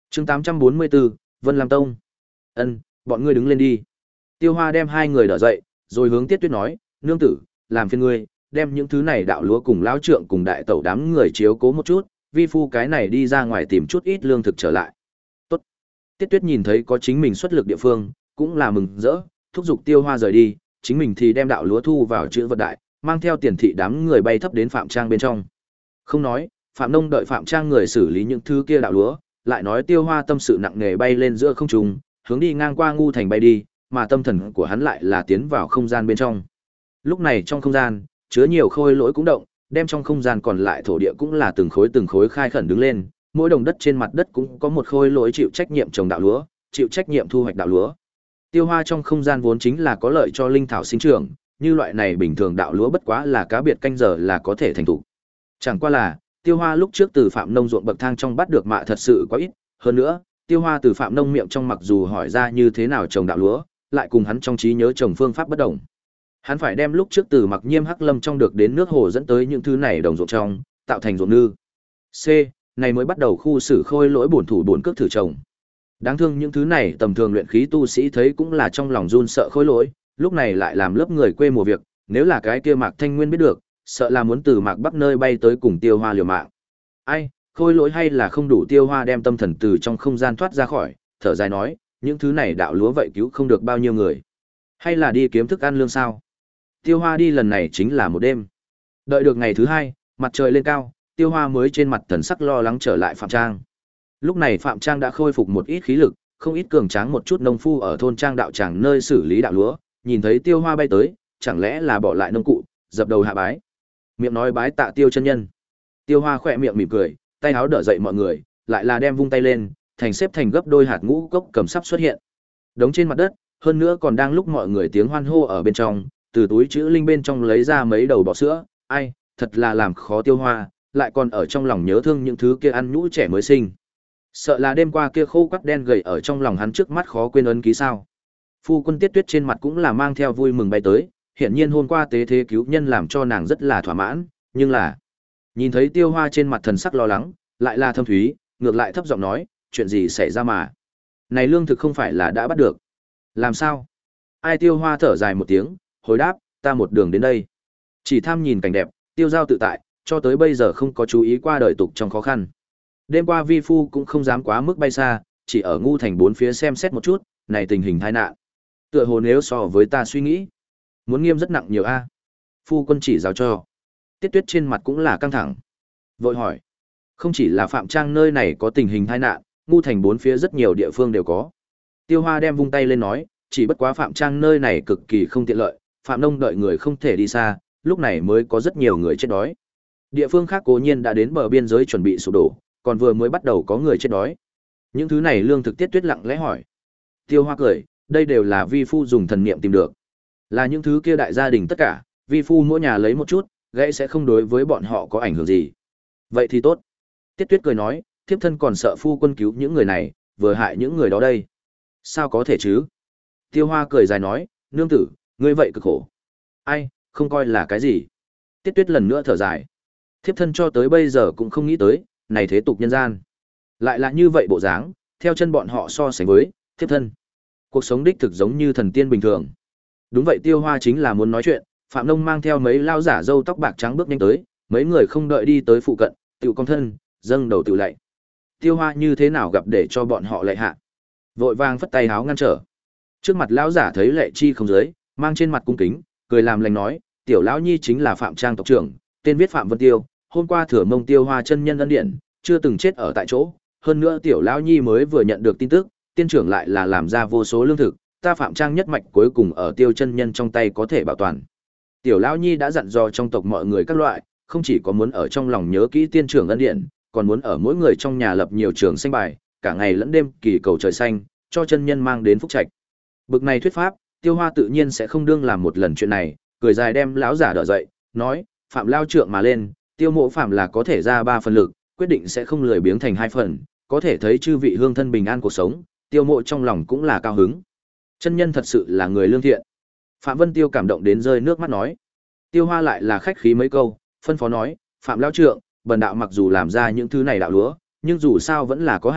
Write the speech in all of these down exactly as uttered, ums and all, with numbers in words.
Chương tám trăm bốn mươi bốn, Vân Lam Tông. Ân, bọn ngươi đứng lên đi. Tiêu Hoa đem hai người đỡ dậy, rồi hướng Tiết Tuyết nói, nương tử, làm phiền ngươi, đem những thứ này đạo lúa cùng lão trượng cùng đại tẩu đám người chiếu cố một chút, vi phu cái này đi ra ngoài tìm chút ít lương thực trở lại. Tốt. Tiết Tuyết nhìn thấy có chính mình xuất lực địa phương, cũng là mừng rỡ, thúc giục Tiêu Hoa rời đi, chính mình thì đem đạo lúa thu vào chữ vật đại, mang theo tiền thị đám người bay thấp đến Phạm Trang bên trong. Không nói, Phạm Nông đợi Phạm Trang người xử lý những thứ kia đạo lúa, lại nói Tiêu Hoa tâm sự nặng nề bay lên giữa không trung, hướng đi ngang qua ngu thành bay đi, mà tâm thần của hắn lại là tiến vào không gian bên trong. Lúc này trong không gian, chứa nhiều khôi lỗi cũng động, đem trong không gian còn lại thổ địa cũng là từng khối từng khối khai khẩn đứng lên, mỗi đồng đất trên mặt đất cũng có một khôi lỗi chịu trách nhiệm trồng đạo lúa, chịu trách nhiệm thu hoạch đạo lúa. Tiêu Hoa trong không gian vốn chính là có lợi cho linh thảo sinh trưởng, như loại này bình thường đạo lúa bất quá là cá biệt canh giờ là có thể thành thủ. Chẳng qua là, Tiêu Hoa lúc trước từ Phạm Nông ruộng bậc thang trong bắt được mạ thật sự quá ít, hơn nữa, Tiêu Hoa từ Phạm Nông miệng trong mặc dù hỏi ra như thế nào trồng đạo lúa, lại cùng hắn trong trí nhớ trồng phương pháp bất đồng. Hắn phải đem lúc trước từ Mặc Nhiêm Hắc Lâm trong được đến nước hồ dẫn tới những thứ này đồng ruộng trong, tạo thành ruộng nư. C, này mới bắt đầu khu xử khôi lỗi bổn thủ bổn cước thử trồng. Đáng thương những thứ này tầm thường luyện khí tu sĩ thấy cũng là trong lòng run sợ khôi lỗi, lúc này lại làm lớp người quê mùa việc, nếu là cái kia Mạc Thanh Nguyên biết được, sợ là muốn từ Mạc Bắc nơi bay tới cùng Tiêu Hoa liều mạng. Ai, khôi lỗi hay là không đủ. Tiêu Hoa đem tâm thần từ trong không gian thoát ra khỏi, thở dài nói, những thứ này đạo lúa vậy cứu không được bao nhiêu người. Hay là đi kiếm thức ăn lương sao? Tiêu Hoa đi lần này chính là một đêm. Đợi được ngày thứ hai, mặt trời lên cao, Tiêu Hoa mới trên mặt thần sắc lo lắng trở lại Phạm Trang. Lúc này Phạm Trang đã khôi phục một ít khí lực, không ít cường tráng một chút nông phu ở thôn Trang đạo tràng nơi xử lý đạo lúa, nhìn thấy Tiêu Hoa bay tới, chẳng lẽ là bỏ lại nông cụ, dập đầu hạ bái. Miệng nói bái tạ Tiêu chân nhân. Tiêu Hoa khỏe miệng mỉm cười, tay áo đỡ dậy mọi người, lại là đem vung tay lên, thành xếp thành gấp đôi hạt ngũ cốc cầm sắp xuất hiện. Đống trên mặt đất, hơn nữa còn đang lúc mọi người tiếng hoan hô ở bên trong, từ túi chữ linh bên trong lấy ra mấy đầu bò sữa, ai, thật là làm khó Tiêu Hoa, lại còn ở trong lòng nhớ thương những thứ kia ăn nhũ trẻ mới sinh. Sợ là đêm qua kia khô quắt đen gầy ở trong lòng hắn trước mắt khó quên ấn ký sao. Phu quân Tiết Tuyết trên mặt cũng là mang theo vui mừng bay tới, hiện nhiên hôm qua tế thế cứu nhân làm cho nàng rất là thỏa mãn, nhưng là nhìn thấy Tiêu Hoa trên mặt thần sắc lo lắng, lại là thâm thúy, ngược lại thấp giọng nói, chuyện gì xảy ra mà? Này lương thực không phải là đã bắt được. Làm sao? Ai? Tiêu Hoa thở dài một tiếng, hồi đáp, ta một đường đến đây. Chỉ tham nhìn cảnh đẹp, tiêu giao tự tại, cho tới bây giờ không có chú ý qua đời tục trong khó khăn. Đêm qua vi phu cũng không dám quá mức bay xa, chỉ ở ngu thành bốn phía xem xét một chút, này tình hình tai nạn. Tựa hồ nếu so với ta suy nghĩ, muốn nghiêm rất nặng nhiều a. Phu quân chỉ giáo cho. Tiết Tuyết trên mặt cũng là căng thẳng. Vội hỏi, không chỉ là Phạm Trang nơi này có tình hình tai nạn, ngu thành bốn phía rất nhiều địa phương đều có. Tiêu Hoa đem vung tay lên nói, chỉ bất quá Phạm Trang nơi này cực kỳ không tiện lợi, Phạm Nông đợi người không thể đi xa, lúc này mới có rất nhiều người chết đói. Địa phương khác cố nhiên đã đến bờ biên giới chuẩn bị sụp đổ, còn vừa mới bắt đầu có người chết đói. Những thứ này lương thực Tiết Tuyết lặng lẽ hỏi. Tiêu Hoa cười, đây đều là vi phu dùng thần niệm tìm được. Là những thứ kia đại gia đình tất cả, vi phu mỗi nhà lấy một chút, gãy sẽ không đối với bọn họ có ảnh hưởng gì. Vậy thì tốt. Tiết Tuyết cười nói, thiếp thân còn sợ phu quân cứu những người này, vừa hại những người đó đây. Sao có thể chứ? Tiêu Hoa cười dài nói, nương tử, ngươi vậy cực khổ. Ai, không coi là cái gì. Tiết Tuyết lần nữa thở dài. Thiếp thân cho tới bây giờ cũng không nghĩ tới, này thế tục nhân gian. Lại là như vậy bộ dáng, theo chân bọn họ so sánh với, thiếp thân. Cuộc sống đích thực giống như thần tiên bình thường. Đúng vậy, Tiêu Hoa chính là muốn nói chuyện, Phạm Nông mang theo mấy lao giả râu tóc bạc trắng bước nhanh tới, mấy người không đợi đi tới phụ cận, tự cong thân, dâng đầu tự lạy. Tiêu Hoa như thế nào gặp để cho bọn họ lạy hạ. Vội vàng phất tay háo ngăn trở. Trước mặt lão giả thấy lệ chi không dưới, mang trên mặt cung kính, cười làm lành nói, tiểu lão nhi chính là Phạm Trang tộc trưởng, tên viết Phạm Vân Tiêu, hôm qua thừa mông Tiêu Hoa chân nhân ân điện, chưa từng chết ở tại chỗ, hơn nữa tiểu lão nhi mới vừa nhận được tin tức, tiên trưởng lại là làm ra vô số lương thực, ta Phạm Trang nhất mạch cuối cùng ở Tiêu chân nhân trong tay có thể bảo toàn. Tiểu lão nhi đã dặn dò trong tộc mọi người các loại, không chỉ có muốn ở trong lòng nhớ kỹ tiên trưởng ân điện, còn muốn ở mỗi người trong nhà lập nhiều trường xanh bài, cả ngày lẫn đêm kỳ cầu trời xanh, cho chân nhân mang đến phúc trạch. Bực này thuyết pháp, Tiêu Hoa tự nhiên sẽ không đương làm một lần chuyện này, cười dài đem lão giả đỡ dậy, nói, Phạm lao trượng mà lên, Tiêu mộ Phạm là có thể ra ba phần lực, quyết định sẽ không lười biếng thành hai phần, có thể thấy chư vị hương thân bình an cuộc sống, Tiêu mộ trong lòng cũng là cao hứng. Chân nhân thật sự là người lương thiện. Phạm Vân Tiêu cảm động đến rơi nước mắt nói. Tiêu Hoa lại là khách khí mấy câu, phân phó nói, Phạm lao trượng, bần đạo mặc dù làm ra những thứ này đạo lúa, nhưng dù sao vẫn là có hạn,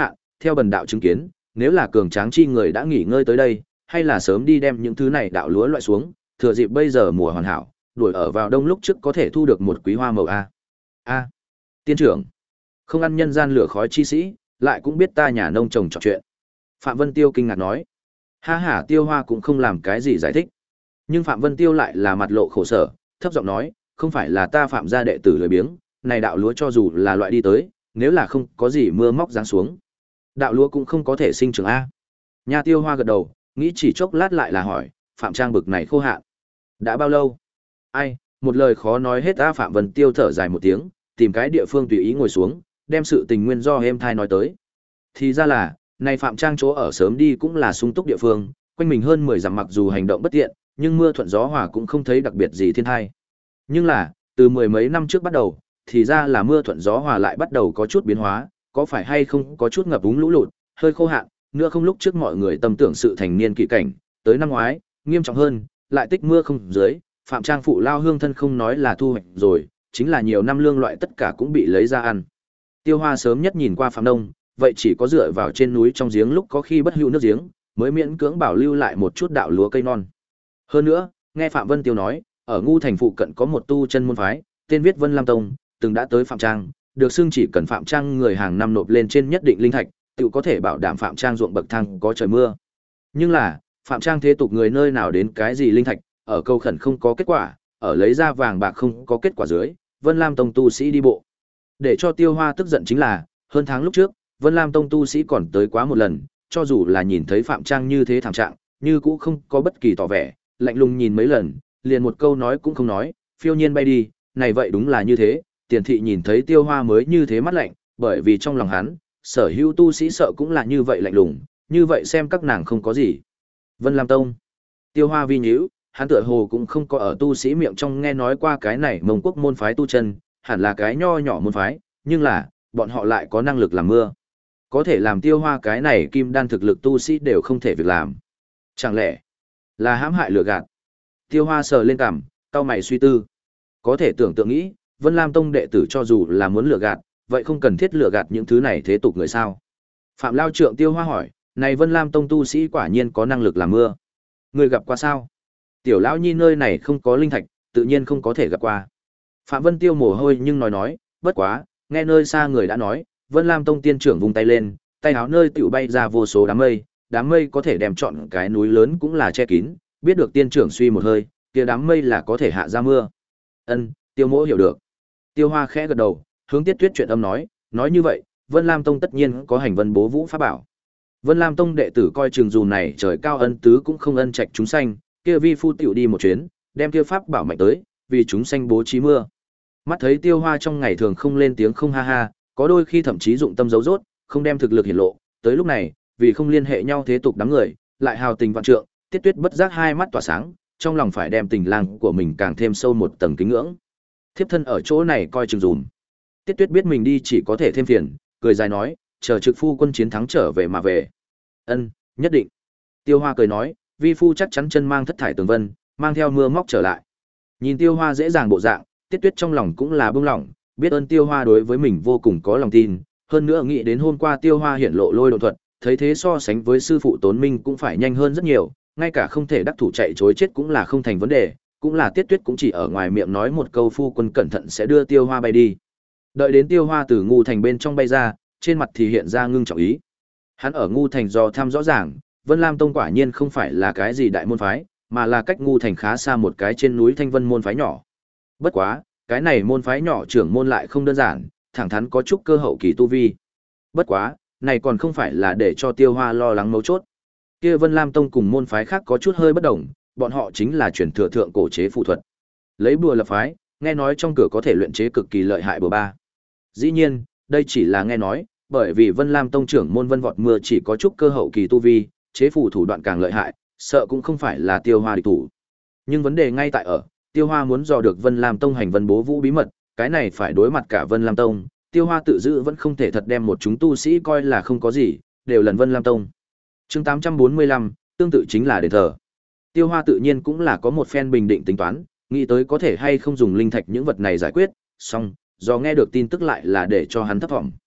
theo bần đạo chứng kiến, nếu là cường tráng chi người đã nghỉ ngơi tới đây, hay là sớm đi đem những thứ này đạo lúa loại xuống, thừa dịp bây giờ mùa hoàn hảo, đuổi ở vào đông lúc trước có thể thu được một quý hoa màu a. A, tiên trưởng, không ăn nhân gian lửa khói chi sĩ, lại cũng biết ta nhà nông trồng trò chuyện. Phạm Vân Tiêu kinh ngạc nói. Ha ha, Tiêu Hoa cũng không làm cái gì giải thích. Nhưng Phạm Vân Tiêu lại là mặt lộ khổ sở, thấp giọng nói, không phải là ta Phạm gia đệ tử lười biếng, này đạo lúa cho dù là loại đi tới, nếu là không có gì mưa móc giáng xuống, đạo lúa cũng không có thể sinh trưởng a. Nha Tiêu Hoa gật đầu, nghĩ chỉ chốc lát lại là hỏi, Phạm Trang bực này khô hạn, đã bao lâu? Ai, một lời khó nói hết a. Phạm Vân Tiêu thở dài một tiếng, tìm cái địa phương tùy ý ngồi xuống, đem sự tình nguyên do êm thai nói tới. Thì ra là, này Phạm Trang chỗ ở sớm đi cũng là sung túc địa phương, quanh mình hơn mười dặm mặc dù hành động bất tiện, nhưng mưa thuận gió hòa cũng không thấy đặc biệt gì thiên thai. Nhưng là, từ mười mấy năm trước bắt đầu, thì ra là mưa thuận gió hòa lại bắt đầu có chút biến hóa, có phải hay không có chút ngập úng lũ lụt, hơi khô hạn, nữa không lúc trước mọi người tâm tưởng sự thành niên kỵ cảnh, tới năm ngoái, nghiêm trọng hơn, lại tích mưa không dưới, Phạm Trang phụ lao hương thân không nói là thu hoạch rồi, chính là nhiều năm lương loại tất cả cũng bị lấy ra ăn. Tiêu Hoa sớm nhất nhìn qua Phạm Nông, vậy chỉ có dựa vào trên núi trong giếng lúc có khi bất hữu nước giếng, mới miễn cưỡng bảo lưu lại một chút đạo lúa cây non. Hơn nữa, nghe Phạm Vân Tiêu nói, ở Ngu thành phụ cận có một tu chân môn phái, tên viết Vân Lam Tông, từng đã tới Phạm Trang, được xưng chỉ cần Phạm Trang người hàng năm nộp lên trên nhất định linh thạch, tự có thể bảo đảm Phạm Trang ruộng bậc thang có trời mưa. Nhưng là, Phạm Trang thế tục người nơi nào đến cái gì linh thạch, ở câu khẩn không có kết quả, ở lấy ra vàng bạc không có kết quả dưới, Vân Lam Tông tu sĩ đi bộ. Để cho Tiêu Hoa tức giận chính là, hơn tháng lúc trước, Vân Lam Tông tu sĩ còn tới quá một lần, cho dù là nhìn thấy Phạm Trang như thế thảm trạng, như cũng không có bất kỳ tỏ vẻ, lạnh lùng nhìn mấy lần, liền một câu nói cũng không nói, phiêu nhiên bay đi, này vậy đúng là như thế, Tiền thị nhìn thấy Tiêu Hoa mới như thế mắt lạnh, bởi vì trong lòng hắn, sở hữu tu sĩ sợ cũng là như vậy lạnh lùng, như vậy xem các nàng không có gì. Vân Lam Tông. Tiêu Hoa vi nhíu, hắn tựa hồ cũng không có ở tu sĩ miệng trong nghe nói qua cái này Mông Quốc môn phái tu chân, hẳn là cái nho nhỏ môn phái, nhưng là, bọn họ lại có năng lực làm mưa. Có thể làm Tiêu Hoa cái này kim đan thực lực tu sĩ đều không thể việc làm. Chẳng lẽ là hãm hại lừa gạt? Tiêu Hoa sờ lên cằm, cau mày suy tư. Có thể tưởng tượng nghĩ, Vân Lam Tông đệ tử cho dù là muốn lừa gạt, vậy không cần thiết lừa gạt những thứ này thế tục người sao? Phạm Lao Trượng Tiêu Hoa hỏi, này Vân Lam Tông tu sĩ quả nhiên có năng lực làm mưa. Người gặp qua sao? Tiểu lão nhi nơi này không có linh thạch, tự nhiên không có thể gặp qua. Phạm Vân Tiêu mồ hôi nhưng nói nói, bất quá, nghe nơi xa người đã nói, Vân Lam Tông tiên trưởng vung tay lên, tay áo nơi tiểu bay ra vô số đám mây, đám mây có thể đem trọn cái núi lớn cũng là che kín, biết được tiên trưởng suy một hơi, kia đám mây là có thể hạ ra mưa. Ân, Tiêu Mỗ hiểu được. Tiêu Hoa khẽ gật đầu, hướng Tiết Tuyết chuyện âm nói, nói như vậy, Vân Lam Tông tất nhiên có hành vân bố vũ pháp bảo. Vân Lam Tông đệ tử coi chừng dù này trời cao ân tứ cũng không ân trạch chúng sanh, kia vi phu tiểu đi một chuyến, đem kia pháp bảo mạnh tới, vì chúng sanh bố trí mưa. Mắt thấy Tiêu Hoa trong ngày thường không lên tiếng không ha ha, có đôi khi thậm chí dụng tâm giấu rốt, không đem thực lực hiển lộ, tới lúc này, vì không liên hệ nhau thế tục đám người, lại hào tình vạn trượng, Tiết Tuyết bất giác hai mắt tỏa sáng, trong lòng phải đem tình lang của mình càng thêm sâu một tầng kính ngưỡng. Thiếp thân ở chỗ này coi chừng dùm. Tiết Tuyết biết mình đi chỉ có thể thêm phiền, cười dài nói, chờ trực phu quân chiến thắng trở về mà về. Ân, nhất định. Tiêu Hoa cười nói, vi phu chắc chắn chân mang thất thải tường vân, mang theo mưa móc trở lại. Nhìn Tiêu Hoa dễ dàng bộ dạng, Tiết Tuyết trong lòng cũng là bưng lỏng, biết ơn Tiêu Hoa đối với mình vô cùng có lòng tin, hơn nữa nghĩ đến hôm qua Tiêu Hoa hiển lộ lôi độ thuật, thấy thế so sánh với sư phụ Tốn Minh cũng phải nhanh hơn rất nhiều, ngay cả không thể đắc thủ chạy chối chết cũng là không thành vấn đề, cũng là Tiết Tuyết cũng chỉ ở ngoài miệng nói một câu phu quân cẩn thận sẽ đưa Tiêu Hoa bay đi. Đợi đến Tiêu Hoa từ Ngu thành bên trong bay ra, trên mặt thì hiện ra ngưng trọng ý. Hắn ở Ngu thành do thăm rõ ràng, Vân Lam Tông quả nhiên không phải là cái gì đại môn phái, mà là cách Ngu thành khá xa một cái trên núi Thanh Vân môn phái nhỏ. Bất quá, cái này môn phái nhỏ trưởng môn lại không đơn giản, thẳng thắn có chút cơ hậu kỳ tu vi. Bất quá, này còn không phải là để cho Tiêu Hoa lo lắng mấu chốt. Kia Vân Lam Tông cùng môn phái khác có chút hơi bất đồng, bọn họ chính là truyền thừa thượng cổ chế phù thuật. Lấy bùa lập phái, nghe nói trong cửa có thể luyện chế cực kỳ lợi hại bùa ba. Dĩ nhiên, đây chỉ là nghe nói, bởi vì Vân Lam Tông trưởng môn Vân Vọt Mưa chỉ có chút cơ hậu kỳ tu vi, chế phù thủ đoạn càng lợi hại, sợ cũng không phải là Tiêu Hoa địch thủ. Nhưng vấn đề ngay tại ở, Tiêu Hoa muốn dò được Vân Lam Tông hành vân bố vũ bí mật, cái này phải đối mặt cả Vân Lam Tông, Tiêu Hoa tự giữ vẫn không thể thật đem một chúng tu sĩ coi là không có gì, đều lần Vân Lam Tông. Chương tám trăm bốn mươi lăm, tương tự chính là đền thờ. Tiêu Hoa tự nhiên cũng là có một phen bình định tính toán, nghĩ tới có thể hay không dùng linh thạch những vật này giải quyết, xong, do nghe được tin tức lại là để cho hắn thất vọng.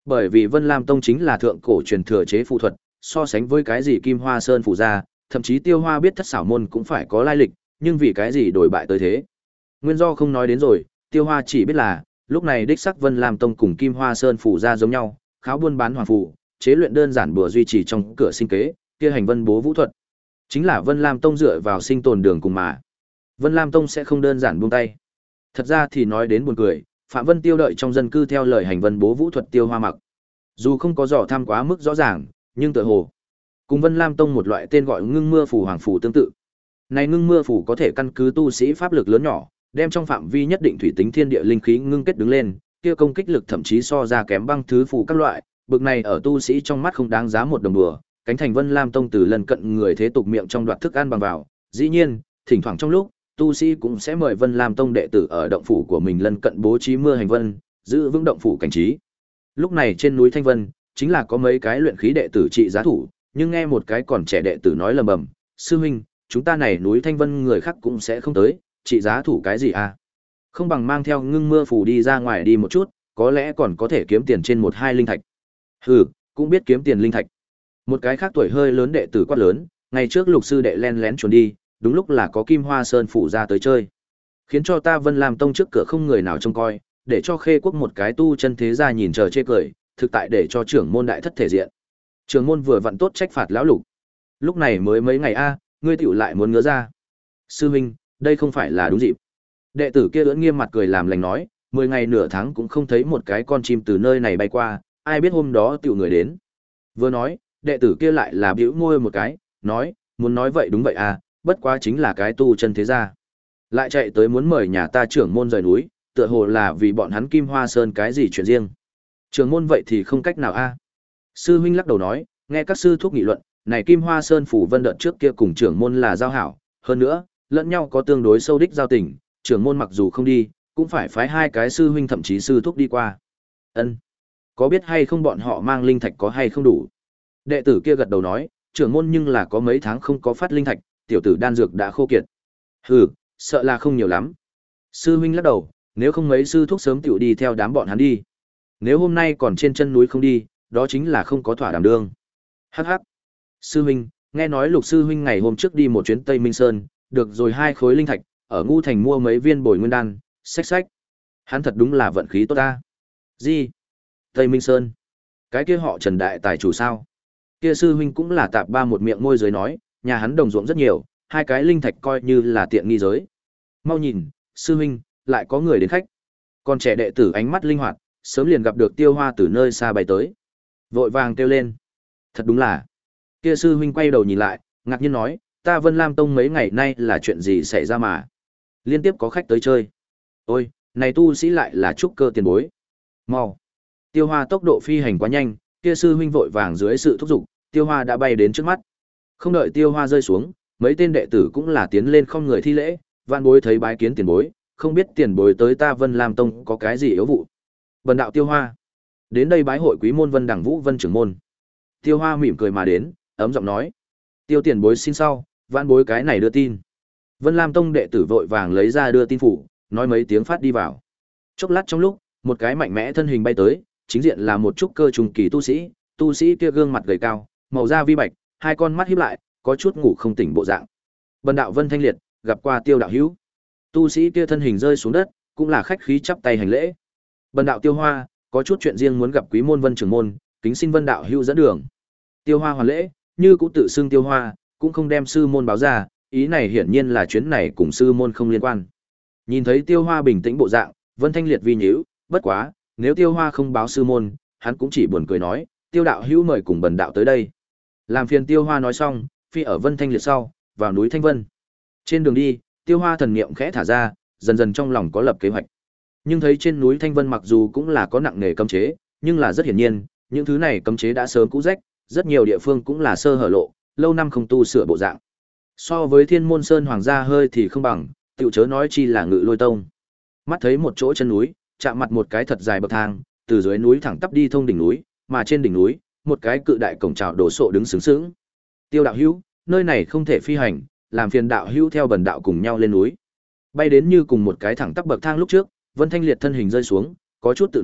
Bởi vì Vân Lam Tông chính là thượng cổ truyền thừa chế phù thuật, so sánh với cái gì Kim Hoa Sơn phù gia, thậm chí Tiêu Hoa biết thất xảo môn cũng phải có lai lịch, nhưng vì cái gì đổi bại tới thế? Nguyên do không nói đến rồi, Tiêu Hoa chỉ biết là, lúc này đích sắc Vân Lam Tông cùng Kim Hoa Sơn phù gia giống nhau, kháo buôn bán hoàng phù, chế luyện đơn giản bừa duy trì trong cửa sinh kế, kia hành vân bố vũ thuật. Chính là Vân Lam Tông dựa vào sinh tồn đường cùng mà. Vân Lam Tông sẽ không đơn giản buông tay. Thật ra thì nói đến buồn cười, Phạm Vân Tiêu đợi trong dân cư theo lời hành vân bố vũ thuật Tiêu Hoa mặc. Dù không có dò tham quá mức rõ ràng, nhưng tựa hồ cùng Vân Lam Tông một loại tên gọi ngưng mưa phù hoàng phù tương tự. Này ngưng mưa phù có thể căn cứ tu sĩ pháp lực lớn nhỏ, đem trong phạm vi nhất định thủy tính thiên địa linh khí ngưng kết đứng lên, kia công kích lực thậm chí so ra kém băng thứ phù các loại, bực này ở tu sĩ trong mắt không đáng giá một đồng đùa, cánh thành Vân Lam Tông từ lần cận người thế tục miệng trong đoạt thức ăn bằng vào. Dĩ nhiên, thỉnh thoảng trong lúc, tu sĩ cũng sẽ mời Vân Lam Tông đệ tử ở động phủ của mình lân cận bố trí mưa hành vân, giữ vững động phủ cảnh trí. Lúc này trên núi Thanh Vân, chính là có mấy cái luyện khí đệ tử trị giá thủ, nhưng nghe một cái còn trẻ đệ tử nói lầm bầm, sư huynh, chúng ta này núi Thanh Vân người khác cũng sẽ không tới, trị giá thủ cái gì à? Không bằng mang theo ngưng mưa phù đi ra ngoài đi một chút, có lẽ còn có thể kiếm tiền trên một hai linh thạch. Hừ, cũng biết kiếm tiền linh thạch. Một cái khác tuổi hơi lớn đệ tử quát lớn, ngày trước lục sư đệ len lén trốn đi, đúng lúc là có Kim Hoa Sơn phủ ra tới chơi. Khiến cho ta Vân Lam Tông trước cửa không người nào trông coi, để cho Khê Quốc một cái tu chân thế gia nhìn chờ chê cười, thực tại để cho trưởng môn đại thất thể diện. Trưởng môn vừa vặn tốt trách phạt lão lục. Lúc này mới mấy ngày a, ngươi tiểu lại muốn ngứa ra. Sư huynh, đây không phải là đúng dịp. Đệ tử kia ưỡn nghiêm mặt cười làm lành nói, mười ngày nửa tháng cũng không thấy một cái con chim từ nơi này bay qua, ai biết hôm đó tiểu người đến. Vừa nói, đệ tử kia lại là bĩu môi một cái, nói, muốn nói vậy đúng vậy à, bất quá chính là cái tu chân thế gia. Lại chạy tới muốn mời nhà ta trưởng môn rời núi, tựa hồ là vì bọn hắn Kim Hoa Sơn cái gì chuyện riêng. Trưởng môn vậy thì không cách nào a. Sư huynh lắc đầu nói, nghe các sư thúc nghị luận, này Kim Hoa Sơn phủ vân đợt trước kia cùng trưởng môn là giao hảo, hơn nữa, lẫn nhau có tương đối sâu đích giao tình, trưởng môn mặc dù không đi, cũng phải phái hai cái sư huynh thậm chí sư thúc đi qua. Ân, có biết hay không bọn họ mang linh thạch có hay không đủ? Đệ tử kia gật đầu nói, trưởng môn nhưng là có mấy tháng không có phát linh thạch, tiểu tử đan dược đã khô kiệt. Hừ, sợ là không nhiều lắm. Sư huynh lắc đầu, nếu không mấy sư thúc sớm tiểu đi theo đám bọn hắn đi. Nếu hôm nay còn trên chân núi không đi, đó chính là không có thỏa đảm đương. Hắc hắc. Sư huynh, nghe nói Lục sư huynh ngày hôm trước đi một chuyến Tây Minh Sơn, được rồi hai khối linh thạch, ở Ngu Thành mua mấy viên bồi nguyên đan, xách xách. Hắn thật đúng là vận khí tốt ta. Gì? Tây Minh Sơn? Cái kia họ Trần đại tài chủ sao? Kia sư huynh cũng là tạp ba một miệng môi dưới nói, nhà hắn đồng ruộng rất nhiều, hai cái linh thạch coi như là tiện nghi giới. Mau nhìn, sư huynh, lại có người đến khách. Còn trẻ đệ tử ánh mắt linh hoạt, sớm liền gặp được Tiêu Hoa từ nơi xa bay tới. Vội vàng kêu lên. Thật đúng là. Kia sư huynh quay đầu nhìn lại, ngạc nhiên nói, ta Vân Lam Tông mấy ngày nay là chuyện gì xảy ra mà. Liên tiếp có khách tới chơi. Ôi, này tu sĩ lại là trúc cơ tiền bối. Mau. Tiêu Hoa tốc độ phi hành quá nhanh, kia sư huynh vội vàng dưới sự thúc giục, Tiêu Hoa đã bay đến trước mắt. Không đợi Tiêu Hoa rơi xuống, mấy tên đệ tử cũng là tiến lên không người thi lễ, vạn bối thấy bái kiến tiền bối, không biết tiền bối tới ta Vân Lam Tông có cái gì yếu vụ. Bần đạo Tiêu Hoa, đến đây bái hội quý môn Vân Đẳng Vũ Vân trưởng môn. Tiêu Hoa mỉm cười mà đến, ấm giọng nói, Tiêu tiền bối xin sau, vạn bối cái này đưa tin. Vân Lam Tông đệ tử vội vàng lấy ra đưa tin phủ, nói mấy tiếng phát đi vào. Chốc lát trong lúc, một cái mạnh mẽ thân hình bay tới, chính diện là một trúc cơ trùng kỳ tu sĩ, tu sĩ kia gương mặt gầy cao, màu da vi bạch, hai con mắt híp lại, có chút ngủ không tỉnh bộ dạng. Bần đạo Vân Thanh Liệt, gặp qua Tiêu đạo hữu. Tu sĩ kia thân hình rơi xuống đất, cũng là khách khí chắp tay hành lễ. Bần đạo Tiêu Hoa, có chút chuyện riêng muốn gặp quý môn Vân trưởng môn, kính xin Vân đạo hữu dẫn đường. Tiêu Hoa hoàn lễ, như cũng tự xưng Tiêu Hoa, cũng không đem sư môn báo ra, ý này hiển nhiên là chuyến này cùng sư môn không liên quan. Nhìn thấy Tiêu Hoa bình tĩnh bộ dạng, Vân Thanh Liệt vi nhíu, bất quá, nếu Tiêu Hoa không báo sư môn, hắn cũng chỉ buồn cười nói, Tiêu đạo hữu mời cùng bần đạo tới đây. Làm phiền Tiêu Hoa nói xong, phi ở Vân Thanh Liệt sau, vào núi Thanh Vân. Trên đường đi, Tiêu Hoa thần niệm khẽ thả ra, dần dần trong lòng có lập kế hoạch. Nhưng thấy trên núi Thanh Vân mặc dù cũng là có nặng nề cấm chế, nhưng là rất hiển nhiên, những thứ này cấm chế đã sớm cũ rách, rất nhiều địa phương cũng là sơ hở lộ, lâu năm không tu sửa bộ dạng. So với Thiên Môn Sơn hoàng gia hơi thì không bằng, tựu chớ nói chi là Ngự Lôi Tông. Mắt thấy một chỗ chân núi, chạm mặt một cái thật dài bậc thang, từ dưới núi thẳng tắp đi thông đỉnh núi, mà trên đỉnh núi, một cái cự đại cổng chào đổ sộ đứng sướng sướng. Tiêu đạo hữu, nơi này không thể phi hành, làm phiền đạo hữu theo bần đạo cùng nhau lên núi. Bay đến như cùng một cái thẳng tắp bậc thang lúc trước, Vân Thanh Liệt thân hình rơi xuống, có chút tự nói,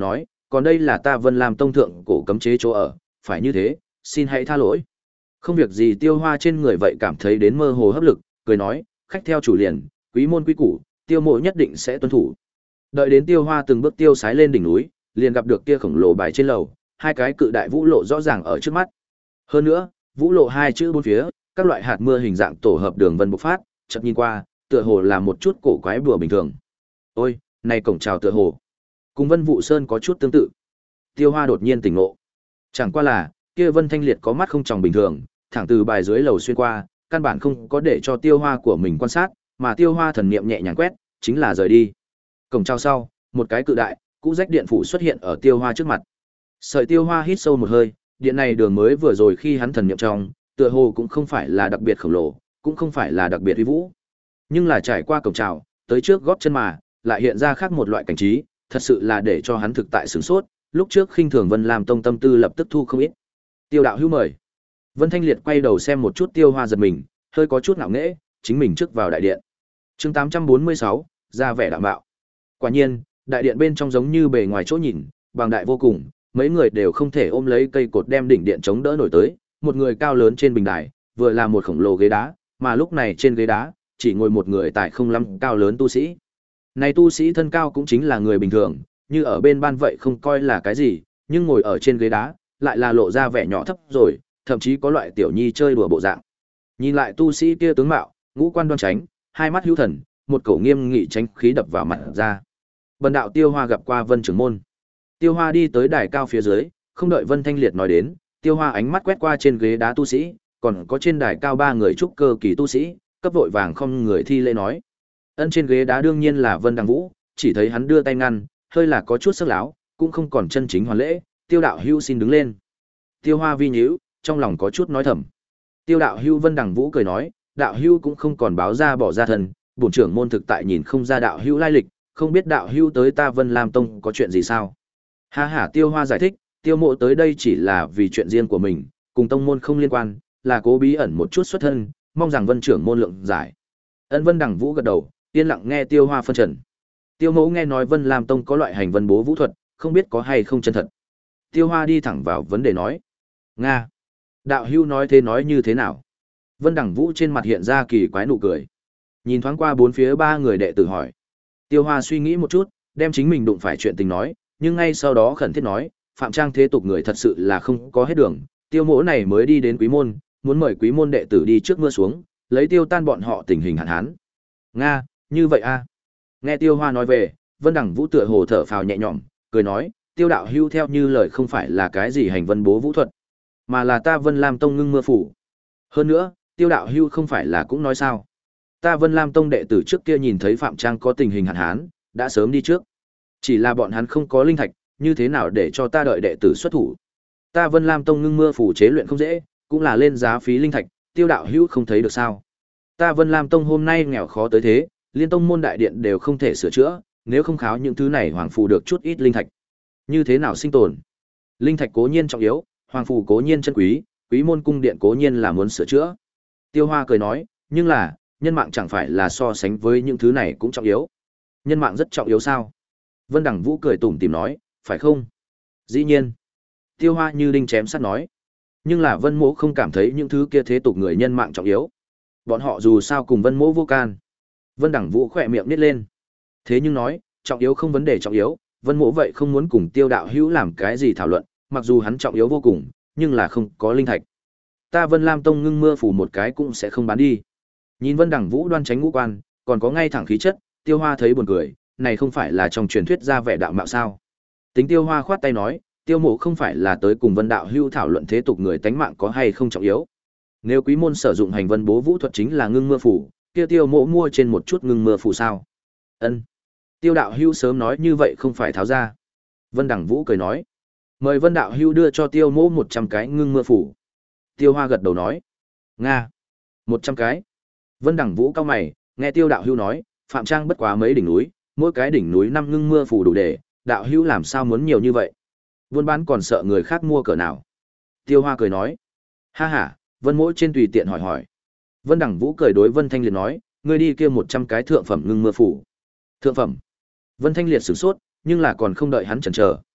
còn đây là ta Vân Lam Tông thượng cổ cấm chế chỗ ở, phải như thế, xin hãy tha lỗi. Không việc gì Tiêu Hoa trên người vậy cảm thấy đến mơ hồ hấp lực, cười nói, khách theo chủ liền, quý môn quý củ, Tiêu mộ nhất định sẽ tuân thủ. Đợi đến Tiêu Hoa từng bước tiêu sái lên đỉnh núi, liền gặp được kia khổng lồ bài trên lầu, hai cái cự đại vũ lộ rõ ràng ở trước mắt. Hơn nữa, vũ lộ hai chữ bốn phía, các loại hạt mưa hình dạng tổ hợp đường vân bộc phát, chợt nhìn qua, tựa hồ là một chút cổ quái bùa bình thường. Ôi, này cổng chào tựa hồ, cùng Vân Vũ Sơn có chút tương tự. Tiêu Hoa đột nhiên tỉnh ngộ. Chẳng qua là, kia Vân Thanh Liệt có mắt không tròng bình thường, thẳng từ bài dưới lầu xuyên qua, căn bản không có để cho Tiêu Hoa của mình quan sát, mà Tiêu Hoa thần niệm nhẹ nhàng quét, chính là rời đi. Cổng chào sau, một cái cự đại, cũ rách điện phủ xuất hiện ở Tiêu Hoa trước mặt. Sợi Tiêu Hoa hít sâu một hơi, điện này đường mới vừa rồi khi hắn thần niệm trong, tựa hồ cũng không phải là đặc biệt khổng lồ, cũng không phải là đặc biệt uy vũ, nhưng là trải qua cổng chào, tới trước gót chân mà, lại hiện ra khác một loại cảnh trí, thật sự là để cho hắn thực tại sửng sốt, lúc trước khinh thường Vân Lam Tông tâm tư lập tức thu không ít. Tiêu đạo hữu mời. Vân Thanh Liệt quay đầu xem một chút Tiêu Hoa giật mình, hơi có chút ngạo nghễ, chính mình trước vào đại điện. Chương tám trăm bốn mươi sáu, ra vẻ đạm bạo. Quả nhiên, đại điện bên trong giống như bề ngoài chỗ nhìn, bằng đại vô cùng, mấy người đều không thể ôm lấy cây cột đem đỉnh điện chống đỡ nổi tới, một người cao lớn trên bình đài, vừa là một khổng lồ ghế đá, mà lúc này trên ghế đá chỉ ngồi một người tại không lắm cao lớn tu sĩ. Này tu sĩ thân cao cũng chính là người bình thường, như ở bên ban vậy không coi là cái gì, nhưng ngồi ở trên ghế đá, lại là lộ ra vẻ nhỏ thấp rồi, thậm chí có loại tiểu nhi chơi đùa bộ dạng. Nhìn lại tu sĩ kia tướng mạo, ngũ quan đoan chánh, hai mắt hữu thần, một cổ nghiêm nghị tránh khí đập vào mặt ra. Bần đạo Tiêu Hoa gặp qua Vân trưởng môn. Tiêu Hoa đi tới đài cao phía dưới, không đợi Vân Thanh Liệt nói đến, Tiêu Hoa ánh mắt quét qua trên ghế đá tu sĩ, còn có trên đài cao ba người trúc cơ kỳ tu sĩ, cấp vội vàng không người thi lễ nói. Ân trên ghế đá đương nhiên là Vân Đằng Vũ, chỉ thấy hắn đưa tay ngăn, hơi là có chút sắc láo, cũng không còn chân chính hoàn lễ, Tiêu đạo hữu xin đứng lên. Tiêu Hoa vi nhíu, trong lòng có chút nói thầm. Tiêu đạo hữu Vân Đằng Vũ cười nói, đạo hữu cũng không còn báo ra bỏ ra thân, bổn trưởng môn thực tại nhìn không ra đạo hữu lai lịch, không biết đạo hữu tới ta Vân Lam Tông có chuyện gì sao? Ha ha, Tiêu Hoa giải thích, Tiêu mộ tới đây chỉ là vì chuyện riêng của mình, cùng tông môn không liên quan, là cố bí ẩn một chút xuất thân, mong rằng Vân trưởng môn lượng giải. Ân Vân Đằng Vũ gật đầu, yên lặng nghe Tiêu Hoa phân trần. Tiêu mẫu nghe nói Vân Lam Tông có loại hành vân bố vũ thuật, không biết có hay không chân thật. Tiêu Hoa đi thẳng vào vấn đề nói. Nga. Đạo hữu nói thế nói như thế nào? Vân Đằng Vũ trên mặt hiện ra kỳ quái nụ cười. Nhìn thoáng qua bốn phía ba người đệ tử hỏi. Tiêu Hoa suy nghĩ một chút, đem chính mình đụng phải chuyện tình nói, nhưng ngay sau đó khẩn thiết nói, Phạm Trang thế tục người thật sự là không có hết đường, Tiêu mỗ này mới đi đến quý môn, muốn mời quý môn đệ tử đi trước mưa xuống, lấy tiêu tan bọn họ tình hình hạn hán. Nga, như vậy a? Nghe Tiêu Hoa nói về, Vân Đằng Vũ tựa hồ thở phào nhẹ nhõm, cười nói, Tiêu đạo hưu theo như lời không phải là cái gì hành vân bố vũ thuật, mà là ta Vân Lam Tông ngưng mưa phủ. Hơn nữa, Tiêu đạo hưu không phải là cũng nói sao? Ta Vân Lam Tông đệ tử trước kia nhìn thấy Phạm Trang có tình hình hạn hán, đã sớm đi trước. Chỉ là bọn hắn không có linh thạch, như thế nào để cho ta đợi đệ tử xuất thủ? Ta Vân Lam Tông ngưng mưa phủ chế luyện không dễ, cũng là lên giá phí linh thạch, Tiêu đạo hữu không thấy được sao? Ta Vân Lam Tông hôm nay nghèo khó tới thế, liên tông môn đại điện đều không thể sửa chữa, nếu không kháo những thứ này hoàng phù được chút ít linh thạch. Như thế nào sinh tồn? Linh thạch cố nhiên trọng yếu, hoàng phù cố nhiên chân quý, quý môn cung điện cố nhiên là muốn sửa chữa. Tiêu Hoa cười nói, nhưng là, nhân mạng chẳng phải là so sánh với những thứ này cũng trọng yếu. Nhân mạng rất trọng yếu sao? Vân Đằng Vũ cười tủm tỉm nói, phải không? Dĩ nhiên. Tiêu Hoa như đinh chém sắt nói. Nhưng là Vân Mỗ không cảm thấy những thứ kia thế tục người nhân mạng trọng yếu. Bọn họ dù sao cùng Vân Mỗ vô can. Vân Đằng Vũ khỏe miệng nít lên. Thế nhưng nói, trọng yếu không vấn đề trọng yếu, Vân Mỗ vậy không muốn cùng Tiêu đạo hữu làm cái gì thảo luận, mặc dù hắn trọng yếu vô cùng, nhưng là không có linh thạch. Ta Vân Lam Tông ngưng mưa phủ một cái cũng sẽ không bán đi. Nhìn Vân Đằng Vũ đoan tránh ngũ quan, còn có ngay thẳng khí chất, Tiêu Hoa thấy buồn cười, này không phải là trong truyền thuyết ra vẻ đạo mạo sao? Tính Tiêu Hoa khoát tay nói, Tiêu mộ không phải là tới cùng Vân đạo hữu thảo luận thế tục người tánh mạng có hay không trọng yếu. Nếu quý môn sử dụng hành vân bố vũ thuật chính là ngưng mưa phủ, kia Tiêu mộ mua trên một chút ngưng mưa phủ sao? Ân. Tiêu đạo hữu sớm nói như vậy không phải tháo ra. Vân Đằng Vũ cười nói, mời Vân đạo hữu đưa cho Tiêu mộ một trăm cái ngưng mưa phủ. Tiêu Hoa gật đầu nói, Nga. Một trăm cái. Vân Đằng Vũ cao mày, nghe Tiêu đạo hữu nói, Phạm Trang bất quá mấy đỉnh núi, mỗi cái đỉnh núi năm ngưng mưa phủ đủ để, đạo hữu làm sao muốn nhiều như vậy? Buôn bán còn sợ người khác mua cỡ nào? Tiêu Hoa cười nói, ha ha, Vân Mỗ trên tùy tiện hỏi hỏi. Vân Đằng Vũ cười đối Vân Thanh Liệt nói, ngươi đi kia một trăm cái thượng phẩm ngưng mưa phủ. Thượng phẩm? Vân Thanh Liệt sửng sốt, nhưng là còn không đợi hắn chần chờ.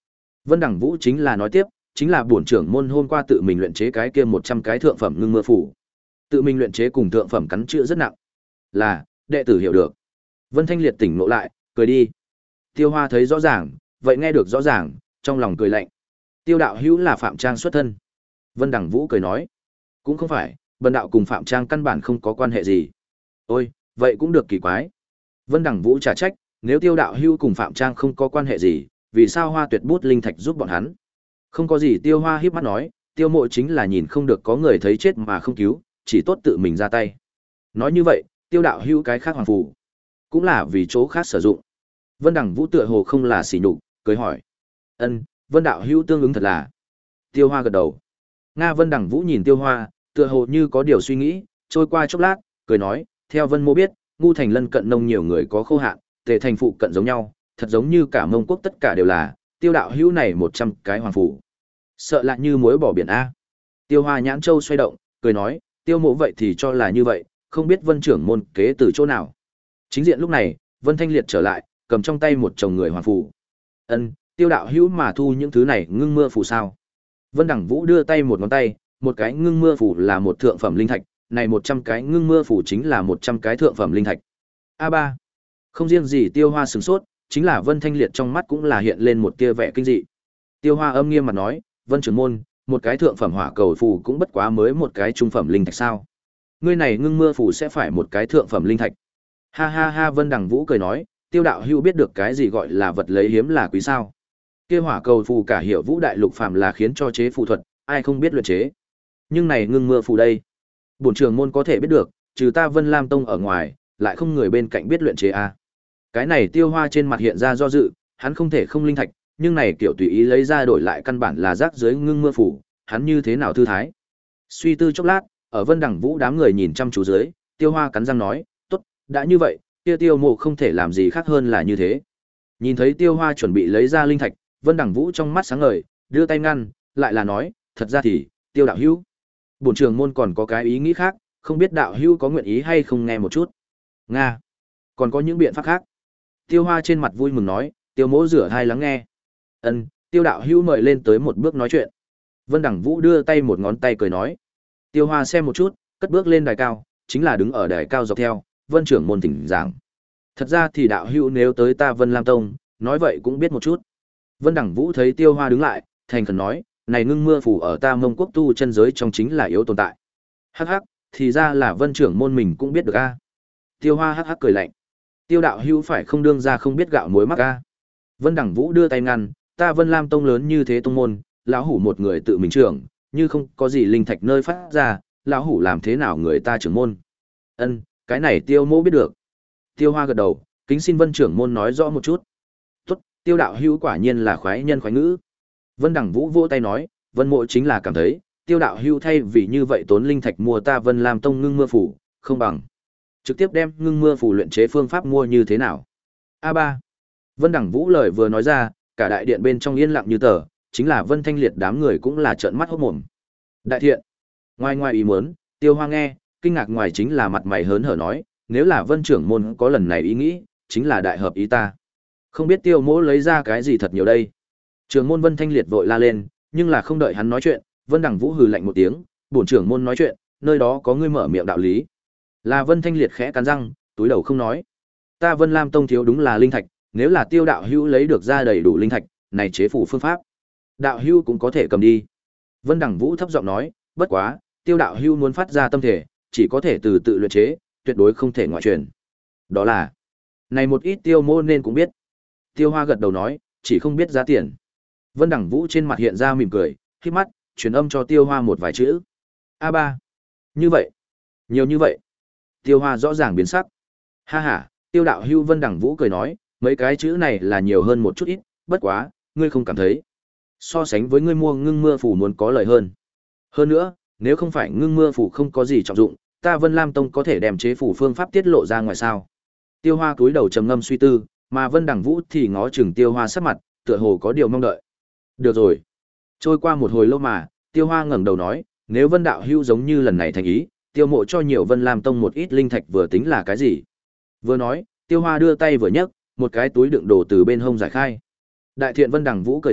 Vân Đẳng Vũ chính là nói tiếp, chính là bổn trưởng môn hôm qua tự mình luyện chế cái kia một trăm cái thượng phẩm ngưng mưa phủ. Tự mình luyện chế cùng thượng phẩm cắn chữa rất nặng. Là, đệ tử hiểu được. Vân Thanh Liệt tỉnh ngộ lại, cười đi. Tiêu Hoa thấy rõ ràng, vậy nghe được rõ ràng, trong lòng cười lạnh. Tiêu đạo hữu là Phạm Trang xuất thân. Vân Đẳng Vũ cười nói, cũng không phải, bần đạo cùng Phạm Trang căn bản không có quan hệ gì. Ôi, vậy cũng được kỳ quái. Vân Đẳng Vũ trả trách, nếu Tiêu đạo hữu cùng Phạm Trang không có quan hệ gì, vì sao Hoa Tuyệt bút linh thạch giúp bọn hắn? Không có gì. Tiêu Hoa híp mắt nói, Tiêu Mộ chính là nhìn không được có người thấy chết mà không cứu, chỉ tốt tự mình ra tay. Nói như vậy, Tiêu đạo hữu cái khác hoàng phù, cũng là vì chỗ khác sử dụng. Vân Đẳng Vũ tựa hồ không là sỉ nhục, cười hỏi. Ân, Vân đạo hữu tương ứng thật là. Tiêu Hoa gật đầu. Nga. Vân Đẳng Vũ nhìn Tiêu Hoa, tựa hồ như có điều suy nghĩ, trôi qua chốc lát, cười nói, theo Vân Mô biết, ngu thành lân cận nông nhiều người có khô hạn, tề thành phụ cận giống nhau, thật giống như cả Mông Quốc tất cả đều là, Tiêu đạo hữu này một trăm cái hoàng phủ. Sợ lại như muối bỏ biển a. Tiêu Hoa nhãn châu xoay động, cười nói, Tiêu Mộ vậy thì cho là như vậy, không biết Vân trưởng môn kế từ chỗ nào. Chính diện lúc này, Vân Thanh Liệt trở lại, cầm trong tay một chồng người hoàng phủ. Ân, Tiêu đạo hữu mà thu những thứ này ngưng mưa phù sao? Vân Đẳng Vũ đưa tay một ngón tay, một cái ngưng mưa phù là một thượng phẩm linh thạch, này một trăm cái ngưng mưa phù chính là một trăm cái thượng phẩm linh thạch. A ba. Không riêng gì Tiêu Hoa sửng sốt, chính là Vân Thanh Liệt trong mắt cũng là hiện lên một tia vẻ kinh dị. Tiêu Hoa âm nghiêm mặt nói, Vân trưởng môn, một cái thượng phẩm hỏa cầu phù cũng bất quá mới một cái trung phẩm linh thạch sao? Ngươi này ngưng mưa phù sẽ phải một cái thượng phẩm linh thạch. Ha ha ha. Vân Đẳng Vũ cười nói, Tiêu đạo hữu biết được cái gì gọi là vật lấy hiếm là quý sao? Kia hỏa cầu phù cả hiệu vũ đại lục phàm là khiến cho chế phù thuật, ai không biết luyện chế. Nhưng này ngưng mưa phù đây, bổn trưởng môn có thể biết được, trừ ta Vân Lam Tông ở ngoài, lại không người bên cạnh biết luyện chế a. Cái này Tiêu Hoa trên mặt hiện ra do dự, hắn không thể không linh thạch, nhưng này kiểu tùy ý lấy ra đổi lại căn bản là rác dưới ngưng mưa phù, hắn như thế nào thư thái. Suy tư chốc lát, ở Vân Đẳng Vũ đám người nhìn chăm chú dưới, Tiêu Hoa cắn răng nói, tốt, đã như vậy, kia Tiêu Mộ không thể làm gì khác hơn là như thế. Nhìn thấy Tiêu Hoa chuẩn bị lấy ra linh thạch, Vân Đẳng Vũ trong mắt sáng ngời, đưa tay ngăn, lại là nói, thật ra thì, Tiêu đạo hữu, bổn trưởng môn còn có cái ý nghĩ khác, không biết đạo hữu có nguyện ý hay không nghe một chút. Nga, còn có những biện pháp khác. Tiêu Hoa trên mặt vui mừng nói, Tiêu Mỗ rửa hai lắng nghe. Ân, Tiêu đạo hữu mời lên tới một bước nói chuyện. Vân Đẳng Vũ đưa tay một ngón tay cười nói. Tiêu Hoa xem một chút, cất bước lên đài cao, chính là đứng ở đài cao dọc theo, Vân trưởng môn thỉnh giảng. Thật ra thì đạo hữu nếu tới ta Vân Lam Tông, nói vậy cũng biết một chút. Vân Đẳng Vũ thấy Tiêu Hoa đứng lại, thành khẩn nói, này ngưng mưa phù ở ta Mông Quốc tu chân giới trong chính là yếu tồn tại. Hắc hắc, thì ra là Vân trưởng môn mình cũng biết được a. Tiêu Hoa hắc hắc cười lạnh. Tiêu đạo hữu phải không đương ra không biết gạo muối mắc a. Vân Đẳng Vũ đưa tay ngăn, ta Vân Lam Tông lớn như thế tông môn, lão hủ một người tự mình trưởng, như không có gì linh thạch nơi phát ra, lão hủ làm thế nào người ta trưởng môn. Ân, cái này Tiêu Mỗ biết được. Tiêu Hoa gật đầu, kính xin Vân trưởng môn nói rõ một chút. Tốt, Tiêu đạo hữu quả nhiên là khoái nhân khoái ngữ. Vân Đẳng Vũ vỗ tay nói, Vân Mộ chính là cảm thấy, Tiêu đạo hữu thay vì như vậy tốn linh thạch mua ta Vân Lam Tông ngưng mưa phủ, không bằng trực tiếp đem ngưng mưa phủ luyện chế phương pháp mua như thế nào. A ba. Vân Đẳng Vũ lời vừa nói ra, cả đại điện bên trong yên lặng như tờ, chính là Vân Thanh Liệt đám người cũng là trợn mắt hốt mồm. Đại thiện. Ngoài ngoài ý muốn, Tiêu Hoa nghe, kinh ngạc ngoài chính là mặt mày hớn hở nói, nếu là Vân trưởng môn có lần này ý nghĩ, chính là đại hợp ý ta. Không biết Tiêu Mỗ lấy ra cái gì thật nhiều đây. Trưởng môn Vân Thanh Liệt vội la lên, nhưng là không đợi hắn nói chuyện, Vân Đẳng Vũ hừ lạnh một tiếng, bổn trưởng môn nói chuyện, nơi đó có ngươi mở miệng đạo lý. Là Vân Thanh Liệt khẽ cắn răng, túi đầu không nói. Ta Vân Lam Tông thiếu đúng là linh thạch, nếu là Tiêu đạo hữu lấy được ra đầy đủ linh thạch, này chế phủ phương pháp, đạo hữu cũng có thể cầm đi. Vân Đẳng Vũ thấp giọng nói, bất quá, Tiêu đạo hữu muốn phát ra tâm thể, chỉ có thể từ tự luyện chế, tuyệt đối không thể ngoại truyền. Đó là, này một ít Tiêu Mô nên cũng biết. Tiêu Hoa gật đầu nói, chỉ không biết giá tiền. Vân Đẳng Vũ trên mặt hiện ra mỉm cười, khép mắt, truyền âm cho Tiêu Hoa một vài chữ. A ba. Như vậy, nhiều như vậy. Tiêu Hoa rõ ràng biến sắc. Ha ha, Tiêu đạo hữu. Vân Đẳng Vũ cười nói, mấy cái chữ này là nhiều hơn một chút ít, bất quá, ngươi không cảm thấy. So sánh với ngươi mua ngưng mưa phủ muốn có lợi hơn. Hơn nữa, nếu không phải ngưng mưa phủ không có gì trọng dụng, ta Vân Lam Tông có thể đem chế phủ phương pháp tiết lộ ra ngoài sao. Tiêu Hoa cúi đầu trầm ngâm suy tư, mà Vân Đẳng Vũ thì ngó chừng Tiêu Hoa sắc mặt, tựa hồ có điều mong đợi. Được rồi. Trôi qua một hồi lâu mà, Tiêu Hoa ngẩng đầu nói, nếu Vân đạo hữu giống như lần này thành ý, Tiêu Mộ cho nhiều Vân Lam Tông một ít linh thạch vừa tính là cái gì? Vừa nói, Tiêu Hoa đưa tay vừa nhấc, một cái túi đựng đồ từ bên hông giải khai. Đại thiện Vân Đẳng Vũ cười to,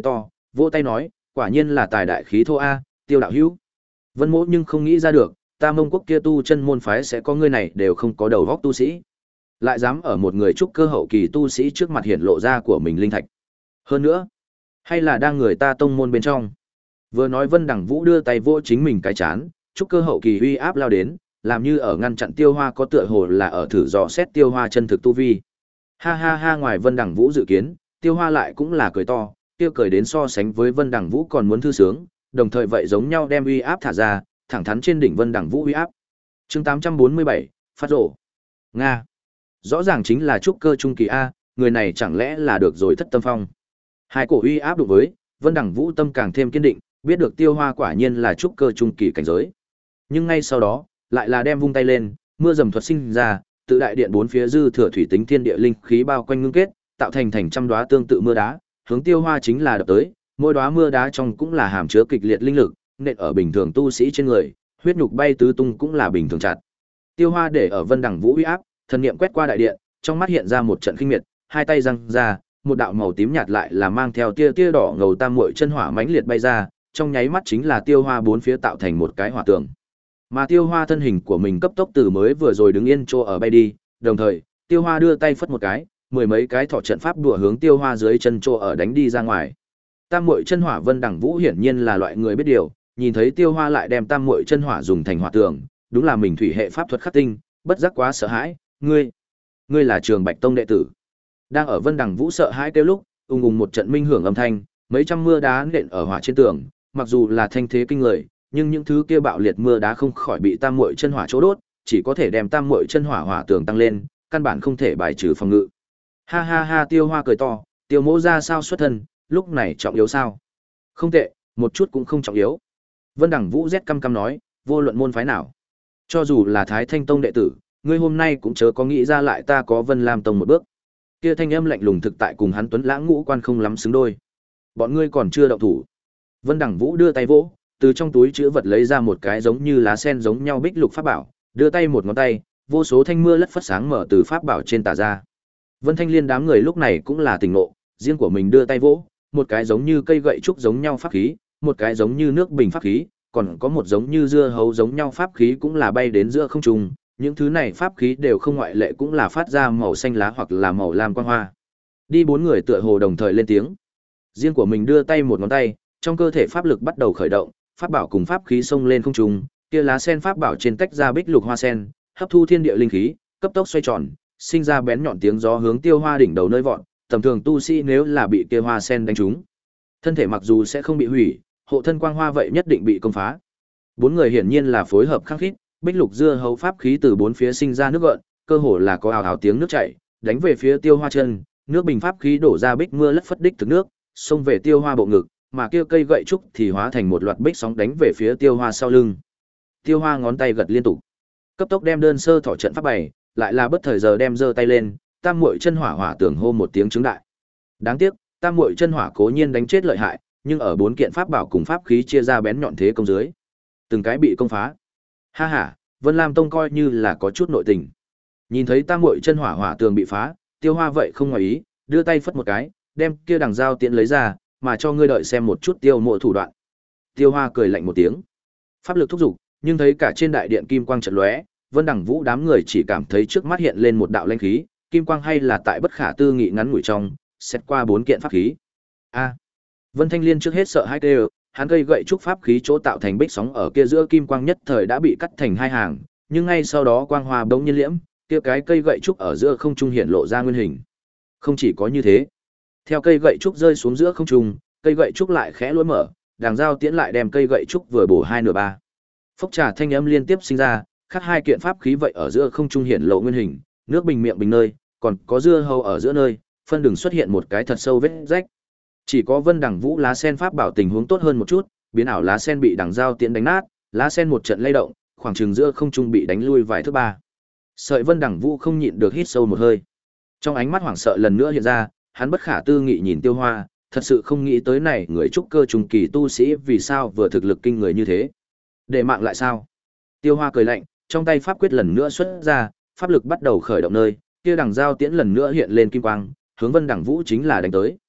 vỗ tay nói, quả nhiên là tài đại khí thô a, Tiêu đạo hữu. Vân Mỗ nhưng không nghĩ ra được, ta Mông Quốc kia tu chân môn phái sẽ có người này đều không có đầu óc tu sĩ. Lại dám ở một người trúc cơ hậu kỳ tu sĩ trước mặt hiện lộ ra của mình linh thạch. Hơn nữa, hay là đang người ta tông môn bên trong. Vừa nói Vân Đằng Vũ đưa tay vỗ chính mình cái chán, trúc cơ hậu kỳ uy áp lao đến, làm như ở ngăn chặn Tiêu Hoa có tựa hồ là ở thử dò xét Tiêu Hoa chân thực tu vi. Ha ha ha, ngoài Vân Đằng Vũ dự kiến, Tiêu Hoa lại cũng là cười to, tiêu cười đến so sánh với Vân Đằng Vũ còn muốn thư sướng, đồng thời vậy giống nhau đem uy áp thả ra, thẳng thắn trên đỉnh Vân Đằng Vũ uy áp. Chương tám trăm bốn mươi bảy, phát rổ. Nga. Rõ ràng chính là trúc cơ trung kỳ a, người này chẳng lẽ là được rồi thất tâm phong. Hai cổ uy áp đụng với, Vân Đằng Vũ tâm càng thêm kiên định, biết được Tiêu Hoa quả nhiên là trúc cơ trung kỳ cảnh giới. Nhưng ngay sau đó, lại là đem vung tay lên, mưa rầm thuật sinh ra, tự đại điện bốn phía dư thừa thủy tính thiên địa linh khí bao quanh ngưng kết, tạo thành thành trăm đóa tương tự mưa đá, hướng Tiêu Hoa chính là đập tới, mỗi đóa mưa đá trong cũng là hàm chứa kịch liệt linh lực, nện ở bình thường tu sĩ trên người, huyết nhục bay tứ tung cũng là bình thường chặt. Tiêu Hoa để ở Vân Đằng Vũ uy áp, thần niệm quét qua đại điện, trong mắt hiện ra một trận kinh miệt, hai tay giằng ra, một đạo màu tím nhạt lại là mang theo tia tia đỏ ngầu tam muội chân hỏa mãnh liệt bay ra, trong nháy mắt chính là Tiêu Hoa bốn phía tạo thành một cái hỏa tường. Mà Tiêu Hoa thân hình của mình cấp tốc từ mới vừa rồi đứng yên chỗ ở bay đi, đồng thời, Tiêu Hoa đưa tay phất một cái, mười mấy cái thọ trận pháp đùa hướng Tiêu Hoa dưới chân chỗ ở đánh đi ra ngoài. Tam muội chân hỏa Vân Đằng Vũ hiển nhiên là loại người biết điều, nhìn thấy Tiêu Hoa lại đem tam muội chân hỏa dùng thành hỏa tường, đúng là mình thủy hệ pháp thuật khắc tinh, bất giác quá sợ hãi, ngươi, ngươi là Trường Bạch Tông đệ tử. Đang ở Vân Đằng Vũ sợ hãi kêu lúc, ùng ùng một trận minh hưởng âm thanh, mấy trăm mưa đá nện ở hỏa trên tường, mặc dù là thanh thế kinh người, nhưng những thứ kia bạo liệt mưa đá không khỏi bị tam muội chân hỏa chỗ đốt, chỉ có thể đem tam muội chân hỏa hỏa tường tăng lên, căn bản không thể bài trừ phòng ngự. Ha ha ha, Tiêu Hoa cười to, Tiêu Mỗ ra sao xuất thân, lúc này trọng yếu sao? Không tệ, một chút cũng không trọng yếu. Vân Đằng Vũ rét căm căm nói, vô luận môn phái nào, cho dù là Thái Thanh Tông đệ tử, ngươi hôm nay cũng chớ có nghĩ ra lại ta có Vân Lam Tông một bước. Kia thanh âm lạnh lùng thực tại cùng hắn Tuấn Lãng ngũ quan không lắm xứng đôi. Bọn ngươi còn chưa động thủ. Vân Đằng Vũ đưa tay vỗ, từ trong túi chứa vật lấy ra một cái giống như lá sen giống nhau bích lục pháp bảo, đưa tay một ngón tay, vô số thanh mưa lất phất sáng mở từ pháp bảo trên tả ra. Vân Thanh Liên đám người lúc này cũng là tỉnh ngộ, riêng của mình đưa tay vỗ, một cái giống như cây gậy trúc giống nhau pháp khí, một cái giống như nước bình pháp khí, còn có một giống như dưa hấu giống nhau pháp khí cũng là bay đến giữa không trung, những thứ này pháp khí đều không ngoại lệ cũng là phát ra màu xanh lá hoặc là màu lam quang hoa. Đi bốn người tựa hồ đồng thời lên tiếng. Riêng của mình đưa tay một ngón tay, trong cơ thể pháp lực bắt đầu khởi động, pháp bảo cùng pháp khí xông lên không trung, kia lá sen pháp bảo trên tách ra bích lục hoa sen, hấp thu thiên địa linh khí, cấp tốc xoay tròn, sinh ra bén nhọn tiếng gió hướng Tiêu Hoa đỉnh đầu nơi vọt, tầm thường tu sĩ nếu là bị kia hoa sen đánh trúng, thân thể mặc dù sẽ không bị hủy, hộ thân quang hoa vậy nhất định bị công phá. Bốn người hiển nhiên là phối hợp khắc khít, bích lục dưa hấu pháp khí từ bốn phía sinh ra nước gợn, cơ hồ là có ào ào tiếng nước chảy, đánh về phía Tiêu Hoa chân, nước bình pháp khí đổ ra bích mưa lất phất đích thực nước, xông về Tiêu Hoa bộ ngực, mà kia cây gậy trúc thì hóa thành một loạt bích sóng đánh về phía Tiêu Hoa sau lưng. Tiêu Hoa ngón tay gật liên tục, cấp tốc đem đơn sơ thọ trận pháp bày, lại là bất thời giờ đem giơ tay lên, tam muội chân hỏa hỏa tưởng hô một tiếng chứng đại. Đáng tiếc, tam muội chân hỏa cố nhiên đánh chết lợi hại, nhưng ở bốn kiện pháp bảo cùng pháp khí chia ra bén nhọn thế công dưới, từng cái bị công phá. Ha ha, Vân Lam Tông coi như là có chút nội tình. Nhìn thấy tam muội chân hỏa hỏa tường bị phá, Tiêu Hoa vậy không ngoài ý, đưa tay phất một cái, đem kia đằng dao tiện lấy ra, mà cho ngươi đợi xem một chút Tiêu Mộ thủ đoạn. Tiêu Hoa cười lạnh một tiếng, pháp lực thúc giục, nhưng thấy cả trên đại điện kim quang chợt lóe, Vân Đằng Vũ đám người chỉ cảm thấy trước mắt hiện lên một đạo linh khí, kim quang hay là tại bất khả tư nghị ngắn ngủi trong, xét qua bốn kiện pháp khí. A. Vân Thanh Liên trước hết sợ hai kêu, hắn cây gậy trúc pháp khí chỗ tạo thành bích sóng ở kia giữa kim quang nhất thời đã bị cắt thành hai hàng, nhưng ngay sau đó quang hoa bỗng nhiên liễm, kia cái cây gậy trúc ở giữa không trung hiện lộ ra nguyên hình. Không chỉ có như thế, theo cây gậy trúc rơi xuống giữa không trung, cây gậy trúc lại khẽ lối mở, đàng dao tiễn lại đem cây gậy trúc vừa bổ hai nửa ba. Phốc trà thanh âm liên tiếp sinh ra, khác hai kiện pháp khí vậy ở giữa không trung hiện lộ nguyên hình, nước bình miệng bình nơi, còn có dưa hấu ở giữa nơi, phân đường xuất hiện một cái thật sâu vết rách. Chỉ có Vân Đằng Vũ lá sen pháp bảo tình huống tốt hơn một chút, biến ảo lá sen bị đằng dao tiễn đánh nát, lá sen một trận lay động, khoảng chừng giữa không trung bị đánh lui vài thước ba. Sợi Vân Đằng Vũ không nhịn được hít sâu một hơi. Trong ánh mắt hoảng sợ lần nữa hiện ra, hắn bất khả tư nghị nhìn Tiêu Hoa, thật sự không nghĩ tới này người trúc cơ trùng kỳ tu sĩ vì sao vừa thực lực kinh người như thế. Để mạng lại sao? Tiêu Hoa cười lạnh, trong tay pháp quyết lần nữa xuất ra, pháp lực bắt đầu khởi động nơi, kia đằng dao tiễn lần nữa hiện lên kim quang, hướng Vân Đằng Vũ chính là đánh tới.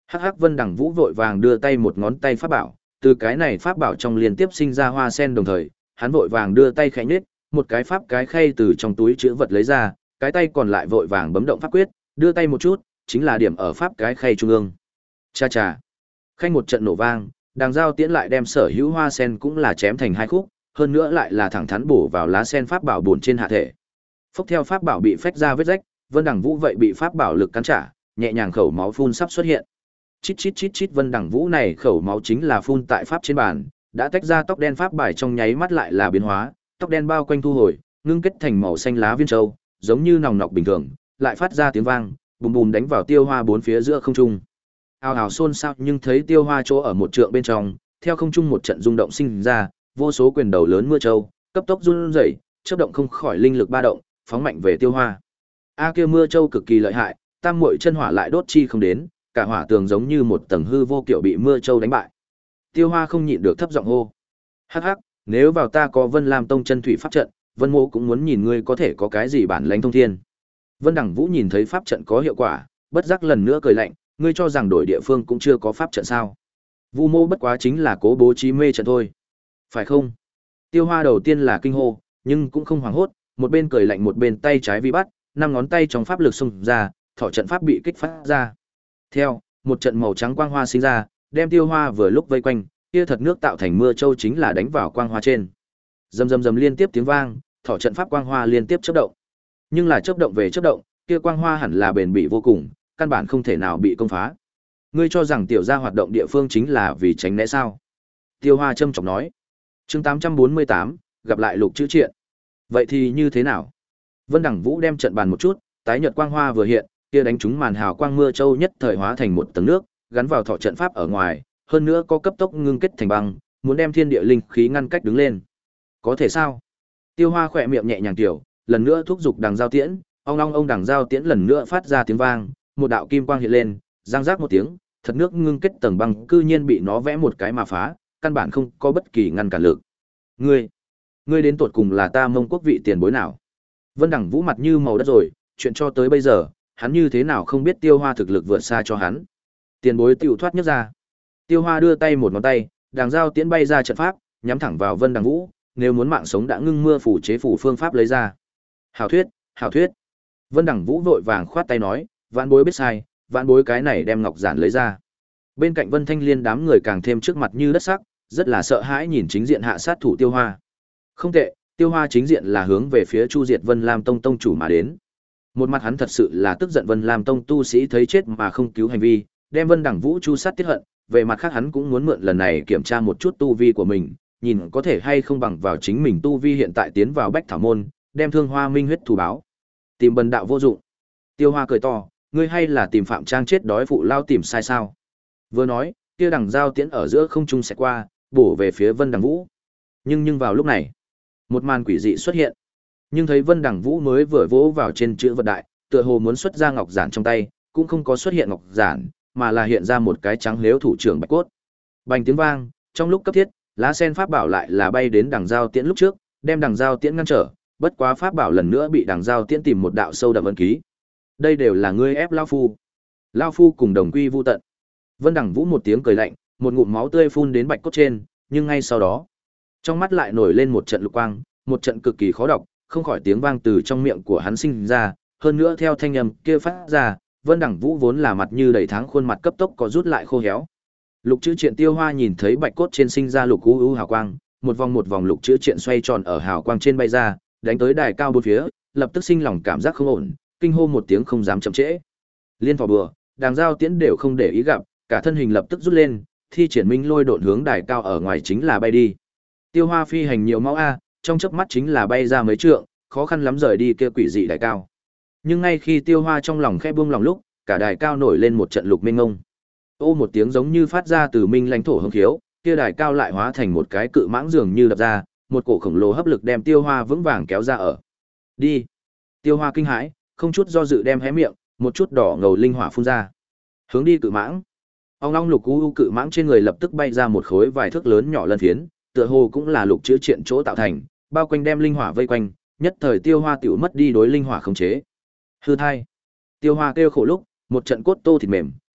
Hắc Hắc Vân Đằng Vũ vội vàng đưa tay một ngón tay pháp bảo, từ cái này pháp bảo trong liên tiếp sinh ra hoa sen đồng thời, hắn vội vàng đưa tay khẽ nhếch, một cái pháp cái khay từ trong túi chứa vật lấy ra, cái tay còn lại vội vàng bấm động pháp quyết, đưa tay một chút, chính là điểm ở pháp cái khay trung ương. Cha cha. Khanh một trận nổ vang, đằng dao tiễn lại đem sở hữu hoa sen cũng là chém thành hai khúc, hơn nữa lại là thẳng thắn bổ vào lá sen pháp bảo bổn trên hạ thể. Phốc theo pháp bảo bị phách ra vết rách, Vân Đằng Vũ vậy bị pháp bảo lực cắn trả, nhẹ nhàng khẩu máu phun sắp xuất hiện. Chít chít chít chít Vân Đằng Vũ này khẩu máu chính là phun tại pháp trên bàn, đã tách ra tóc đen pháp bài trong nháy mắt lại là biến hóa, tóc đen bao quanh thu hồi, ngưng kết thành màu xanh lá viên châu, giống như nòng nọc bình thường, lại phát ra tiếng vang, bùm bùm đánh vào Tiêu Hoa bốn phía giữa không trung. Ào ào xôn xao nhưng thấy Tiêu Hoa chỗ ở một trượng bên trong, theo không trung một trận rung động sinh ra, vô số quyền đầu lớn mưa châu, cấp tốc run rẩy, chớp động không khỏi linh lực ba động, phóng mạnh về Tiêu Hoa. A kia mưa châu cực kỳ lợi hại, tam muội chân hỏa lại đốt chi không đến, cả hỏa tường giống như một tầng hư vô kiểu bị mưa châu đánh bại. Tiêu Hoa không nhịn được thấp giọng hô: "Hắc hắc, nếu vào ta có Vân Lam Tông chân thủy pháp trận, Vân Mộ cũng muốn nhìn ngươi có thể có cái gì bản lãnh thông thiên." Vân Đằng Vũ nhìn thấy pháp trận có hiệu quả, bất giác lần nữa cười lạnh, ngươi cho rằng đổi địa phương cũng chưa có pháp trận sao? Vu Mô bất quá chính là cố bố trí mê trận thôi, phải không? Tiêu Hoa đầu tiên là kinh hô, nhưng cũng không hoảng hốt, một bên cười lạnh một bên tay trái vi bắt, năm ngón tay trong pháp lực xung ra, thọ trận pháp bị kích phát ra. Theo, một trận màu trắng quang hoa sinh ra, đem Tiêu Hoa vừa lúc vây quanh, kia thật nước tạo thành mưa châu chính là đánh vào quang hoa trên. Rầm rầm rầm liên tiếp tiếng vang, thọ trận pháp quang hoa liên tiếp chớp động. Nhưng là chớp động về chớp động, kia quang hoa hẳn là bền bỉ vô cùng, căn bản không thể nào bị công phá. Ngươi cho rằng tiểu gia hoạt động địa phương chính là vì tránh né sao? Tiêu Hoa châm chọc nói. Chương tám trăm bốn mươi tám, gặp lại Lục Chữ Triện. Vậy thì như thế nào? Vân Đằng Vũ đem trận bàn một chút, tái nhợt quang hoa vừa hiện, kia đánh trúng màn hào quang mưa châu nhất thời hóa thành một tầng nước, gắn vào thọ trận pháp ở ngoài, hơn nữa có cấp tốc ngưng kết thành băng, muốn đem thiên địa linh khí ngăn cách đứng lên. Có thể sao? Tiêu Hoa khỏe miệng nhẹ nhàng tiểu, lần nữa thúc giục đằng giao tiễn, ong ong ông đằng giao tiễn lần nữa phát ra tiếng vang, một đạo kim quang hiện lên, giang rác một tiếng, thật nước ngưng kết tầng băng cư nhiên bị nó vẽ một cái mà phá, căn bản không có bất kỳ ngăn cản lực. Ngươi, ngươi đến tột cùng là ta Mông Quốc vị tiền bối nào? Vân Đằng Vũ mặt như màu đất rồi, chuyện cho tới bây giờ, hắn như thế nào không biết Tiêu Hoa thực lực vượt xa cho hắn. Tiền bối tiểu thoát nhất ra. Tiêu Hoa đưa tay một ngón tay, đằng dao tiễn bay ra trận pháp, nhắm thẳng vào Vân Đằng Vũ, nếu muốn mạng sống đã ngưng mưa phủ chế phủ phương pháp lấy ra. Hảo thuyết, hảo thuyết. Vân Đằng Vũ vội vàng khoát tay nói, vạn bối biết sai, vạn bối cái này đem ngọc giản lấy ra. Bên cạnh Vân Thanh Liên đám người càng thêm trước mặt như đất sắc, rất là sợ hãi nhìn chính diện hạ sát thủ Tiêu Hoa. Không tệ, Tiêu Hoa chính diện là hướng về phía Chu Diệt Vân Lam Tông tông chủ mà đến. Một mặt hắn thật sự là tức giận Vân Lam Tông tu sĩ thấy chết mà không cứu hành vi, đem Vân Đằng Vũ chu sát tiết hận, về mặt khác hắn cũng muốn mượn lần này kiểm tra một chút tu vi của mình, nhìn có thể hay không bằng vào chính mình tu vi hiện tại tiến vào Bách Thảo môn, đem Thương Hoa Minh huyết thù báo. Tìm bần đạo vô dụng. Tiêu Hoa cười to, ngươi hay là tìm Phạm Trang chết đói phụ lao tìm sai sao? Vừa nói, kia đằng dao tiễn ở giữa không trung sẽ qua, bổ về phía Vân Đằng Vũ. Nhưng nhưng vào lúc này, một màn quỷ dị xuất hiện. Nhưng thấy Vân Đằng Vũ mới vừa vỗ vào trên chữ vật đại, tựa hồ muốn xuất ra ngọc giản trong tay, cũng không có xuất hiện ngọc giản, mà là hiện ra một cái trắng lếu thủ trưởng bạch cốt. Bành tiếng vang, trong lúc cấp thiết, lá sen pháp bảo lại là bay đến đằng dao tiễn lúc trước, đem đằng dao tiễn ngăn trở, bất quá pháp bảo lần nữa bị đằng dao tiễn tìm một đạo sâu đậm ấn ký. Đây đều là ngươi ép lão phu. Lão phu cùng đồng quy vu tận. Vân Đằng Vũ một tiếng cười lạnh, một ngụm máu tươi phun đến bạch cốt trên, nhưng ngay sau đó, trong mắt lại nổi lên một trận lục quang, một trận cực kỳ khó đọc, không khỏi tiếng vang từ trong miệng của hắn sinh ra, hơn nữa theo thanh âm kia phát ra, Vân Đằng Vũ vốn là mặt như đầy tháng khuôn mặt cấp tốc có rút lại khô héo. Lục Chữ Triện Tiêu Hoa nhìn thấy bạch cốt trên sinh ra lục u u hào quang, một vòng một vòng lục chữ triện xoay tròn ở hào quang trên bay ra, đánh tới đài cao bốn phía, lập tức sinh lòng cảm giác không ổn, kinh hô một tiếng không dám chậm trễ. Liên thỏ bừa, đàng giao tiễn đều không để ý gặp, cả thân hình lập tức rút lên, thi triển minh lôi độn hướng đài cao ở ngoài chính là bay đi. Tiêu Hoa phi hành nhiều máu a, trong chớp mắt chính là bay ra mấy trượng, khó khăn lắm rời đi kia quỷ dị đài cao. Nhưng ngay khi Tiêu Hoa trong lòng khẽ buông lòng lúc, cả đài cao nổi lên một trận lục minh ngông. Ô một tiếng giống như phát ra từ minh lãnh thổ hưng khiếu, kia đài cao lại hóa thành một cái cự mãng dường như đập ra, một cổ khổng lồ hấp lực đem Tiêu Hoa vững vàng kéo ra ở. Đi. Tiêu Hoa kinh hãi, không chút do dự đem hé miệng, một chút đỏ ngầu linh hỏa phun ra. Hướng đi cự mãng. Ong long lục u cự mãng trên người lập tức bay ra một khối vài thước lớn nhỏ lân phiến, tựa hồ cũng là lục chữa triện chỗ tạo thành, bao quanh đem linh hỏa vây quanh, nhất thời Tiêu Hoa tiểu mất đi đối linh hỏa khống chế. Hư thai. Tiêu Hoa kêu khổ lúc, một trận cốt tô thịt mềm,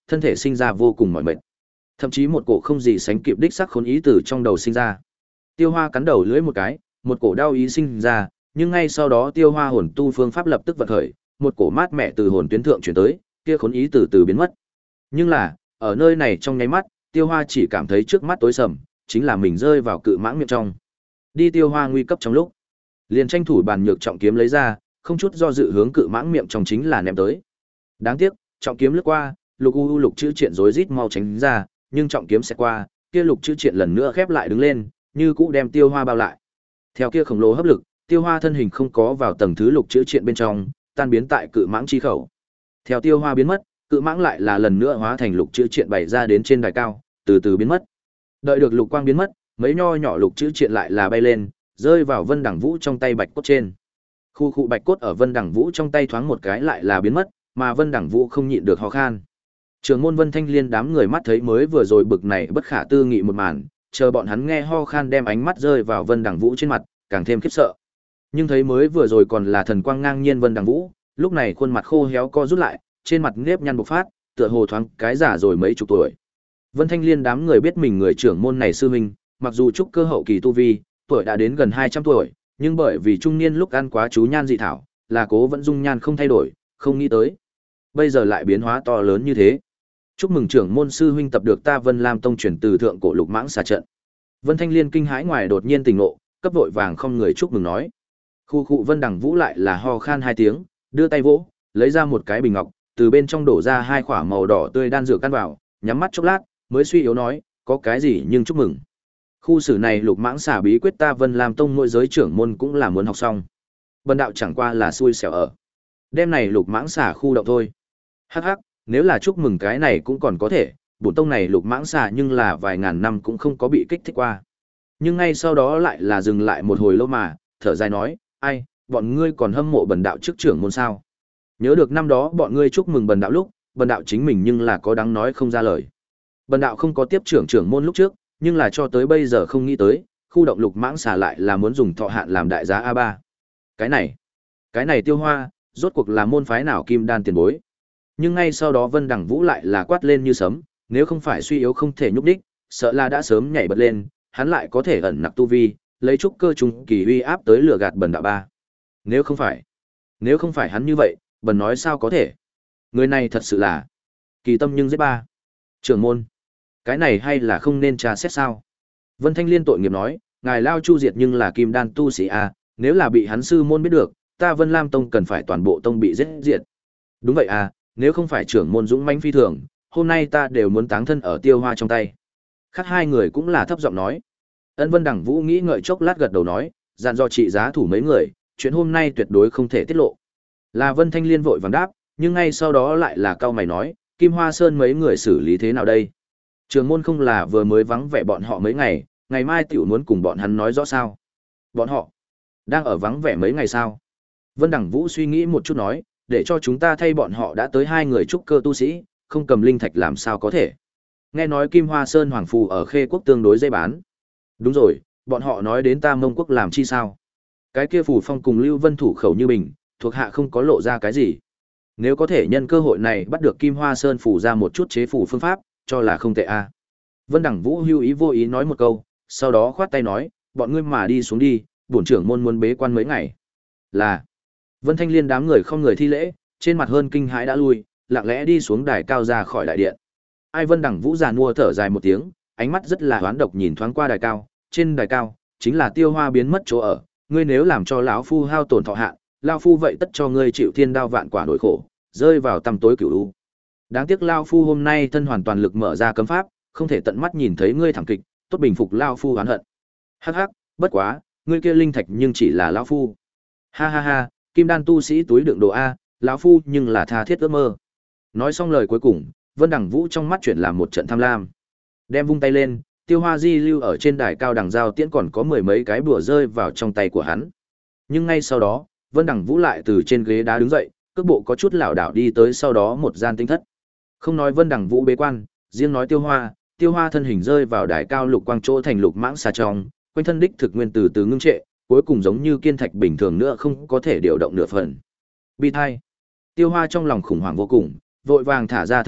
thân thể sinh ra vô cùng mỏi mệt. Thậm chí một cổ không gì sánh kịp đích sắc khốn ý từ trong đầu sinh ra. Tiêu Hoa cắn đầu lưỡi một cái, một cổ đau ý sinh ra, nhưng ngay sau đó Tiêu Hoa hồn tu phương pháp lập tức vận khởi, một cổ mát mẻ từ hồn tuyến thượng chuyển tới, kia khốn ý từ từ biến mất. Nhưng là, ở nơi này trong nháy mắt, Tiêu Hoa chỉ cảm thấy trước mắt tối sầm, chính là mình rơi vào cự mãng miệng trong. Đi Tiêu Hoa nguy cấp trong lúc, liền tranh thủ bàn nhược trọng kiếm lấy ra, không chút do dự hướng cự mãng miệng trong chính là ném tới. Đáng tiếc, trọng kiếm lướt qua, lục u lục chữ triện rối rít mau tránh ra, nhưng trọng kiếm sẽ qua, kia lục chữ triện lần nữa khép lại đứng lên, như cũ đem Tiêu Hoa bao lại. Theo kia khổng lồ hấp lực, Tiêu Hoa thân hình không có vào tầng thứ lục chữ triện bên trong, tan biến tại cự mãng chi khẩu. Theo Tiêu Hoa biến mất, cự mãng lại là lần nữa hóa thành lục chữ triện bày ra đến trên đài cao, từ từ biến mất. Đợi được lục quang biến mất, mấy nho nhỏ lục chữ triện lại là bay lên, rơi vào Vân Đẳng Vũ trong tay bạch cốt trên. Khu khu bạch cốt ở Vân Đẳng Vũ trong tay thoáng một cái lại là biến mất, mà Vân Đẳng Vũ không nhịn được ho khan. Trường môn Vân Thanh Liên đám người mắt thấy mới vừa rồi bực này bất khả tư nghị một màn, chờ bọn hắn nghe ho khan đem ánh mắt rơi vào Vân Đẳng Vũ trên mặt, càng thêm khiếp sợ. Nhưng thấy mới vừa rồi còn là thần quang ngang nhiên Vân Đẳng Vũ, lúc này khuôn mặt khô héo co rút lại, trên mặt nếp nhăn bộc phát, tựa hồ thoáng cái giả rồi mấy chục tuổi. Vân Thanh Liên đám người biết mình người trưởng môn này sư huynh, mặc dù trúc cơ hậu kỳ tu vi, tuổi đã đến gần hai trăm tuổi, nhưng bởi vì trung niên lúc ăn quá chú nhan dị thảo, là cố vẫn dung nhan không thay đổi, không nghĩ tới. Bây giờ lại biến hóa to lớn như thế. Chúc mừng trưởng môn sư huynh tập được ta Vân Lam tông truyền từ thượng cổ lục mãng xà trận. Vân Thanh Liên kinh hãi ngoài đột nhiên tỉnh ngộ, cấp vội vàng không người chúc mừng nói. Khu khu Vân Đẳng Vũ lại là ho khan hai tiếng, đưa tay vỗ, lấy ra một cái bình ngọc, từ bên trong đổ ra hai quả màu đỏ tươi đan dược căn vào, nhắm mắt chốc lát, mới suy yếu nói, có cái gì nhưng chúc mừng. Khu sử này lục mãng xà bí quyết ta Vân Lam tông mỗi giới trưởng môn cũng là muốn học xong. Bần đạo chẳng qua là xui xẻo ở. Đêm này lục mãng xà khu động thôi. Hắc hắc, nếu là chúc mừng cái này cũng còn có thể, bổn tông này lục mãng xà nhưng là vài ngàn năm cũng không có bị kích thích qua. Nhưng ngay sau đó lại là dừng lại một hồi lâu mà, thở dài nói, ai, bọn ngươi còn hâm mộ bần đạo trước trưởng môn sao? Nhớ được năm đó bọn ngươi chúc mừng bần đạo lúc, bần đạo chính mình nhưng là có đáng nói không ra lời. Bần đạo không có tiếp trưởng trưởng môn lúc trước, nhưng là cho tới bây giờ không nghĩ tới, khu động lục mãng xà lại là muốn dùng thọ hạn làm đại giá a ba. Cái này, cái này Tiêu Hoa, rốt cuộc là môn phái nào kim đan tiền bối. Nhưng ngay sau đó Vân Đẳng Vũ lại là quát lên như sấm, nếu không phải suy yếu không thể nhúc đích, sợ là đã sớm nhảy bật lên, hắn lại có thể ẩn nặc tu vi, lấy trúc cơ trùng kỳ uy áp tới lừa gạt bần đạo ba. Nếu không phải, nếu không phải hắn như vậy, bần nói sao có thể. Người này thật sự là kỳ tâm nhưng giết ba. Trưởng môn, cái này hay là không nên tra xét sao? Vân Thanh Liên tội nghiệp nói, ngài lao chu diệt nhưng là kim đan tu sĩ a, nếu là bị hắn sư môn biết được, ta Vân Lam tông cần phải toàn bộ tông bị giết diệt. Đúng vậy à, nếu không phải trưởng môn dũng mãnh phi thường, hôm nay ta đều muốn táng thân ở Tiêu Hoa trong tay. Khác hai người cũng là thấp giọng nói. Ân Vân Đẳng Vũ nghĩ ngợi chốc lát gật đầu nói, dặn dò trị giá thủ mấy người, chuyện hôm nay tuyệt đối không thể tiết lộ. Là Vân Thanh Liên vội vàng đáp, nhưng ngay sau đó lại là cao mày nói, Kim Hoa Sơn mấy người xử lý thế nào đây? Trường môn không là vừa mới vắng vẻ bọn họ mấy ngày, ngày mai tiểu muốn cùng bọn hắn nói rõ sao? Bọn họ đang ở vắng vẻ mấy ngày sao? Vân Đẳng Vũ suy nghĩ một chút nói, để cho chúng ta thay bọn họ đã tới hai người trúc cơ tu sĩ, không cầm linh thạch làm sao có thể. Nghe nói Kim Hoa Sơn Hoàng Phù ở Khê Quốc tương đối dễ bán. Đúng rồi, bọn họ nói đến ta Mông Quốc làm chi sao? Cái kia Phù Phong cùng Lưu Vân thủ khẩu như bình, thuộc hạ không có lộ ra cái gì. Nếu có thể nhân cơ hội này bắt được Kim Hoa Sơn Phù ra một chút chế phù phương pháp, cho là không tệ a. À. Vân Đẳng Vũ hưu ý vô ý nói một câu, sau đó khoát tay nói, bọn ngươi mà đi xuống đi, bổn trưởng môn muốn bế quan mấy ngày. Là. Vân Thanh Liên đám người không người thi lễ, trên mặt hơn kinh hãi đã lui, lặng lẽ đi xuống đài cao ra khỏi đại điện. Ai Vân Đẳng Vũ giàn mua thở dài một tiếng, ánh mắt rất là hoán độc nhìn thoáng qua đài cao, trên đài cao chính là Tiêu Hoa biến mất chỗ ở, ngươi nếu làm cho lão phu hao tổn thọ hạn, lão phu vậy tất cho ngươi chịu thiên đao vạn quả nỗi khổ, rơi vào tăm tối cửu u. Đáng tiếc lão phu hôm nay thân hoàn toàn lực mở ra cấm pháp, không thể tận mắt nhìn thấy ngươi thảm kịch, tốt bình phục lão phu oán hận. Hắc hắc, bất quá, ngươi kia linh thạch nhưng chỉ là lão phu. Ha ha ha, kim đan tu sĩ túi đựng đồ a, lão phu nhưng là tha thiết ước mơ. Nói xong lời cuối cùng, Vân Đẳng Vũ trong mắt chuyển làm một trận tham lam. Đem vung tay lên, Tiêu Hoa di lưu ở trên đài cao đằng giao tiễn còn có mười mấy cái bùa rơi vào trong tay của hắn. Nhưng ngay sau đó, Vân Đẳng Vũ lại từ trên ghế đá đứng dậy, cước bộ có chút lảo đảo đi tới sau đó một gian tinh thất. Không nói Vân Đẳng Vũ bế quan, riêng nói Tiêu Hoa, Tiêu Hoa thân hình rơi vào đài cao lục quang chỗ thành lục mãng xà trong, quanh thân đích thực nguyên từ từ ngưng trệ, cuối cùng giống như kiên thạch bình thường nữa không có thể điều động nửa phần. Bi thai. Tiêu Hoa trong lòng khủng hoảng vô cùng, vội vàng thả ra thần niệm,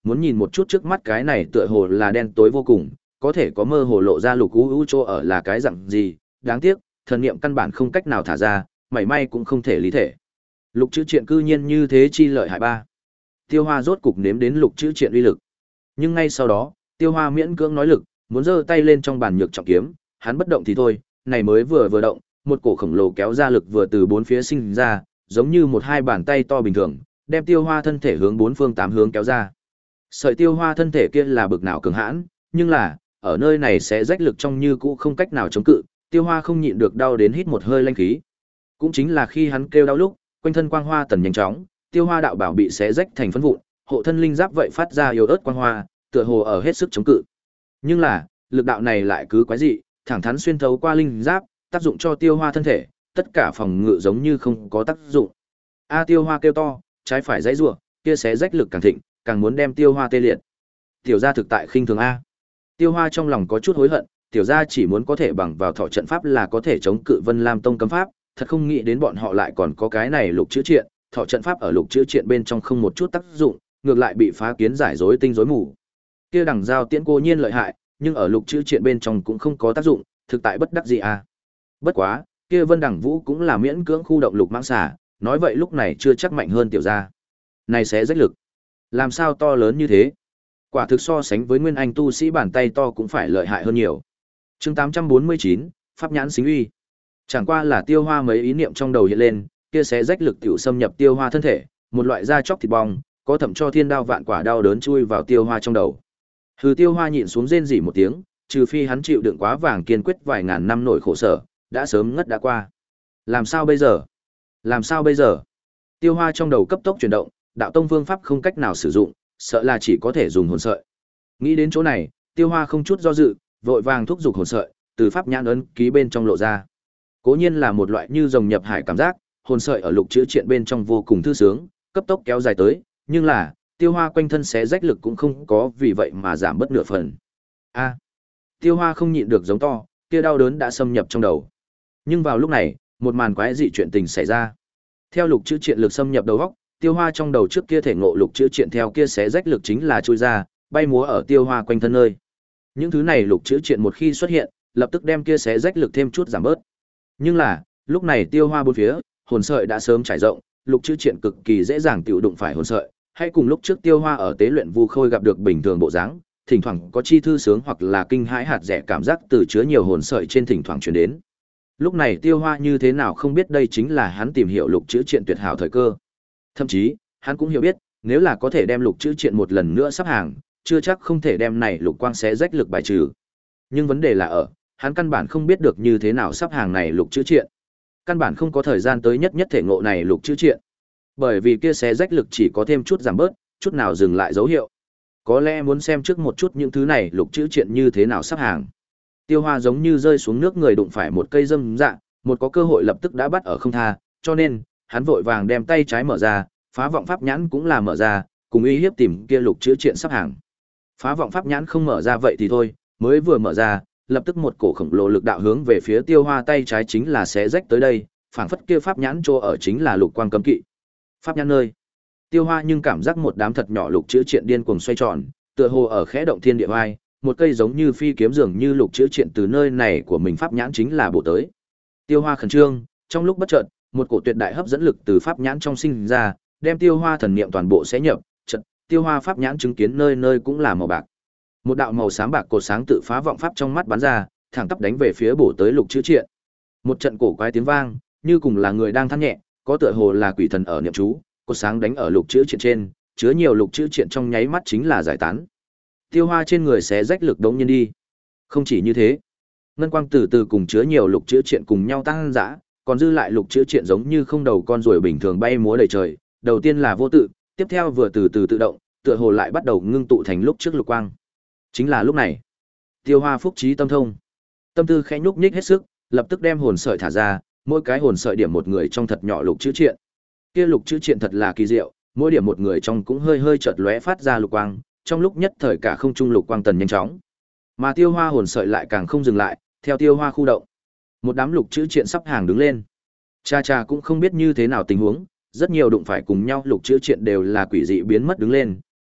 muốn nhìn một chút trước mắt cái này tựa hồ là đen tối vô cùng, có thể có mơ hồ lộ ra lục u u chỗ ở là cái dạng gì, đáng tiếc, thần niệm căn bản không cách nào thả ra, mảy may cũng không thể lý thể. Lục chữ triện cư nhiên như thế chi lợi hại ba. Tiêu Hoa rốt cục nếm đến lục chữ triện uy lực. Nhưng ngay sau đó, Tiêu Hoa miễn cưỡng nói lực, muốn giơ tay lên trong bàn nhược trọng kiếm, hắn bất động thì thôi, này mới vừa vừa động, một cổ khổng lồ kéo ra lực vừa từ bốn phía sinh ra, giống như một hai bàn tay to bình thường, đem Tiêu Hoa thân thể hướng bốn phương tám hướng kéo ra. Sợi Tiêu Hoa thân thể kia là bực nào cường hãn, nhưng là, ở nơi này sẽ rách lực trong như cũ không cách nào chống cự, Tiêu Hoa không nhịn được đau đến hít một hơi lanh khí. Cũng chính là khi hắn kêu đau lúc, quanh thân quang hoa tần nhanh chóng, Tiêu Hoa đạo bảo bị xé rách thành phấn vụn, hộ thân linh giáp vậy phát ra yếu ớt quang hoa, tựa hồ ở hết sức chống cự. Nhưng là, lực đạo này lại cứ quái dị, thẳng thắn xuyên thấu qua linh giáp, tác dụng cho Tiêu Hoa thân thể, tất cả phòng ngự giống như không có tác dụng. A Tiêu Hoa kêu to, trái phải giãy giụa, kia xé rách lực càng thịnh, càng muốn đem Tiêu Hoa tê liệt. Tiểu gia thực tại khinh thường a. Tiêu Hoa trong lòng có chút hối hận, tiểu gia chỉ muốn có thể bằng vào thọ trận pháp là có thể chống cự Vân Lam Tông cấm pháp, thật không nghĩ đến bọn họ lại còn có cái này lục chữ triện, thọ trận pháp ở lục chữ triện bên trong không một chút tác dụng, ngược lại bị phá kiến giải rối tinh rối mù. Kia đẳng giao tiễn cô nhiên lợi hại, nhưng ở lục chữ triện bên trong cũng không có tác dụng, thực tại bất đắc dĩ a. Bất quá, kia Vân Đẳng Vũ cũng là miễn cưỡng khu động lục mãng xà, nói vậy lúc này chưa chắc mạnh hơn tiểu gia. Này sẽ rách lực, làm sao to lớn như thế? Quả thực so sánh với nguyên anh tu sĩ bàn tay to cũng phải lợi hại hơn nhiều. Chương tám trăm bốn mươi chín, pháp nhãn xính uy. Chẳng qua là Tiêu Hoa mấy ý niệm trong đầu hiện lên, kia sẽ rách lực tiểu xâm nhập Tiêu Hoa thân thể, một loại da chóc thịt bong, có thậm cho thiên đao vạn quả đau đớn chui vào Tiêu Hoa trong đầu. Hừ, Tiêu Hoa nhịn xuống rên rỉ một tiếng, trừ phi hắn chịu đựng quá vàng kiên quyết vài ngàn năm nỗi khổ sở, đã sớm ngất đã qua. Làm sao bây giờ? Làm sao bây giờ? Tiêu Hoa trong đầu cấp tốc chuyển động, đạo tông phương pháp không cách nào sử dụng, sợ là chỉ có thể dùng hồn sợi. Nghĩ đến chỗ này, Tiêu Hoa không chút do dự, vội vàng thúc giục hồn sợi, từ pháp nhãn ấn ký bên trong lộ ra. Cố nhiên là một loại như rồng nhập hải cảm giác, hồn sợi ở lục chữ triện bên trong vô cùng thư sướng, cấp tốc kéo dài tới, nhưng là, Tiêu Hoa quanh thân xé rách lực cũng không có vì vậy mà giảm bất nửa phần. A. Tiêu Hoa không nhịn được giống to, kia đau đớn đã xâm nhập trong đầu. Nhưng vào lúc này, một màn quái dị chuyện tình xảy ra. Theo lục chữ triện lực xâm nhập đầu óc, Tiêu Hoa trong đầu trước kia thể ngộ lục chữ triện theo kia xé rách lực chính là chui ra, bay múa ở Tiêu Hoa quanh thân nơi. Những thứ này lục chữ triện một khi xuất hiện, lập tức đem kia xé rách lực thêm chút giảm bớt. Nhưng là, lúc này Tiêu Hoa bốn phía, hồn sợi đã sớm trải rộng, lục chữ triện cực kỳ dễ dàng tiểu đụng phải hồn sợi, hay cùng lúc trước Tiêu Hoa ở tế luyện Vu Khôi gặp được bình thường bộ dáng, thỉnh thoảng có chi thư sướng hoặc là kinh hãi hạt rẻ cảm giác từ chứa nhiều hồn sợi trên thỉnh thoảng truyền đến. Lúc này Tiêu Hoa như thế nào không biết đây chính là hắn tìm hiểu lục chữ triện tuyệt hảo thời cơ. Thậm chí, hắn cũng hiểu biết, nếu là có thể đem lục chữ triện một lần nữa sắp hàng, chưa chắc không thể đem này lục quang xé rách lực bài trừ. Nhưng vấn đề là ở, hắn căn bản không biết được như thế nào sắp hàng này lục chữ triện. Căn bản không có thời gian tới nhất nhất thể ngộ này lục chữ triện. Bởi vì kia xé rách lực chỉ có thêm chút giảm bớt, chút nào dừng lại dấu hiệu. Có lẽ muốn xem trước một chút những thứ này lục chữ triện như thế nào sắp hàng. Tiêu Hoa giống như rơi xuống nước người đụng phải một cây dâm dạ, một có cơ hội lập tức đã bắt ở không tha, cho nên, hắn vội vàng đem tay trái mở ra, phá vọng pháp nhãn cũng là mở ra, cùng uy hiếp tìm kia lục chữ triện sắp hàng. Phá vọng pháp nhãn không mở ra vậy thì thôi, mới vừa mở ra, lập tức một cổ khổng lồ lực đạo hướng về phía Tiêu Hoa tay trái chính là xé rách tới đây, phảng phất kia pháp nhãn chỗ ở chính là lục quang cấm kỵ. Pháp nhãn nơi. Tiêu Hoa nhưng cảm giác một đám thật nhỏ lục chữ triện điên cuồng xoay tròn, tựa hồ ở khẽ động thiên địa vai, một cây giống như phi kiếm dường như lục chữ triện từ nơi này của mình pháp nhãn chính là bổ tới. Tiêu Hoa khẩn trương, trong lúc bất chợt, một cổ tuyệt đại hấp dẫn lực từ pháp nhãn trong sinh ra, đem Tiêu Hoa thần niệm toàn bộ xé nhập, chợt, Tiêu Hoa pháp nhãn chứng kiến nơi nơi cũng là màu bạc. Một đạo màu xám bạc cột sáng tự phá vọng pháp trong mắt bắn ra, thẳng tắp đánh về phía bổ tới lục chữ triện. Một trận cổ quái tiếng vang, như cùng là người đang than nhẹ, có tựa hồ là quỷ thần ở niệm chú, cột sáng đánh ở lục chữ triện trên, chứa nhiều lục chữ triện trong nháy mắt chính là giải tán. Tiêu Hoa trên người xé rách lực đống nhiên đi. Không chỉ như thế, ngân quang từ từ cùng chứa nhiều lục chữ triện cùng nhau tăng dã, còn dư lại lục chữ triện giống như không đầu con ruồi bình thường bay múa đầy trời, đầu tiên là vô tự, tiếp theo vừa từ từ tự động, tựa hồ lại bắt đầu ngưng tụ thành lúc trước lục quang. Chính là lúc này, Tiêu Hoa phúc trí tâm thông, tâm tư khẽ nhúc nhích hết sức, lập tức đem hồn sợi thả ra, mỗi cái hồn sợi điểm một người trong thật nhỏ lục chữ triện. Kia lục chữ triện thật là kỳ diệu, mỗi điểm một người trong cũng hơi hơi chợt lóe phát ra lục quang, trong lúc nhất thời cả không trung lục quang tần nhanh chóng. Mà Tiêu Hoa hồn sợi lại càng không dừng lại, theo Tiêu Hoa khu động, một đám lục chữ triện sắp hàng đứng lên. Cha cha cũng không biết như thế nào tình huống, rất nhiều đụng phải cùng nhau lục chữ triện đều là quỷ dị biến mất đứng lên,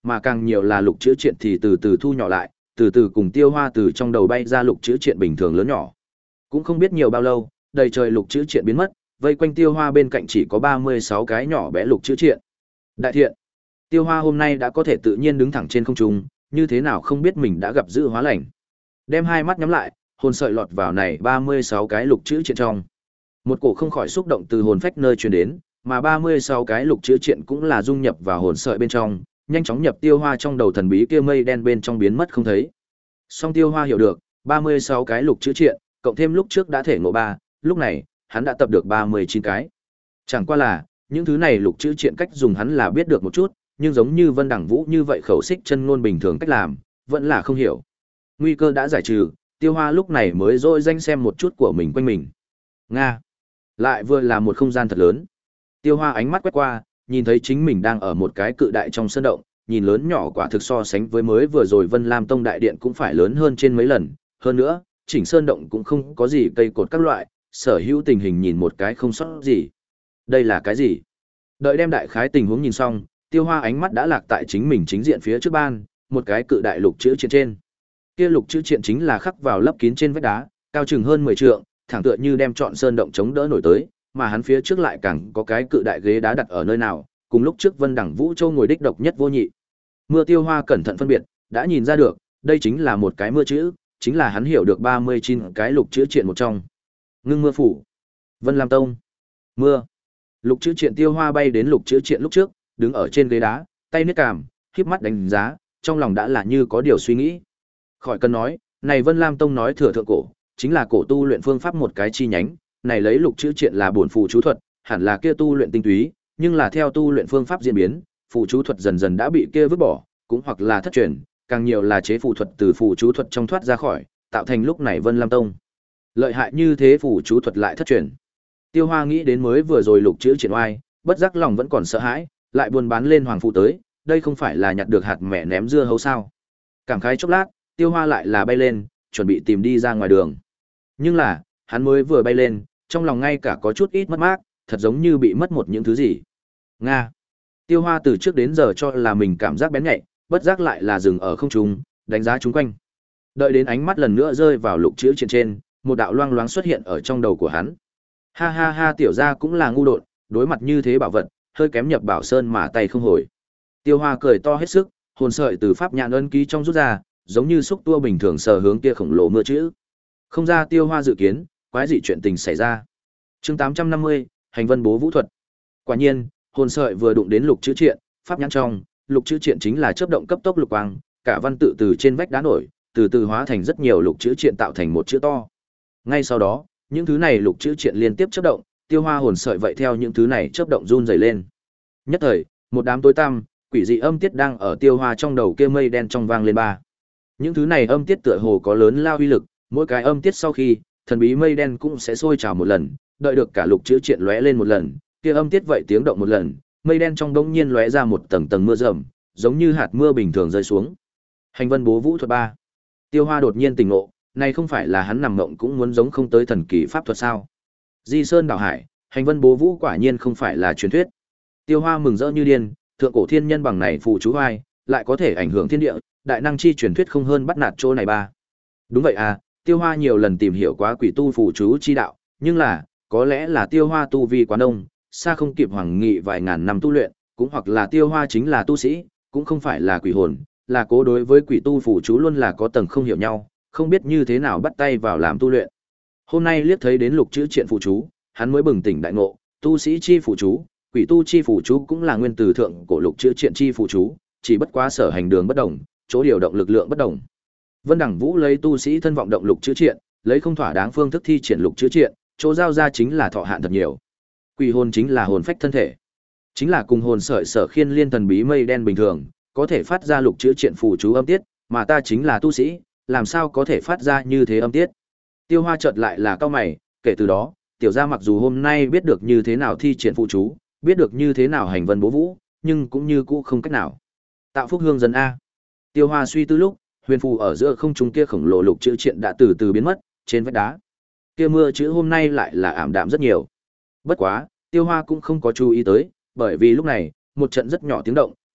mà càng nhiều là lục chữ triện thì từ từ thu nhỏ lại, từ từ cùng Tiêu Hoa từ trong đầu bay ra lục chữ triện bình thường lớn nhỏ. Cũng không biết nhiều bao lâu, đầy trời lục chữ triện biến mất, vây quanh Tiêu Hoa bên cạnh chỉ có ba mươi sáu cái nhỏ bé lục chữ triện. Đại thiện, Tiêu Hoa hôm nay đã có thể tự nhiên đứng thẳng trên không trung, như thế nào không biết mình đã gặp dữ hóa lành. Đem hai mắt nhắm lại, hồn sợi lọt vào này ba mươi sáu cái lục chữ triện trong. Một cổ không khỏi xúc động từ hồn phách nơi truyền đến, mà ba mươi sáu cái lục chữ triện cũng là dung nhập vào hồn sợi bên trong, nhanh chóng nhập Tiêu Hoa trong đầu thần bí kia mây đen bên trong biến mất không thấy. Song Tiêu Hoa hiểu được, ba mươi sáu cái lục chữ triện, cộng thêm lúc trước đã thể ngộ ba, lúc này, hắn đã tập được ba mươi chín cái. Chẳng qua là, những thứ này lục chữ triện cách dùng hắn là biết được một chút, nhưng giống như Vân Đẳng Vũ như vậy khẩu xích chân ngôn bình thường cách làm, vẫn là không hiểu. Nguy cơ đã giải trừ, Tiêu Hoa lúc này mới dỗi danh xem một chút của mình quanh mình. Nga! Lại vừa là một không gian thật lớn. Tiêu Hoa ánh mắt quét qua, nhìn thấy chính mình đang ở một cái cự đại trong sơn động, nhìn lớn nhỏ quả thực so sánh với mới vừa rồi Vân Lam Tông đại điện cũng phải lớn hơn trên mấy lần, hơn nữa, chỉnh sơn động cũng không có gì cây cột các loại, sở hữu tình hình nhìn một cái không sót gì. Đây là cái gì? Đợi đem đại khái tình huống nhìn xong, Tiêu Hoa ánh mắt đã lạc tại chính mình chính diện phía trước ban, một cái cự đại lục chữ triện trên. Kia lục chữ triện chính là khắc vào lấp kín trên vách đá, cao chừng hơn mười trượng, thẳng tựa như đem trọn sơn động chống đỡ nổi tới, mà hắn phía trước lại càng có cái cự đại ghế đá đặt ở nơi nào, cùng lúc trước Vân Đẳng Vũ Châu ngồi đích độc nhất vô nhị. Mưa Tiêu Hoa cẩn thận phân biệt, đã nhìn ra được, đây chính là một cái mưa chữ, chính là hắn hiểu được ba mươi chín cái lục chữ triện một trong. Ngưng mưa phủ, Vân Lam Tông, mưa. Lục chữ triện Tiêu Hoa bay đến lục chữ triện lúc trước, đứng ở trên ghế đá, tay niết cằm, khép mắt đánh giá, trong lòng đã là như có điều suy nghĩ. Khỏi cần nói, này Vân Lam Tông nói thừa thượng cổ, chính là cổ tu luyện phương pháp một cái chi nhánh, này lấy lục chữ triện là bổn phù chú thuật, hẳn là kia tu luyện tinh túy, nhưng là theo tu luyện phương pháp diễn biến, phù chú thuật dần dần đã bị kia vứt bỏ, cũng hoặc là thất truyền, càng nhiều là chế phù thuật từ phù chú thuật trong thoát ra khỏi, tạo thành lúc này Vân Lam Tông. Lợi hại như thế phù chú thuật lại thất truyền. Tiêu Hoa nghĩ đến mới vừa rồi lục chữ triển oai, bất giác lòng vẫn còn sợ hãi, lại buồn bán lên hoàng phụ tới, đây không phải là nhặt được hạt mẹ ném dưa hấu sao? Cảm khái chốc lát, Tiêu Hoa lại là bay lên, chuẩn bị tìm đi ra ngoài đường. Nhưng là, hắn mới vừa bay lên, trong lòng ngay cả có chút ít mất mát, thật giống như bị mất một những thứ gì. Nga. Tiêu Hoa từ trước đến giờ cho là mình cảm giác bén nhạy, bất giác lại là dừng ở không trung, đánh giá chúng quanh. Đợi đến ánh mắt lần nữa rơi vào lục chữ trên trên, một đạo loang loáng xuất hiện ở trong đầu của hắn. Ha ha ha, tiểu gia cũng là ngu đột, đối mặt như thế bảo vật, hơi kém nhập bảo sơn mà tay không hồi. Tiêu Hoa cười to hết sức, hồn sợi từ pháp nhãn ân ký trong rút ra, giống như xúc tua bình thường sờ hướng kia khổng lồ mưa chữ. Không ra Tiêu Hoa dự kiến, quái dị chuyện tình xảy ra. Chương tám trăm năm mươi, hành vân bố vũ thuật. Quả nhiên, hồn sợi vừa đụng đến lục chữ triện, pháp nhãn trong, lục chữ triện chính là chớp động cấp tốc lục quang, cả văn tự từ trên vách đá nổi, từ từ hóa thành rất nhiều lục chữ triện tạo thành một chữ to. Ngay sau đó, những thứ này lục chữ triện liên tiếp chớp động, Tiêu Hoa hồn sợi vậy theo những thứ này chớp động run rẩy lên. Nhất thời, một đám tối tăm, quỷ dị âm tiết đang ở Tiêu Hoa trong đầu kia mây đen trong vang lên ba. Những thứ này âm tiết tựa hồ có lớn lao uy lực, mỗi cái âm tiết sau khi, thần bí mây đen cũng sẽ sôi trào một lần, đợi được cả lục chữ triện lóe lên một lần, kia âm tiết vậy tiếng động một lần, mây đen trong đống nhiên lóe ra một tầng tầng mưa rầm, giống như hạt mưa bình thường rơi xuống. Hành vân bố vũ thuật ba. Tiêu Hoa đột nhiên tỉnh ngộ, này không phải là hắn nằm mộng cũng muốn giống không tới thần kỳ pháp thuật sao? Di Sơn đảo hải, hành vân bố vũ quả nhiên không phải là truyền thuyết. Tiêu Hoa mừng rỡ như điên, thượng cổ thiên nhân bằng này phù chú oai, lại có thể ảnh hưởng thiên địa, đại năng chi truyền thuyết không hơn bắt nạt chỗ này ba. Đúng vậy à, Tiêu Hoa nhiều lần tìm hiểu quá quỷ tu phù chú chi đạo, nhưng là, có lẽ là Tiêu Hoa tu vi quá đông, xa không kịp Hoàng Nghị vài ngàn năm tu luyện, cũng hoặc là Tiêu Hoa chính là tu sĩ, cũng không phải là quỷ hồn, là cố đối với quỷ tu phù chú luôn là có tầng không hiểu nhau, không biết như thế nào bắt tay vào làm tu luyện. Hôm nay liếc thấy đến lục chữ triện phù chú, hắn mới bừng tỉnh đại ngộ, tu sĩ chi phù chú, quỷ tu chi phù chú cũng là nguyên từ thượng cổ lục chữ triện chi phù chú, chỉ bất quá sở hành đường bất đồng, chỗ điều động lực lượng bất đồng. Vân Đẳng Vũ lấy tu sĩ thân vọng động lục chữ triện, lấy không thỏa đáng phương thức thi triển lục chữ triện, chỗ giao ra chính là thọ hạn thật nhiều. Quỷ hồn chính là hồn phách thân thể, chính là cùng hồn sợi sở khiên liên thần bí mây đen bình thường, có thể phát ra lục chữ triện phù chú âm tiết, mà ta chính là tu sĩ, làm sao có thể phát ra như thế âm tiết. Tiêu Hoa chợt lại là cao mày, kể từ đó, tiểu gia mặc dù hôm nay biết được như thế nào thi triển phù chú, biết được như thế nào hành vân bố vũ, nhưng cũng như cũ không cách nào. Tạo phúc hương dân a. Tiêu Hoa suy tư lúc, huyền phù ở giữa không trung kia khổng lồ lục chữ triện đã từ từ biến mất, trên vách đá. Kia mưa chữ hôm nay lại là ảm đạm rất nhiều. Bất quá, Tiêu Hoa cũng không có chú ý tới, bởi vì lúc này, một trận rất nhỏ tiếng động,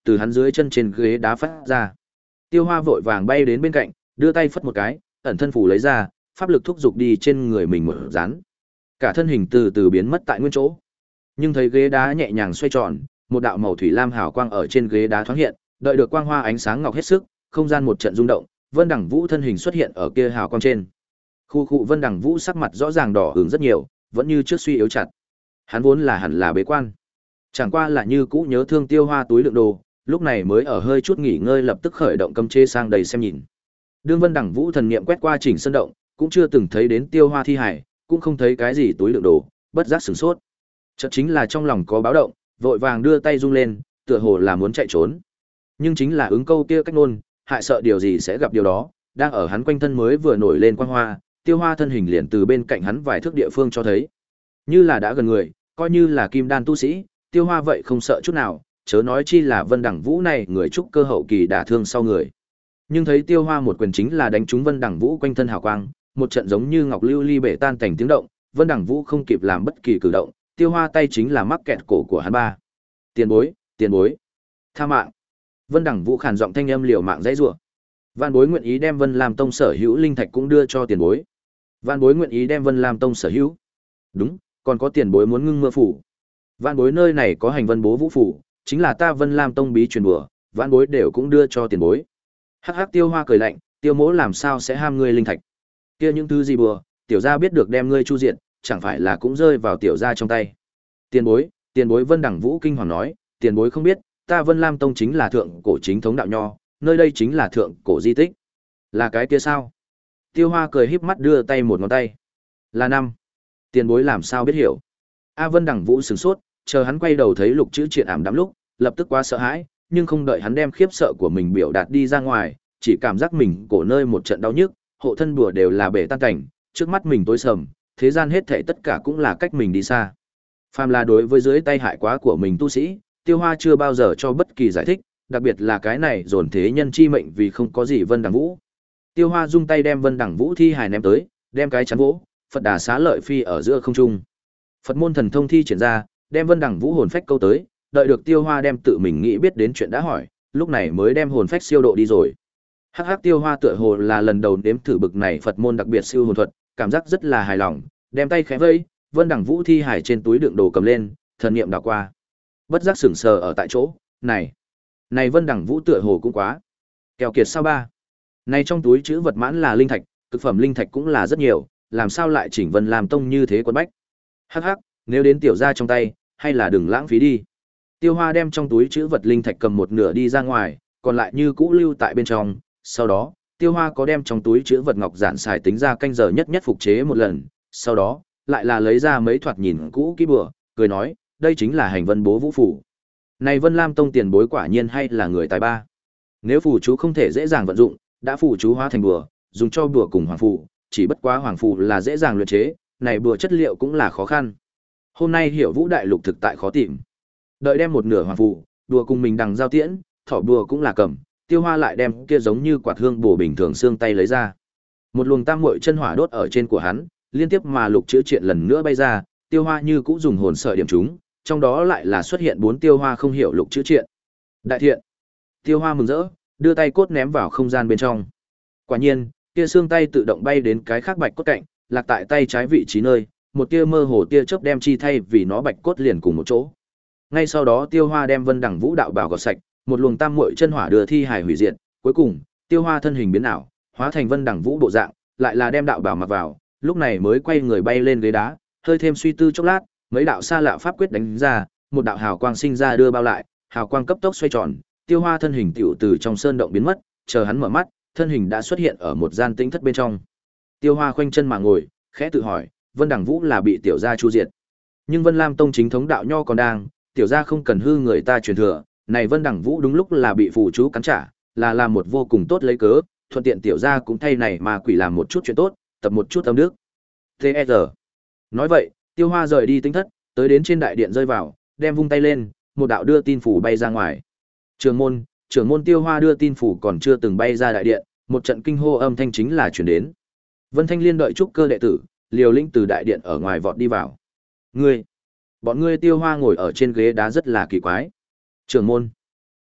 từ hắn dưới chân trên ghế đá phát ra. Tiêu Hoa vội vàng bay đến bên cạnh, đưa tay phất một cái, ẩn thân phủ lấy ra, pháp lực thúc giục đi trên người mình một dán. Cả thân hình từ từ biến mất tại nguyên chỗ. Nhưng thấy ghế đá nhẹ nhàng xoay tròn, một đạo màu thủy lam hào quang ở trên ghế đá thoáng hiện, đợi được quang hoa ánh sáng ngọc hết sức, không gian một trận rung động, Vân Đẳng Vũ thân hình xuất hiện ở kia hào quang trên. Khu khu Vân Đẳng Vũ sắc mặt rõ ràng đỏ ửng rất nhiều, vẫn như trước suy yếu chặt. Hắn vốn là hẳn là bế quan, chẳng qua là như cũ nhớ thương Tiêu Hoa túi lượng đồ, lúc này mới ở hơi chút nghỉ ngơi lập tức khởi động cấm chế sang đầy xem nhìn. Đương Vân Đẳng Vũ thần niệm quét qua chỉnh sân động, cũng chưa từng thấy đến Tiêu Hoa thi hải, cũng không thấy cái gì túi lượng đồ, bất giác sửng sốt. Chợt chính là trong lòng có báo động, vội vàng đưa tay rung lên, tựa hồ là muốn chạy trốn. Nhưng chính là ứng câu kia cách nôn, hại sợ điều gì sẽ gặp điều đó, đang ở hắn quanh thân mới vừa nổi lên quang hoa, Tiêu Hoa thân hình liền từ bên cạnh hắn vài thước địa phương cho thấy. Như là đã gần người, coi như là kim đan tu sĩ, Tiêu Hoa vậy không sợ chút nào, chớ nói chi là Vân Đẳng Vũ này người trúc cơ hậu kỳ đả thương sau người. Nhưng thấy Tiêu Hoa một quyền chính là đánh trúng Vân Đẳng Vũ quanh thân hào quang, một trận giống như ngọc lưu ly bể tan thành tiếng động, Vân Đẳng Vũ không kịp làm bất kỳ cử động, Tiêu Hoa tay chính là mắc kẹt cổ của hắn ba. Tiền bối, tiền bối, tha mạng. Vân Đẳng Vũ khàn giọng thanh âm liều mạng dãy rủa. Vạn Bối nguyện ý đem Vân Lam Tông sở hữu linh thạch cũng đưa cho tiền bối. Vạn Bối nguyện ý đem Vân Lam Tông sở hữu. Đúng, còn có tiền bối muốn ngưng mưa phủ. Vạn Bối nơi này có hành Vân Bố Vũ phủ, chính là ta Vân Lam Tông bí truyền bừa, Vạn Bối đều cũng đưa cho tiền bối. Hắc hắc Tiêu Hoa cười lạnh, Tiêu Mỗ làm sao sẽ ham ngươi linh thạch? Kia những thứ gì bừa, tiểu gia biết được đem ngươi chu diện, chẳng phải là cũng rơi vào tiểu gia trong tay. Tiền bối, tiền bối Vân Đẳng Vũ kinh hoàng nói, tiền bối không biết, ta Vân Lam Tông chính là thượng cổ chính thống đạo nho, nơi đây chính là thượng cổ di tích. Là cái kia sao? Tiêu Hoa cười híp mắt đưa tay một ngón tay. Là năm. Tiền bối làm sao biết hiểu? A Vân Đẳng Vũ sửng sốt, chờ hắn quay đầu thấy lục chữ triện ảm đạm lúc, lập tức quá sợ hãi, nhưng không đợi hắn đem khiếp sợ của mình biểu đạt đi ra ngoài, chỉ cảm giác mình cổ nơi một trận đau nhức, hộ thân bùa đều là bể tan cảnh, trước mắt mình tối sầm, thế gian hết thảy tất cả cũng là cách mình đi xa. Phàm là đối với dưới tay hại quá của mình tu sĩ, Tiêu Hoa chưa bao giờ cho bất kỳ giải thích, đặc biệt là cái này dồn thế nhân chi mệnh vì không có gì Vân Đẳng Vũ. Tiêu Hoa dung tay đem Vân Đẳng Vũ thi hài ném tới, đem cái chắn vỗ, Phật Đà Xá Lợi phi ở giữa không trung. Phật môn thần thông thi triển ra, đem Vân Đẳng Vũ hồn phách câu tới, đợi được Tiêu Hoa đem tự mình nghĩ biết đến chuyện đã hỏi, lúc này mới đem hồn phách siêu độ đi rồi. Hắc hắc Tiêu Hoa tựa hồ là lần đầu nếm thử bực này Phật môn đặc biệt siêu hồn thuật, cảm giác rất là hài lòng, đem tay khẽ vây, Vân Đẳng Vũ thi hải trên túi đựng đồ cầm lên, thần niệm đảo qua. Bất giác sững sờ ở tại chỗ, này, này Vân Đẳng Vũ tựa hồ cũng quá keo kiệt sao ba. Này trong túi chữ vật mãn là linh thạch, cực phẩm linh thạch cũng là rất nhiều, làm sao lại chỉnh Vân làm tông như thế quân bách. Hắc hắc, nếu đến tiểu gia trong tay, hay là đừng lãng phí đi. Tiêu Hoa đem trong túi chữ vật linh thạch cầm một nửa đi ra ngoài, còn lại như cũ lưu tại bên trong, sau đó, Tiêu Hoa có đem trong túi chữ vật ngọc giản xài tính ra canh giờ nhất nhất phục chế một lần, sau đó, lại là lấy ra mấy thoạt nhìn cũ kỹ bừa, cười nói, đây chính là hành Vân Bố Vũ phủ. Này Vân Lam Tông tiền bối quả nhiên hay là người tài ba. Nếu phù chú không thể dễ dàng vận dụng, đã phù chú hóa thành bừa, dùng cho bừa cùng hoàng phù, chỉ bất quá hoàng phù là dễ dàng luyện chế, này bừa chất liệu cũng là khó khăn. Hôm nay Hiểu Vũ đại lục thực tại khó tìm. Đợi đem một nửa hoàng phù, đùa cùng mình đằng giao tiễn, thỏ đùa cũng là cầm, Tiêu Hoa lại đem kia giống như quạt hương bổ bình thường xương tay lấy ra. Một luồng tam muội chân hỏa đốt ở trên của hắn, liên tiếp mà lục chữ triện lần nữa bay ra, Tiêu Hoa như cũ dùng hồn sợi điểm chúng, trong đó lại là xuất hiện bốn Tiêu Hoa không hiểu lục chữ triện. Đại thiện. Tiêu Hoa mừng rỡ, đưa tay cốt ném vào không gian bên trong. Quả nhiên, kia xương tay tự động bay đến cái khác bạch cốt cạnh, lạc tại tay trái vị trí nơi, một tia mơ hồ tia chớp đem chi thay vì nó bạch cốt liền cùng một chỗ. Ngay sau đó Tiêu Hoa đem Vân Đẳng Vũ đạo bảo gọt sạch, một luồng tam muội chân hỏa đưa thi hài hủy diệt, cuối cùng, Tiêu Hoa thân hình biến ảo, hóa thành Vân Đẳng Vũ bộ dạng, lại là đem đạo bảo mặc vào, lúc này mới quay người bay lên ghế đá, hơi thêm suy tư chốc lát, mấy đạo xa lạ pháp quyết đánh ra, một đạo hào quang sinh ra đưa bao lại, hào quang cấp tốc xoay tròn, Tiêu Hoa thân hình tiểu từ trong sơn động biến mất, chờ hắn mở mắt, thân hình đã xuất hiện ở một gian tĩnh thất bên trong. Tiêu Hoa khoanh chân mà ngồi, khẽ tự hỏi, Vân Đẳng Vũ là bị tiểu gia chu diệt, nhưng Vân Lam Tông chính thống đạo nho còn đang, tiểu gia không cần hư người ta truyền thừa, này Vân Đẳng Vũ đúng lúc là bị phù chú cắn trả, là làm một vô cùng tốt lấy cớ, thuận tiện tiểu gia cũng thay này mà quỷ làm một chút chuyện tốt, tập một chút âm đức. tê e rờ. Nói vậy, Tiêu Hoa rời đi tinh thất, tới đến trên đại điện rơi vào, đem vung tay lên, một đạo đưa tin phủ bay ra ngoài. Trường môn, trưởng môn Tiêu Hoa đưa tin phủ còn chưa từng bay ra đại điện, một trận kinh hô âm thanh chính là truyền đến. Vân Thanh Liên đợi trúc cơ đệ tử, liều lĩnh từ đại điện ở ngoài vọt đi vào. Ngươi, bọn ngươi Tiêu Hoa ngồi ở trên ghế đá rất là kỳ quái. Trưởng môn,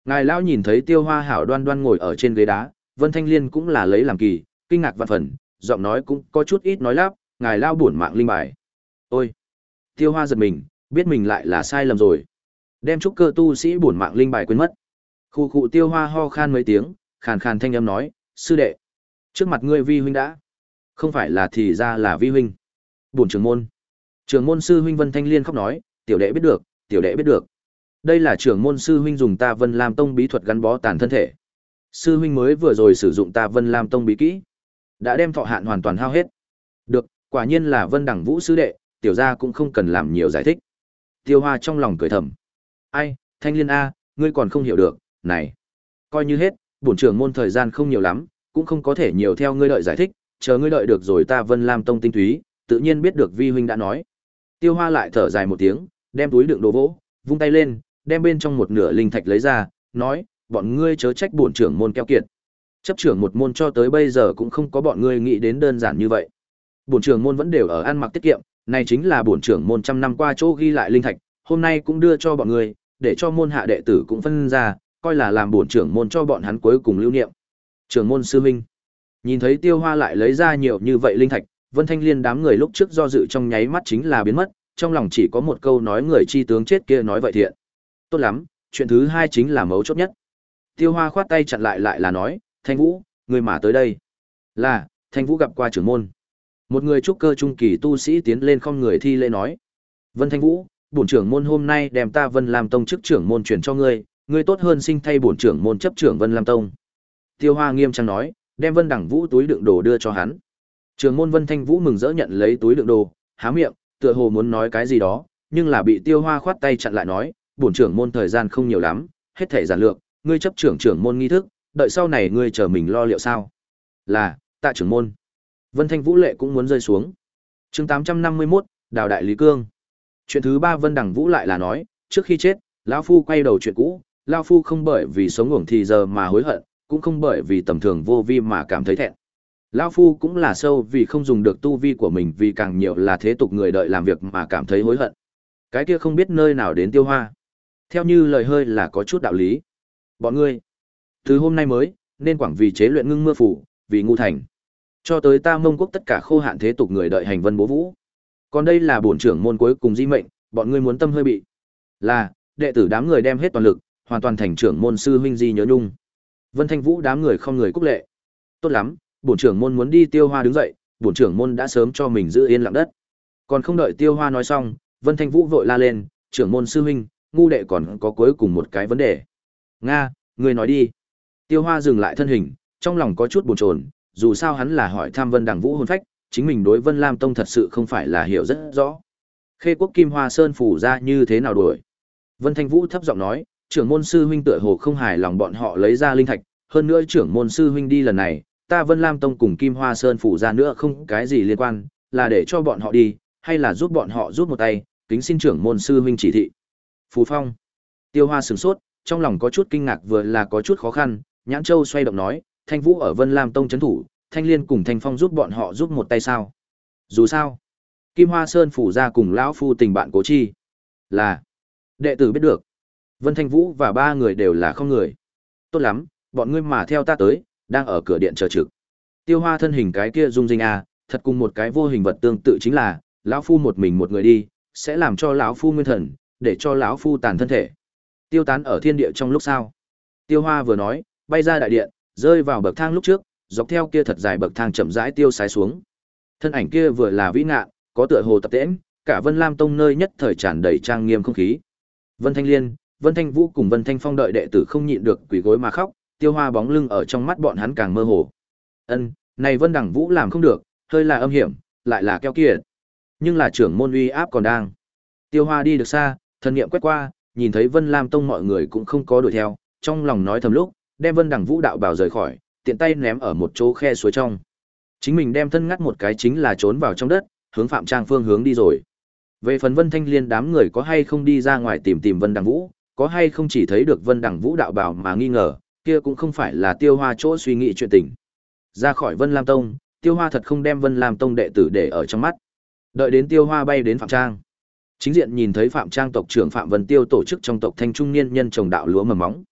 Ngài lão nhìn thấy Tiêu Hoa hảo đoan đoan ngồi ở trên ghế đá, Vân Thanh Liên cũng là lấy làm kỳ, kinh ngạc vạn phần, giọng nói cũng có chút ít nói lắp, ngài lão bổn mạng linh bài. Ôi! Tiêu Hoa giật mình, biết mình lại là sai lầm rồi. Đem trúc cơ tu sĩ bổn mạng linh bài quên mất. Khu khu Tiêu Hoa ho khan mấy tiếng, khàn khàn thanh âm nói, sư đệ. Trước mặt ngươi vi huynh đã. Không phải là thì ra là vi huynh. Bổn trưởng môn. Trưởng môn sư huynh Vân Thanh Liên khóc nói, tiểu đệ biết được, tiểu đệ biết được. Đây là trưởng môn sư huynh dùng ta Vân Lam Tông bí thuật gắn bó tàn thân thể. Sư huynh mới vừa rồi sử dụng ta Vân Lam Tông bí kỹ, đã đem thọ hạn hoàn toàn hao hết. Được, quả nhiên là Vân Đẳng Vũ sư đệ, tiểu gia cũng không cần làm nhiều giải thích. Tiêu Hoa trong lòng cười thầm. Ai, Thanh Liên a, ngươi còn không hiểu được, này. Coi như hết, bổn trưởng môn thời gian không nhiều lắm, cũng không có thể nhiều theo ngươi đợi giải thích, chờ ngươi đợi được rồi ta Vân Lam Tông tinh túy, tự nhiên biết được vi huynh đã nói. Tiêu Hoa lại thở dài một tiếng, đem túi đựng đồ vỗ, vung tay lên, đem bên trong một nửa linh thạch lấy ra, nói, bọn ngươi chớ trách bổn trưởng môn keo kiệt. Chấp trưởng một môn cho tới bây giờ cũng không có bọn ngươi nghĩ đến đơn giản như vậy. Bổn trưởng môn vẫn đều ở ăn mặc tiết kiệm, này chính là bổn trưởng môn trăm năm qua chỗ ghi lại linh thạch, hôm nay cũng đưa cho bọn ngươi, để cho môn hạ đệ tử cũng phân ra, coi là làm bổn trưởng môn cho bọn hắn cuối cùng lưu niệm. Trưởng môn sư huynh. Nhìn thấy Tiêu Hoa lại lấy ra nhiều như vậy linh thạch, Vân Thanh Liên đám người lúc trước do dự trong nháy mắt chính là biến mất, trong lòng chỉ có một câu nói người chi tướng chết kia nói vậy thiện. Tốt lắm, chuyện thứ hai chính là mấu chốt nhất. Tiêu Hoa khoát tay chặn lại lại là nói, Thanh Vũ, người mà tới đây. Là, Thanh Vũ gặp qua trưởng môn. Một người trúc cơ trung kỳ tu sĩ tiến lên không người thi lễ nói. Vân Thanh Vũ, bổn trưởng môn hôm nay đem ta Vân Lam Tông chức trưởng môn truyền cho ngươi, ngươi tốt hơn sinh thay bổn trưởng môn chấp trưởng Vân Lam Tông. Tiêu Hoa nghiêm trang nói, đem Vân Đẳng Vũ túi đựng đồ đưa cho hắn. Trưởng môn Vân Thanh Vũ mừng rỡ nhận lấy túi đựng đồ, há miệng, tựa hồ muốn nói cái gì đó, nhưng là bị Tiêu Hoa khoát tay chặn lại nói, bổn trưởng môn thời gian không nhiều lắm, hết thể giản lược, ngươi chấp trưởng trưởng môn nghi thức, đợi sau này ngươi chờ mình lo liệu sao? Là, tạ trưởng môn. Vân Thanh Vũ lệ cũng muốn rơi xuống. Chương tám trăm năm mươi mốt, Đào Đại Lý Cương. Chuyện thứ ba Vân Đẳng Vũ lại là nói, trước khi chết, lão phu quay đầu chuyện cũ, lão phu không bởi vì sống uổng thì giờ mà hối hận, cũng không bởi vì tầm thường vô vi mà cảm thấy thẹn. Lão phu cũng là sâu vì không dùng được tu vi của mình vì càng nhiều là thế tục người đợi làm việc mà cảm thấy hối hận. Cái kia không biết nơi nào đến Tiêu Hoa. Theo như lời hơi là có chút đạo lý. Bọn ngươi, từ hôm nay mới, nên quảng vì chế luyện ngưng mưa phủ, vì ngu thành. Cho tới ta Mông Quốc tất cả khô hạn thế tục người đợi hành vân bố vũ. Còn đây là bổn trưởng môn cuối cùng di mệnh, bọn ngươi muốn tâm hơi bị. Là, đệ tử đám người đem hết toàn lực, hoàn toàn thành trưởng môn sư huynh di nhớ nhung. Vân Thanh Vũ đám người không người cúc lệ. Tốt lắm, bổn trưởng môn muốn đi. Tiêu Hoa đứng dậy, bổn trưởng môn đã sớm cho mình giữ yên lặng đất. Còn không đợi Tiêu Hoa nói xong, Vân Thanh Vũ vội la lên, trưởng môn sư huynh, ngu đệ còn có cuối cùng một cái vấn đề. Nga, ngươi nói đi. Tiêu Hoa dừng lại thân hình, trong lòng có chút bồn chồn, dù sao hắn là hỏi thăm Vân Đằng Vũ hồn phách, chính mình đối Vân Lam Tông thật sự không phải là hiểu rất rõ. Khê Quốc Kim Hoa Sơn phủ ra như thế nào đuổi? Vân Thanh Vũ thấp giọng nói, trưởng môn sư huynh tựa hồ không hài lòng bọn họ lấy ra linh thạch, hơn nữa trưởng môn sư huynh đi lần này, ta Vân Lam Tông cùng Kim Hoa Sơn phủ ra nữa không cái gì liên quan, là để cho bọn họ đi, hay là giúp bọn họ giúp một tay, kính xin trưởng môn sư huynh chỉ thị. Phú Phong. Tiêu Hoa sửng sốt, trong lòng có chút kinh ngạc vừa là có chút khó khăn, Nhãn Châu xoay động nói, Thanh Vũ ở Vân Lam Tông trấn thủ, Thanh Liên cùng Thanh Phong giúp bọn họ giúp một tay sao? Dù sao, Kim Hoa Sơn phủ ra cùng lão phu tình bạn cố chi. Là, đệ tử biết được. Vân Thanh Vũ và ba người đều là không người. Tốt lắm, bọn ngươi mà theo ta tới, đang ở cửa điện chờ trực. Tiêu Hoa thân hình cái kia dung dinh a, thật cùng một cái vô hình vật tương tự chính là, lão phu một mình một người đi, sẽ làm cho lão phu nguyên thần, để cho lão phu tàn thân thể. Tiêu tán ở thiên địa trong lúc sau. Tiêu Hoa vừa nói, bay ra đại điện, rơi vào bậc thang lúc trước, dọc theo kia thật dài bậc thang chậm rãi tiêu sái xuống. Thân ảnh kia vừa là vĩ ngạn, có tựa hồ tập tễnh, cả Vân Lam Tông nơi nhất thời tràn đầy trang nghiêm không khí. Vân Thanh Liên, Vân Thanh Vũ cùng Vân Thanh Phong đợi đệ tử không nhịn được quỳ gối mà khóc, Tiêu Hoa bóng lưng ở trong mắt bọn hắn càng mơ hồ. Ân, này Vân Đẳng Vũ làm không được, hơi là âm hiểm, lại là keo kiệt. Nhưng là trưởng môn uy áp còn đang. Tiêu Hoa đi được xa, thần niệm quét qua, nhìn thấy Vân Lam Tông mọi người cũng không có đuổi theo, trong lòng nói thầm lúc, đem Vân Đẳng Vũ đạo bào rời khỏi, tiện tay ném ở một chỗ khe suối trong. Chính mình đem thân ngắt một cái chính là trốn vào trong đất, hướng Phạm Trang phương hướng đi rồi. Về phần Vân Thanh Liên đám người có hay không đi ra ngoài tìm tìm Vân Đẳng Vũ, có hay không chỉ thấy được Vân Đẳng Vũ đạo bào mà nghi ngờ, kia cũng không phải là Tiêu Hoa chỗ suy nghĩ chuyện tình. Ra khỏi Vân Lam Tông, Tiêu Hoa thật không đem Vân Lam Tông đệ tử để ở trong mắt. Đợi đến Tiêu Hoa bay đến Phạm Trang, chính diện nhìn thấy Phạm Trang tộc trưởng Phạm Vân Tiêu tổ chức trong tộc thanh trung niên nhân trồng đạo lúa mầm móng.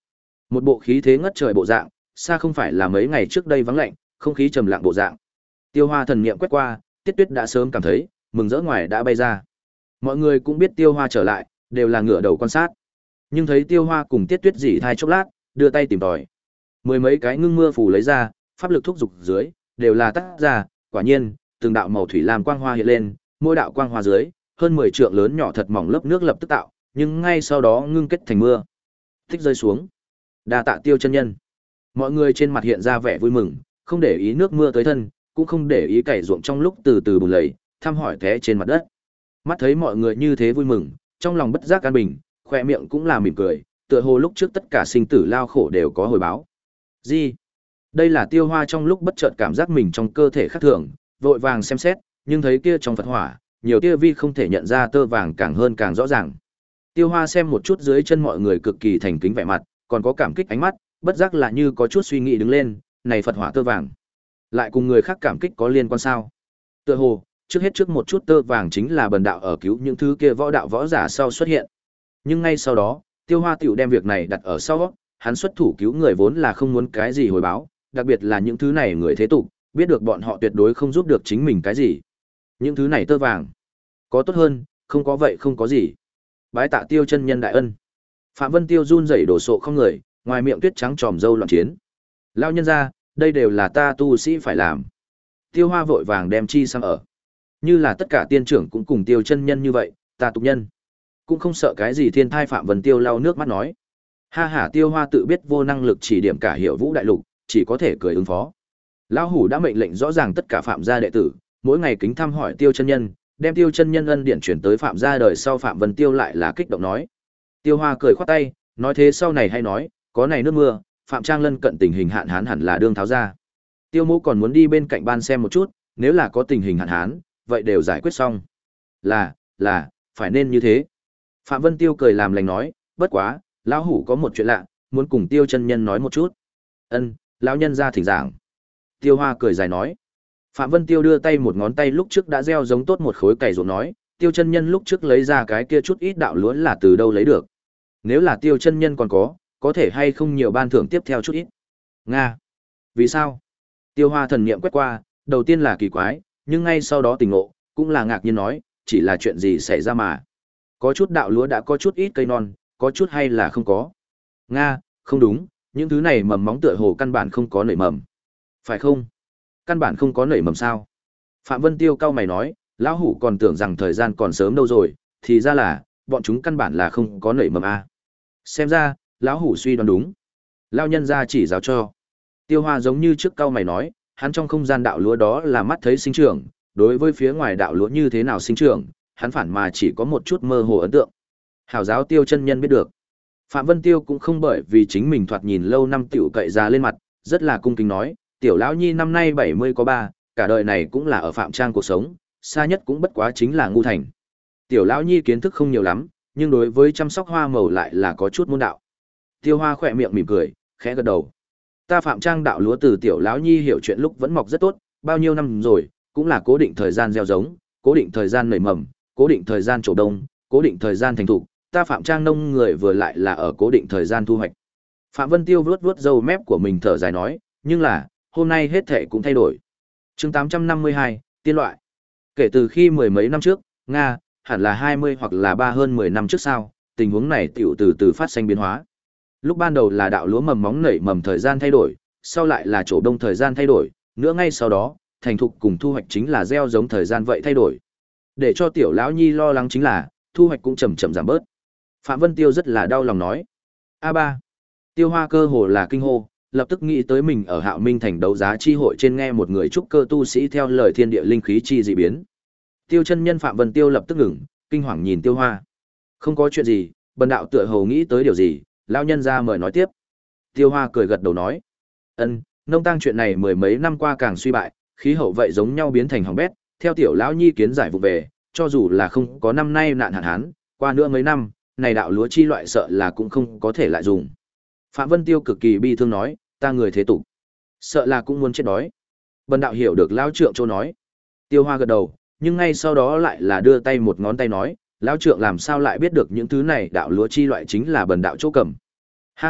Một bộ khí thế ngất trời bộ dạng, xa không phải là mấy ngày trước đây vắng lạnh, không khí trầm lặng bộ dạng. Tiêu Hoa thần niệm quét qua, Tiết Tuyết đã sớm cảm thấy, mừng rỡ ngoài đã bay ra. Mọi người cũng biết Tiêu Hoa trở lại, đều là ngửa đầu quan sát. Nhưng thấy Tiêu Hoa cùng Tiết Tuyết dỉ thai chốc lát, đưa tay tìm tòi. Mười mấy cái ngưng mưa phù lấy ra, pháp lực thúc dục dưới, đều là tách ra, quả nhiên, từng đạo màu thủy lam quang hoa hiện lên, mỗi đạo quang hoa dưới, hơn mười trượng lớn nhỏ thật mỏng lớp nước lập tức tạo, nhưng ngay sau đó ngưng kết thành mưa. Tích rơi xuống. Đa tạ Tiêu chân nhân. Mọi người trên mặt hiện ra vẻ vui mừng, không để ý nước mưa tới thân, cũng không để ý cày ruộng trong lúc từ từ bùn lầy, thăm hỏi té trên mặt đất. Mắt thấy mọi người như thế vui mừng, trong lòng bất giác an bình, khoe miệng cũng là mỉm cười, tựa hồ lúc trước tất cả sinh tử lao khổ đều có hồi báo. Gì? Đây là Tiêu Hoa trong lúc bất chợt cảm giác mình trong cơ thể khác thường, vội vàng xem xét, nhưng thấy kia trong Phật hỏa, nhiều tia vi không thể nhận ra tơ vàng càng hơn càng rõ ràng. Tiêu Hoa xem một chút dưới chân mọi người cực kỳ thành kính vẻ mặt, còn có cảm kích ánh mắt, bất giác là như có chút suy nghĩ đứng lên, này Phật hỏa tơ vàng, lại cùng người khác cảm kích có liên quan sao? Tựa hồ, trước hết trước một chút tơ vàng chính là bần đạo ở cứu những thứ kia võ đạo võ giả sau xuất hiện. Nhưng ngay sau đó, Tiêu Hoa tiểu đem việc này đặt ở sau, hắn xuất thủ cứu người vốn là không muốn cái gì hồi báo, đặc biệt là những thứ này người thế tục, biết được bọn họ tuyệt đối không giúp được chính mình cái gì. Những thứ này tơ vàng, có tốt hơn, không có vậy không có gì. Bái tạ Tiêu chân nhân đại ân. Phạm Vân Tiêu run rẩy đổ sộ không người, ngoài miệng tuyết trắng tròm râu loạn chiến. Lão nhân gia, đây đều là ta tu sĩ phải làm. Tiêu Hoa vội vàng đem chi sang ở. Như là tất cả tiên trưởng cũng cùng Tiêu chân nhân như vậy, ta tục nhân cũng không sợ cái gì thiên thai. Phạm Vân Tiêu lau nước mắt nói. Ha ha, Tiêu Hoa tự biết vô năng lực chỉ điểm cả Hiểu Vũ đại lục, chỉ có thể cười ứng phó. Lão hủ đã mệnh lệnh rõ ràng tất cả Phạm gia đệ tử, mỗi ngày kính thăm hỏi Tiêu chân nhân, đem Tiêu chân nhân ân điển chuyển tới Phạm gia đời sau. Phạm Vân Tiêu lại là kích động nói. Tiêu Hoa cười khoát tay, nói thế sau này hay nói, có này nước mưa, Phạm Trang lân cận tình hình hạn hán hẳn là đương tháo ra. Tiêu Mỗ còn muốn đi bên cạnh ban xem một chút, nếu là có tình hình hạn hán, vậy đều giải quyết xong. Là, là, phải nên như thế. Phạm Vân Tiêu cười làm lành nói, bất quá, lão hủ có một chuyện lạ, muốn cùng Tiêu chân nhân nói một chút. Ân, lão nhân ra thỉnh giảng. Tiêu Hoa cười dài nói. Phạm Vân Tiêu đưa tay một ngón tay lúc trước đã gieo giống tốt một khối cày ruộng nói, Tiêu chân nhân lúc trước lấy ra cái kia chút ít đạo lúa là từ đâu lấy được? Nếu là Tiêu chân nhân còn có, có thể hay không nhiều ban thưởng tiếp theo chút ít? Nga. Vì sao? Tiêu Hoa thần niệm quét qua, đầu tiên là kỳ quái, nhưng ngay sau đó tỉnh ngộ, cũng là ngạc nhiên nói, chỉ là chuyện gì xảy ra mà. Có chút đạo lúa đã có chút ít cây non, có chút hay là không có. Nga, không đúng, những thứ này mầm móng tựa hồ căn bản không có nảy mầm. Phải không? Căn bản không có nảy mầm sao? Phạm Vân Tiêu cau mày nói, lão hủ còn tưởng rằng thời gian còn sớm đâu rồi, thì ra là, bọn chúng căn bản là không có nảy mầm a. Xem ra, lão hủ suy đoán đúng. Lão nhân gia chỉ giáo cho. Tiêu Hoa giống như trước cau mày nói, hắn trong không gian đạo lúa đó là mắt thấy sinh trưởng, đối với phía ngoài đạo lúa như thế nào sinh trưởng, hắn phản mà chỉ có một chút mơ hồ ấn tượng. Hảo giáo Tiêu chân nhân biết được. Phạm Vân Tiêu cũng không bởi vì chính mình thoạt nhìn lâu năm tiểu cậy ra lên mặt, rất là cung kính nói, tiểu lão nhi năm nay bảy mươi có ba, cả đời này cũng là ở Phạm Trang cuộc sống, xa nhất cũng bất quá chính là ngu thành. Tiểu lão nhi kiến thức không nhiều lắm, nhưng đối với chăm sóc hoa màu lại là có chút môn đạo. Tiêu Hoa khỏe miệng mỉm cười, khẽ gật đầu. Ta Phạm Trang đạo lúa từ tiểu lão nhi hiểu chuyện lúc vẫn mọc rất tốt, bao nhiêu năm rồi, cũng là cố định thời gian gieo giống, cố định thời gian nảy mầm, cố định thời gian trổ đông, cố định thời gian thành thục, ta Phạm Trang nông người vừa lại là ở cố định thời gian thu hoạch. Phạm Vân Tiêu vuốt vuốt râu mép của mình thở dài nói, nhưng là, hôm nay hết thảy cũng thay đổi. Chương tám trăm năm mươi hai, tiên loại. Kể từ khi mười mấy năm trước, Nga, hẳn là hai mươi hoặc là ba hơn mười năm trước sau, tình huống này tiểu từ từ phát sinh biến hóa. Lúc ban đầu là đạo lúa mầm móng nảy mầm thời gian thay đổi, sau lại là trổ đông thời gian thay đổi, nữa ngay sau đó, thành thục cùng thu hoạch chính là gieo giống thời gian vậy thay đổi. Để cho tiểu lão nhi lo lắng chính là, thu hoạch cũng chậm chậm giảm bớt. Phạm Vân Tiêu rất là đau lòng nói. A ba. Tiêu Hoa cơ hồ là kinh hô, lập tức nghĩ tới mình ở Hạo Minh thành đấu giá chi hội trên nghe một người trúc cơ tu sĩ theo lời thiên địa linh khí chi dị biến. Tiêu chân nhân Phạm Vân Tiêu lập tức ngừng, kinh hoàng nhìn Tiêu Hoa. Không có chuyện gì, bần đạo tựa hồ nghĩ tới điều gì, lão nhân ra mời nói tiếp. Tiêu Hoa cười gật đầu nói. Ân, nông tăng chuyện này mười mấy năm qua càng suy bại, khí hậu vậy giống nhau biến thành hỏng bét, theo tiểu lão nhi kiến giải vụ về, cho dù là không có năm nay nạn hạn hán, qua nữa mấy năm, này đạo lúa chi loại sợ là cũng không có thể lại dùng. Phạm Vân Tiêu cực kỳ bi thương nói, ta người thế tục, sợ là cũng muốn chết đói. Bần đạo hiểu được lão trượng châu nói. Tiêu Hoa gật đầu, nhưng ngay sau đó lại là đưa tay một ngón tay nói, lão trượng làm sao lại biết được những thứ này đạo lúa chi loại chính là bần đạo chỗ cầm. Ha ha,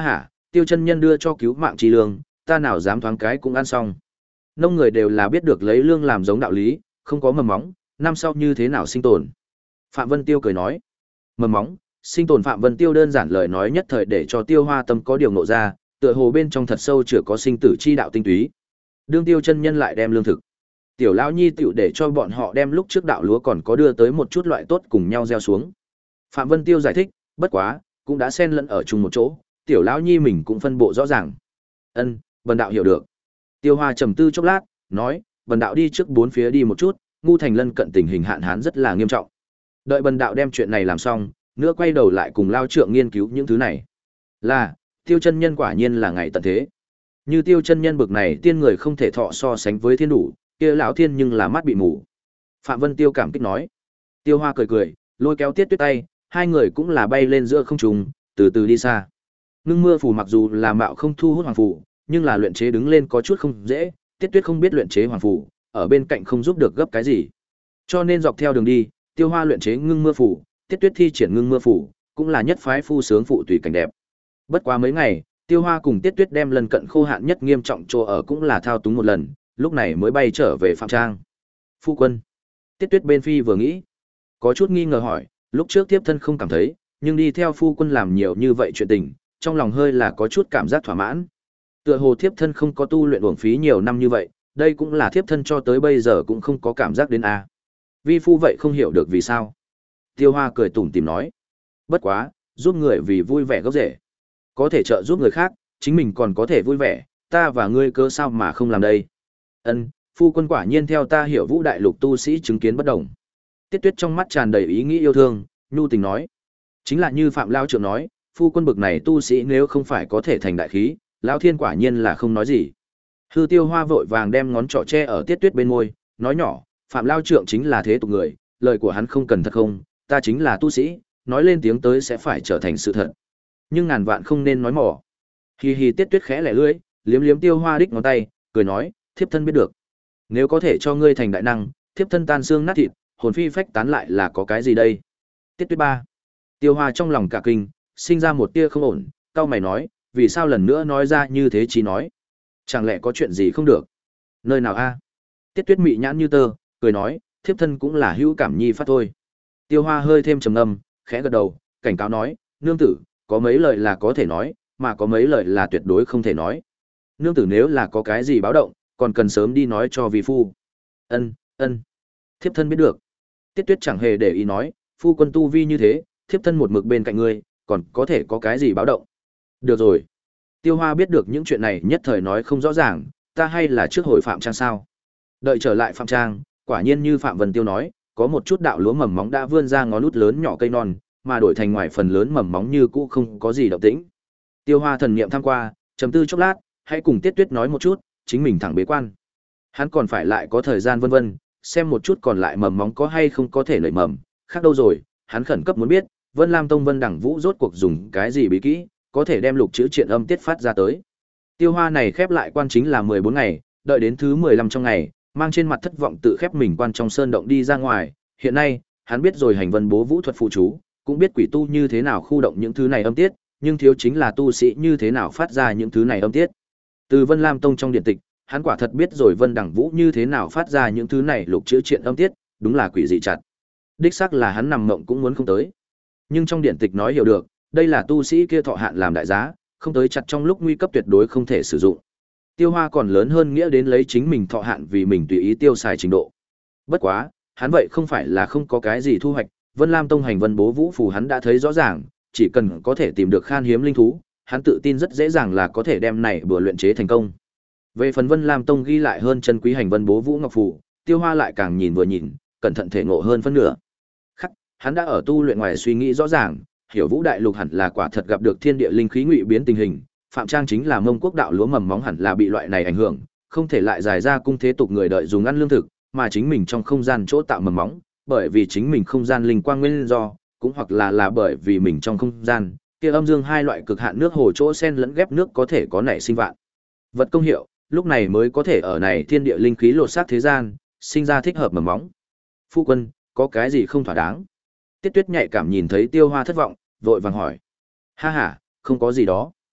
Tiêu chân nhân đưa cho cứu mạng chi lương, ta nào dám thoáng cái cũng ăn xong. Nông người đều là biết được lấy lương làm giống đạo lý, không có mầm móng, năm sau như thế nào sinh tồn. Phạm Vân Tiêu cười nói, mầm móng, sinh tồn. Phạm Vân Tiêu đơn giản lời nói nhất thời để cho Tiêu Hoa Tâm có điều ngộ ra, tựa hồ bên trong thật sâu chứa có sinh tử chi đạo tinh túy. Đương Tiêu chân nhân lại đem lương thực. Tiểu lão nhi tiểu để cho bọn họ đem lúc trước đạo lúa còn có đưa tới một chút loại tốt cùng nhau gieo xuống. Phạm Vân Tiêu giải thích, bất quá, cũng đã xen lẫn ở chung một chỗ, tiểu lão nhi mình cũng phân bộ rõ ràng. Ân, Bần đạo hiểu được. Tiêu Hoa trầm tư chốc lát, nói, Bần đạo đi trước bốn phía đi một chút, ngu thành lân cận tình hình hạn hán rất là nghiêm trọng. Đợi Bần đạo đem chuyện này làm xong, nữa quay đầu lại cùng lao trượng nghiên cứu những thứ này. Là, Tiêu chân nhân quả nhiên là ngày tận thế. Như Tiêu chân nhân bực này tiên người không thể thọ so sánh với thiên đủ, kia lão thiên nhưng là mắt bị mù. Phạm Vân Tiêu cảm kích nói. Tiêu Hoa cười cười, lôi kéo Tiết Tuyết tay, hai người cũng là bay lên giữa không trung, từ từ đi xa. Ngưng mưa phù mặc dù là mạo không thu hút hoàng phù, nhưng là luyện chế đứng lên có chút không dễ, Tiết Tuyết không biết luyện chế hoàng phù, ở bên cạnh không giúp được gấp cái gì. Cho nên dọc theo đường đi, Tiêu Hoa luyện chế ngưng mưa phù, Tiết Tuyết thi triển ngưng mưa phù, cũng là nhất phái phu sướng phụ tùy cảnh đẹp. Bất quá mấy ngày, Tiêu Hoa cùng Tiết Tuyết đem lần cận khô hạn nhất nghiêm trọng chỗ ở cũng là thao túng một lần, lúc này mới bay trở về Phạm Trang. Phu quân. Tiết Tuyết bên phi vừa nghĩ, có chút nghi ngờ hỏi, lúc trước tiếp thân không cảm thấy, nhưng đi theo phu quân làm nhiều như vậy chuyện tình, trong lòng hơi là có chút cảm giác thỏa mãn. Tựa hồ thiếp thân không có tu luyện uổng phí nhiều năm như vậy, đây cũng là thiếp thân cho tới bây giờ cũng không có cảm giác đến a. Vi phu vậy không hiểu được vì sao. Tiêu Hoa cười tủm tỉm nói, bất quá, giúp người vì vui vẻ gốc rễ. Có thể trợ giúp người khác, chính mình còn có thể vui vẻ, ta và ngươi cớ sao mà không làm đây. Ân, phu quân quả nhiên theo ta hiểu vũ đại lục tu sĩ chứng kiến bất đồng. Tiết Tuyết trong mắt tràn đầy ý nghĩ yêu thương, nhu tình nói. Chính là như Phạm Lao Trượng nói, phu quân bực này tu sĩ nếu không phải có thể thành đại khí, Lão Thiên quả nhiên là không nói gì. Hư Tiêu Hoa vội vàng đem ngón trỏ che ở Tiết Tuyết bên môi, nói nhỏ, Phạm Lao Trượng chính là thế tục người, lời của hắn không cần thật không, ta chính là tu sĩ, nói lên tiếng tới sẽ phải trở thành sự thật. Nhưng ngàn vạn không nên nói mỏ. Hi hi. Tiết Tuyết khẽ lẻ lưỡi, liếm liếm Tiêu Hoa đích ngón tay, cười nói, thiếp thân biết được. Nếu có thể cho ngươi thành đại năng, thiếp thân tan xương nát thịt, hồn phi phách tán lại là có cái gì đây? Tiết Tuyết ba. Tiêu Hoa trong lòng cả kinh, sinh ra một tia không ổn, cau mày nói, vì sao lần nữa nói ra như thế chí nói? Chẳng lẽ có chuyện gì không được? Nơi nào a? Tiết Tuyết mị nhãn như tơ, cười nói, thiếp thân cũng là hữu cảm nhi phát thôi. Tiêu Hoa hơi thêm trầm ngâm, khẽ gật đầu, cảnh cáo nói, nương tử, có mấy lời là có thể nói, mà có mấy lời là tuyệt đối không thể nói. Nương tử nếu là có cái gì báo động, còn cần sớm đi nói cho vi phu. Ân, ân. Thiếp thân biết được. Tiết Tuyết chẳng hề để ý nói, phu quân tu vi như thế, thiếp thân một mực bên cạnh ngươi, còn có thể có cái gì báo động. Được rồi. Tiêu Hoa biết được những chuyện này nhất thời nói không rõ ràng, ta hay là trước hồi Phạm Trang sao. Đợi trở lại Phạm Trang, quả nhiên như Phạm Vân Tiêu nói, có một chút đạo lúa mầm móng đã vươn ra ngón út lớn nhỏ cây non, mà đổi thành ngoài phần lớn mầm móng như cũ không có gì động tĩnh. Tiêu Hoa thần niệm tham qua, trầm tư chốc lát, hãy cùng Tiết Tuyết nói một chút, chính mình thẳng bế quan. Hắn còn phải lại có thời gian vân vân, xem một chút còn lại mầm móng có hay không có thể nảy mầm, khác đâu rồi, hắn khẩn cấp muốn biết, Vân Lam Tông Vân Đẳng Vũ rốt cuộc dùng cái gì bí kỹ, có thể đem lục chữ triện âm tiết phát ra tới. Tiêu Hoa này khép lại quan chính là mười bốn ngày, đợi đến thứ mười lăm trong ngày, mang trên mặt thất vọng tự khép mình quan trong sơn động đi ra ngoài, hiện nay, hắn biết rồi hành vân bố vũ thuật phụ chú, cũng biết quỷ tu như thế nào khu động những thứ này âm tiết, nhưng thiếu chính là tu sĩ như thế nào phát ra những thứ này âm tiết. Từ Vân Lam Tông trong điện tịch, hắn quả thật biết rồi Vân Đẳng Vũ như thế nào phát ra những thứ này lục chữ triện âm tiết, đúng là quỷ dị chặt. Đích xác là hắn nằm mộng cũng muốn không tới. Nhưng trong điện tịch nói hiểu được, đây là tu sĩ kia thọ hạn làm đại giá, không tới chặt trong lúc nguy cấp tuyệt đối không thể sử dụng. Tiêu Hoa còn lớn hơn nghĩa đến lấy chính mình thọ hạn vì mình tùy ý tiêu xài trình độ. Bất quá, hắn vậy không phải là không có cái gì thu hoạch, Vân Lam Tông hành vân bố vũ phù hắn đã thấy rõ ràng, chỉ cần có thể tìm được khan hiếm linh thú, hắn tự tin rất dễ dàng là có thể đem này bừa luyện chế thành công. Về phần Vân Lam Tông ghi lại hơn chân quý hành vân bố vũ ngọc phù, Tiêu Hoa lại càng nhìn vừa nhìn, cẩn thận thể ngộ hơn phân nửa. Khắc, hắn đã ở tu luyện ngoài suy nghĩ rõ ràng, hiểu vũ đại lục hẳn là quả thật gặp được thiên địa linh khí ngụy biến tình hình, Phạm Trang chính là Mông Quốc đạo lúa mầm móng hẳn là bị loại này ảnh hưởng, không thể lại giải ra cung thế tục người đợi dùng ăn lương thực, mà chính mình trong không gian chỗ tạo mầm móng, bởi vì chính mình không gian linh quang nguyên do, cũng hoặc là là bởi vì mình trong không gian, kia âm dương hai loại cực hạn nước hồ chỗ xen lẫn ghép nước có thể có nảy sinh vạn vật công hiệu, lúc này mới có thể ở này thiên địa linh khí lột xác thế gian, sinh ra thích hợp mầm móng. Phu quân, có cái gì không thỏa đáng? Tiết Tuyết nhạy cảm nhìn thấy Tiêu Hoa thất vọng, vội vàng hỏi. Ha ha, không có gì đó.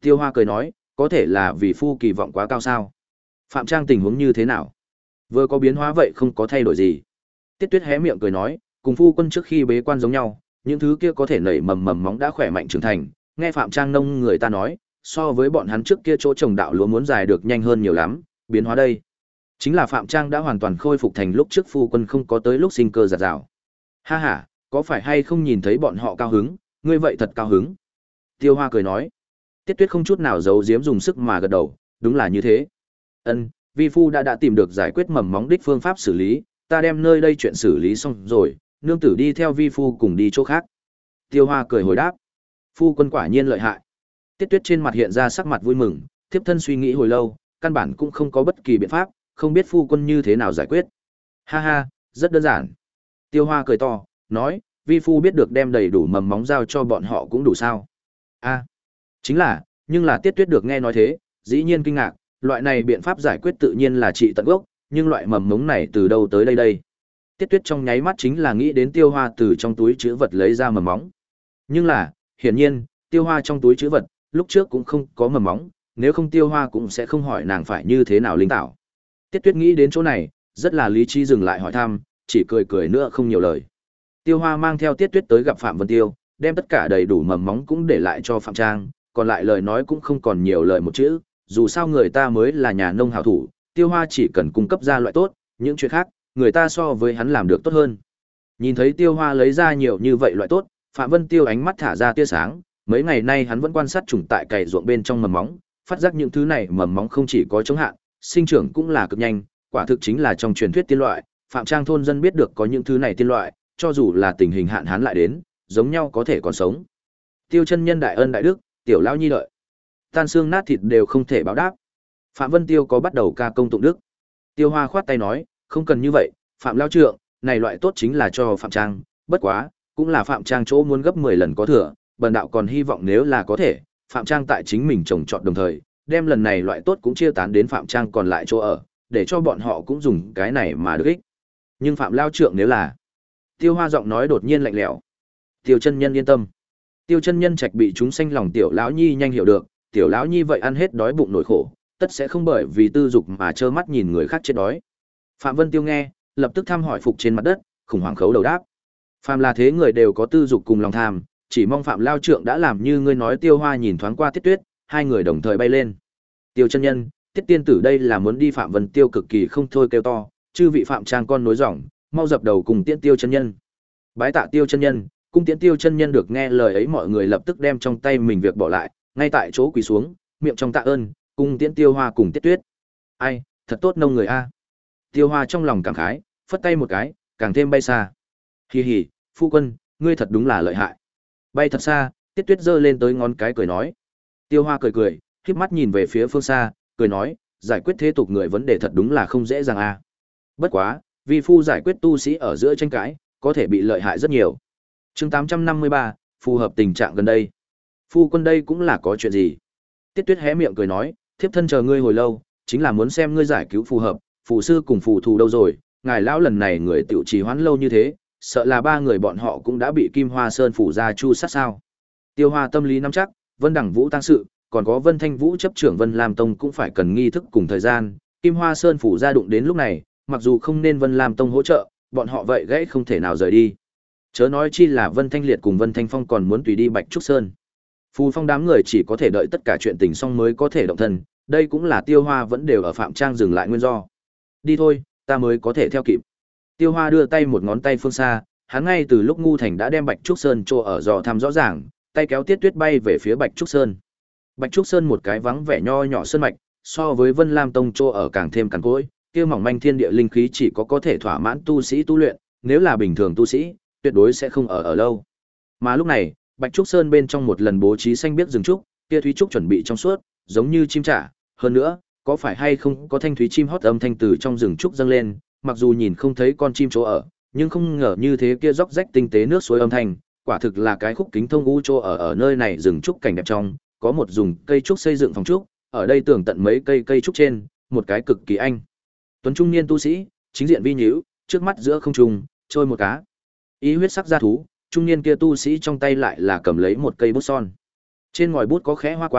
Tiêu Hoa cười nói, có thể là vì phu kỳ vọng quá cao sao? Phạm Trang tình huống như thế nào? Vừa có biến hóa vậy không có thay đổi gì. Tiết Tuyết hé miệng cười nói, cùng phu quân trước khi bế quan giống nhau, những thứ kia có thể nảy mầm mầm móng đã khỏe mạnh trưởng thành, nghe Phạm Trang nông người ta nói, so với bọn hắn trước kia chỗ trồng đạo lúa muốn dài được nhanh hơn nhiều lắm, biến hóa đây. Chính là Phạm Trang đã hoàn toàn khôi phục thành lúc trước phu quân không có tới lúc sinh cơ giạt rào. Ha ha, có phải hay không nhìn thấy bọn họ cao hứng, ngươi vậy thật cao hứng. Tiêu Hoa cười nói. Tiết Tuyết không chút nào giấu giếm dùng sức mà gật đầu, đúng là như thế. Ân, vi phu đã đã tìm được giải quyết mầm móng đích phương pháp xử lý, ta đem nơi đây chuyện xử lý xong rồi, nương tử đi theo vi phu cùng đi chỗ khác. Tiêu Hoa cười hồi đáp. Phu quân quả nhiên lợi hại. Tiết Tuyết trên mặt hiện ra sắc mặt vui mừng, thiếp thân suy nghĩ hồi lâu, căn bản cũng không có bất kỳ biện pháp, không biết phu quân như thế nào giải quyết. Ha ha, rất đơn giản. Tiêu Hoa cười to, nói, vi phu biết được đem đầy đủ mầm móng giao cho bọn họ cũng đủ sao. A, chính là, nhưng là Tiết Tuyết được nghe nói thế, dĩ nhiên kinh ngạc, loại này biện pháp giải quyết tự nhiên là trị tận gốc, nhưng loại mầm mống này từ đâu tới đây đây? Tiết Tuyết trong nháy mắt chính là nghĩ đến Tiêu Hoa từ trong túi trữ vật lấy ra mầm móng. Nhưng là, hiển nhiên, Tiêu Hoa trong túi trữ vật, lúc trước cũng không có mầm móng, nếu không Tiêu Hoa cũng sẽ không hỏi nàng phải như thế nào linh tảo. Tiết Tuyết nghĩ đến chỗ này, rất là lý trí dừng lại hỏi thăm, chỉ cười cười nữa không nhiều lời. Tiêu Hoa mang theo Tiết Tuyết tới gặp Phạm Vân Tiêu, đem tất cả đầy đủ mầm móng cũng để lại cho Phạm Trang, còn lại lời nói cũng không còn nhiều lời một chữ, dù sao người ta mới là nhà nông hảo thủ, Tiêu Hoa chỉ cần cung cấp ra loại tốt, những chuyện khác, người ta so với hắn làm được tốt hơn. Nhìn thấy Tiêu Hoa lấy ra nhiều như vậy loại tốt, Phạm Vân Tiêu ánh mắt thả ra tia sáng, mấy ngày nay hắn vẫn quan sát trùng tại cày ruộng bên trong mầm móng, phát giác những thứ này mầm móng không chỉ có chống hạn, sinh trưởng cũng là cực nhanh, quả thực chính là trong truyền thuyết tiên loại, Phạm Trang thôn dân biết được có những thứ này tiên loại, cho dù là tình hình hạn hán lại đến, giống nhau có thể còn sống. Tiêu chân nhân đại ân đại đức, tiểu lão nhi đợi. Tan xương nát thịt đều không thể báo đáp. Phạm Vân Tiêu có bắt đầu ca công tụng đức. Tiêu Hoa khoát tay nói, không cần như vậy, Phạm lão trượng, này loại tốt chính là cho Phạm Trang, bất quá, cũng là Phạm Trang chỗ muốn gấp mười lần có thừa, bần đạo còn hy vọng nếu là có thể, Phạm Trang tại chính mình trồng trọt đồng thời, đem lần này loại tốt cũng chia tán đến Phạm Trang còn lại chỗ ở, để cho bọn họ cũng dùng cái này mà được ích. Nhưng Phạm lão trượng nếu là... Tiêu Hoa giọng nói đột nhiên lạnh lẽo. Tiêu chân nhân yên tâm. Tiêu chân nhân trạch bị chúng sanh lòng tiểu lão nhi nhanh hiểu được, tiểu lão nhi vậy ăn hết đói bụng nỗi khổ, tất sẽ không bởi vì tư dục mà trơ mắt nhìn người khác chết đói. Phạm Vân Tiêu nghe, lập tức thăm hỏi phục trên mặt đất, khủng hoảng khấu đầu đáp. Phàm là thế người đều có tư dục cùng lòng tham, chỉ mong Phạm lao trượng đã làm như ngươi nói. Tiêu Hoa nhìn thoáng qua Tiết Tuyết, hai người đồng thời bay lên. Tiêu chân nhân, Tiết tiên tử đây là muốn đi. Phạm Vân Tiêu cực kỳ không thôi kêu to, chư vị Phạm Trang con nối dòng, mau dập đầu cùng tiễn Tiêu chân nhân. Bái tạ Tiêu chân nhân. Cung tiễn Tiêu chân nhân được nghe lời ấy, mọi người lập tức đem trong tay mình việc bỏ lại, ngay tại chỗ quỳ xuống, miệng trong tạ ơn, cung tiễn Tiêu Hoa cùng Tiết Tuyết. Ai, thật tốt nông người a. Tiêu Hoa trong lòng cảm khái, phất tay một cái, càng thêm bay xa. Hì hì, phu quân, ngươi thật đúng là lợi hại. Bay thật xa, Tiết Tuyết giơ lên tới ngón cái cười nói. Tiêu Hoa cười cười, khép mắt nhìn về phía phương xa, cười nói, giải quyết thế tục người vấn đề thật đúng là không dễ dàng a. Bất quá, vì phu giải quyết tu sĩ ở giữa tranh cãi, có thể bị lợi hại rất nhiều. Chương tám trăm năm mươi ba, phù hợp tình trạng gần đây. Phu quân đây cũng là có chuyện gì? Tiết Tuyết hé miệng cười nói, thiếp thân chờ ngươi hồi lâu, chính là muốn xem ngươi giải cứu phù hợp, phù sư cùng phù thù đâu rồi, ngài lão lần này người tiểu trì hoãn lâu như thế, sợ là ba người bọn họ cũng đã bị Kim Hoa Sơn phủ gia chu sát sao? Tiêu Hoa tâm lý nắm chắc, Vân Đẳng Vũ tăng sự, còn có Vân Thanh Vũ chấp trưởng Vân Lam Tông cũng phải cần nghi thức cùng thời gian, Kim Hoa Sơn phủ gia đụng đến lúc này, mặc dù không nên Vân Lam Tông hỗ trợ, bọn họ vậy gãy không thể nào rời đi. Chớ nói chi là Vân Thanh Liệt cùng Vân Thanh Phong còn muốn tùy đi Bạch Trúc Sơn. Phù Phong đám người chỉ có thể đợi tất cả chuyện tình xong mới có thể động thân, đây cũng là Tiêu Hoa vẫn đều ở Phạm Trang dừng lại nguyên do. Đi thôi, ta mới có thể theo kịp. Tiêu Hoa đưa tay một ngón tay phương xa, hắn ngay từ lúc ngu thành đã đem Bạch Trúc Sơn trô ở dò thăm rõ ràng, tay kéo Tiết Tuyết bay về phía Bạch Trúc Sơn. Bạch Trúc Sơn một cái vắng vẻ nho nhỏ sơn mạch, so với Vân Lam Tông trô ở càng thêm cằn cỗi, kia mỏng manh thiên địa linh khí chỉ có có thể thỏa mãn tu sĩ tu luyện, nếu là bình thường tu sĩ, tuyệt đối sẽ không ở ở lâu. Mà lúc này, Bạch Trúc Sơn bên trong một lần bố trí xanh biếc rừng trúc, kia thúy trúc chuẩn bị trong suốt, giống như chim trả, hơn nữa, có phải hay không có thanh thúy chim hót âm thanh từ trong rừng trúc dâng lên, mặc dù nhìn không thấy con chim chỗ ở, nhưng không ngờ như thế kia róc rách tinh tế nước suối âm thanh, quả thực là cái khúc kính thông u chỗ ở ở nơi này rừng trúc cảnh đẹp trong, có một dùng cây trúc xây dựng phòng trúc, ở đây tường tận mấy cây cây trúc trên, một cái cực kỳ anh tuấn trung niên tu sĩ, chính diện vi nhíu, trước mắt giữa không trung, trôi một cá. Ý huyết sắc gia thú, trung niên kia tu sĩ trong tay lại là cầm lấy một cây bút son. Trên ngòi bút có khẽ hoa quang,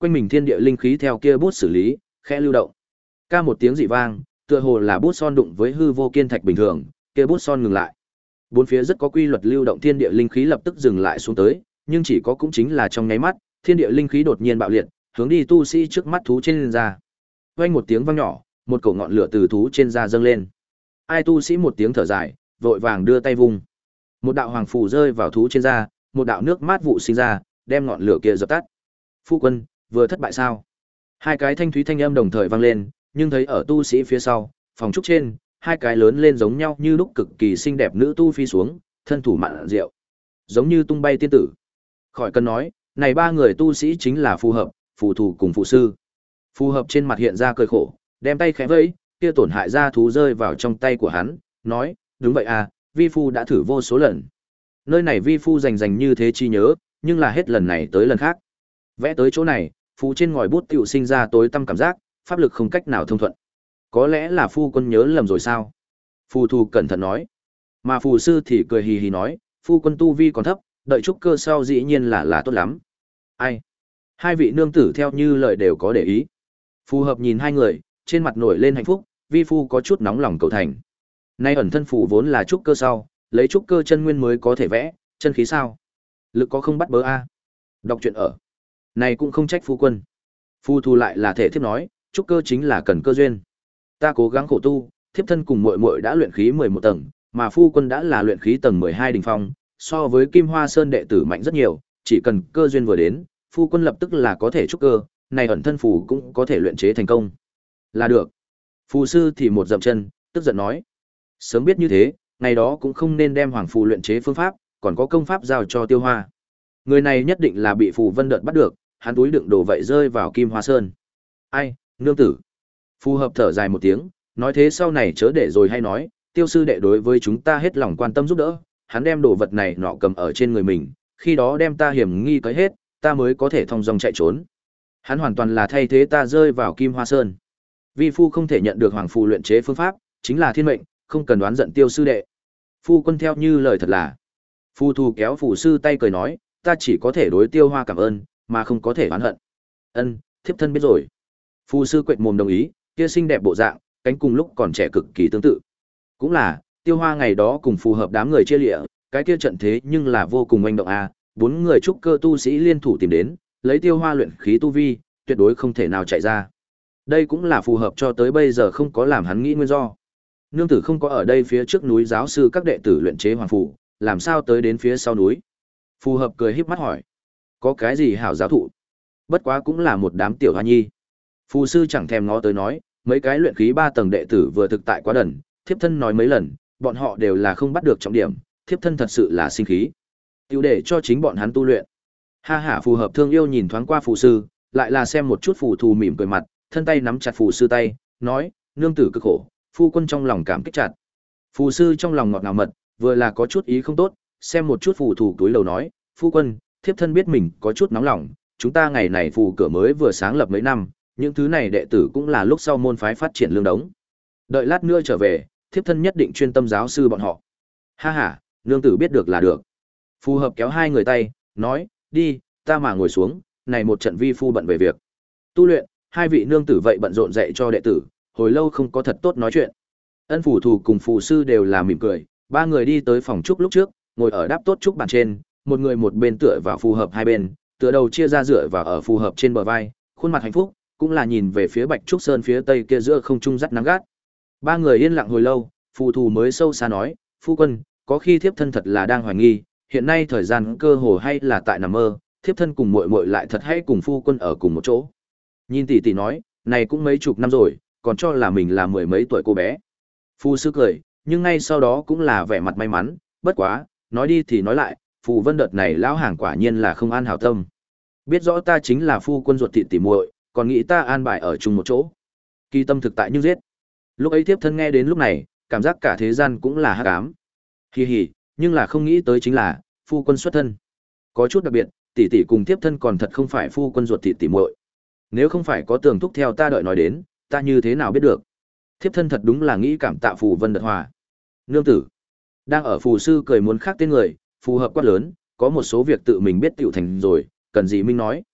quanh mình thiên địa linh khí theo kia bút xử lý, khẽ lưu động. Ca một tiếng dị vang, tựa hồ là bút son đụng với hư vô kiên thạch bình thường, kia bút son ngừng lại. Bốn phía rất có quy luật lưu động thiên địa linh khí lập tức dừng lại xuống tới, nhưng chỉ có cũng chính là trong nháy mắt, thiên địa linh khí đột nhiên bạo liệt, hướng đi tu sĩ trước mắt thú trên da. Vang một tiếng vang nhỏ, một cổ ngọn lửa từ thú trên da dâng lên. Ai tu sĩ một tiếng thở dài, vội vàng đưa tay vung. Một đạo hoàng phù rơi vào thú trên da, một đạo nước mát vụ sinh ra, đem ngọn lửa kia dập tắt. Phu quân, vừa thất bại sao? Hai cái thanh thúy thanh âm đồng thời vang lên, nhưng thấy ở tu sĩ phía sau, phòng trúc trên, hai cái lớn lên giống nhau như lúc cực kỳ xinh đẹp nữ tu phi xuống, thân thủ mặn rượu, giống như tung bay tiên tử. Khỏi cần nói, này ba người tu sĩ chính là phù hợp, phù thủ cùng phụ sư. Phù hợp trên mặt hiện ra cười khổ, đem tay khẽ vẫy, kia tổn hại ra thú rơi vào trong tay của hắn, nói, đúng vậy à, vi phu đã thử vô số lần. Nơi này vi phu rành rành như thế chi nhớ, nhưng là hết lần này tới lần khác. Vẽ tới chỗ này, phù trên ngòi bút tiểu sinh ra tối tăm cảm giác, pháp lực không cách nào thông thuận. Có lẽ là phu quân nhớ lầm rồi sao? Phù thù cẩn thận nói. Mà phù sư thì cười hì hì nói, phu quân tu vi còn thấp, đợi trúc cơ sau dĩ nhiên là là tốt lắm. Ai? Hai vị nương tử theo như lời đều có để ý. Phù hợp nhìn hai người, trên mặt nổi lên hạnh phúc, vi phu có chút nóng lòng cầu thành. Nay ẩn thân phù vốn là trúc cơ sau, lấy trúc cơ chân nguyên mới có thể vẽ, chân khí sao? Lực có không bắt bớ a. Đọc truyện ở. Này cũng không trách phu quân. Phu thu lại là thể thiếp nói, trúc cơ chính là cần cơ duyên. Ta cố gắng khổ tu, thiếp thân cùng muội muội đã luyện khí mười một tầng, mà phu quân đã là luyện khí tầng mười hai đỉnh phong, so với Kim Hoa Sơn đệ tử mạnh rất nhiều, chỉ cần cơ duyên vừa đến, phu quân lập tức là có thể trúc cơ, này ẩn thân phù cũng có thể luyện chế thành công. Là được. Phù sư thì một dậm chân, tức giận nói, sớm biết như thế, ngày đó cũng không nên đem hoàng phù luyện chế phương pháp, còn có công pháp giao cho Tiêu Hoa. Người này nhất định là bị Phù Vân đợt bắt được, hắn túi đựng đồ vậy rơi vào Kim Hoa Sơn. Ai, nương tử. Phù hợp thở dài một tiếng, nói thế sau này chớ để rồi hay nói, Tiêu sư đệ đối với chúng ta hết lòng quan tâm giúp đỡ, hắn đem đồ vật này nọ cầm ở trên người mình, khi đó đem ta hiểm nghi cấy hết, ta mới có thể thong dong chạy trốn. Hắn hoàn toàn là thay thế ta rơi vào Kim Hoa Sơn. Vi phu không thể nhận được hoàng phù luyện chế phương pháp, chính là thiên mệnh, không cần đoán giận Tiêu sư đệ. Phu quân theo như lời thật là. Phu thu kéo phù sư tay cười nói, ta chỉ có thể đối Tiêu Hoa cảm ơn, mà không có thể oán hận. Ân, thiếp thân biết rồi. Phù sư quệt mồm đồng ý, kia xinh đẹp bộ dạng, cánh cùng lúc còn trẻ cực kỳ tương tự. Cũng là, Tiêu Hoa ngày đó cùng phù hợp đám người chia lịa, cái kia trận thế nhưng là vô cùng oanh động a, bốn người trúc cơ tu sĩ liên thủ tìm đến, lấy Tiêu Hoa luyện khí tu vi, tuyệt đối không thể nào chạy ra. Đây cũng là phù hợp cho tới bây giờ không có làm hắn nghĩ nguyên do. Nương tử không có ở đây phía trước núi giáo sư các đệ tử luyện chế hoàng phù, làm sao tới đến phía sau núi? Phù hợp cười híp mắt hỏi. Có cái gì hảo giáo thụ? Bất quá cũng là một đám tiểu hoa nhi. Phù sư chẳng thèm ngó tới nói, mấy cái luyện khí ba tầng đệ tử vừa thực tại quá đần, thiếp thân nói mấy lần, bọn họ đều là không bắt được trọng điểm, thiếp thân thật sự là sinh khí. Tiêu để cho chính bọn hắn tu luyện. Ha hả phù hợp thương yêu nhìn thoáng qua phù sư, lại là xem một chút phù thù mỉm cười mặt, thân tay nắm chặt phù sư tay, nói, nương tử cực khổ, phu quân trong lòng cảm kích chặt. Phù sư trong lòng ngọt ngào mật, vừa là có chút ý không tốt, xem một chút phù thù túi lầu nói, phu quân, thiếp thân biết mình có chút nóng lòng, chúng ta ngày này phù cửa mới vừa sáng lập mấy năm, những thứ này đệ tử cũng là lúc sau môn phái phát triển lương đống. Đợi lát nữa trở về, thiếp thân nhất định chuyên tâm giáo sư bọn họ. Ha ha, nương tử biết được là được. Phù hợp kéo hai người tay, nói, đi, ta mà ngồi xuống, này một trận vi phu bận về việc. Tu luyện, hai vị nương tử vậy bận rộn dạy cho đệ tử, hồi lâu không có thật tốt nói chuyện. Ân phù thù cùng phù sư đều là mỉm cười, ba người đi tới phòng trúc lúc trước, ngồi ở đáp tốt trúc bàn trên, một người một bên tựa vào phù hợp hai bên, tựa đầu chia ra dựa vào ở phù hợp trên bờ vai, khuôn mặt hạnh phúc, cũng là nhìn về phía Bạch Trúc Sơn phía tây kia giữa không trung dắt nắng gắt. Ba người yên lặng hồi lâu, phù thù mới sâu xa nói, phu quân, có khi thiếp thân thật là đang hoài nghi, hiện nay thời gian cơ hồ hay là tại nằm mơ, thiếp thân cùng muội muội lại thật hay cùng phu quân ở cùng một chỗ. Nhìn tỷ tỷ nói, này cũng mấy chục năm rồi, còn cho là mình là mười mấy tuổi cô bé. Phu sư cười, nhưng ngay sau đó cũng là vẻ mặt may mắn, bất quá, nói đi thì nói lại, phù vân đợt này lão hàng quả nhiên là không an hảo tâm. Biết rõ ta chính là phu quân ruột thịt tỷ muội, còn nghĩ ta an bài ở chung một chỗ. Kỳ tâm thực tại như giết. Lúc ấy thiếp thân nghe đến lúc này, cảm giác cả thế gian cũng là hắc ám. Hi hi, nhưng là không nghĩ tới chính là phu quân xuất thân. Có chút đặc biệt, tỷ tỷ cùng thiếp thân còn thật không phải phu quân ruột thịt tỷ muội. Nếu không phải có tường thúc theo ta đợi nói đến, ta như thế nào biết được? Thiếp thân thật đúng là nghĩ cảm tạ phù vân đợt hòa. Nương tử đang ở phù sư cười muốn khác tên người, phù hợp quát lớn, có một số việc tự mình biết tiểu thành rồi, cần gì minh nói.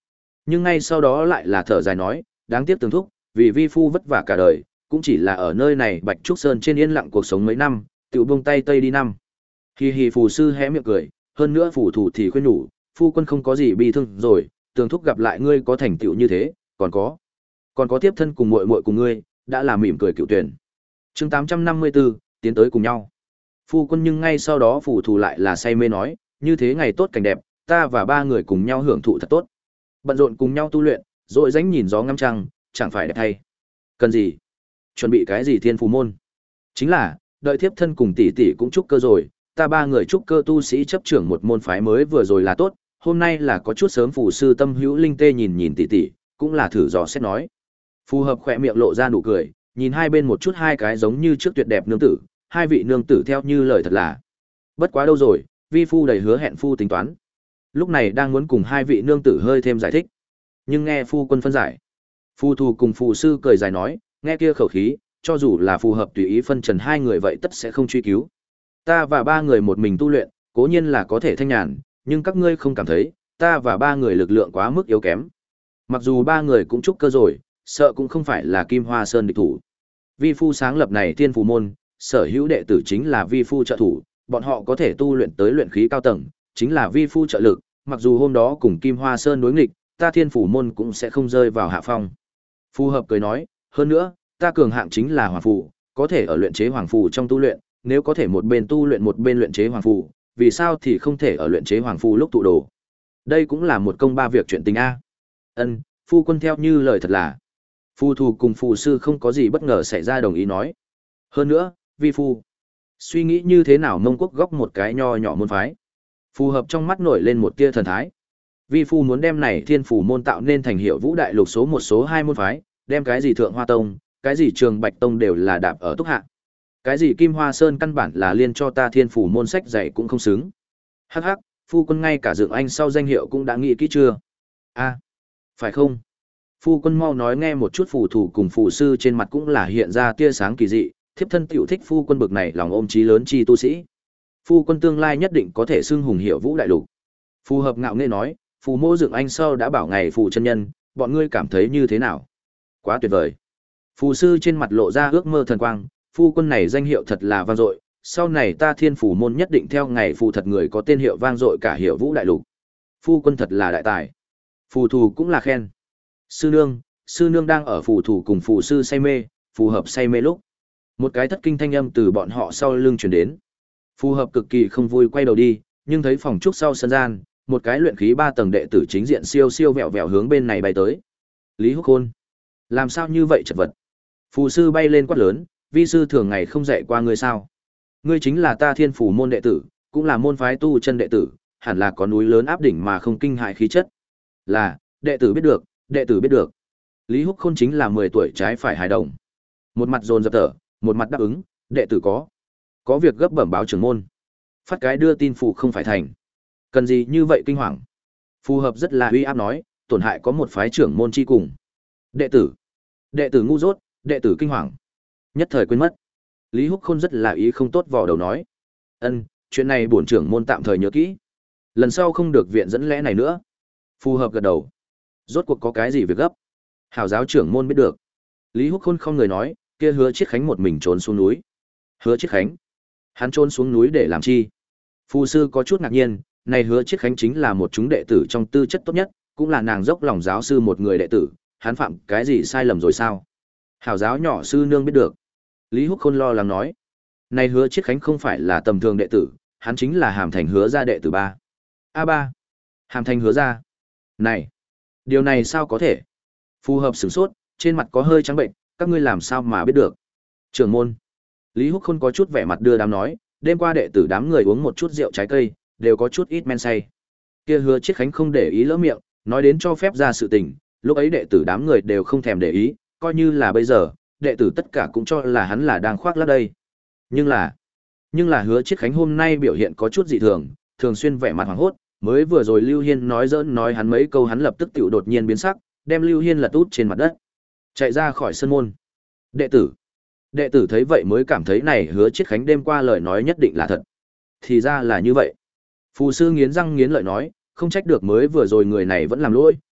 Nhưng ngay sau đó lại là thở dài nói, đáng tiếc Tường thúc, vì vi phu vất vả cả đời, cũng chỉ là ở nơi này Bạch Trúc Sơn trên yên lặng cuộc sống mấy năm, tiểu buông tay tây đi năm. Hi hi, phù sư hé miệng cười, hơn nữa phù thủ thì khuyên nhủ, phu quân không có gì bi thương rồi, Tường thúc gặp lại ngươi có thành tựu như thế, còn có, còn có tiếp thân cùng muội muội cùng ngươi, đã là mỉm cười cựu tuyển. Chương tám trăm năm mươi tư, tiến tới cùng nhau. Phu quân nhưng ngay sau đó phù thủ lại là say mê nói, như thế ngày tốt cảnh đẹp, ta và ba người cùng nhau hưởng thụ thật tốt. Bận rộn cùng nhau tu luyện, rồi dánh nhìn gió ngắm trăng, chẳng phải đẹp thay. Cần gì? Chuẩn bị cái gì thiên phù môn? Chính là, đợi thiếp thân cùng tỷ tỷ cũng trúc cơ rồi, ta ba người trúc cơ tu sĩ chấp trưởng một môn phái mới vừa rồi là tốt, hôm nay là có chút sớm. Phù sư Tâm Hữu Linh tê nhìn nhìn tỷ tỷ, cũng là thử dò xét nói. Phù hợp khỏe miệng lộ ra nụ cười, nhìn hai bên một chút hai cái giống như trước tuyệt đẹp nương tử, hai vị nương tử theo như lời thật là. Bất quá đâu rồi, vi phu đầy hứa hẹn phu tính toán. Lúc này đang muốn cùng hai vị nương tử hơi thêm giải thích. Nhưng nghe phu quân phân giải. Phu thù cùng phù sư cười dài nói, nghe kia khẩu khí, cho dù là phù hợp tùy ý phân trần hai người vậy tất sẽ không truy cứu. Ta và ba người một mình tu luyện, cố nhiên là có thể thanh nhàn, nhưng các ngươi không cảm thấy, ta và ba người lực lượng quá mức yếu kém. Mặc dù ba người cũng trúc cơ rồi, sợ cũng không phải là Kim Hoa Sơn địch thủ. Vi phu sáng lập này Thiên Phù môn, sở hữu đệ tử chính là vi phu trợ thủ, bọn họ có thể tu luyện tới luyện khí cao tầng, chính là vi phu trợ lực, mặc dù hôm đó cùng Kim Hoa Sơn đối nghịch, ta Thiên Phù môn cũng sẽ không rơi vào hạ phong. Phù hợp cười nói, hơn nữa, ta cường hạng chính là hoàng phù, có thể ở luyện chế hoàng phù trong tu luyện, nếu có thể một bên tu luyện một bên luyện chế hoàng phù, vì sao thì không thể ở luyện chế hoàng phù lúc tụ đồ. Đây cũng là một công ba việc chuyện tình a. Ân, phu quân theo như lời thật là. Phù thủ cùng phù sư không có gì bất ngờ xảy ra đồng ý nói. Hơn nữa, vi phu suy nghĩ như thế nào Mông Quốc góc một cái nho nhỏ môn phái. Phù hợp trong mắt nổi lên một tia thần thái. Vi phu muốn đem này Thiên Phù môn tạo nên thành hiệu vũ đại lục số một số hai môn phái, đem cái gì Thượng Hoa Tông, cái gì Trường Bạch Tông đều là đạp ở túc hạ. Cái gì Kim Hoa Sơn căn bản là liên cho ta Thiên Phù môn sách dạy cũng không xứng. Hắc hắc, phu quân ngay cả dựng anh sau danh hiệu cũng đã nghĩ kỹ chưa? A, phải không? Phu quân mau nói nghe một chút. Phù thủ cùng phù sư trên mặt cũng là hiện ra tia sáng kỳ dị, thiếp thân tiểu thích phu quân bực này lòng ôm chí lớn chi tu sĩ. Phu quân tương lai nhất định có thể xưng hùng hiệu vũ đại lục. Phù hợp ngạo nghễ nói, phù mô dựng anh sau đã bảo ngày phù chân nhân, bọn ngươi cảm thấy như thế nào? Quá tuyệt vời. Phù sư trên mặt lộ ra ước mơ thần quang, phu quân này danh hiệu thật là vang dội, sau này ta Thiên Phù môn nhất định theo ngày phù thật người có tên hiệu vang dội cả hiệu vũ đại lục. Phu quân thật là đại tài. Phù thủ cũng là khen. Sư nương, sư nương đang ở phù thủ cùng phù sư say mê, phù hợp say mê lúc. Một cái thất kinh thanh âm từ bọn họ sau lưng truyền đến. Phù hợp cực kỳ không vui quay đầu đi, nhưng thấy phòng trúc sau sân gian, một cái luyện khí ba tầng đệ tử chính diện siêu siêu vẹo vẹo hướng bên này bay tới. Lý Húc Khôn, làm sao như vậy chật vật? Phù sư bay lên quát lớn, vi sư thường ngày không dạy qua ngươi sao? Ngươi chính là ta Thiên Phù môn đệ tử, cũng là môn phái tu chân đệ tử, hẳn là có núi lớn áp đỉnh mà không kinh hại khí chất. Là, đệ tử biết được, đệ tử biết được. Lý Húc Khôn chính là mười tuổi trái phải hài đồng. Một mặt dồn dập thở, một mặt đáp ứng, đệ tử có. Có việc gấp bẩm báo trưởng môn. Phát cái đưa tin phù không phải thành. Cần gì như vậy kinh hoàng? Phù hợp rất là uy áp nói, tổn hại có một phái trưởng môn chi cùng. Đệ tử, đệ tử ngu dốt, đệ tử kinh hoàng. Nhất thời quên mất. Lý Húc Khôn rất là ý không tốt vò đầu nói. Ân, chuyện này bổn trưởng môn tạm thời nhớ kỹ. Lần sau không được viện dẫn lẽ này nữa. Phù hợp gật đầu. Rốt cuộc có cái gì việc gấp? Hảo giáo trưởng môn biết được. Lý Húc Khôn không người nói, kia Hứa Chiết Khánh một mình trốn xuống núi. Hứa Chiết Khánh? Hắn trốn xuống núi để làm chi? Phù sư có chút ngạc nhiên, này Hứa Chiết Khánh chính là một chúng đệ tử trong tư chất tốt nhất, cũng là nàng dốc lòng giáo sư một người đệ tử, hắn phạm cái gì sai lầm rồi sao? Hảo giáo nhỏ sư nương biết được. Lý Húc Khôn lo lắng nói, này Hứa Chiết Khánh không phải là tầm thường đệ tử, hắn chính là Hàm Thành Hứa gia đệ tử ba. A ba. Hàm Thành Hứa gia. Này, điều này sao có thể? Phù hợp sửng sốt, trên mặt có hơi trắng bệnh, các ngươi làm sao mà biết được? Trưởng môn. Lý Húc Khôn có chút vẻ mặt đưa đám nói, đêm qua đệ tử đám người uống một chút rượu trái cây, đều có chút ít men say. Kia Hứa Chiết Khánh không để ý lỡ miệng, nói đến cho phép ra sự tình, lúc ấy đệ tử đám người đều không thèm để ý, coi như là bây giờ, đệ tử tất cả cũng cho là hắn là đang khoác lác đây. Nhưng là, nhưng là Hứa Chiết Khánh hôm nay biểu hiện có chút dị thường, thường xuyên vẻ mặt hoảng hốt, mới vừa rồi Lưu Hiên nói giỡn nói hắn mấy câu hắn lập tức tiểu đột nhiên biến sắc, đem Lưu Hiên lật út trên mặt đất, chạy ra khỏi sân môn. Đệ tử, đệ tử thấy vậy mới cảm thấy này Hứa Chiết Khánh đêm qua lời nói nhất định là thật. Thì ra là như vậy. Phù sư nghiến răng nghiến lợi nói, không trách được mới vừa rồi người này vẫn làm lỗi,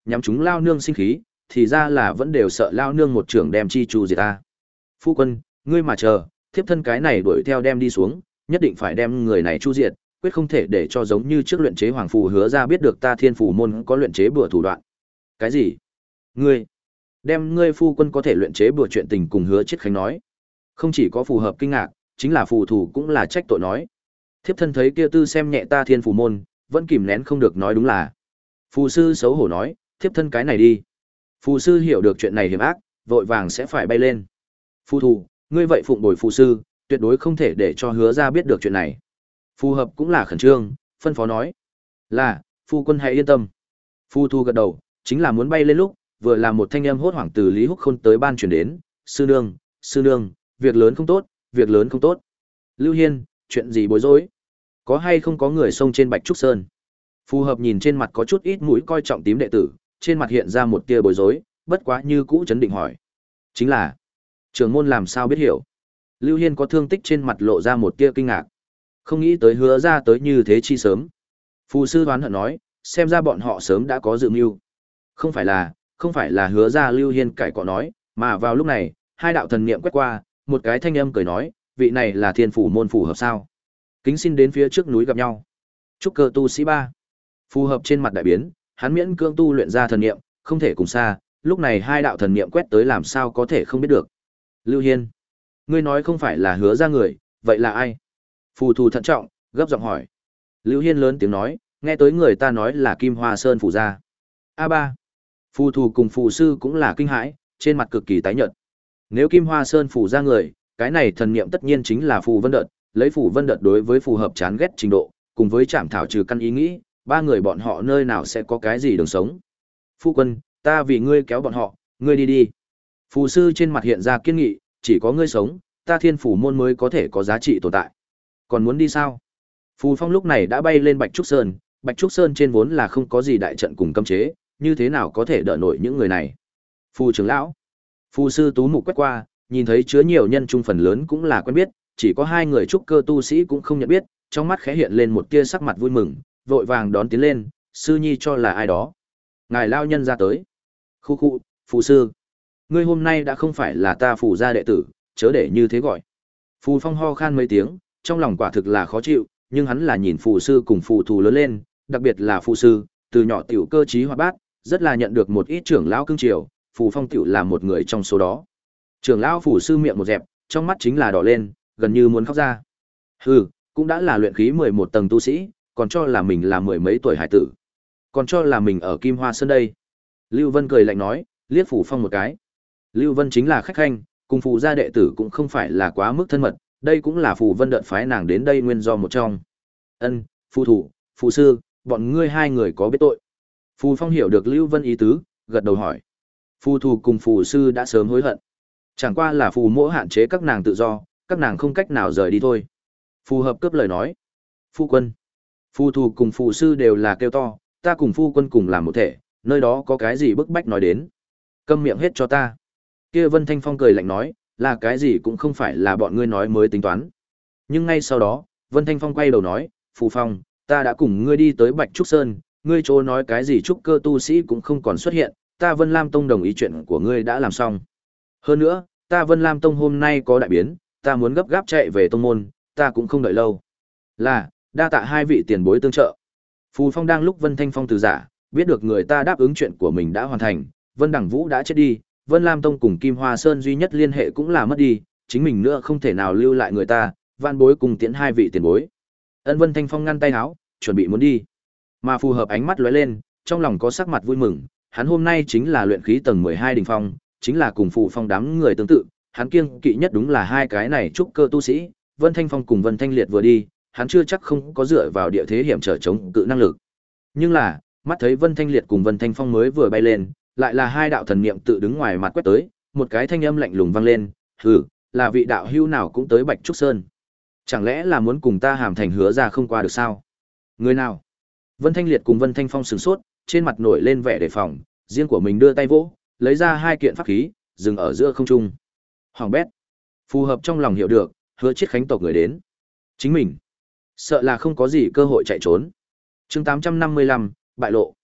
nhắm chúng lao nương sinh khí, thì ra là vẫn đều sợ lao nương một trưởng đem chi trù diệt ta. Phu quân, ngươi mà chờ, thiếp thân cái này đuổi theo đem đi xuống, nhất định phải đem người này chu diệt, quyết không thể để cho giống như trước luyện chế hoàng phù hứa ra biết được ta thiên phủ môn có luyện chế bừa thủ đoạn. Cái gì? Ngươi? Đem ngươi phu quân có thể luyện chế bừa chuyện tình cùng hứa chết khánh nói. Không chỉ có phù hợp kinh ngạc, chính là phù thủ cũng là trách tội nói. Thiếp thân thấy kia tư xem nhẹ ta thiên phủ môn, vẫn kìm nén không được nói đúng là. Phù sư xấu hổ nói, thiếp thân cái này đi. Phù sư hiểu được chuyện này hiểm ác, vội vàng sẽ phải bay lên. Phù thủ, ngươi vậy phụng bồi phù sư, tuyệt đối không thể để cho hứa ra biết được chuyện này. Phù hợp cũng là khẩn trương, phân phó nói. Là, phu quân hãy yên tâm. Phu thu gật đầu, chính là muốn bay lên lúc, vừa là một thanh âm hốt hoảng từ Lý Húc Khôn tới ban chuyển đến. Sư nương, sư nương, việc lớn không tốt, việc lớn không tốt. Lưu Hiên, chuyện gì bối rối? Có hay không có người xông trên Bạch Trúc Sơn? Phù hợp nhìn trên mặt có chút ít mũi coi trọng tím đệ tử, trên mặt hiện ra một tia bối rối, bất quá như cũ chấn định hỏi. Chính là, trưởng môn làm sao biết hiểu? Lưu Hiên có thương tích trên mặt lộ ra một tia kinh ngạc. Không nghĩ tới hứa ra tới như thế chi sớm. Phù sư đoán hận nói, xem ra bọn họ sớm đã có dự mưu. Không phải là, không phải là hứa ra Lưu Hiên cải cọ nói, mà vào lúc này, hai đạo thần niệm quét qua, một cái thanh âm cười nói, vị này là thiên phủ môn phù hợp sao? Kính xin đến phía trước núi gặp nhau. Trúc cơ tu sĩ ba. Phù hợp trên mặt đại biến, hắn miễn cưỡng tu luyện ra thần niệm, không thể cùng xa, lúc này hai đạo thần niệm quét tới làm sao có thể không biết được. Lưu Hiên, ngươi nói không phải là hứa ra người, vậy là ai? Phù thù thận trọng, gấp giọng hỏi. Lưu Hiên lớn tiếng nói, nghe tới người ta nói là Kim Hoa Sơn phủ gia. A ba. Phù thù cùng phù sư cũng là kinh hãi, trên mặt cực kỳ tái nhợt. Nếu Kim Hoa Sơn phủ gia người, cái này thần niệm tất nhiên chính là phù vân đợt, lấy phù vân đợt đối với phù hợp chán ghét trình độ, cùng với chạm thảo trừ căn ý nghĩ, ba người bọn họ nơi nào sẽ có cái gì đường sống. Phu quân, ta vì ngươi kéo bọn họ, ngươi đi đi. Phù sư trên mặt hiện ra kiên nghị, chỉ có ngươi sống, ta thiên phủ môn mới có thể có giá trị tồn tại. Còn muốn đi sao? Phù Phong lúc này đã bay lên Bạch Trúc Sơn, Bạch Trúc Sơn trên vốn là không có gì đại trận cùng cấm chế, như thế nào có thể đỡ nổi những người này? Phù trưởng lão, phù sư tú mục quét qua, nhìn thấy chứa nhiều nhân trung phần lớn cũng là quen biết, chỉ có hai người trúc cơ tu sĩ cũng không nhận biết, trong mắt khẽ hiện lên một tia sắc mặt vui mừng, vội vàng đón tiến lên, sư nhi cho là ai đó. Ngài lao nhân ra tới. Khu khu, phù sư, ngươi hôm nay đã không phải là ta phù gia đệ tử, chớ để như thế gọi. Phù Phong ho khan mấy tiếng, trong lòng quả thực là khó chịu, nhưng hắn là nhìn phù sư cùng phù thù lớn lên, đặc biệt là phù sư, từ nhỏ tiểu cơ trí hoạt bát, rất là nhận được một ít trưởng lão cưng chiều, phù Phong tiểu là một người trong số đó. Trưởng lão phù sư miệng một dẹp, trong mắt chính là đỏ lên, gần như muốn khóc ra. Hừ, cũng đã là luyện khí mười một tầng tu sĩ, còn cho là mình là mười mấy tuổi hải tử, còn cho là mình ở Kim Hoa Sơn đây. Lưu Vân cười lạnh nói, liếc phù Phong một cái. Lưu Vân chính là khách khanh, cùng phù gia đệ tử cũng không phải là quá mức thân mật, đây cũng là phù Vân đợt phái nàng đến đây nguyên do một trong. Ân, phù thủ, phù sư, bọn ngươi hai người có biết tội. Phù Phong hiểu được Lưu Vân ý tứ, gật đầu hỏi. Phù thủ cùng phù sư đã sớm hối hận. Chẳng qua là phù mỗ hạn chế các nàng tự do, các nàng không cách nào rời đi thôi. Phù hợp cướp lời nói. Phu quân, phù thủ cùng phù sư đều là kêu to, ta cùng phu quân cùng làm một thể, nơi đó có cái gì bức bách nói đến. Câm miệng hết cho ta. Kia Vân Thanh Phong cười lạnh nói, là cái gì cũng không phải là bọn ngươi nói mới tính toán. Nhưng ngay sau đó, Vân Thanh Phong quay đầu nói, Phù Phong, ta đã cùng ngươi đi tới Bạch Trúc Sơn, ngươi chỗ nói cái gì trúc cơ tu sĩ cũng không còn xuất hiện, ta Vân Lam Tông đồng ý chuyện của ngươi đã làm xong. Hơn nữa, ta Vân Lam Tông hôm nay có đại biến, ta muốn gấp gáp chạy về tông môn, ta cũng không đợi lâu. Là, đa tạ hai vị tiền bối tương trợ. Phù Phong đang lúc Vân Thanh Phong từ giả, biết được người ta đáp ứng chuyện của mình đã hoàn thành, Vân Đẳng Vũ đã chết đi, Vân Lam Tông cùng Kim Hoa Sơn duy nhất liên hệ cũng là mất đi, chính mình nữa không thể nào lưu lại người ta, van bối cùng tiễn hai vị tiền bối. Ân Vân Thanh Phong ngăn tay áo, chuẩn bị muốn đi. Mà phù hợp ánh mắt lóe lên, trong lòng có sắc mặt vui mừng, hắn hôm nay chính là luyện khí tầng mười hai đỉnh phong, chính là cùng phù phong đám người tương tự, hắn kiêng kỵ nhất đúng là hai cái này trúc cơ tu sĩ, Vân Thanh Phong cùng Vân Thanh Liệt vừa đi, hắn chưa chắc không có dựa vào địa thế hiểm trở chống cự năng lực. Nhưng là, mắt thấy Vân Thanh Liệt cùng Vân Thanh Phong mới vừa bay lên, lại là hai đạo thần niệm tự đứng ngoài mặt quét tới, một cái thanh âm lạnh lùng vang lên, "Hừ, là vị đạo hữu nào cũng tới Bạch Trúc Sơn. Chẳng lẽ là muốn cùng ta Hàm Thành hứa ra không qua được sao?" Người nào? Vân Thanh Liệt cùng Vân Thanh Phong sửng sốt, trên mặt nổi lên vẻ đề phòng, riêng của mình đưa tay vỗ, lấy ra hai kiện pháp khí, dừng ở giữa không trung. Hoàng bét. Phù hợp trong lòng hiểu được, hứa chiết khánh tộc người đến. Chính mình, sợ là không có gì cơ hội chạy trốn. Chương tám trăm năm mươi lăm, bại lộ.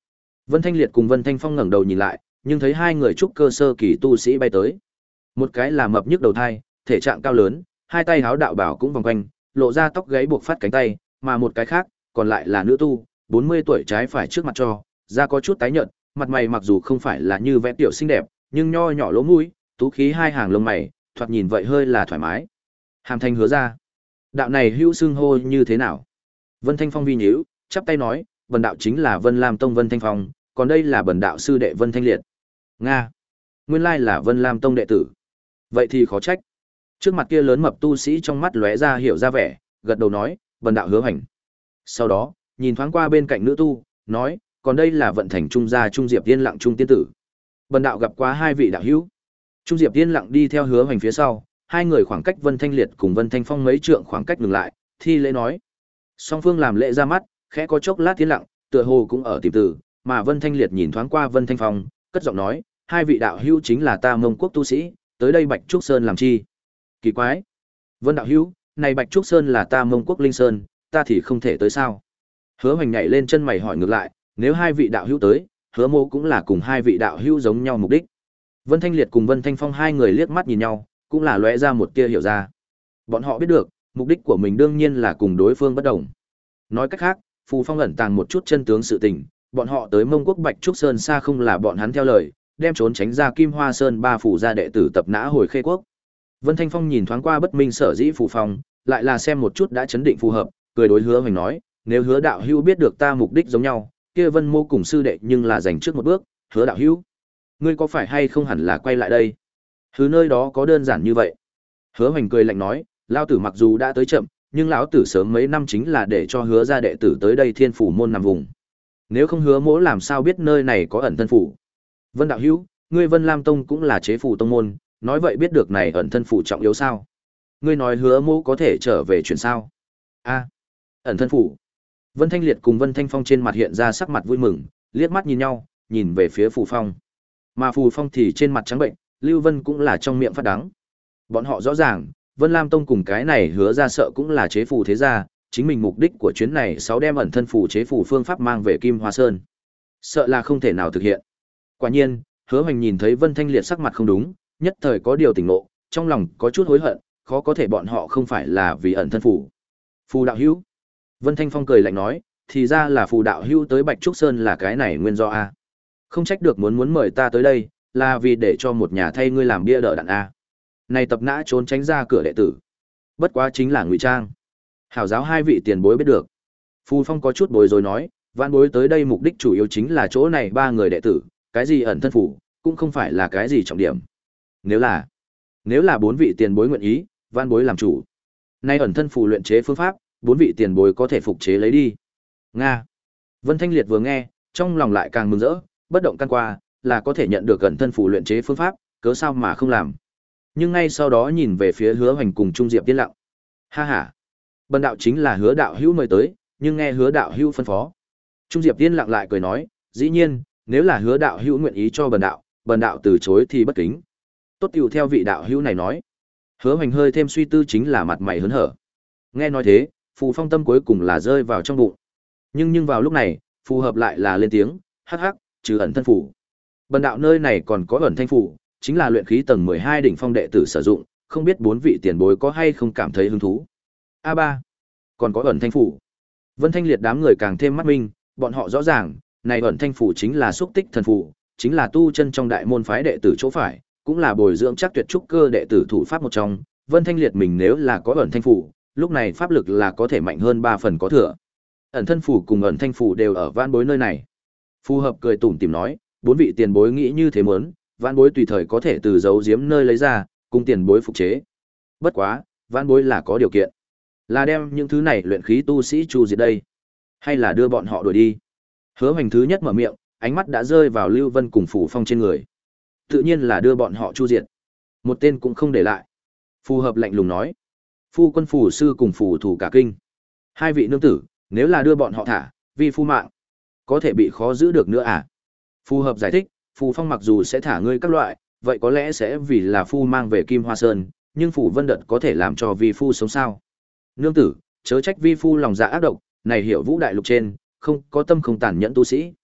Vân Thanh Liệt cùng Vân Thanh Phong ngẩng đầu nhìn lại, nhưng thấy hai người trúc cơ sơ kỳ tu sĩ bay tới. Một cái là mập nhức đầu thai, thể trạng cao lớn, hai tay háo đạo bảo cũng vòng quanh, lộ ra tóc gáy buộc phát cánh tay, mà một cái khác, còn lại là nữ tu, bốn mươi tuổi trái phải trước mặt cho, da có chút tái nhợt, mặt mày mặc dù không phải là như vẽ tiểu xinh đẹp, nhưng nho nhỏ lỗ mũi, tú khí hai hàng lông mày, thoạt nhìn vậy hơi là thoải mái. Hàm Thanh hứa ra, đạo này hữu xưng hô như thế nào? Vân Thanh Phong vi nhíu, chắp tay nói, Vân đạo chính là Vân Lam Tông Vân Thanh Phong, còn đây là Bần đạo sư đệ Vân Thanh Liệt. Nga, nguyên lai là Vân Lam Tông đệ tử. Vậy thì khó trách. Trước mặt kia lớn mập tu sĩ trong mắt lóe ra hiểu ra vẻ, gật đầu nói, Bần đạo hứa hành. Sau đó, nhìn thoáng qua bên cạnh nữ tu, nói, còn đây là Vận Thành Trung gia Trung Diệp Tiên Lặng Trung tiên tử. Bần đạo gặp qua hai vị đạo hữu. Trung Diệp Tiên Lặng đi theo hứa hành phía sau, hai người khoảng cách Vân Thanh Liệt cùng Vân Thanh Phong mấy trượng khoảng cách ngừng lại, thi lễ nói. Song phương làm lễ ra mắt, khẽ có chốc lát tiến lặng, tựa hồ cũng ở tìm từ, mà Vân Thanh Liệt nhìn thoáng qua Vân Thanh Phong, cất giọng nói, hai vị đạo hữu chính là ta Mông Quốc tu sĩ, tới đây Bạch Trúc Sơn làm chi? Kỳ quái. Vân đạo hữu, này Bạch Trúc Sơn là ta Mông Quốc Linh Sơn, ta thì không thể tới sao? Hứa Hoành nhảy lên chân mày hỏi ngược lại, nếu hai vị đạo hữu tới, Hứa Mô cũng là cùng hai vị đạo hữu giống nhau mục đích. Vân Thanh Liệt cùng Vân Thanh Phong hai người liếc mắt nhìn nhau, cũng là lóe ra một tia hiểu ra. Bọn họ biết được, mục đích của mình đương nhiên là cùng đối phương bất đồng. Nói cách khác, Phù Phong ẩn tàng một chút chân tướng sự tình, bọn họ tới Mông Quốc Bạch Trúc Sơn xa không là bọn hắn theo lời, đem trốn tránh ra Kim Hoa Sơn ba phủ gia đệ tử tập nã hồi Khê Quốc. Vân Thanh Phong nhìn thoáng qua bất minh sở dĩ Phù Phong, lại là xem một chút đã chấn định phù hợp, cười đối Hứa Hoành nói, nếu Hứa đạo hữu biết được ta mục đích giống nhau, kia Vân Mô cùng sư đệ nhưng là giành trước một bước, Hứa đạo hữu, ngươi có phải hay không hẳn là quay lại đây? Thứ nơi đó có đơn giản như vậy. Hứa Hoành cười lạnh nói, lão tử mặc dù đã tới chậm, nhưng lão tử sớm mấy năm chính là để cho Hứa gia đệ tử tới đây Thiên Phủ môn nằm vùng. Nếu không Hứa Mỗ làm sao biết nơi này có ẩn thân phủ? Vân đạo hữu, ngươi Vân Lam Tông cũng là chế phủ tông môn, nói vậy biết được này ẩn thân phủ trọng yếu sao? Ngươi nói Hứa Mỗ có thể trở về chuyện sao? A, ẩn thân phủ. Vân Thanh Liệt cùng Vân Thanh Phong trên mặt hiện ra sắc mặt vui mừng, liếc mắt nhìn nhau, nhìn về phía Phù Phong. Mà Phù Phong thì trên mặt trắng bệnh, Lưu Vân cũng là trong miệng phát đắng. Bọn họ rõ ràng, Vân Lam Tông cùng cái này Hứa ra sợ cũng là chế phù thế gia, chính mình mục đích của chuyến này sáu đem ẩn thân phù chế phù phương pháp mang về Kim Hoa Sơn. Sợ là không thể nào thực hiện. Quả nhiên, Hứa Hoành nhìn thấy Vân Thanh Liệt sắc mặt không đúng, nhất thời có điều tỉnh ngộ, trong lòng có chút hối hận, khó có thể bọn họ không phải là vì ẩn thân phù. Phù đạo hữu. Vân Thanh Phong cười lạnh nói, thì ra là phù đạo hữu tới Bạch Trúc Sơn là cái này nguyên do a. Không trách được muốn muốn mời ta tới đây, là vì để cho một nhà thay ngươi làm bia đỡ đạn a. Này tập nã trốn tránh ra cửa đệ tử, bất quá chính là ngụy trang. Hảo giáo hai vị tiền bối biết được. Phù Phong có chút bối rối nói, vạn bối tới đây mục đích chủ yếu chính là chỗ này ba người đệ tử, cái gì ẩn thân phủ, cũng không phải là cái gì trọng điểm. Nếu là, nếu là bốn vị tiền bối nguyện ý, vạn bối làm chủ. Nay ẩn thân phủ luyện chế phương pháp, bốn vị tiền bối có thể phục chế lấy đi. Nga. Vân Thanh Liệt vừa nghe, trong lòng lại càng mừng rỡ, bất động căn qua, là có thể nhận được ẩn thân phủ luyện chế phương pháp, cớ sao mà không làm. Nhưng ngay sau đó nhìn về phía Hứa Hoành cùng Trung Diệp Tiên Lặng. Ha ha. Bần đạo chính là Hứa đạo hữu mời tới, nhưng nghe Hứa đạo hữu phân phó. Trung Diệp Tiên Lặng lại cười nói, dĩ nhiên, nếu là Hứa đạo hữu nguyện ý cho bần đạo, bần đạo từ chối thì bất kính. Tốt tiểu theo vị đạo hữu này nói. Hứa Hoành hơi thêm suy tư chính là mặt mày hớn hở. Nghe nói thế, Phù Phong tâm cuối cùng là rơi vào trong bụng. Nhưng nhưng vào lúc này, phù hợp lại là lên tiếng, hắc hắc, trừ ẩn thân phủ. Bần đạo nơi này còn có ẩn thanh phủ, chính là luyện khí tầng mười hai đỉnh phong đệ tử sử dụng, không biết bốn vị tiền bối có hay không cảm thấy hứng thú. A ba, còn có ẩn thanh phủ. Vân Thanh Liệt đám người càng thêm mắt minh, bọn họ rõ ràng, này ẩn thanh phủ chính là xúc tích thần phủ, chính là tu chân trong đại môn phái đệ tử chỗ phải, cũng là bồi dưỡng chắc tuyệt trúc cơ đệ tử thủ pháp một trong. Vân Thanh Liệt mình nếu là có ẩn thanh phủ, lúc này pháp lực là có thể mạnh hơn ba phần có thừa. Ẩn thân phủ cùng ẩn thanh phủ đều ở vãn bối nơi này. Phù hợp cười tủm tỉm nói, bốn vị tiền bối nghĩ như thế muốn, vãn bối tùy thời có thể từ giấu giếm nơi lấy ra, cùng tiền bối phục chế. Bất quá, vãn bối là có điều kiện, là đem những thứ này luyện khí tu sĩ chu diệt đây, hay là đưa bọn họ đuổi đi. Hứa Hoành thứ nhất mở miệng, ánh mắt đã rơi vào Lưu Vân cùng Phù Phong trên người. Tự nhiên là đưa bọn họ chu diệt, một tên cũng không để lại. Phù hợp lạnh lùng nói, phu quân phù sư cùng phù thủ cả kinh. Hai vị nương tử, nếu là đưa bọn họ thả, vì phu mạng, có thể bị khó giữ được nữa à? Phù hợp giải thích, Phù Phong mặc dù sẽ thả ngươi các loại, vậy có lẽ sẽ vì là phu mang về Kim Hoa Sơn, nhưng Phù Vân Đật có thể làm cho vi phu sống sao? Nương tử, chớ trách vi phu lòng dạ ác độc, này hiểu vũ đại lục trên, không có tâm không tàn nhẫn tu sĩ.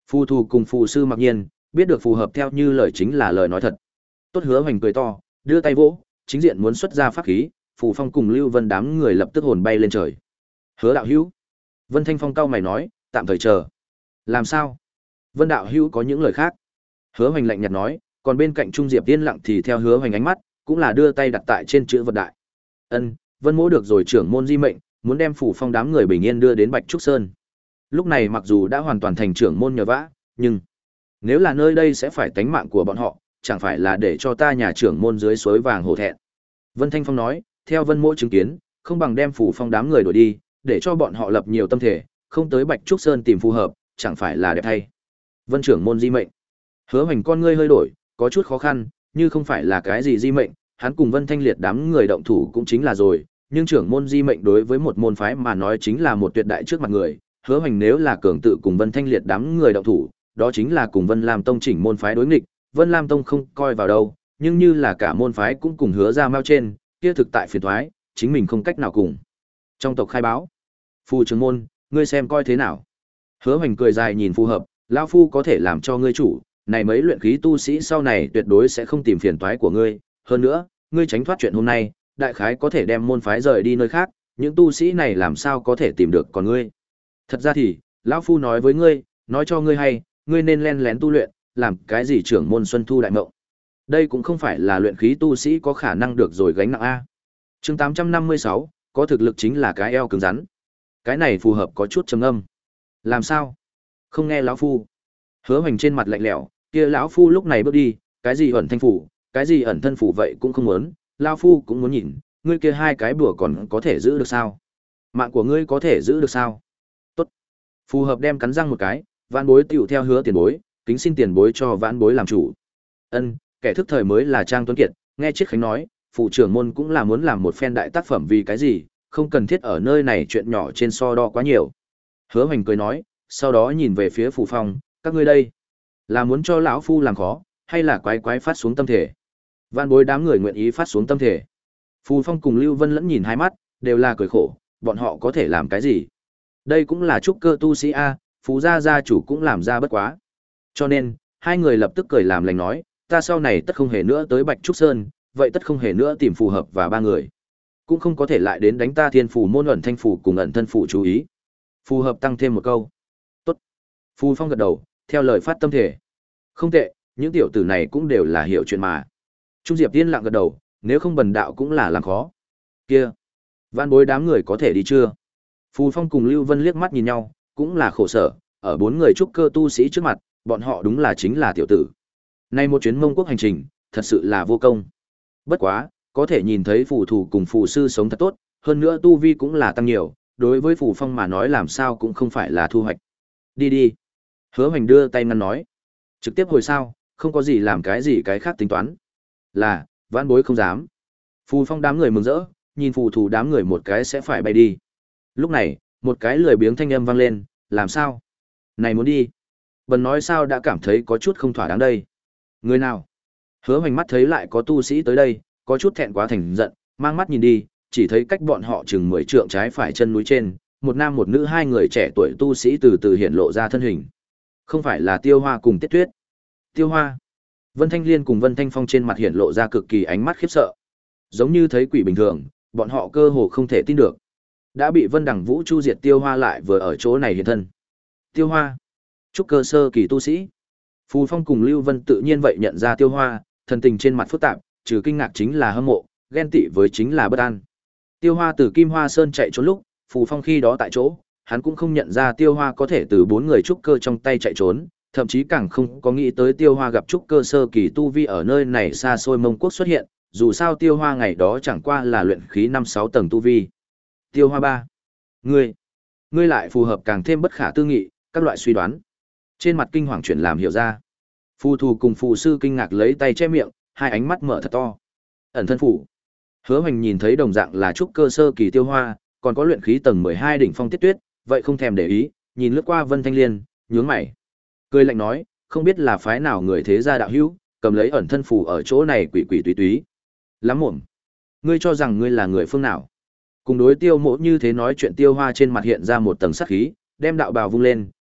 Phù thù cùng phù sư mặc nhiên, biết được phù hợp theo như lời chính là lời nói thật. Tốt Hứa Hoành cười to, đưa tay vỗ, chính diện muốn xuất ra pháp khí, Phù Phong cùng Lưu Vân đám người lập tức hồn bay lên trời. Hứa đạo hữu. Vân Thanh Phong cau mày nói, tạm thời chờ. Làm sao? Vân đạo hữu có những lời khác. Hứa Hoành lạnh nhạt nói, còn bên cạnh Trung Diệp Tiên lặng thì theo Hứa Hoành ánh mắt, cũng là đưa tay đặt tại trên chữ vật đại. Ân, Vân Mỗ được rồi trưởng môn di mệnh, muốn đem Phù Phong đám người bình yên đưa đến Bạch Trúc Sơn. Lúc này mặc dù đã hoàn toàn thành trưởng môn nhờ vả, nhưng nếu là nơi đây sẽ phải tánh mạng của bọn họ, chẳng phải là để cho ta nhà trưởng môn dưới suối vàng hổ thẹn. Vân Thanh Phong nói, theo Vân Mỗ chứng kiến, không bằng đem Phù Phong đám người đuổi đi, để cho bọn họ lập nhiều tâm thể, không tới Bạch Trúc Sơn tìm phù hợp, chẳng phải là đẹp thay. Vân trưởng môn di mệnh. Hứa Hoành con ngươi hơi đổi, có chút khó khăn, như không phải là cái gì di mệnh, hắn cùng Vân Thanh Liệt đám người động thủ cũng chính là rồi, nhưng trưởng môn di mệnh đối với một môn phái mà nói chính là một tuyệt đại trước mặt người, Hứa Hoành nếu là cường tự cùng Vân Thanh Liệt đám người động thủ, đó chính là cùng Vân Lam Tông chỉnh môn phái đối nghịch, Vân Lam Tông không coi vào đâu, nhưng như là cả môn phái cũng cùng Hứa ra mao trên, kia thực tại phiền toái, chính mình không cách nào cùng. Trong tộc khai báo, Phù trưởng môn, ngươi xem coi thế nào. Hứa Hoành cười dài nhìn phù hợp, lão phu có thể làm cho ngươi chủ, này mấy luyện khí tu sĩ sau này tuyệt đối sẽ không tìm phiền toái của ngươi, hơn nữa, ngươi tránh thoát chuyện hôm nay, đại khái có thể đem môn phái rời đi nơi khác, những tu sĩ này làm sao có thể tìm được còn ngươi. Thật ra thì, lão phu nói với ngươi, nói cho ngươi hay, ngươi nên len lén tu luyện, làm cái gì trưởng môn Xuân Thu đại mộng. Đây cũng không phải là luyện khí tu sĩ có khả năng được rồi gánh nặng a. Chương tám trăm năm mươi sáu, có thực lực chính là cái eo cứng rắn. Cái này phù hợp có chút trầm âm. Làm sao? Không nghe lão phu. Hứa Hoành trên mặt lạnh lẽo, kia lão phu lúc này bước đi, cái gì ẩn thanh phủ, cái gì ẩn thân phủ vậy cũng không muốn, lão phu cũng muốn nhìn, ngươi kia hai cái bùa còn có thể giữ được sao? Mạng của ngươi có thể giữ được sao? Tốt. Phù hợp đem cắn răng một cái, vãn bối tiểu theo hứa tiền bối, kính xin tiền bối cho vãn bối làm chủ. Ân, kẻ thức thời mới là Trang Tuấn Kiệt, nghe Triết Khánh nói, phụ trưởng môn cũng là muốn làm một phen đại tác phẩm vì cái gì, không cần thiết ở nơi này chuyện nhỏ trên so đo quá nhiều. Hứa Hoành cười nói, sau đó nhìn về phía Phù Phong, các ngươi đây, là muốn cho lão phu làm khó, hay là quái quái phát xuống tâm thể? Vạn bối đám người nguyện ý phát xuống tâm thể. Phù Phong cùng Lưu Vân lẫn nhìn hai mắt, đều là cười khổ, bọn họ có thể làm cái gì? Đây cũng là trúc cơ tu sĩ a, Phù gia gia chủ cũng làm ra bất quá. Cho nên, hai người lập tức cười làm lành nói, ta sau này tất không hề nữa tới Bạch Trúc Sơn, vậy tất không hề nữa tìm phù hợp và ba người. Cũng không có thể lại đến đánh ta thiên phù môn ẩn thanh phù cùng ẩn thân phù chú ý. Phù hợp tăng thêm một câu. Tốt. Phù Phong gật đầu, theo lời phát tâm thể. Không tệ, những tiểu tử này cũng đều là hiểu chuyện mà. Trung Diệp Tiên lặng gật đầu, nếu không bần đạo cũng là làm khó. Kia, vạn bối đám người có thể đi chưa? Phù Phong cùng Lưu Vân liếc mắt nhìn nhau, cũng là khổ sở, ở bốn người trúc cơ tu sĩ trước mặt, bọn họ đúng là chính là tiểu tử. Nay một chuyến Mông Quốc hành trình, thật sự là vô công. Bất quá, có thể nhìn thấy phù thủ cùng phù sư sống thật tốt, hơn nữa tu vi cũng là tăng nhiều, đối với Phù Phong mà nói làm sao cũng không phải là thu hoạch. Đi đi. Hứa Hoành đưa tay ngăn nói. Trực tiếp hồi sao, không có gì làm cái gì cái khác tính toán. Là, vãn bối không dám. Phù Phong đám người mừng rỡ, nhìn phù thủ đám người một cái sẽ phải bay đi. Lúc này, một cái lười biếng thanh âm vang lên, làm sao? Này muốn đi. Bần nói sao đã cảm thấy có chút không thỏa đáng đây. Người nào? Hứa Hoành mắt thấy lại có tu sĩ tới đây, có chút thẹn quá thành giận, mang mắt nhìn đi, chỉ thấy cách bọn họ chừng mười trượng trái phải chân núi trên, một nam một nữ hai người trẻ tuổi tu sĩ từ từ hiện lộ ra thân hình. Không phải là Tiêu Hoa cùng Tiết Tuyết. Tiêu Hoa. Vân Thanh Liên cùng Vân Thanh Phong trên mặt hiện lộ ra cực kỳ ánh mắt khiếp sợ. Giống như thấy quỷ bình thường, bọn họ cơ hồ không thể tin được. Đã bị Vân Đằng Vũ chu diệt Tiêu Hoa lại vừa ở chỗ này hiện thân. Tiêu Hoa. Trúc cơ sơ kỳ tu sĩ. Phù Phong cùng Lưu Vân tự nhiên vậy nhận ra Tiêu Hoa, thần tình trên mặt phức tạp, trừ kinh ngạc chính là hâm mộ, ghen tị với chính là bất an. Tiêu Hoa từ Kim Hoa Sơn chạy trốn lúc, Phù Phong khi đó tại chỗ, hắn cũng không nhận ra Tiêu Hoa có thể từ bốn người trúc cơ trong tay chạy trốn, thậm chí càng không có nghĩ tới Tiêu Hoa gặp trúc cơ sơ kỳ tu vi ở nơi này xa xôi Mông Quốc xuất hiện, dù sao Tiêu Hoa ngày đó chẳng qua là luyện khí năm sáu tầng tu vi. Tiêu Hoa ba, ngươi, ngươi lại phù hợp càng thêm bất khả tư nghị, các loại suy đoán. Trên mặt kinh hoàng chuyển làm hiểu ra. Phù thù cùng phù sư kinh ngạc lấy tay che miệng, hai ánh mắt mở thật to. Ẩn thân phủ. Hứa Hoành nhìn thấy đồng dạng là trúc cơ sơ kỳ Tiêu Hoa, còn có luyện khí tầng mười hai đỉnh phong Tiết Tuyết, vậy không thèm để ý, nhìn lướt qua Vân Thanh Liên, nhướng mày. Cười lạnh nói, không biết là phái nào người thế gia đạo hữu, cầm lấy ẩn thân phù ở chỗ này quỷ quỷ túy túy. Lắm mồm. Ngươi cho rằng ngươi là người phương nào? Cùng đối Tiêu Mộ như thế nói chuyện, Tiêu Hoa trên mặt hiện ra một tầng sát khí, đem đạo bào vung lên,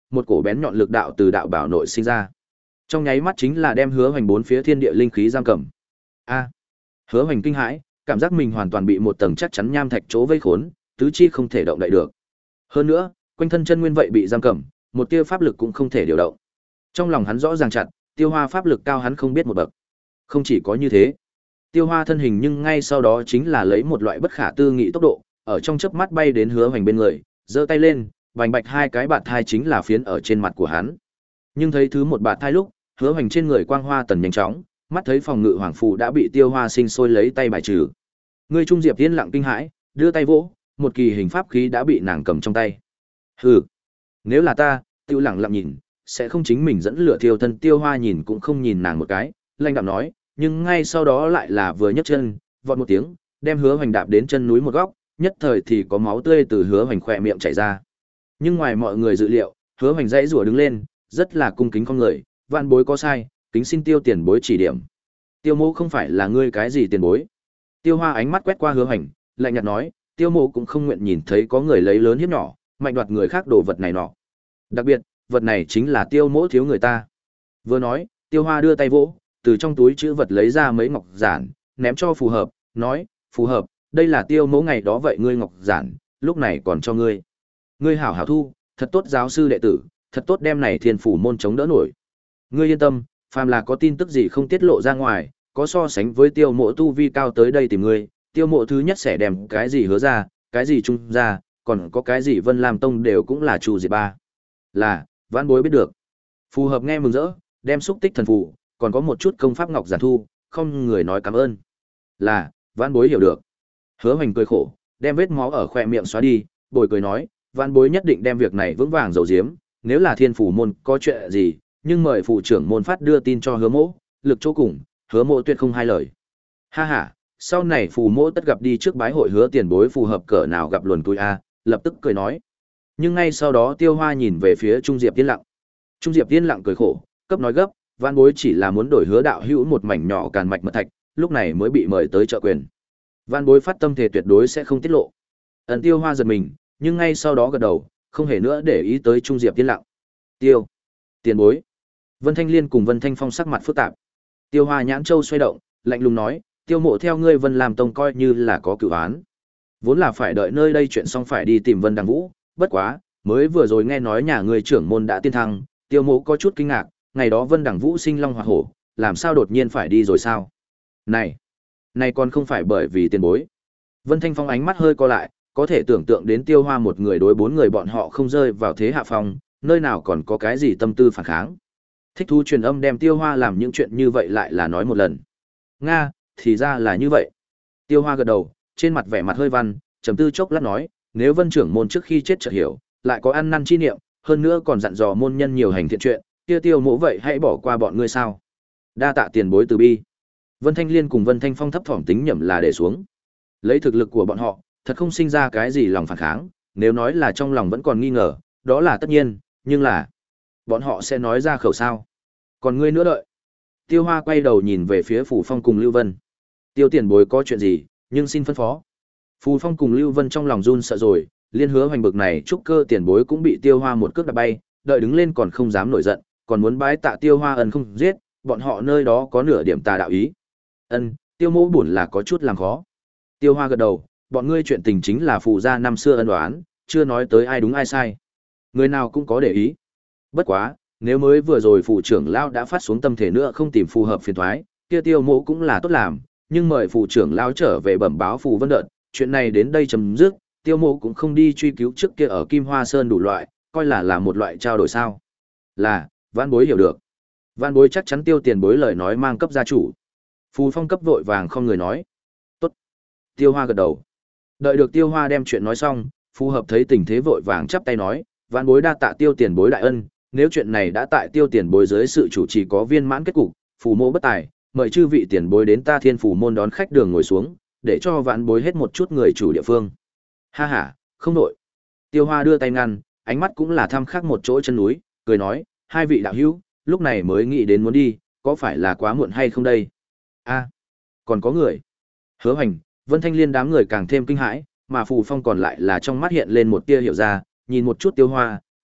một cổ bén nhọn lực đạo từ đạo bảo nội sinh ra. Trong nháy mắt chính là đem Hứa Hoành bốn phía thiên địa linh khí giam cầm. A! Hứa Hoành kinh hãi, cảm giác mình hoàn toàn bị một tầng chắc chắn nham thạch chỗ vây khốn, tứ chi không thể động đậy được. Hơn nữa, quanh thân chân nguyên vậy bị giam cầm, một tia pháp lực cũng không thể điều động. Trong lòng hắn rõ ràng chặt, Tiêu Hoa pháp lực cao hắn không biết một bậc. Không chỉ có như thế, Tiêu Hoa thân hình nhưng ngay sau đó chính là lấy một loại bất khả tư nghị tốc độ, ở trong chớp mắt bay đến Hứa Hoành bên người, giơ tay lên, bành bạch hai cái bạt thai chính là phiến ở trên mặt của hắn. Nhưng thấy thứ một bạt thai lúc, Hứa Hoành trên người quang hoa tần nhanh chóng, mắt thấy phòng ngự hoàng phù đã bị Tiêu Hoa sinh sôi lấy tay bài trừ. Người Trung Diệp Tiên lặng kinh hãi, đưa tay vỗ, một kỳ hình pháp khí đã bị nàng cầm trong tay. Hừ, nếu là ta, Tiêu lặng lặng nhìn, sẽ không chính mình dẫn lửa thiêu thân. Tiêu Hoa nhìn cũng không nhìn nàng một cái, lanh đạm nói, nhưng ngay sau đó lại là vừa nhấc chân, vọt một tiếng, đem Hứa Hoành đạp đến chân núi một góc, nhất thời thì có máu tươi từ Hứa Hoành khỏe miệng chảy ra. Nhưng ngoài mọi người dự liệu, Hứa Hoành dãy rủa đứng lên, rất là cung kính con người, vạn bối có sai, kính xin Tiêu tiền bối chỉ điểm. Tiêu mô không phải là ngươi cái gì tiền bối. Tiêu Hoa ánh mắt quét qua Hứa Hoành, lạnh nhạt nói, Tiêu mô cũng không nguyện nhìn thấy có người lấy lớn hiếp nhỏ, mạnh đoạt người khác đồ vật này nọ. Đặc biệt, vật này chính là Tiêu mỗ thiếu người ta. Vừa nói, Tiêu Hoa đưa tay vỗ, từ trong túi chữ vật lấy ra mấy ngọc giản, ném cho Phù Hợp, nói, Phù Hợp, đây là Tiêu mỗ ngày đó vậy ngươi ngọc giản, lúc này còn cho ngươi. Ngươi hảo hảo thu, thật tốt giáo sư đệ tử, thật tốt đem này thiên phủ môn chống đỡ nổi. Ngươi yên tâm, phàm là có tin tức gì không tiết lộ ra ngoài, có so sánh với Tiêu mộ tu vi cao tới đây tìm ngươi, Tiêu mộ thứ nhất sẽ đem cái gì hứa ra, cái gì trung ra, còn có cái gì Vân Lam Tông đều cũng là chủ diệt ba. Là, vãn bối biết được. Phù Hợp nghe mừng rỡ, đem xúc tích thần phù, còn có một chút công pháp ngọc giản thu, không người nói cảm ơn. Là, vãn bối hiểu được. Hứa Hoành cười khổ, đem vết máu ở khóe miệng xóa đi, bồi cười nói, vãn bối nhất định đem việc này vững vàng giấu giếm, nếu là thiên phủ môn có chuyện gì, nhưng mời phụ trưởng môn phát đưa tin cho Hứa mỗ, lực chỗ cùng, Hứa mỗ tuyệt không hai lời. Ha ha, sau này phù mỗ tất gặp đi trước bái hội Hứa tiền bối phù hợp cỡ nào gặp luồn túi a, lập tức cười nói. Nhưng ngay sau đó Tiêu Hoa nhìn về phía Trung Diệp Tiên lặng. Trung Diệp Tiên lặng cười khổ, cấp nói gấp, vãn bối chỉ là muốn đổi Hứa đạo hữu một mảnh nhỏ càn mạch mật thạch, lúc này mới bị mời tới trợ quyền. Vãn bối phát tâm thể tuyệt đối sẽ không tiết lộ. Ẩn Tiêu Hoa giật mình, nhưng ngay sau đó gật đầu, không hề nữa để ý tới Trung Diệp Tiên lặng. Tiêu, tiền bối. Vân Thanh Liên cùng Vân Thanh Phong sắc mặt phức tạp. Tiêu Hoa nhãn châu xoay động, lạnh lùng nói, Tiêu mộ theo ngươi Vân làm tông coi như là có cửu án. Vốn là phải đợi nơi đây chuyện xong phải đi tìm Vân Đằng Vũ, bất quá, mới vừa rồi nghe nói nhà ngươi trưởng môn đã tiên thăng, Tiêu mộ có chút kinh ngạc, ngày đó Vân Đằng Vũ sinh long hỏa hổ, làm sao đột nhiên phải đi rồi sao? Này, này còn không phải bởi vì tiền bối. Vân Thanh Phong ánh mắt hơi co lại, có thể tưởng tượng đến Tiêu Hoa một người đối bốn người bọn họ không rơi vào thế hạ phong, nơi nào còn có cái gì tâm tư phản kháng. Thích thú truyền âm đem Tiêu Hoa làm những chuyện như vậy lại là nói một lần. Nga, thì ra là như vậy. Tiêu Hoa gật đầu, trên mặt vẻ mặt hơi văn, trầm tư chốc lát nói, nếu Vân trưởng môn trước khi chết chợt hiểu, lại có ăn năn chi niệm, hơn nữa còn dặn dò môn nhân nhiều hành thiện chuyện, kia Tiêu mỗ vậy hãy bỏ qua bọn ngươi sao? Đa tạ tiền bối từ bi. Vân Thanh Liên cùng Vân Thanh Phong thấp thỏm tính nhẩm là để xuống. Lấy thực lực của bọn họ, thật không sinh ra cái gì lòng phản kháng, nếu nói là trong lòng vẫn còn nghi ngờ, đó là tất nhiên, nhưng là bọn họ sẽ nói ra khẩu sao? Còn ngươi nữa đợi. Tiêu Hoa quay đầu nhìn về phía Phù Phong cùng Lưu Vân. Tiêu tiền bối có chuyện gì, nhưng xin phân phó. Phù Phong cùng Lưu Vân trong lòng run sợ rồi, liên Hứa Hoành bực này trúc cơ tiền bối cũng bị Tiêu Hoa một cước đạp bay, đợi đứng lên còn không dám nổi giận, còn muốn bái tạ Tiêu Hoa ân không giết, bọn họ nơi đó có nửa điểm tà đạo ý. Ân, Tiêu mỗ buồn là có chút làm khó. Tiêu Hoa gật đầu, bọn ngươi chuyện tình chính là phù gia năm xưa ân oán, chưa nói tới ai đúng ai sai. Người nào cũng có để ý. Bất quá, nếu mới vừa rồi phụ trưởng lão đã phát xuống tâm thể nữa không tìm phù hợp phiền toái, kia Tiêu mỗ cũng là tốt làm, nhưng mời phụ trưởng lão trở về bẩm báo Phù Vân Đợt, chuyện này đến đây chấm dứt, Tiêu mỗ cũng không đi truy cứu trước kia ở Kim Hoa Sơn đủ loại, coi là là một loại trao đổi sao? Là, Vãn bối hiểu được. Vãn bối chắc chắn Tiêu tiền bối lời nói mang cấp gia chủ. Phù Phong cấp vội vàng không người nói. Tốt. Tiêu Hoa gật đầu. Đợi được Tiêu Hoa đem chuyện nói xong, Phù Hợp thấy tình thế vội vàng chắp tay nói, vãn bối đa tạ Tiêu tiền bối đại ân, nếu chuyện này đã tại Tiêu tiền bối dưới sự chủ trì có viên mãn kết cục, phù mộ bất tài, mời chư vị tiền bối đến ta Thiên Phủ môn đón khách đường ngồi xuống, để cho vãn bối hết một chút người chủ địa phương. Ha ha, không nội. Tiêu Hoa đưa tay ngăn, ánh mắt cũng là thăm khắc một chỗ chân núi, cười nói, hai vị đạo hữu, lúc này mới nghĩ đến muốn đi, có phải là quá muộn hay không đây? A, còn có người. Hứa Hoành, Vân Thanh Liên đám người càng thêm kinh hãi, mà Phù Phong còn lại là trong mắt hiện lên một tia hiểu ra, nhìn một chút Tiêu Hoa,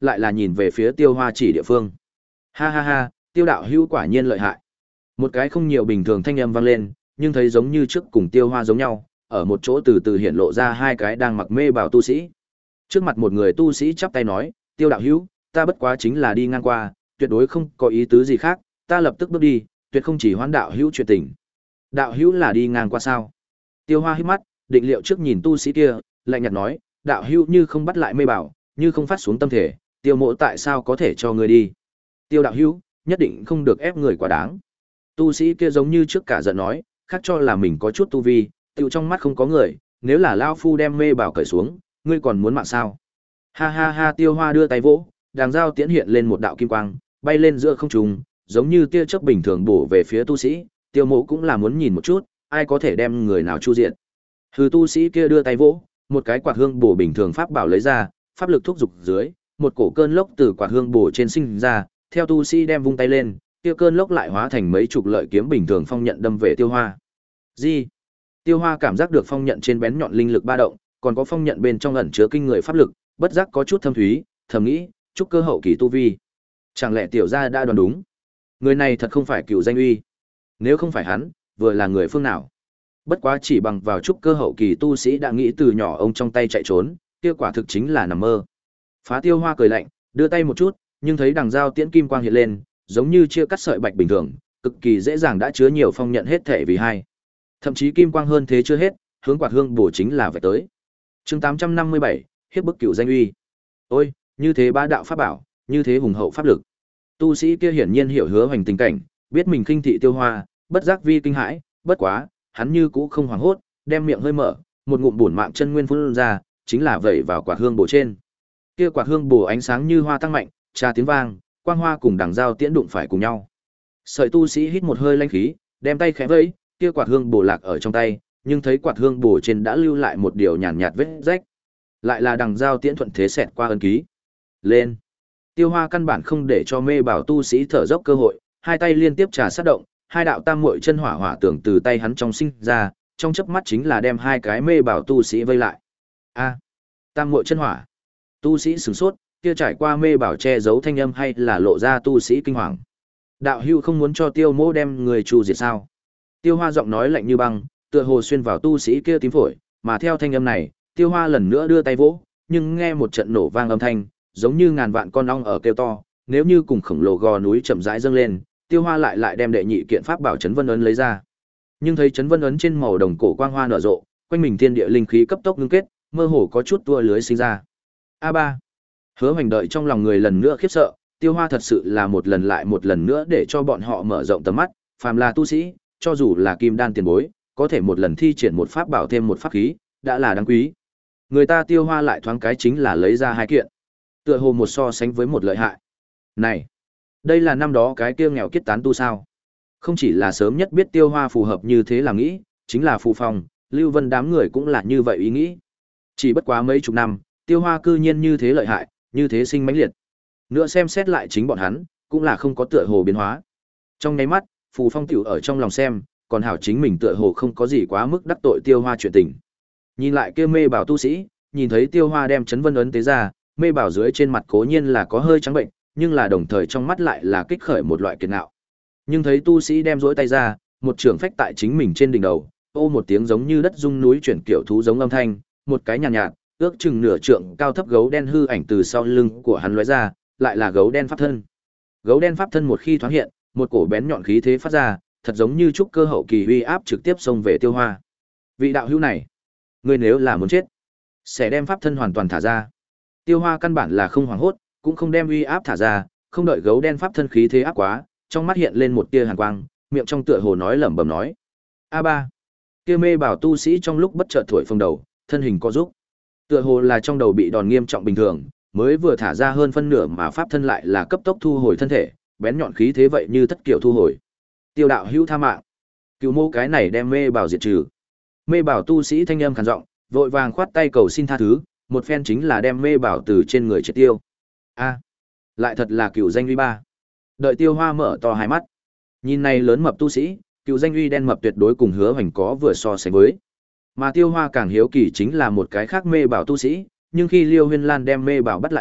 lại là nhìn về phía Tiêu Hoa chỉ địa phương. Ha ha ha, Tiêu đạo hữu quả nhiên lợi hại. Một cái không nhiều bình thường thanh âm vang lên, nhưng thấy giống như trước cùng Tiêu Hoa giống nhau, ở một chỗ từ từ hiện lộ ra hai cái đang mặc mê bào tu sĩ. Trước mặt một người tu sĩ chắp tay nói, Tiêu đạo hữu, ta bất quá chính là đi ngang qua, tuyệt đối không có ý tứ gì khác, ta lập tức bước đi, tuyệt không chỉ hoãn đạo hữu chuyện tình. Đạo hữu là đi ngang qua sao? Tiêu Hoa hít mắt, định liệu trước nhìn tu sĩ kia, lạnh nhạt nói, đạo hữu như không bắt lại mê bảo, như không phát xuống tâm thể, Tiêu mộ tại sao có thể cho người đi? Tiêu đạo hữu, nhất định không được ép người quá đáng. Tu sĩ kia giống như trước cả giận nói, khác cho là mình có chút tu vi, tiêu trong mắt không có người, nếu là lão phu đem mê bảo cởi xuống, ngươi còn muốn mạng sao? Ha ha ha, Tiêu Hoa đưa tay vỗ, đàng dao tiễn hiện lên một đạo kim quang, bay lên giữa không trung, giống như tia chớp bình thường bổ về phía tu sĩ, Tiêu mộ cũng là muốn nhìn một chút, ai có thể đem người nào chu diện. Hừ, tu sĩ kia đưa tay vỗ, một cái quạt hương bổ bình thường pháp bảo lấy ra, pháp lực thúc dục dưới, một cổ cơn lốc từ quạt hương bổ trên sinh ra, theo tu sĩ đem vung tay lên, kia cơn lốc lại hóa thành mấy chục lợi kiếm bình thường phong nhận đâm về Tiêu Hoa. Gì? Tiêu Hoa cảm giác được phong nhận trên bén nhọn linh lực ba động, còn có phong nhận bên trong ẩn chứa kinh người pháp lực, bất giác có chút thâm thúy, thầm nghĩ, chúc cơ hậu kỳ tu vi. Chẳng lẽ tiểu gia đã đoán đúng? Người này thật không phải Cửu Danh Uy. Nếu không phải hắn, vừa là người phương nào? Bất quá chỉ bằng vào chúc cơ hậu kỳ tu sĩ đã nghĩ từ nhỏ ông trong tay chạy trốn, kia quả thực chính là nằm mơ. Phá Tiêu Hoa cười lạnh, đưa tay một chút, nhưng thấy đằng dao tiễn kim quang hiện lên, giống như chia cắt sợi bạch bình thường, cực kỳ dễ dàng đã chứa nhiều phong nhận hết thể vì hai. Thậm chí kim quang hơn thế chưa hết, hướng quạt hương bổ chính là về tới. Chương tám trăm năm mươi bảy, hiếp bức Cửu Danh Uy. Ôi, như thế bá đạo pháp bảo, như thế hùng hậu pháp lực. Tu sĩ kia hiển nhiên hiểu Hứa Hoành tình cảnh, biết mình khinh thị Tiêu Hoa, bất giác vi kinh hãi, bất quá, hắn như cũ không hoảng hốt, đem miệng hơi mở, một ngụm bổn mạng chân nguyên phun ra, chính là vẩy vào quạt hương bổ trên. Kia quạt hương bổ ánh sáng như hoa tăng mạnh, tra tiếng vang, quang hoa cùng đằng dao tiễn đụng phải cùng nhau. Sợi tu sĩ hít một hơi lãnh khí, đem tay khẽ vẫy, kia quạt hương bổ lạc ở trong tay, nhưng thấy quạt hương bổ trên đã lưu lại một điều nhàn nhạt, nhạt vết rách. Lại là đằng dao tiễn thuận thế xẹt qua ấn ký. Lên. Tiêu Hoa căn bản không để cho mê bảo tu sĩ thở dốc cơ hội, hai tay liên tiếp trà sát động, hai đạo tam muội chân hỏa hỏa tưởng từ tay hắn trong sinh ra, trong chớp mắt chính là đem hai cái mê bảo tu sĩ vây lại. A, tam muội chân hỏa. Tu sĩ sửng sốt, kia trải qua mê bảo che giấu thanh âm hay là lộ ra tu sĩ kinh hoàng. Đạo hữu không muốn cho Tiêu mỗ đem người chu diệt sao? Tiêu Hoa giọng nói lạnh như băng, tựa hồ xuyên vào tu sĩ kia tím phổi, mà theo thanh âm này, Tiêu Hoa lần nữa đưa tay vỗ, nhưng nghe một trận nổ vang âm thanh, giống như ngàn vạn con ong ở kêu to, nếu như cùng khổng lồ gò núi chậm rãi dâng lên, Tiêu Hoa lại lại đem đệ nhị kiện pháp bảo chấn vân ấn lấy ra. Nhưng thấy chấn vân ấn trên màu đồng cổ quang hoa nở rộ, quanh mình thiên địa linh khí cấp tốc ngưng kết, mơ hồ có chút tua lưới sinh ra. A ba. Hứa Hoành đợi trong lòng người lần nữa khiếp sợ, Tiêu Hoa thật sự là một lần lại một lần nữa để cho bọn họ mở rộng tầm mắt, phàm là tu sĩ, cho dù là kim đan tiền bối, có thể một lần thi triển một pháp bảo thêm một pháp khí, đã là đáng quý. Người ta Tiêu Hoa lại thoáng cái chính là lấy ra hai kiện. Tựa hồ một so sánh với một lợi hại. Này, đây là năm đó cái kia nghèo kiết tán tu sao? Không chỉ là sớm nhất biết Tiêu Hoa phù hợp như thế làm nghĩ, chính là Phù Phong, Lưu Vân đám người cũng là như vậy ý nghĩ. Chỉ bất quá mấy chục năm, Tiêu Hoa cư nhiên như thế lợi hại, như thế sinh mãnh liệt. Nữa xem xét lại chính bọn hắn, cũng là không có tựa hồ biến hóa. Trong nháy mắt, Phù Phong tiểu ở trong lòng xem, còn hảo chính mình tựa hồ không có gì quá mức đắc tội Tiêu Hoa chuyện tình. Nhìn lại kia mê bảo tu sĩ, nhìn thấy Tiêu Hoa đem chấn vân ấn tế ra, mê bảo dưới trên mặt cố nhiên là có hơi trắng bệnh, nhưng là đồng thời trong mắt lại là kích khởi một loại kiệt ngạo. Nhưng thấy tu sĩ đem rỗi tay ra, một trường phách tại chính mình trên đỉnh đầu, ô một tiếng giống như đất rung núi chuyển kiểu thú giống âm thanh, một cái nhàn nhạt, nhạt, ước chừng nửa trượng cao thấp gấu đen hư ảnh từ sau lưng của hắn lóe ra, lại là gấu đen pháp thân. Gấu đen pháp thân một khi thoáng hiện, một cổ bén nhọn khí thế phát ra, thật giống như trúc cơ hậu kỳ uy áp trực tiếp xông về Tiêu Hoa. Vị đạo hữu này, ngươi nếu là muốn chết, sẽ đem pháp thân hoàn toàn thả ra. Tiêu Hoa căn bản là không hoảng hốt, cũng không đem uy áp thả ra, không đợi gấu đen pháp thân khí thế áp quá, trong mắt hiện lên một tia hàn quang, miệng trong tựa hồ nói lẩm bẩm nói: "A ba." Kia mê bảo tu sĩ trong lúc bất chợt thổi phồng đầu, thân hình co rúm. Tựa hồ là trong đầu bị đòn nghiêm trọng bình thường, mới vừa thả ra hơn phân nửa mà pháp thân lại là cấp tốc thu hồi thân thể, bén nhọn khí thế vậy như thất kiểu thu hồi. Tiêu đạo hữu tha mạng. Cứu mô cái này đem mê bảo diệt trừ. Mê bảo tu sĩ thanh âm khàn giọng, vội vàng khoát tay cầu xin tha thứ, một phen chính là đem mê bảo từ trên người triệt tiêu. A, lại thật là Cửu Danh Uy ba. Đợi Tiêu Hoa mở to hai mắt, nhìn này lớn mập tu sĩ, Cửu Danh Uy đen mập tuyệt đối cùng Hứa Hoành có vừa so sánh với. Mà Tiêu Hoa càng hiếu kỳ chính là một cái khác mê bảo tu sĩ, nhưng khi Liêu Huyên Lan đem mê bảo bắt lại lúc,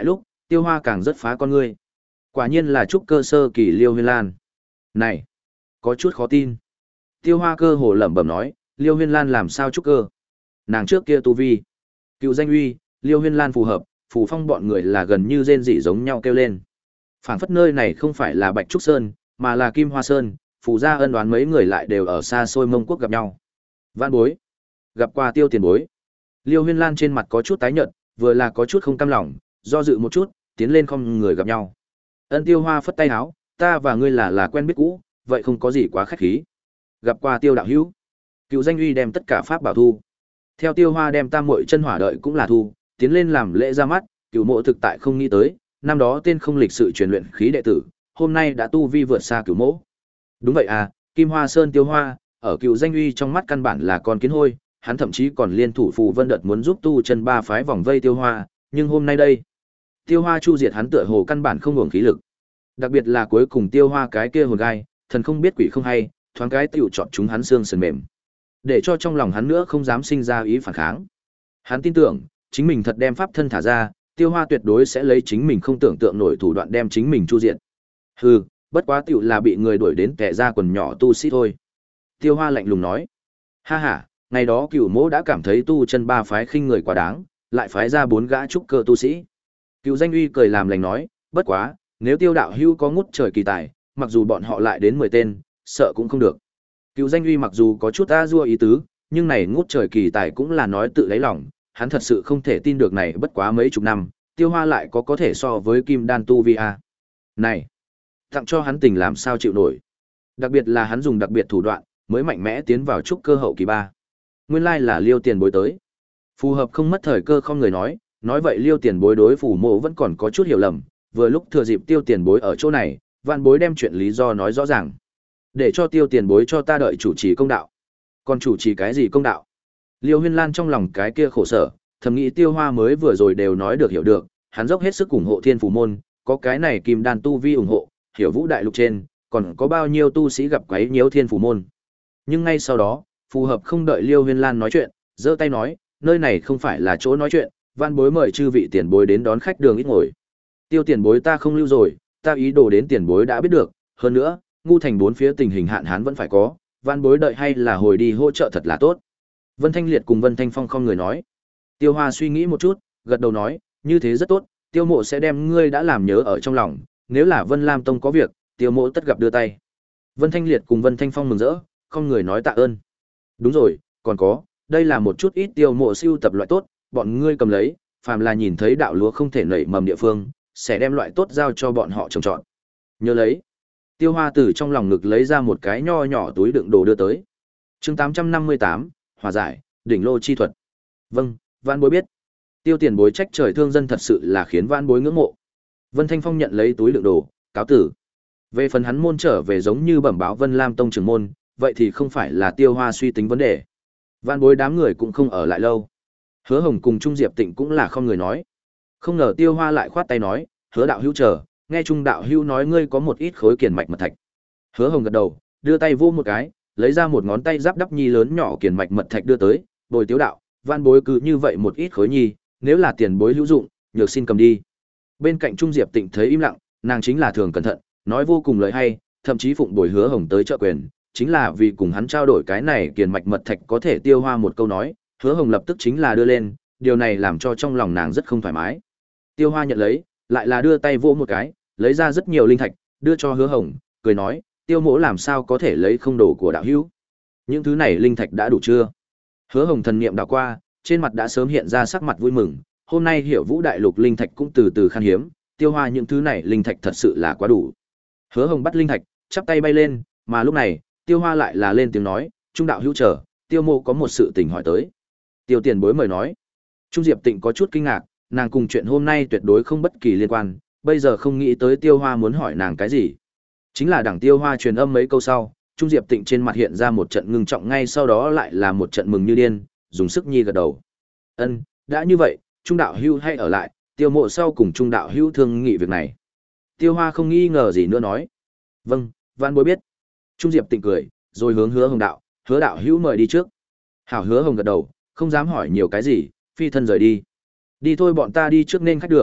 Tiêu Hoa càng rất phá con ngươi. Quả nhiên là trúc cơ sơ kỳ Liêu Huyên Lan. Này, có chút khó tin. Tiêu Hoa cơ hồ lẩm bẩm nói, Liêu Huyên Lan làm sao trúc cơ? Nàng trước kia tu vi, cựu danh uy, Liêu Huyên Lan phù hợp, phù phong bọn người là gần như rên rỉ giống nhau kêu lên. Phảng phất nơi này không phải là Bạch Trúc Sơn, mà là Kim Hoa Sơn, phù gia ân đoán mấy người lại đều ở xa xôi Mông Quốc gặp nhau. Vãn bối, gặp qua Tiêu tiền bối. Liêu Huyên Lan trên mặt có chút tái nhợt, vừa là có chút không cam lòng, do dự một chút, tiến lên không người gặp nhau. Ân Tiêu Hoa phất tay áo, ta và ngươi là là quen biết cũ, vậy không có gì quá khách khí. Gặp qua Tiêu đạo hữu. Cựu danh uy đem tất cả pháp bảo thu. Theo Tiêu Hoa đem tam muội chân hỏa đợi cũng là thu, tiến lên làm lễ ra mắt, Cựu Mộ thực tại không nghĩ tới, năm đó tên không lịch sự truyền luyện khí đệ tử, hôm nay đã tu vi vượt xa Cựu Mộ. Đúng vậy à, Kim Hoa Sơn Tiêu Hoa, ở Cựu danh uy trong mắt căn bản là con kiến hôi, hắn thậm chí còn liên thủ phù vân đợt muốn giúp tu chân ba phái vòng vây Tiêu Hoa, nhưng hôm nay đây, Tiêu Hoa chu diệt hắn tựa hồ căn bản không hưởng khí lực. Đặc biệt là cuối cùng Tiêu Hoa cái kia hồn gai, thần không biết quỷ không hay, thoáng cái tiểu chọn chúng hắn xương sườn mềm. Để cho trong lòng hắn nữa không dám sinh ra ý phản kháng. Hắn tin tưởng, chính mình thật đem pháp thân thả ra, Tiêu Hoa tuyệt đối sẽ lấy chính mình không tưởng tượng nổi thủ đoạn đem chính mình chu diệt. Hừ, bất quá tiểu là bị người đuổi đến kẻ ra quần nhỏ tu sĩ thôi. Tiêu Hoa lạnh lùng nói. Ha ha, ngày đó Cửu Mỗ đã cảm thấy tu chân ba phái khinh người quá đáng, lại phái ra bốn gã trúc cơ tu sĩ. Cựu danh uy cười làm lành nói, bất quá, nếu Tiêu đạo hữu có ngút trời kỳ tài, mặc dù bọn họ lại đến mười tên, sợ cũng không được. Cựu danh uy mặc dù có chút a dua ý tứ, nhưng này ngút trời kỳ tài cũng là nói tự lấy lòng, hắn thật sự không thể tin được này bất quá mấy chục năm, Tiêu Hoa lại có có thể so với kim đan tu vi a. Này, tặng cho hắn tình làm sao chịu nổi. Đặc biệt là hắn dùng đặc biệt thủ đoạn, mới mạnh mẽ tiến vào trúc cơ hậu kỳ ba. Nguyên lai là Liêu tiền bối tới. Phù hợp không mất thời cơ không người nói, nói vậy Liêu tiền bối đối phủ mộ vẫn còn có chút hiểu lầm, vừa lúc thừa dịp Tiêu tiền bối ở chỗ này, vạn bối đem chuyện lý do nói rõ ràng. Để cho Tiêu tiền bối cho ta đợi chủ trì công đạo. Còn chủ trì cái gì công đạo? Liêu Huyên Lan trong lòng cái kia khổ sở, thầm nghĩ Tiêu Hoa mới vừa rồi đều nói được hiểu được, hắn dốc hết sức ủng hộ Thiên Phù môn, có cái này kim đan tu vi ủng hộ, hiểu vũ đại lục trên, còn có bao nhiêu tu sĩ gặp quấy nhiễu Thiên Phù môn. Nhưng ngay sau đó, phù hợp không đợi Liêu Huyên Lan nói chuyện, giơ tay nói, nơi này không phải là chỗ nói chuyện, van bối mời chư vị tiền bối đến đón khách đường ít ngồi. Tiêu tiền bối ta không lưu rồi, ta ý đồ đến tiền bối đã biết được, hơn nữa, ngu thành bốn phía tình hình hạn hán vẫn phải có, van bối đợi hay là hồi đi hỗ trợ thật là tốt. Vân Thanh Liệt cùng Vân Thanh Phong không người nói. Tiêu Hoa suy nghĩ một chút, gật đầu nói, như thế rất tốt, Tiêu Mộ sẽ đem ngươi đã làm nhớ ở trong lòng, nếu là Vân Lam Tông có việc, Tiêu Mộ tất gặp đưa tay. Vân Thanh Liệt cùng Vân Thanh Phong mừng rỡ, không người nói tạ ơn. Đúng rồi, còn có, đây là một chút ít Tiêu Mộ siêu tập loại tốt, bọn ngươi cầm lấy, phàm là nhìn thấy đạo lúa không thể nảy mầm địa phương, sẽ đem loại tốt giao cho bọn họ trồng trọt. Nhớ lấy. Tiêu Hoa từ trong lòng ngực lấy ra một cái nho nhỏ túi đựng đồ đưa tới. Chương tám trăm năm mươi tám, hòa giải, đỉnh lô chi thuật. Vâng, Vãn Bối biết. Tiêu tiền bối trách trời thương dân thật sự là khiến Vãn Bối ngưỡng mộ. Vân Thanh Phong nhận lấy túi đựng đồ, cáo tử. Về phần hắn môn trở về giống như bẩm báo Vân Lam Tông trưởng môn, vậy thì không phải là Tiêu Hoa suy tính vấn đề. Vãn Bối đám người cũng không ở lại lâu. Hứa Hồng cùng Trung Diệp Tịnh cũng là không người nói. Không ngờ Tiêu Hoa lại khoát tay nói, Hứa đạo hữu chờ, nghe Trung đạo hữu nói ngươi có một ít khối kiền mạch mật thạch. Hứa Hồng gật đầu, đưa tay vô một cái, lấy ra một ngón tay giáp đắp nhi lớn nhỏ kiền mạch mật thạch đưa tới, bồi Tiếu đạo, Van bối cứ như vậy một ít khối nhi, nếu là tiền bối hữu dụng, nhược xin cầm đi. Bên cạnh Trung Diệp Tịnh thấy im lặng, nàng chính là thường cẩn thận, nói vô cùng lời hay, thậm chí phụng bồi Hứa Hồng tới trợ quyền, chính là vì cùng hắn trao đổi cái này kiền mạch mật thạch có thể tiêu hoa một câu nói, Hứa Hồng lập tức chính là đưa lên, điều này làm cho trong lòng nàng rất không thoải mái. Tiêu Hoa nhận lấy, lại là đưa tay vỗ một cái, lấy ra rất nhiều linh thạch, đưa cho Hứa Hồng, cười nói, Tiêu mỗ làm sao có thể lấy không đồ của đạo hữu? Những thứ này linh thạch đã đủ chưa? Hứa Hồng thần niệm đảo qua, trên mặt đã sớm hiện ra sắc mặt vui mừng, hôm nay Hiểu Vũ đại lục linh thạch cũng từ từ khan hiếm, Tiêu Hoa những thứ này linh thạch thật sự là quá đủ. Hứa Hồng bắt linh thạch, chắp tay bay lên, mà lúc này, Tiêu Hoa lại là lên tiếng nói, Trung đạo hữu chờ, Tiêu mộ có một sự tình hỏi tới. Tiêu tiền bối mời nói. Trung Diệp Tịnh có chút kinh ngạc, nàng cùng chuyện hôm nay tuyệt đối không bất kỳ liên quan, bây giờ không nghĩ tới Tiêu Hoa muốn hỏi nàng cái gì. Chính là đảng Tiêu Hoa truyền âm mấy câu sau, Trung Diệp Tịnh trên mặt hiện ra một trận ngưng trọng, ngay sau đó lại là một trận mừng như điên, dùng sức nhi gật đầu. Ân, đã như vậy, Trung đạo hữu hay ở lại, Tiêu mộ sau cùng Trung đạo hữu thương nghị việc này. Tiêu Hoa không nghi ngờ gì nữa nói. Vâng, Văn bối biết. Trung Diệp Tịnh cười, rồi hướng Hứa Hồng đạo, Hứa đạo hữu mời đi trước. Hảo. Hứa Hồng gật đầu, không dám hỏi nhiều cái gì, phi thân rời đi. Đi thôi, bọn ta đi trước nên khách đường,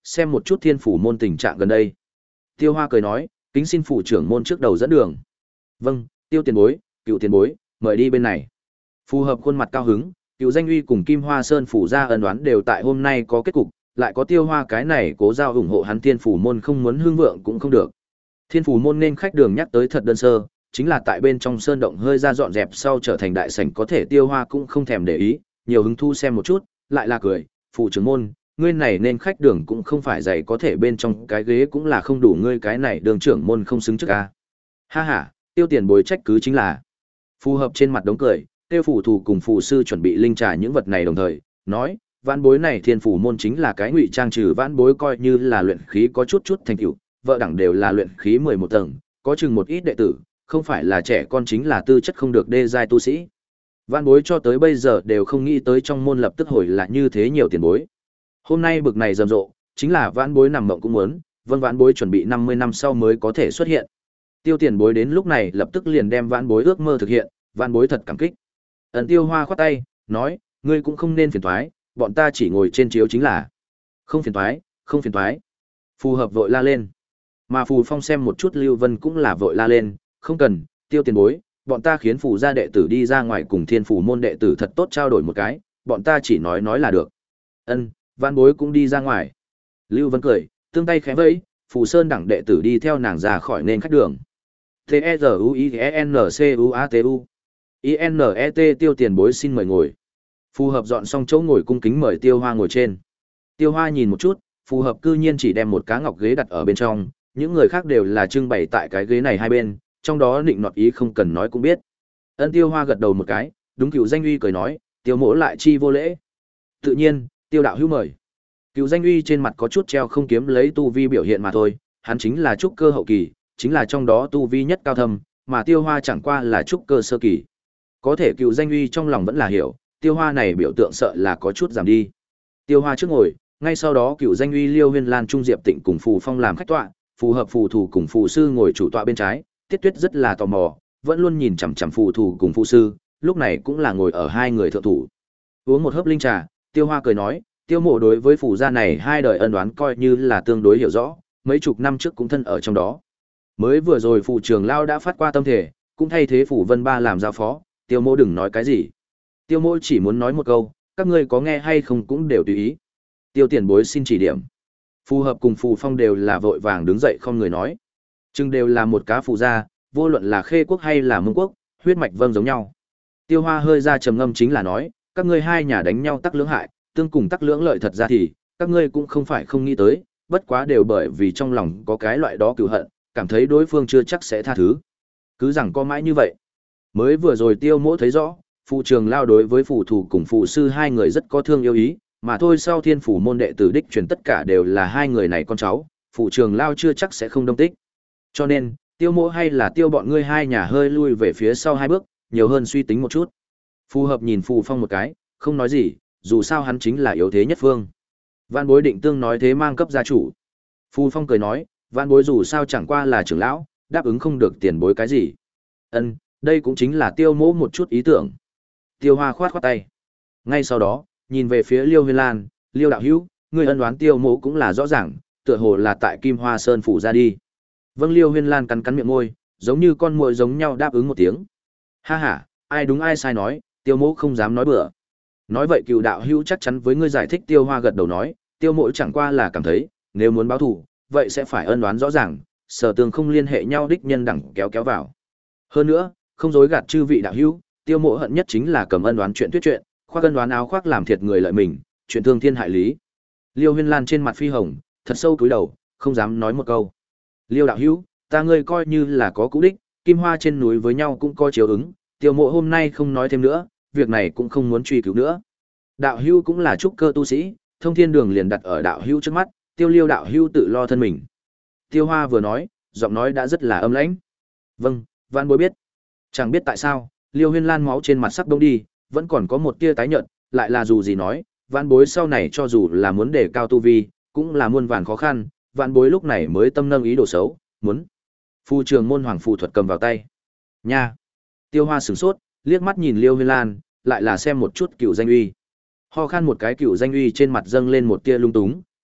xem một chút thiên phủ môn tình trạng gần đây. Tiêu Hoa cười nói, kính xin phủ trưởng môn trước đầu dẫn đường. Vâng, Tiêu tiền bối, Cựu tiền bối, mời đi bên này. Phù hợp khuôn mặt cao hứng, Cựu Danh Uy cùng Kim Hoa Sơn phủ ra ân đoán đều tại hôm nay có kết cục, lại có Tiêu Hoa cái này cố giao ủng hộ hắn thiên phủ môn không muốn hương vượng cũng không được. Thiên phủ môn nên khách đường nhắc tới thật đơn sơ, chính là tại bên trong sơn động hơi ra dọn dẹp sau trở thành đại sảnh có thể Tiêu Hoa cũng không thèm để ý, nhiều hứng thu xem một chút, lại là cười, phủ trưởng môn, ngươi này nên khách đường cũng không phải dày có thể bên trong cái ghế cũng là không đủ ngươi cái này đường trưởng môn không xứng trước a. Ha ha, Tiêu tiền bối trách cứ chính là. Phù hợp trên mặt đống cười, Tiêu phủ thủ cùng phù sư chuẩn bị linh trà những vật này đồng thời, nói, vãn bối này thiên phủ môn chính là cái ngụy trang trừ vãn bối coi như là luyện khí có chút chút thành tựu, vợ đẳng đều là luyện khí mười một tầng, có chừng một ít đệ tử, không phải là trẻ con chính là tư chất không được đê giai tu sĩ. Vãn bối cho tới bây giờ đều không nghĩ tới trong môn lập tức hồi là như thế nhiều tiền bối. Hôm nay bực này rầm rộ, chính là vãn bối nằm mộng cũng muốn, vâng vãn bối chuẩn bị năm mươi năm sau mới có thể xuất hiện. Tiêu tiền bối đến lúc này lập tức liền đem vãn bối ước mơ thực hiện, vãn bối thật cảm kích. Ẩn Tiêu Hoa khoát tay, nói, ngươi cũng không nên phiền toái, bọn ta chỉ ngồi trên chiếu chính là. Không phiền toái, không phiền toái. Phù hợp vội la lên. Mà Phù Phong xem một chút Lưu Vân cũng là vội la lên, không cần, Tiêu tiền bối, bọn ta khiến phù gia đệ tử đi ra ngoài cùng thiên phủ môn đệ tử thật tốt trao đổi một cái, bọn ta chỉ nói nói là được. Ân, vãn bối cũng đi ra ngoài. Lưu Vân cười, tương tay khẽ vẫy, Phù Sơn đẳng đệ tử đi theo nàng ra khỏi nên khách đường. T E Z U I E N C U A T U I N E T Tiêu tiền bối xin mời ngồi. Phù hợp dọn xong chỗ ngồi cung kính mời Tiêu Hoa ngồi trên. Tiêu Hoa nhìn một chút, Phù hợp cư nhiên chỉ đem một cá ngọc ghế đặt ở bên trong, những người khác đều là trưng bày tại cái ghế này hai bên, trong đó định nọt ý không cần nói cũng biết. Ân Tiêu Hoa gật đầu một cái, đúng Cựu Danh Uy cười nói, Tiêu mỗ lại chi vô lễ. Tự nhiên, Tiêu đạo hữu mời. Cựu Danh Uy trên mặt có chút treo không kiếm lấy tu vi biểu hiện mà thôi, hắn chính là trúc cơ hậu kỳ, chính là trong đó tu vi nhất cao thâm, mà Tiêu Hoa chẳng qua là trúc cơ sơ kỳ. Có thể Cựu Danh Uy trong lòng vẫn là hiểu, Tiêu Hoa này biểu tượng sợ là có chút giảm đi. Tiêu Hoa trước ngồi, ngay sau đó Cựu Danh Uy Liêu Huyên Lan Trung Diệp Tịnh cùng Phù Phong làm khách tọa, phù hợp phù thủ cùng phù sư ngồi chủ tọa bên trái, Tiết Tuyết rất là tò mò, vẫn luôn nhìn chằm chằm phù thủ cùng phù sư, lúc này cũng là ngồi ở hai người thượng thủ. Uống một hớp linh trà, Tiêu Hoa cười nói, Tiêu mộ đối với phù gia này hai đời ân oán coi như là tương đối hiểu rõ, mấy chục năm trước cũng thân ở trong đó. Mới vừa rồi phù trưởng lao đã phát qua tâm thể, cũng thay thế phù Vân Ba làm giao phó, Tiêu mộ đừng nói cái gì. Tiêu mộ chỉ muốn nói một câu, các ngươi có nghe hay không cũng đều tùy ý. Tiêu tiền bối xin chỉ điểm. Phù hợp cùng phù phong đều là vội vàng đứng dậy không người nói. Chừng đều là một cá phù gia, vô luận là Khê quốc hay là Mông quốc, huyết mạch vâng giống nhau. Tiêu Hoa hơi ra trầm ngâm chính là nói, các ngươi hai nhà đánh nhau tắc lưỡng hại, tương cùng tắc lưỡng lợi thật ra thì, các ngươi cũng không phải không nghĩ tới, bất quá đều bởi vì trong lòng có cái loại đó cừu hận, cảm thấy đối phương chưa chắc sẽ tha thứ. Cứ rằng có mãi như vậy. Mới vừa rồi Tiêu Mỗ thấy rõ, phụ trường lao đối với phù thủ cùng phù sư hai người rất có thương yêu ý, mà thôi sau thiên phủ môn đệ tử đích truyền tất cả đều là hai người này con cháu, phụ trường lao chưa chắc sẽ không đông tích. Cho nên, Tiêu Mỗ hay là Tiêu bọn ngươi hai nhà hơi lui về phía sau hai bước, nhiều hơn suy tính một chút. Phù hợp nhìn Phù Phong một cái, không nói gì, dù sao hắn chính là yếu thế nhất phương. Vạn Bối định tương nói thế mang cấp gia chủ. Phù Phong cười nói, Vạn Bối dù sao chẳng qua là trưởng lão, đáp ứng không được tiền bối cái gì. Ân, đây cũng chính là Tiêu Mỗ một chút ý tưởng. Tiêu Hoa khoát khoát tay. Ngay sau đó, nhìn về phía Liêu Huyên Lan, Liêu đạo hữu, người ân đoán Tiêu Mỗ cũng là rõ ràng, tựa hồ là tại Kim Hoa Sơn phủ ra đi. Vâng, Liêu Huyên Lan cắn cắn miệng môi, giống như con muội giống nhau đáp ứng một tiếng. Ha ha, ai đúng ai sai nói, Tiêu Mỗ không dám nói bừa. Nói vậy Cựu đạo hữu chắc chắn với ngươi giải thích. Tiêu Hoa gật đầu nói, Tiêu Mỗ chẳng qua là cảm thấy, nếu muốn báo thù, vậy sẽ phải ân đoán rõ ràng, sở tường không liên hệ nhau đích nhân đẳng kéo kéo vào. Hơn nữa, không dối gạt chư vị đạo hữu, Tiêu Mỗ hận nhất chính là cầm ân đoán chuyện thuyết chuyện, khoác ân đoán áo khoác làm thiệt người lợi mình, chuyện thương thiên hại lý. Liêu Huyên Lan trên mặt phi hồng, thật sâu cúi đầu, không dám nói một câu. Liêu đạo hữu, ta ngươi coi như là có cũ đích, Kim Hoa trên núi với nhau cũng có chiếu ứng, Tiêu Mộ hôm nay không nói thêm nữa, việc này cũng không muốn truy cứu nữa. Đạo hữu cũng là trúc cơ tu sĩ, thông thiên đường liền đặt ở đạo hữu trước mắt, Tiêu Liêu đạo hữu tự lo thân mình. Tiêu Hoa vừa nói, giọng nói đã rất là âm lãnh. Vâng, Vãn Bối biết. Chẳng biết tại sao, Liêu Huyên Lan máu trên mặt sắc đông đi, vẫn còn có một tia tái nhợt, lại là dù gì nói, Vãn Bối sau này cho dù là muốn đề cao tu vi, cũng là muôn vàn khó khăn, Vãn Bối lúc này mới tâm nâng ý đồ xấu, muốn Phu trường môn hoàng phù thuật cầm vào tay. Nha. Tiêu Hoa sửng sốt, liếc mắt nhìn Liêu Huyên Lan, lại là xem một chút Cựu Danh Uy. Ho khan một cái, Cựu Danh Uy trên mặt dâng lên một tia lung túng,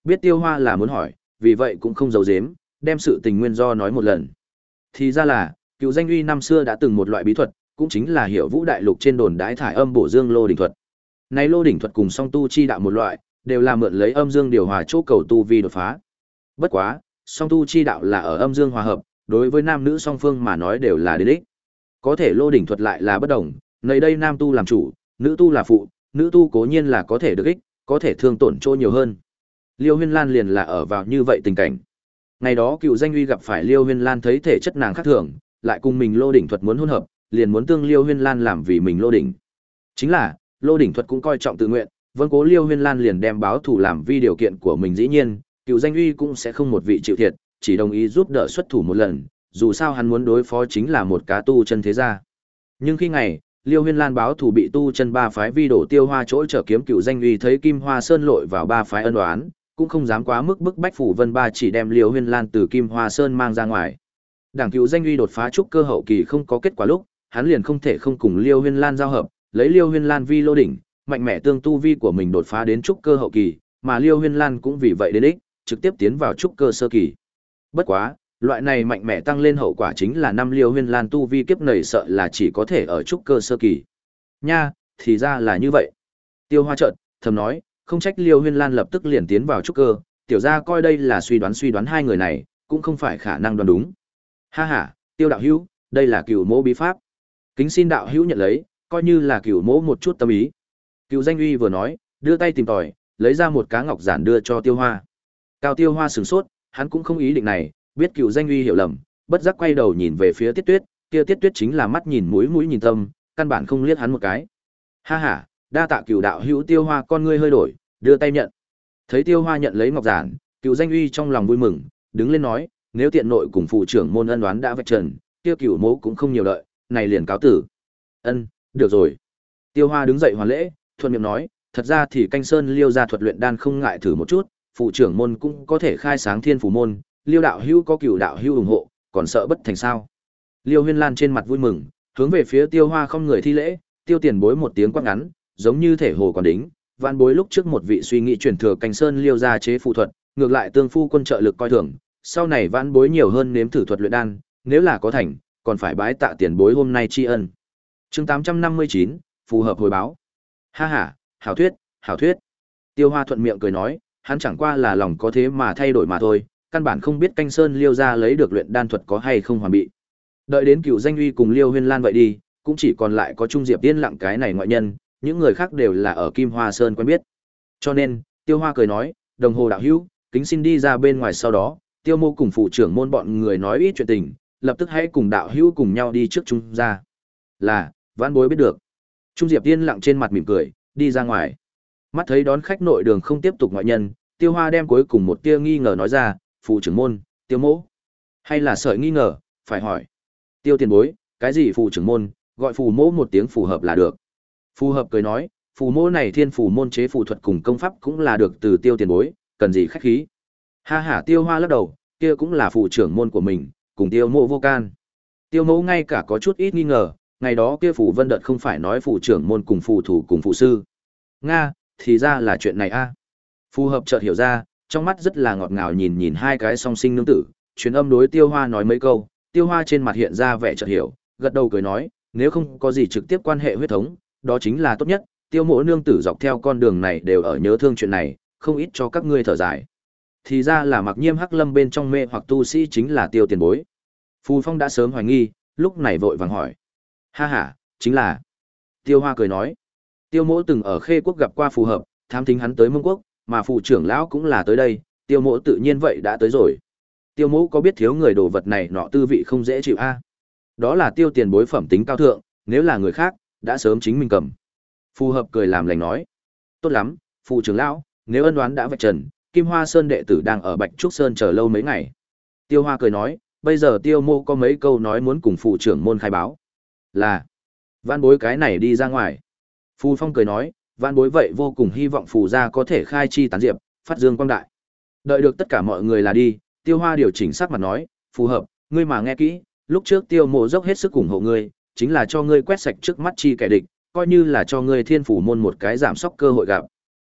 Biết Tiêu Hoa là muốn hỏi, vì vậy cũng không giấu giếm, đem sự tình nguyên do nói một lần. Thì ra là, cựu danh uy năm xưa đã từng một loại bí thuật, cũng chính là hiểu vũ đại lục trên đồn đái thải âm bổ dương lô đỉnh thuật. Này lô đỉnh thuật cùng song tu chi đạo một loại, đều là mượn lấy âm dương điều hòa chỗ cầu tu vi đột phá. Bất quá, song tu chi đạo là ở âm dương hòa hợp, đối với nam nữ song phương mà nói đều là đến ích. Có thể lô đỉnh thuật lại là bất đồng, nơi đây nam tu làm chủ, nữ tu là phụ, nữ tu cố nhiên là có thể được ích, có thể thương tổn chỗ nhiều hơn. Liêu Huyên Lan liền là ở vào như vậy tình cảnh. Ngày đó cựu danh uy gặp phải Liêu Huyên Lan thấy thể chất nàng khác thường, lại cùng mình lô đỉnh thuật muốn hôn hợp, liền muốn tương Liêu Huyên Lan làm vì mình lô đỉnh. Chính là, lô đỉnh thuật cũng coi trọng tự nguyện, vân cố Liêu Huyên Lan liền đem báo thủ làm vi điều kiện của mình, dĩ nhiên, cựu danh uy cũng sẽ không một vị chịu thiệt, chỉ đồng ý giúp đỡ xuất thủ một lần, dù sao hắn muốn đối phó chính là một cá tu chân thế gia. Nhưng khi ngày, Liêu Huyên Lan báo thủ bị tu chân ba phái vi đổ Tiêu Hoa chỗ trở kiếm cựu danh uy thấy Kim Hoa Sơn lội vào ba phái ân oán, cũng không dám quá mức bức bách phủ Vân Ba chỉ đem Liêu Huyên Lan từ Kim Hoa Sơn mang ra ngoài. Đảng cựu danh uy đột phá trúc cơ hậu kỳ không có kết quả lúc, hắn liền không thể không cùng Liêu Huyên Lan giao hợp, lấy Liêu Huyên Lan vi lô đỉnh, mạnh mẽ tương tu vi của mình đột phá đến trúc cơ hậu kỳ, mà Liêu Huyên Lan cũng vì vậy đến ích, trực tiếp tiến vào trúc cơ sơ kỳ. Bất quá, loại này mạnh mẽ tăng lên hậu quả chính là năm Liêu Huyên Lan tu vi kiếp nảy sợ là chỉ có thể ở trúc cơ sơ kỳ. Nha, thì ra là như vậy. Tiêu Hoa chợt thầm nói, không trách Liêu Huyên Lan lập tức liền tiến vào trúc cơ, tiểu gia coi đây là suy đoán suy đoán hai người này, cũng không phải khả năng đoán đúng. Ha ha, Tiêu đạo hữu, đây là cửu mỗ bí pháp. Kính xin đạo hữu nhận lấy, coi như là cửu mỗ một chút tâm ý. Cửu danh uy vừa nói, đưa tay tìm tòi, lấy ra một cá ngọc giản đưa cho Tiêu Hoa. Cao Tiêu Hoa sửng sốt, hắn cũng không ý định này, biết cửu danh uy hiểu lầm, bất giác quay đầu nhìn về phía Tiết Tuyết, kia Tiết Tuyết chính là mắt nhìn mũi mũi nhìn tâm, căn bản không liếc hắn một cái. Ha ha, đa tạ cửu đạo hữu. Tiêu Hoa con ngươi hơi đổi, đưa tay nhận. Thấy Tiêu Hoa nhận lấy ngọc giản, cửu danh uy trong lòng vui mừng, đứng lên nói, nếu tiện nội cùng phụ trưởng môn ân đoán đã vạch trần, kia cửu mỗ cũng không nhiều đợi, này liền cáo tử. Ân, được rồi. Tiêu Hoa đứng dậy hoàn lễ, thuận miệng nói, thật ra thì Canh Sơn Liêu gia thuật luyện đan không ngại thử một chút, phụ trưởng môn cũng có thể khai sáng thiên phủ môn, Liêu đạo hữu có cửu đạo hữu ủng hộ, còn sợ bất thành sao? Liêu Huyên Lan trên mặt vui mừng, hướng về phía Tiêu Hoa không người thi lễ, Tiêu tiền bối một tiếng quát ngắn, giống như thể hồ còn đính, vạn bối lúc trước một vị suy nghĩ truyền thừa Canh Sơn Liêu gia chế phù thuật, ngược lại tương phu quân trợ lực coi thường, sau này vạn bối nhiều hơn nếm thử thuật luyện đan, nếu là có thành, còn phải bái tạ tiền bối hôm nay tri ân. Chương tám trăm năm mươi chín, phù hợp hồi báo. Ha ha, hảo thuyết, hảo thuyết. Tiêu Hoa thuận miệng cười nói, hắn chẳng qua là lòng có thế mà thay đổi mà thôi, căn bản không biết Canh Sơn Liêu gia lấy được luyện đan thuật có hay không hoàn bị. Đợi đến cựu danh uy cùng Liêu Huyên Lan vậy đi, cũng chỉ còn lại có Trung Diệp Tiên lặng cái này ngoại nhân, những người khác đều là ở Kim Hoa Sơn quen biết. Cho nên, Tiêu Hoa cười nói, đồng hồ đạo hữu, kính xin đi ra bên ngoài, sau đó, Tiêu mô cùng phụ trưởng môn bọn người nói ít chuyện tình, lập tức hãy cùng đạo hữu cùng nhau đi trước Trung gia. Là, vãn bối biết được. Trung Diệp Tiên lặng trên mặt mỉm cười, đi ra ngoài. Mắt thấy đón khách nội đường không tiếp tục ngoại nhân, Tiêu Hoa đem cuối cùng một tia nghi ngờ nói ra, phụ trưởng môn, Tiêu mỗ. Hay là sợi nghi ngờ, phải hỏi. Tiêu tiền bối, cái gì phụ trưởng môn, gọi phù mỗ một tiếng phù hợp là được. Phù hợp cười nói, phù mỗ này thiên phù môn chế phù thuật cùng công pháp cũng là được từ Tiêu tiền bối, cần gì khách khí. Ha ha, Tiêu Hoa lắc đầu, kia cũng là phụ trưởng môn của mình, cùng Tiêu mỗ vô can. Tiêu mỗ ngay cả có chút ít nghi ngờ, ngày đó kia phù vân đợt không phải nói phụ trưởng môn cùng phù thủ cùng phụ sư. Nga, thì ra là chuyện này a. Phù hợp chợt hiểu ra, trong mắt rất là ngọt ngào nhìn nhìn hai cái song sinh nương tử, truyền âm đối Tiêu Hoa nói mấy câu, Tiêu Hoa trên mặt hiện ra vẻ chợt hiểu, gật đầu cười nói, nếu không có gì trực tiếp quan hệ huyết thống, đó chính là tốt nhất, Tiêu mỗ nương tử dọc theo con đường này đều ở nhớ thương chuyện này, không ít cho các ngươi thở dài. Thì ra là Mặc Nhiêm Hắc Lâm bên trong mê hoặc tu sĩ chính là Tiêu tiền bối. Phù Phong đã sớm hoài nghi, lúc này vội vàng hỏi. Ha ha, chính là. Tiêu Hoa cười nói, Tiêu mỗ từng ở Khê Quốc gặp qua phù hợp, tham thính hắn tới Mông Quốc, mà phụ trưởng lão cũng là tới đây, Tiêu mỗ tự nhiên vậy đã tới rồi. Tiêu mỗ có biết thiếu người đồ vật này nọ tư vị không dễ chịu a? Đó là Tiêu tiền bối phẩm tính cao thượng, nếu là người khác, đã sớm chính mình cầm. Phù hợp cười làm lành nói, tốt lắm, phụ trưởng lão, nếu ân đoán đã vạch trần, Kim Hoa Sơn đệ tử đang ở Bạch Trúc Sơn chờ lâu mấy ngày. Tiêu Hoa cười nói, bây giờ Tiêu mô có mấy câu nói muốn cùng phụ trưởng môn khai báo. Là, vãn bối cái này đi ra ngoài. Phù Phong cười nói, vãn bối vậy vô cùng hy vọng phù gia có thể khai chi tán diệp, phát dương quang đại. Đợi được tất cả mọi người là đi, Tiêu Hoa điều chỉnh sắc mặt nói, phù hợp, ngươi mà nghe kỹ, lúc trước Tiêu mộ dốc hết sức ủng hộ ngươi, chính là cho ngươi quét sạch trước mắt chi kẻ địch, coi như là cho ngươi thiên phủ môn một cái giảm sóc cơ hội gặp.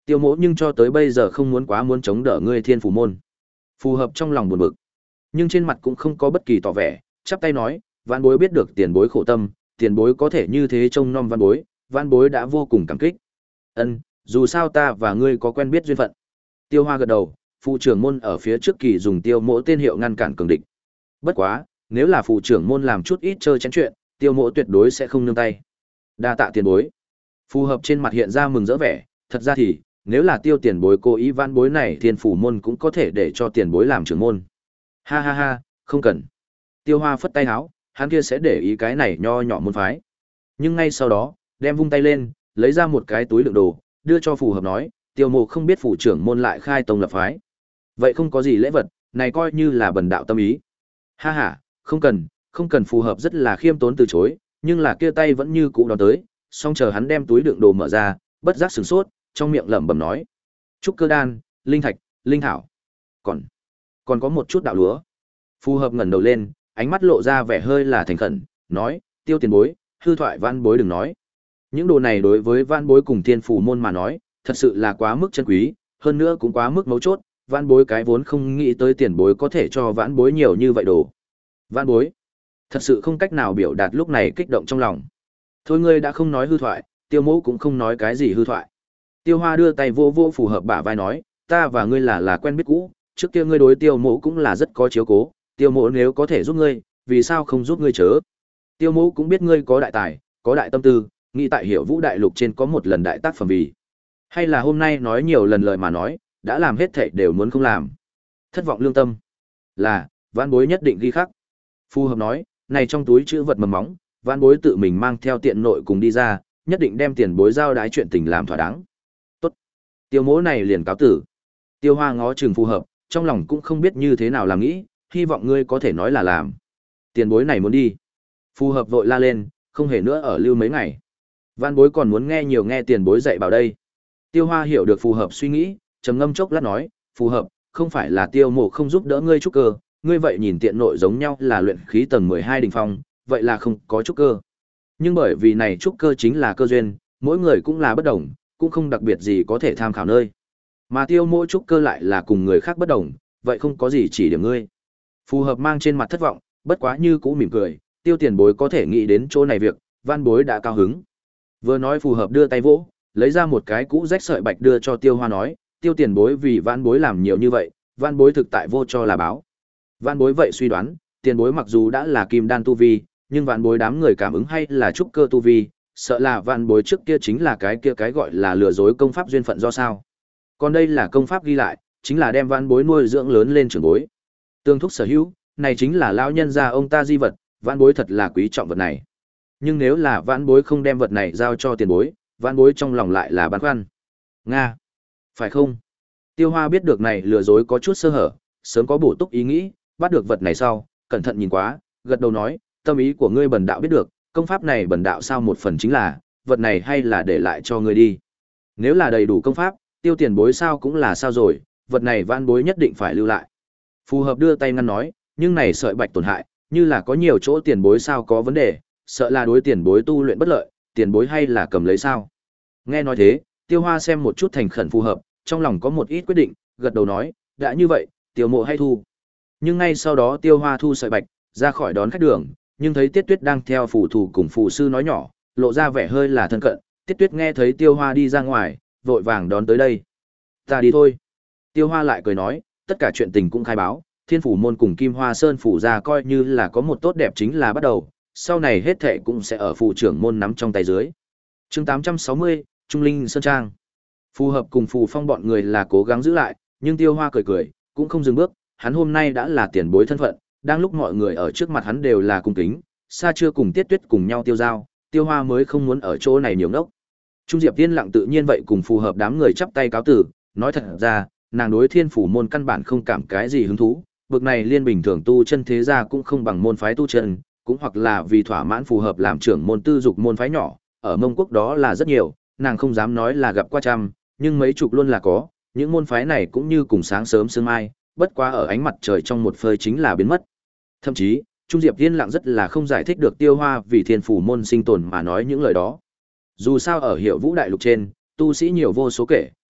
Tiêu Mỗ nhưng cho tới bây giờ không muốn quá muốn chống đỡ ngươi Thiên Phủ môn. Phù Hợp trong lòng buồn bực, nhưng trên mặt cũng không có bất kỳ tỏ vẻ, chắp tay nói, vãn bối biết được tiền bối khổ tâm, tiền bối có thể như thế trông nom vãn bối, vãn bối đã vô cùng cảm kích. Ân, dù sao ta và ngươi có quen biết duyên phận. Tiêu Hoa gật đầu, phụ trưởng môn ở phía trước kỳ dùng Tiêu Mỗ tên hiệu ngăn cản cường địch. Bất quá, nếu là phụ trưởng môn làm chút ít chơi chén chuyện, Tiêu Mỗ tuyệt đối sẽ không nương tay. Đa tạ tiền bối. Phù Hợp trên mặt hiện ra mừng rỡ vẻ, thật ra thì, nếu là Tiêu tiền bối cố ý vãn bối này Thiên Phủ môn cũng có thể để cho tiền bối làm trưởng môn. Ha ha ha, không cần. Tiêu Hoa phất tay áo, hắn kia sẽ để ý cái này nho nhỏ môn phái. Nhưng ngay sau đó, đem vung tay lên, lấy ra một cái túi đựng đồ, đưa cho Phù Hợp nói, Tiêu Mộ không biết phủ trưởng môn lại khai tông lập phái. Vậy không có gì lễ vật, này coi như là bần đạo tâm ý. Ha ha, không cần, không cần. Phù Hợp rất là khiêm tốn từ chối, nhưng là kia tay vẫn như cũ đón tới, song chờ hắn đem túi đựng đồ mở ra, bất giác sửng sốt, trong miệng lẩm bẩm nói: "Trúc cơ đan, linh thạch, linh thảo, còn còn có một chút đạo lúa." Phù Hợp ngẩng đầu lên, ánh mắt lộ ra vẻ hơi là thành khẩn, nói: "Tiêu tiền bối, hư thoại vãn bối đừng nói. Những đồ này đối với vãn bối cùng Thiên Phủ môn mà nói, thật sự là quá mức chân quý, hơn nữa cũng quá mức mấu chốt, vãn bối cái vốn không nghĩ tới tiền bối có thể cho vãn bối nhiều như vậy đồ." Vãn bối thật sự không cách nào biểu đạt lúc này kích động trong lòng. Thôi ngươi đã không nói hư thoại, Tiêu Mỗ cũng không nói cái gì hư thoại. Tiêu Hoa đưa tay vô vô Phù Hợp bả vai nói, ta và ngươi là là quen biết cũ, trước kia ngươi đối Tiêu Mỗ cũng là rất có chiếu cố, Tiêu Mỗ nếu có thể giúp ngươi, vì sao không giúp ngươi chớ? Tiêu Mỗ cũng biết ngươi có đại tài, có đại tâm tư, nghĩ tại Hiểu Vũ đại lục trên có một lần đại tác phẩm vì. Hay là hôm nay nói nhiều lần lời mà nói, đã làm hết thảy đều muốn không làm. Thất vọng lương tâm. Là, vãn bối nhất định ghi khắc. Phù Hợp nói, này trong túi chữ vật mầm móng, vãn bối tự mình mang theo tiện nội cùng đi ra, nhất định đem tiền bối giao đái chuyện tình làm thỏa đáng. Tốt. Tiêu Mỗ này liền cáo tử. Tiêu Hoa ngó chừng Phù Hợp, trong lòng cũng không biết như thế nào làm nghĩ, hy vọng ngươi có thể nói là làm. Tiền bối này muốn đi. Phù Hợp vội la lên, không hề nữa ở lưu mấy ngày. Vãn bối còn muốn nghe nhiều nghe tiền bối dạy bảo đây. Tiêu Hoa hiểu được Phù Hợp suy nghĩ, trầm ngâm chốc lát nói, Phù Hợp, không phải là Tiêu Mộ không giúp đỡ ngươi trúc cơ, ngươi vậy nhìn tiện nội giống nhau là luyện khí tầng mười hai đỉnh phong, vậy là không có trúc cơ. Nhưng bởi vì này trúc cơ chính là cơ duyên, mỗi người cũng là bất đồng, cũng không đặc biệt gì có thể tham khảo nơi. Mà Tiêu Mộ trúc cơ lại là cùng người khác bất đồng, vậy không có gì chỉ điểm ngươi. Phù Hợp mang trên mặt thất vọng, bất quá như cũ mỉm cười, Tiêu tiền bối có thể nghĩ đến chỗ này việc, Vãn bối đã cao hứng. Vừa nói Phù Hợp đưa tay vỗ, lấy ra một cái cũ rách sợi bạch đưa cho Tiêu Hoa nói, Tiêu tiền bối vì vãn bối làm nhiều như vậy, vãn bối thực tại vô cho là báo. Vãn bối vậy suy đoán, tiền bối mặc dù đã là kim đan tu vi, nhưng vãn bối đám người cảm ứng hay là trúc cơ tu vi, sợ là vãn bối trước kia chính là cái kia cái gọi là lừa dối công pháp duyên phận do sao. Còn đây là công pháp ghi lại, chính là đem vãn bối nuôi dưỡng lớn lên trưởng bối. Tương thúc sở hữu, này chính là lão nhân gia ông ta di vật, vãn bối thật là quý trọng vật này. Nhưng nếu là vãn bối không đem vật này giao cho tiền bối, vãn bối trong lòng lại là băn khoăn. Nga, phải không? Tiêu Hoa biết được này lừa dối có chút sơ hở, sớm có bổ túc ý nghĩ, bắt được vật này sau, cẩn thận nhìn quá, gật đầu nói, tâm ý của ngươi bần đạo biết được, công pháp này bần đạo sao một phần chính là, vật này hay là để lại cho ngươi đi. Nếu là đầy đủ công pháp, Tiêu tiền bối sao cũng là sao rồi, vật này vãn bối nhất định phải lưu lại. Phù Hợp đưa tay ngăn nói, nhưng này sợi bạch tổn hại, như là có nhiều chỗ tiền bối sao có vấn đề, sợ là đối tiền bối tu luyện bất lợi, tiền bối hay là cầm lấy sao. Nghe nói thế, Tiêu Hoa xem một chút thành khẩn Phù Hợp, trong lòng có một ít quyết định, gật đầu nói, đã như vậy, Tiêu Mộ hay thu. Nhưng ngay sau đó Tiêu Hoa thu sợi bạch, ra khỏi đón khách đường, nhưng thấy Tiết Tuyết đang theo phù thủ cùng phù sư nói nhỏ, lộ ra vẻ hơi là thân cận. Tiết Tuyết nghe thấy Tiêu Hoa đi ra ngoài, vội vàng đón tới đây. Ta đi thôi. Tiêu Hoa lại cười nói, tất cả chuyện tình cũng khai báo, Thiên Phủ môn cùng Kim Hoa Sơn phủ ra coi như là có một tốt đẹp chính là bắt đầu, sau này hết thệ cũng sẽ ở phụ trưởng môn nắm trong tay dưới. Chương tám trăm sáu mươi, Trung Linh Sơn Trang. Phù Hợp cùng Phù Phong bọn người là cố gắng giữ lại, nhưng Tiêu Hoa cười cười, cũng không dừng bước, hắn hôm nay đã là tiền bối thân phận, đang lúc mọi người ở trước mặt hắn đều là cung kính, xa chưa cùng Tiết Tuyết cùng nhau tiêu giao, Tiêu Hoa mới không muốn ở chỗ này nhiều ngốc. Trung Diệp Tiên lặng tự nhiên vậy cùng Phù Hợp đám người chắp tay cáo tử, nói thật ra, nàng đối Thiên Phủ môn căn bản không cảm cái gì hứng thú, bực này liên bình thường tu chân thế gia cũng không bằng môn phái tu chân, cũng hoặc là vì thỏa mãn Phù Hợp làm trưởng môn tư dục môn phái nhỏ, ở Mông Quốc đó là rất nhiều, nàng không dám nói là gặp qua trăm, nhưng mấy chục luôn là có, những môn phái này cũng như cùng sáng sớm sương mai, bất quá ở ánh mặt trời trong một phơi chính là biến mất. Thậm chí, Trung Diệp Tiên lặng rất là không giải thích được Tiêu Hoa vì Thiên Phủ môn sinh tồn mà nói những lời đó. Dù sao ở Hiểu Vũ đại lục trên, tu sĩ nhiều vô số kể,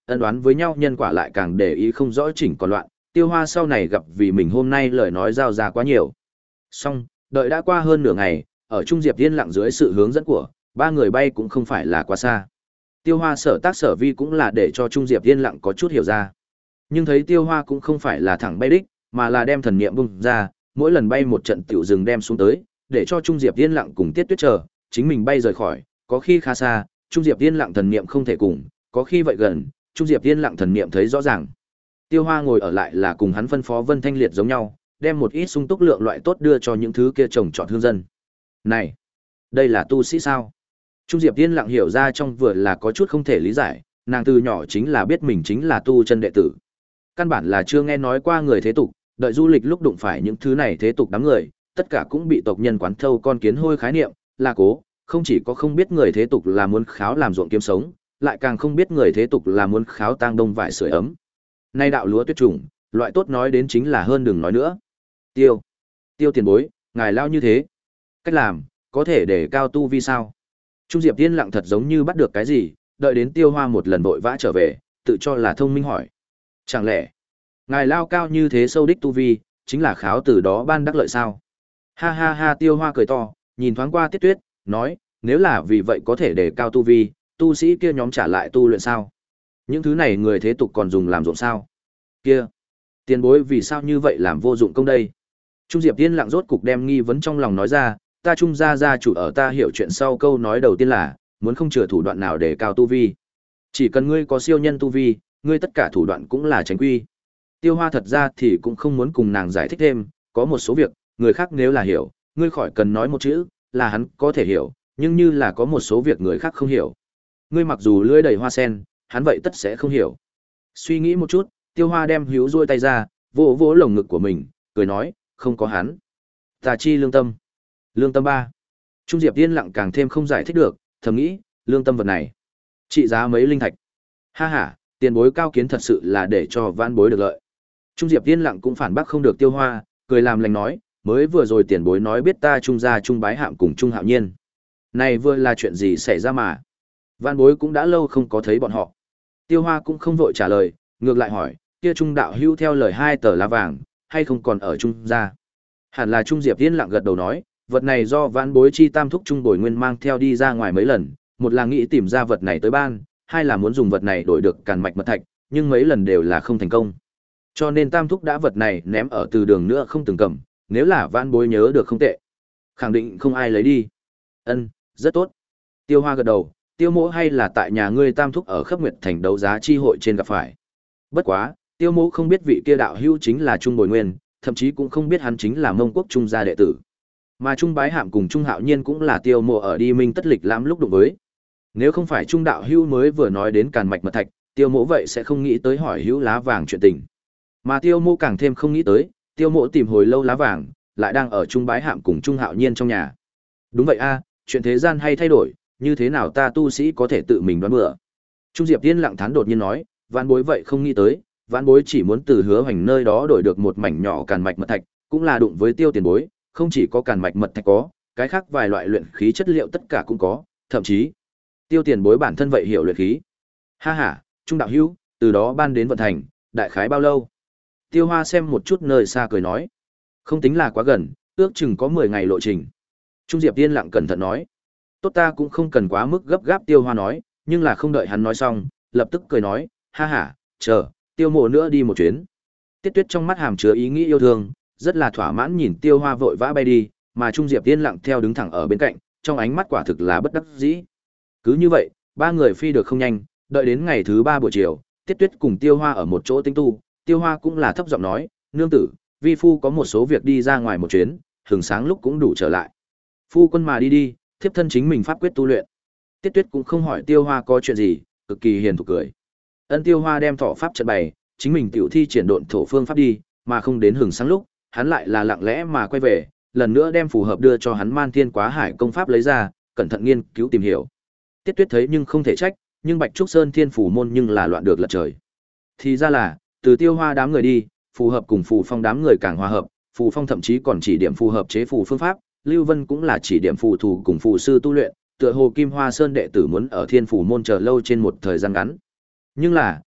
ân đoán với nhau nhân quả lại càng để ý không rõ chỉnh còn loạn, Tiêu Hoa sau này gặp vì mình hôm nay lời nói giao ra quá nhiều. Xong, đợi đã qua hơn nửa ngày, ở Trung Diệp Yên lặng dưới sự hướng dẫn của, ba người bay cũng không phải là quá xa. Tiêu Hoa sở tác sở vi cũng là để cho Trung Diệp Yên lặng có chút hiểu ra. Nhưng thấy Tiêu Hoa cũng không phải là thẳng bay đích, mà là đem thần niệm bung ra, mỗi lần bay một trận tiểu dừng đem xuống tới, để cho Trung Diệp Yên lặng cùng Tiết Tuyết chờ, chính mình bay rời khỏi, có khi khá xa, Trung Diệp Yên lặng thần niệm không thể cùng, có khi vậy gần, Trung Diệp Yên lặng thần niệm thấy rõ ràng. Tiêu Hoa ngồi ở lại là cùng hắn phân phó Vân Thanh Liệt giống nhau, đem một ít sung túc lượng loại tốt đưa cho những thứ kia trồng trọt hương dân. Này, đây là tu sĩ sao? Trung Diệp Yên lặng hiểu ra trong vừa là có chút không thể lý giải, nàng từ nhỏ chính là biết mình chính là tu chân đệ tử. Căn bản là chưa nghe nói qua người thế tục, đợi du lịch lúc đụng phải những thứ này thế tục đám người, tất cả cũng bị tộc nhân quán thâu con kiến hôi khái niệm, là cố, không chỉ có không biết người thế tục là muốn kháo làm ruộng kiếm sống, lại càng không biết người thế tục là muốn kháo tang đông vải sưởi ấm. Nay đạo lúa tuyết trùng, loại tốt nói đến chính là hơn đừng nói nữa. Tiêu, Tiêu tiền bối, ngài lao như thế. Cách làm, có thể để cao tu vi sao? Trung Diệp Yên lặng thật giống như bắt được cái gì, đợi đến Tiêu Hoa một lần vội vã trở về, tự cho là thông minh hỏi. Chẳng lẽ, ngài lao cao như thế sâu đích tu vi, chính là kháo từ đó ban đắc lợi sao? Ha ha ha, Tiêu Hoa cười to, nhìn thoáng qua Tiết Tuyết, nói, nếu là vì vậy có thể để cao tu vi, tu sĩ kia nhóm trả lại tu luyện sao? Những thứ này người thế tục còn dùng làm ruộng sao? Kia, tiền bối vì sao như vậy làm vô dụng công đây? Trung Diệp Yên lặng rốt cục đem nghi vấn trong lòng nói ra, ta Trung gia gia chủ ở ta hiểu chuyện sau câu nói đầu tiên là, muốn không chừa thủ đoạn nào để cao tu vi. Chỉ cần ngươi có siêu nhân tu vi, ngươi tất cả thủ đoạn cũng là tránh quy. Tiêu Hoa thật ra thì cũng không muốn cùng nàng giải thích thêm, có một số việc, người khác nếu là hiểu, ngươi khỏi cần nói một chữ, là hắn có thể hiểu, nhưng như là có một số việc người khác không hiểu. Ngươi mặc dù lưỡi đầy hoa sen, hắn vậy tất sẽ không hiểu. Suy nghĩ một chút, Tiêu Hoa đem hữu duỗi tay ra, vỗ vỗ lồng ngực của mình, cười nói, không có hắn. Tà chi lương tâm. Lương tâm ba. Trung Diệp Yên lặng càng thêm không giải thích được, thầm nghĩ, lương tâm vật này, trị giá mấy linh thạch. Ha ha, tiền bối cao kiến thật sự là để cho vãn bối được lợi. Trung Diệp Yên lặng cũng phản bác không được Tiêu Hoa, cười làm lành nói, mới vừa rồi tiền bối nói biết ta Trung gia Trung bái hạm cùng Trung hạo nhiên. Này vừa là chuyện gì xảy ra mà? Vãn bối cũng đã lâu không có thấy bọn họ. Tiêu Hoa cũng không vội trả lời, ngược lại hỏi, kia Trung đạo hữu theo lời hai tờ lá vàng, hay không còn ở Trung gia? Hẳn là Trung Diệp Yên lặng gật đầu nói, vật này do vãn bối chi tam thúc Trung bồi nguyên mang theo đi ra ngoài mấy lần, một là nghĩ tìm ra vật này tới ban, hai là muốn dùng vật này đổi được càn mạch mật thạch, nhưng mấy lần đều là không thành công. Cho nên tam thúc đã vật này ném ở từ đường nữa không từng cầm, nếu là vãn bối nhớ được không tệ, khẳng định không ai lấy đi. Ân, rất tốt. Tiêu Hoa gật đầu, Tiêu mỗ hay là tại nhà ngươi tam thúc ở Khắp Nguyệt thành đấu giá chi hội trên gặp phải. Bất quá, Tiêu mỗ không biết vị kia đạo hữu chính là Trung bồi nguyên, thậm chí cũng không biết hắn chính là Mông Quốc Trung gia đệ tử. Mà Trung bái hạm cùng Trung hạo nhiên cũng là Tiêu mộ ở đi minh tất lịch lãm lúc đụng với. Nếu không phải Trung đạo hữu mới vừa nói đến càn mạch mật thạch, Tiêu mộ vậy sẽ không nghĩ tới hỏi hữu lá vàng chuyện tình. Mà Tiêu mộ càng thêm không nghĩ tới, Tiêu mộ tìm hồi lâu lá vàng, lại đang ở Trung bái hạm cùng Trung hạo nhiên trong nhà. Đúng vậy a, chuyện thế gian hay thay đổi, như thế nào ta tu sĩ có thể tự mình đoán bừa. Trung Diệp Tiên lặng thán đột nhiên nói, vãn bối vậy không nghĩ tới, vãn bối chỉ muốn từ Hứa Hoành nơi đó đổi được một mảnh nhỏ càn mạch mật thạch, cũng là đụng với Tiêu tiền bối, không chỉ có càn mạch mật thạch có, cái khác vài loại luyện khí chất liệu tất cả cũng có, thậm chí Tiêu tiền bối bản thân vậy hiểu luyện khí. Ha ha, Trung đạo hữu, từ đó ban đến vận thành, đại khái bao lâu? Tiêu Hoa xem một chút nơi xa cười nói, không tính là quá gần, ước chừng có mười ngày lộ trình. Trung Diệp Tiên lặng cẩn thận nói, tốt, ta cũng không cần quá mức gấp gáp. Tiêu Hoa nói, nhưng là không đợi hắn nói xong, lập tức cười nói, ha ha, chờ, Tiêu mộ nữa đi một chuyến. Tiết Tuyết trong mắt hàm chứa ý nghĩ yêu thương, rất là thỏa mãn nhìn Tiêu Hoa vội vã bay đi, mà Trung Diệp Tiên lặng theo đứng thẳng ở bên cạnh, trong ánh mắt quả thực là bất đắc dĩ. Cứ như vậy, ba người phi được không nhanh, đợi đến ngày thứ ba buổi chiều, Tiết Tuyết cùng Tiêu Hoa ở một chỗ tinh tu, Tiêu Hoa cũng là thấp giọng nói, nương tử, vi phu có một số việc đi ra ngoài một chuyến, hừng sáng lúc cũng đủ trở lại. Phu quân mà đi đi, thiếp thân chính mình pháp quyết tu luyện. Tiết Tuyết cũng không hỏi Tiêu Hoa có chuyện gì, cực kỳ hiền thục cười. Ân Tiêu Hoa đem thọ pháp trận bày, chính mình tiểu thi triển độn thổ phương pháp đi, mà không đến hừng sáng lúc, hắn lại là lặng lẽ mà quay về, lần nữa đem phù hợp đưa cho hắn Man Thiên Quá Hải công pháp lấy ra, cẩn thận nghiên cứu tìm hiểu. Tiết Tuyết thấy nhưng không thể trách, nhưng Bạch Trúc Sơn Thiên phủ môn nhưng là loạn được lật trời. Thì ra là, từ Tiêu Hoa đám người đi, phù hợp cùng phù phong đám người càng hòa hợp, phù phong thậm chí còn chỉ điểm phù hợp chế phù phương pháp, Lưu Vân cũng là chỉ điểm phù thủ cùng phù sư tu luyện, tựa hồ Kim Hoa Sơn đệ tử muốn ở Thiên phủ môn chờ lâu trên một thời gian ngắn. Nhưng là,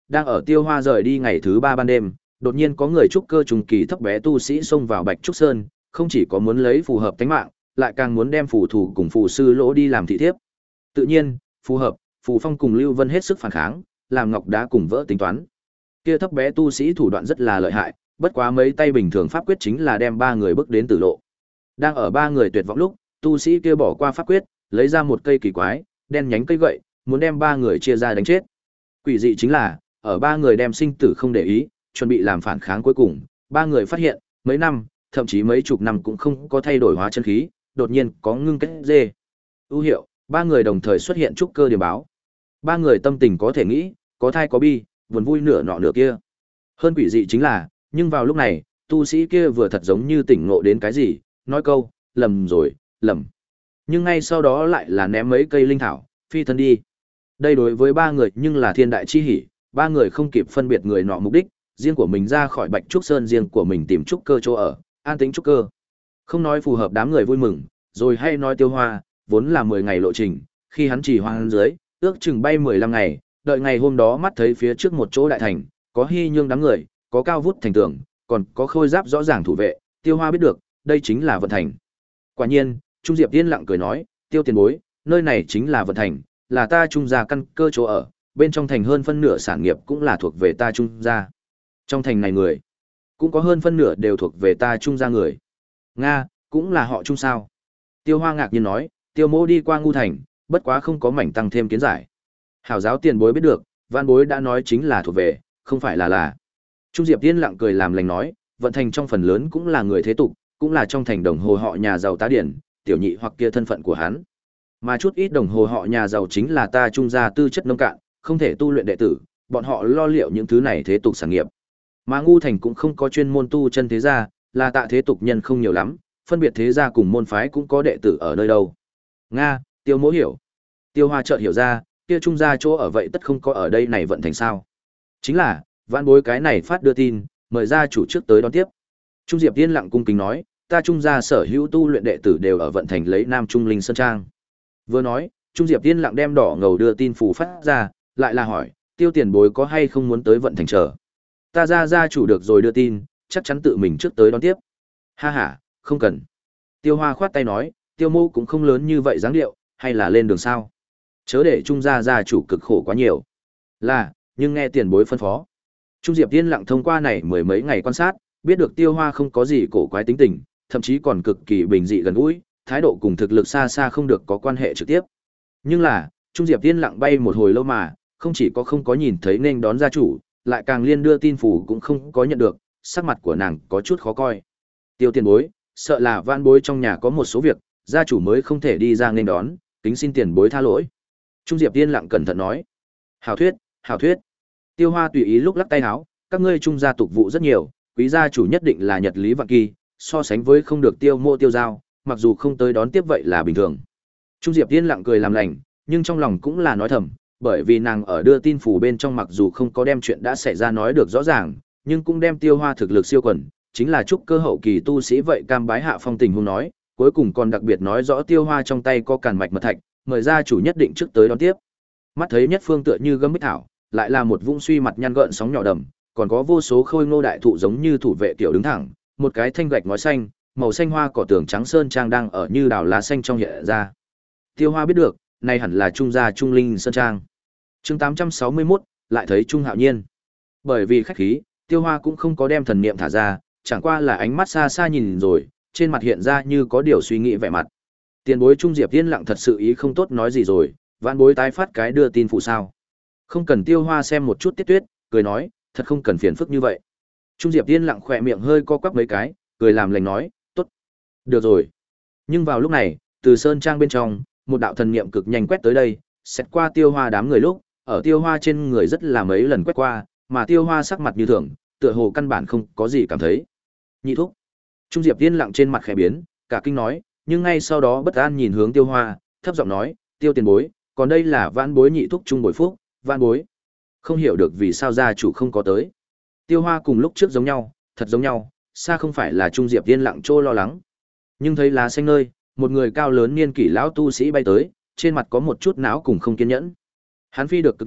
đang ở Tiêu Hoa rời đi ngày thứ ba ban đêm, đột nhiên có người trúc cơ trùng kỳ thấp bé tu sĩ xông vào Bạch Trúc Sơn, không chỉ có muốn lấy phù hợp tánh mạng, lại càng muốn đem phù thủ cùng phù sư lỗ đi làm thị thiếp. Tự nhiên, phù hợp, phù phong cùng Lưu Vân hết sức phản kháng, làm ngọc đá cùng vỡ tính toán. Kia thấp bé tu sĩ thủ đoạn rất là lợi hại, bất quá mấy tay bình thường pháp quyết chính là đem ba người bước đến tử lộ. Đang ở ba người tuyệt vọng lúc, tu sĩ kia bỏ qua pháp quyết, lấy ra một cây kỳ quái, đen nhánh cây gậy, muốn đem ba người chia ra đánh chết. Quỷ dị chính là, ở ba người đem sinh tử không để ý, chuẩn bị làm phản kháng cuối cùng, ba người phát hiện, mấy năm, thậm chí mấy chục năm cũng không có thay đổi hóa chân khí, đột nhiên có ngưng kết dê. Ưu hiệu, ba người đồng thời xuất hiện trúc cơ điểm báo. Ba người tâm tình có thể nghĩ, có thai có bi, buồn vui nửa nọ nửa kia. Hơn quỷ dị chính là, nhưng vào lúc này, tu sĩ kia vừa thật giống như tỉnh ngộ đến cái gì, nói câu, lầm rồi, lầm. Nhưng ngay sau đó lại là ném mấy cây linh thảo, phi thân đi. Đây đối với ba người nhưng là thiên đại chi hỷ, ba người không kịp phân biệt người nọ mục đích, riêng của mình ra khỏi Bạch Trúc Sơn, riêng của mình tìm trúc cơ chỗ ở, an tính trúc cơ. Không nói phù hợp đám người vui mừng, rồi hay nói Tiêu Hoa, vốn là mười ngày lộ trình, khi hắn chỉ hoang dưới, ước chừng bay mười lăm ngày, đợi ngày hôm đó mắt thấy phía trước một chỗ đại thành, có hy nhương đám người, có cao vút thành tường, còn có khôi giáp rõ ràng thủ vệ, Tiêu Hoa biết được, đây chính là vận thành. Quả nhiên, Trung Diệp Yên lặng cười nói, Tiêu tiền bối, nơi này chính là vận thành, là ta Trung gia căn cơ chỗ ở, bên trong thành hơn phân nửa sản nghiệp cũng là thuộc về ta Trung gia. Trong thành này người, cũng có hơn phân nửa đều thuộc về ta Trung gia người. Nga, cũng là họ Trung sao? Tiêu Hoa ngạc nhiên nói, Tiêu mô đi qua Ngu thành, bất quá không có mảnh tăng thêm kiến giải. Hảo giáo tiền bối biết được, văn bối đã nói chính là thuộc về, không phải là là. Trung Diệp Yên lặng cười làm lành nói, vận thành trong phần lớn cũng là người thế tục, cũng là trong thành đồng hồ họ nhà giàu tá điển, tiểu nhị hoặc kia thân phận của hắn. Mà chút ít đồng hồ họ nhà giàu chính là ta Trung gia tư chất nông cạn, không thể tu luyện đệ tử, bọn họ lo liệu những thứ này thế tục sản nghiệp. Mà Ngu thành cũng không có chuyên môn tu chân thế gia, là tạ thế tục nhân không nhiều lắm, phân biệt thế gia cùng môn phái cũng có đệ tử ở nơi đâu. Nga, Tiêu mỗ hiểu. Tiêu Hoa chợt hiểu ra, kia Trung gia chỗ ở vậy tất không có ở đây này vận thành sao? Chính là, vãn bối cái này phát đưa tin, mời gia chủ trước tới đón tiếp. Trung Diệp Tiên lặng cung kính nói, ta Trung gia sở hữu tu luyện đệ tử đều ở vận thành lấy Nam Trung Linh Sơn Trang. Vừa nói, Trung Diệp Tiên lặng đem đỏ ngầu đưa tin phù phát ra, lại là hỏi, Tiêu tiền bối có hay không muốn tới vận thành chờ. Ta gia gia chủ được rồi đưa tin, chắc chắn tự mình trước tới đón tiếp. Ha ha, không cần. Tiêu Hoa khoát tay nói, Tiêu mô cũng không lớn như vậy dáng điệu, hay là lên đường sao? Chớ để Trung gia gia chủ cực khổ quá nhiều. Là, nhưng nghe tiền bối phân phó. Trung Diệp Tiên lặng thông qua này mười mấy ngày quan sát, biết được Tiêu Hoa không có gì cổ quái tính tình, thậm chí còn cực kỳ bình dị gần gũi, thái độ cùng thực lực xa xa không được có quan hệ trực tiếp. Nhưng là, Trung Diệp Tiên lặng bay một hồi lâu mà, không chỉ có không có nhìn thấy nên đón gia chủ, lại càng liên đưa tin phủ cũng không có nhận được, sắc mặt của nàng có chút khó coi. Tiêu tiền bối, sợ là van bối trong nhà có một số việc, gia chủ mới không thể đi ra nên đón, kính xin tiền bối tha lỗi. Trung Diệp Tiên lặng cẩn thận nói. Hảo thuyết, hảo thuyết. Tiêu Hoa tùy ý lúc lắc tay áo, các ngươi Trung gia tục vụ rất nhiều, quý gia chủ nhất định là nhật lý vạn kỳ, so sánh với không được Tiêu mô Tiêu giao, mặc dù không tới đón tiếp vậy là bình thường. Trung Diệp Tiên lặng cười làm lành, nhưng trong lòng cũng là nói thầm, bởi vì nàng ở đưa tin phủ bên trong mặc dù không có đem chuyện đã xảy ra nói được rõ ràng, nhưng cũng đem Tiêu Hoa thực lực siêu quần, chính là trúc cơ hậu kỳ tu sĩ vậy cam bái hạ phong tình huống nói, cuối cùng còn đặc biệt nói rõ Tiêu Hoa trong tay có càn mạch mật thạch, mời gia chủ nhất định trước tới đón tiếp. Mắt thấy nhất phương tựa như gấm bích thảo, lại là một vũng suy mặt nhăn gợn sóng nhỏ đầm, còn có vô số khôi ngô đại thụ giống như thủ vệ tiểu đứng thẳng, một cái thanh gạch ngói xanh, màu xanh hoa cỏ tường trắng sơn trang đang ở như đào lá xanh trong hiện ra. Tiêu Hoa biết được, này hẳn là Trung gia Trung Linh Sơn Trang. Chương tám trăm sáu mươi mốt, lại thấy Trung Hạo Nhiên. Bởi vì khách khí, Tiêu Hoa cũng không có đem thần niệm thả ra, chẳng qua là ánh mắt xa xa nhìn rồi, trên mặt hiện ra như có điều suy nghĩ vẻ mặt. Tiền bối Trung Diệp Tiên lặng thật sự ý không tốt nói gì rồi, vạn bối tái phát cái đưa tin phụ sao? Không cần Tiêu Hoa xem một chút Tiết Tuyết, cười nói, thật không cần phiền phức như vậy. Trung Diệp Tiên lặng khỏe miệng hơi co quắp mấy cái, cười làm lành nói, tốt, được rồi. Nhưng vào lúc này, từ sơn trang bên trong, một đạo thần niệm cực nhanh quét tới đây, xét qua Tiêu Hoa đám người lúc, ở Tiêu Hoa trên người rất là mấy lần quét qua, mà Tiêu Hoa sắc mặt như thường, tựa hồ căn bản không có gì cảm thấy. Nhị thúc. Trung Diệp Tiên lặng trên mặt khẽ biến, cả kinh nói, nhưng ngay sau đó bất an nhìn hướng Tiêu Hoa, thấp giọng nói, Tiêu tiền bối, còn đây là vãn bối nhị thúc Trung bồi phúc, vãn bối. Không hiểu được vì sao gia chủ không có tới. Tiêu Hoa cùng lúc trước giống nhau, thật giống nhau, xa không phải là Trung Diệp Tiên lặng trô lo lắng. Nhưng thấy lá xanh nơi, một người cao lớn niên kỷ lão tu sĩ bay tới, trên mặt có một chút não cùng không kiên nhẫn. Hắn phi được cực nhanh,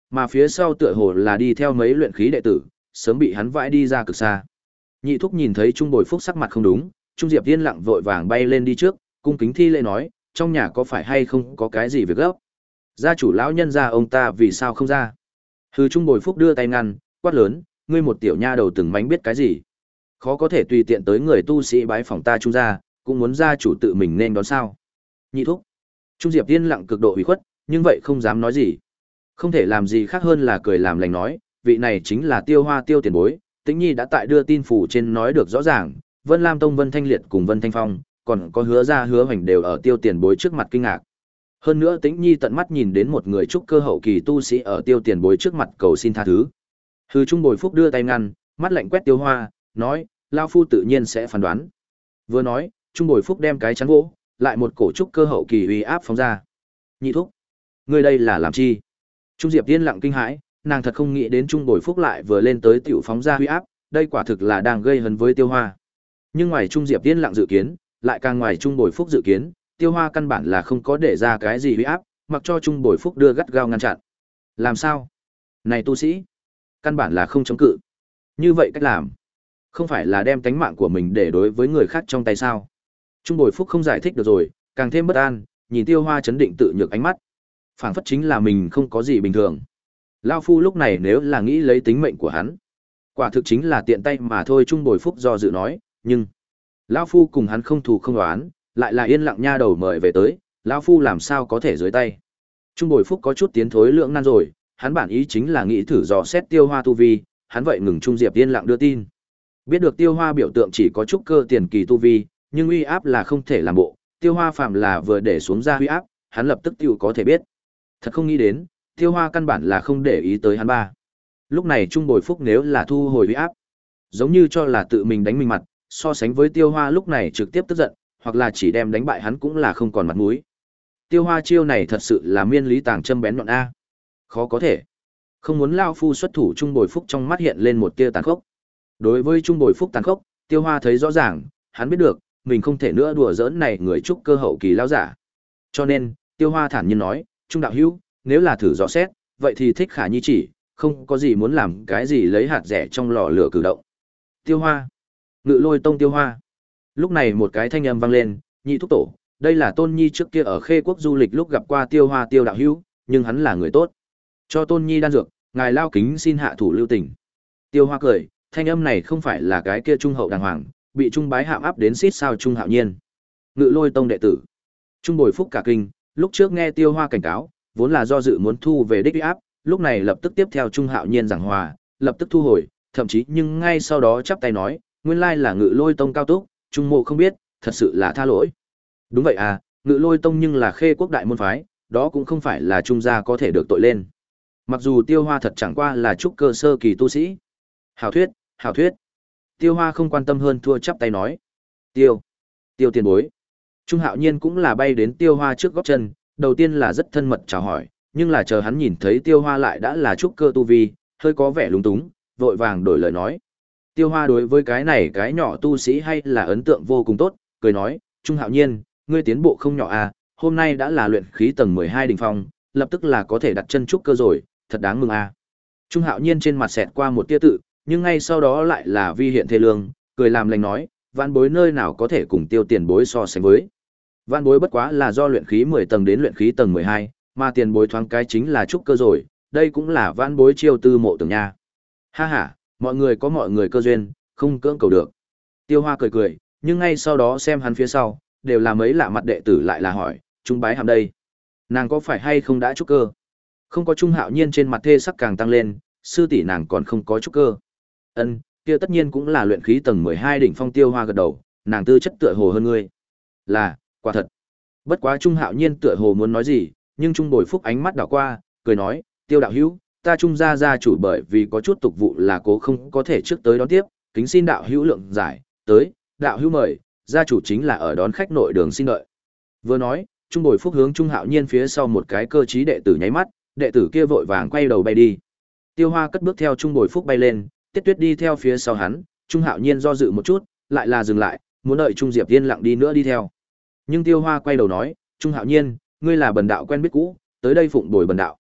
mà phía sau tựa hồ là đi theo mấy luyện khí đệ tử, sớm bị hắn vãi đi ra cực xa. Nhị thúc nhìn thấy Trung Bồi Phúc sắc mặt không đúng, Trung Diệp Yên lặng vội vàng bay lên đi trước, cung kính thi lễ nói, trong nhà có phải hay không có cái gì việc gấp? Gia chủ lão nhân gia ông ta vì sao không ra? Hừ. Trung Bồi Phúc đưa tay ngăn, quát lớn, ngươi một tiểu nha đầu từng mánh biết cái gì? Khó có thể tùy tiện tới người tu sĩ bái phỏng ta Trung gia, cũng muốn gia chủ tự mình nên đón sao? Nhị thúc. Trung Diệp Yên lặng cực độ ủy khuất, nhưng vậy không dám nói gì. Không thể làm gì khác hơn là cười làm lành nói, vị này chính là Tiêu Hoa Tiêu tiền bối, Tĩnh Nhi đã tại đưa tin phủ trên nói được rõ ràng, Vân Lam Tông Vân Thanh Liệt cùng Vân Thanh Phong, còn có Hứa Gia Hứa Hoành đều ở Tiêu tiền bối trước mặt kinh ngạc. Hơn nữa Tĩnh Nhi tận mắt nhìn đến một người trúc cơ hậu kỳ tu sĩ ở Tiêu tiền bối trước mặt cầu xin tha thứ. Hư. Trung Bồi Phúc đưa tay ngăn, mắt lạnh quét Tiêu Hoa, nói, lão phu tự nhiên sẽ phán đoán. Vừa nói, Trung Bồi Phúc đem cái chắn vỗ, lại một cổ trúc cơ hậu kỳ uy áp phóng ra. Nhị thúc, ngươi đây là làm chi? Trung Diệp Yên lặng kinh hãi, nàng thật không nghĩ đến Trung Bồi Phúc lại vừa lên tới tiểu phóng ra uy áp, đây quả thực là đang gây hấn với Tiêu Hoa. Nhưng ngoài Trung Diệp Yên lặng dự kiến, lại càng ngoài Trung Bồi Phúc dự kiến, Tiêu Hoa căn bản là không có để ra cái gì uy áp, mặc cho Trung Bồi Phúc đưa gắt gao ngăn chặn. Làm sao? Này tu sĩ, căn bản là không chống cự. Như vậy cách làm, không phải là đem tánh mạng của mình để đối với người khác trong tay sao? Trung Bồi Phúc không giải thích được rồi, càng thêm bất an, nhìn Tiêu Hoa chấn định tự nhược ánh mắt. Phảng phất chính là mình không có gì bình thường. Lao phu lúc này nếu là nghĩ lấy tính mệnh của hắn, quả thực chính là tiện tay mà thôi. Trung Bồi Phúc do dự nói, nhưng Lao phu cùng hắn không thù không đoán, lại là yên lặng nha đầu mời về tới, Lao phu làm sao có thể dưới tay. Trung Bồi Phúc có chút tiến thối lưỡng nan rồi, hắn bản ý chính là nghĩ thử dò xét Tiêu Hoa tu vi, hắn vậy ngừng Trung Diệp yên lặng đưa tin. Biết được Tiêu Hoa biểu tượng chỉ có chút cơ tiền kỳ tu vi, nhưng uy áp là không thể làm bộ, Tiêu Hoa phạm là vừa để xuống ra uy áp, hắn lập tức tiêu có thể biết. Thật không nghĩ đến, Tiêu Hoa căn bản là không để ý tới hắn ba. Lúc này Trung Bồi Phúc nếu là thu hồi uy áp, giống như cho là tự mình đánh mình mặt, so sánh với Tiêu Hoa lúc này trực tiếp tức giận, hoặc là chỉ đem đánh bại hắn cũng là không còn mặt mũi. Tiêu Hoa chiêu này thật sự là miên lý tàng châm bén nhọn a. Khó có thể. Không muốn lao phu xuất thủ. Trung Bồi Phúc trong mắt hiện lên một tia tàn khốc. Đối với Trung Bồi Phúc tàn khốc, Tiêu Hoa thấy rõ ràng, hắn biết được, mình không thể nữa đùa giỡn này người trúc cơ hậu kỳ lao giả. Cho nên, Tiêu Hoa thản nhiên nói, Trung đạo hữu, nếu là thử rõ xét, vậy thì thích khả nhi chỉ, không có gì muốn làm cái gì lấy hạt rẻ trong lò lửa cử động. Tiêu Hoa. Ngự Lôi Tông Tiêu Hoa. Lúc này một cái thanh âm vang lên, nhị thúc tổ, đây là Tôn Nhi trước kia ở Khê Quốc du lịch lúc gặp qua Tiêu Hoa Tiêu đạo hữu, nhưng hắn là người tốt. Cho Tôn Nhi đan dược, ngài lao kính xin hạ thủ lưu tình. Tiêu Hoa cười, thanh âm này không phải là cái kia trung hậu đàng hoàng, bị trung bái hạm áp đến xít sao Trung Hạo Nhiên. Ngự Lôi Tông đệ tử. Trung Bồi Phúc cả kinh, lúc trước nghe Tiêu Hoa cảnh cáo, vốn là do dự muốn thu về đích uy áp, lúc này lập tức tiếp theo Trung Hạo Nhiên giảng hòa, lập tức thu hồi, thậm chí nhưng ngay sau đó chắp tay nói, nguyên lai là Ngự Lôi Tông cao túc, Trung mộ không biết, thật sự là tha lỗi. Đúng vậy à, Ngự Lôi Tông nhưng là Khê Quốc đại môn phái, đó cũng không phải là Trung gia có thể được tội lên. Mặc dù Tiêu Hoa thật chẳng qua là trúc cơ sơ kỳ tu sĩ. Hảo thuyết, hảo thuyết. Tiêu Hoa không quan tâm hơn thua chắp tay nói, Tiêu, Tiêu tiền bối. Trung Hạo Nhiên cũng là bay đến Tiêu Hoa trước gót chân, đầu tiên là rất thân mật chào hỏi, nhưng là chờ hắn nhìn thấy Tiêu Hoa lại đã là trúc cơ tu vi, hơi có vẻ lúng túng, vội vàng đổi lời nói. Tiêu Hoa đối với cái này cái nhỏ tu sĩ hay là ấn tượng vô cùng tốt, cười nói, Trung Hạo Nhiên, ngươi tiến bộ không nhỏ à, hôm nay đã là luyện khí tầng mười hai đỉnh phong, lập tức là có thể đặt chân trúc cơ rồi, thật đáng mừng à. Trung Hạo Nhiên trên mặt xẹt qua một tia tự, nhưng ngay sau đó lại là vi hiện thê lương, cười làm lành nói, vạn bối nơi nào có thể cùng Tiêu tiền bối so sánh với. Vạn bối bất quá là do luyện khí mười tầng đến luyện khí tầng mười hai, mà tiền bối thoáng cái chính là trúc cơ rồi, đây cũng là vạn bối chiêu tư mộ tưởng nha. Ha ha, mọi người có mọi người cơ duyên, không cưỡng cầu được. Tiêu Hoa cười cười, nhưng ngay sau đó xem hắn phía sau, đều là mấy lạ mặt đệ tử lại là hỏi, Trung bái hàm đây, nàng có phải hay không đã trúc cơ? Không có. Trung Hạo Nhiên trên mặt thê sắc càng tăng lên, sư tỷ nàng còn không có trúc cơ. Ân, kia tất nhiên cũng là luyện khí tầng mười hai đỉnh phong. Tiêu Hoa gật đầu, nàng tư chất tựa hồ hơn ngươi. Là, quả thật. Bất quá Trung Hạo Nhiên tựa hồ muốn nói gì, nhưng Trung Bồi Phúc ánh mắt đảo qua, cười nói, Tiêu đạo hữu, ta Trung gia gia chủ bởi vì có chút tục vụ là cố không có thể trước tới đón tiếp, kính xin đạo hữu lượng giải, tới, đạo hữu mời, gia chủ chính là ở đón khách nội đường xin đợi. Vừa nói, Trung Bồi Phúc hướng Trung Hạo Nhiên phía sau một cái cơ trí đệ tử nháy mắt, đệ tử kia vội vàng quay đầu bay đi. Tiêu Hoa cất bước theo Trung Bồi Phúc bay lên, Tiết Tuyết đi theo phía sau hắn, Trung Hạo Nhiên do dự một chút, lại là dừng lại, muốn đợi Trung Diệp Yên lặng đi nữa đi theo. Nhưng Tiêu Hoa quay đầu nói, Trung Hạo Nhiên, ngươi là bần đạo quen biết cũ, tới đây phụng bồi bần đạo.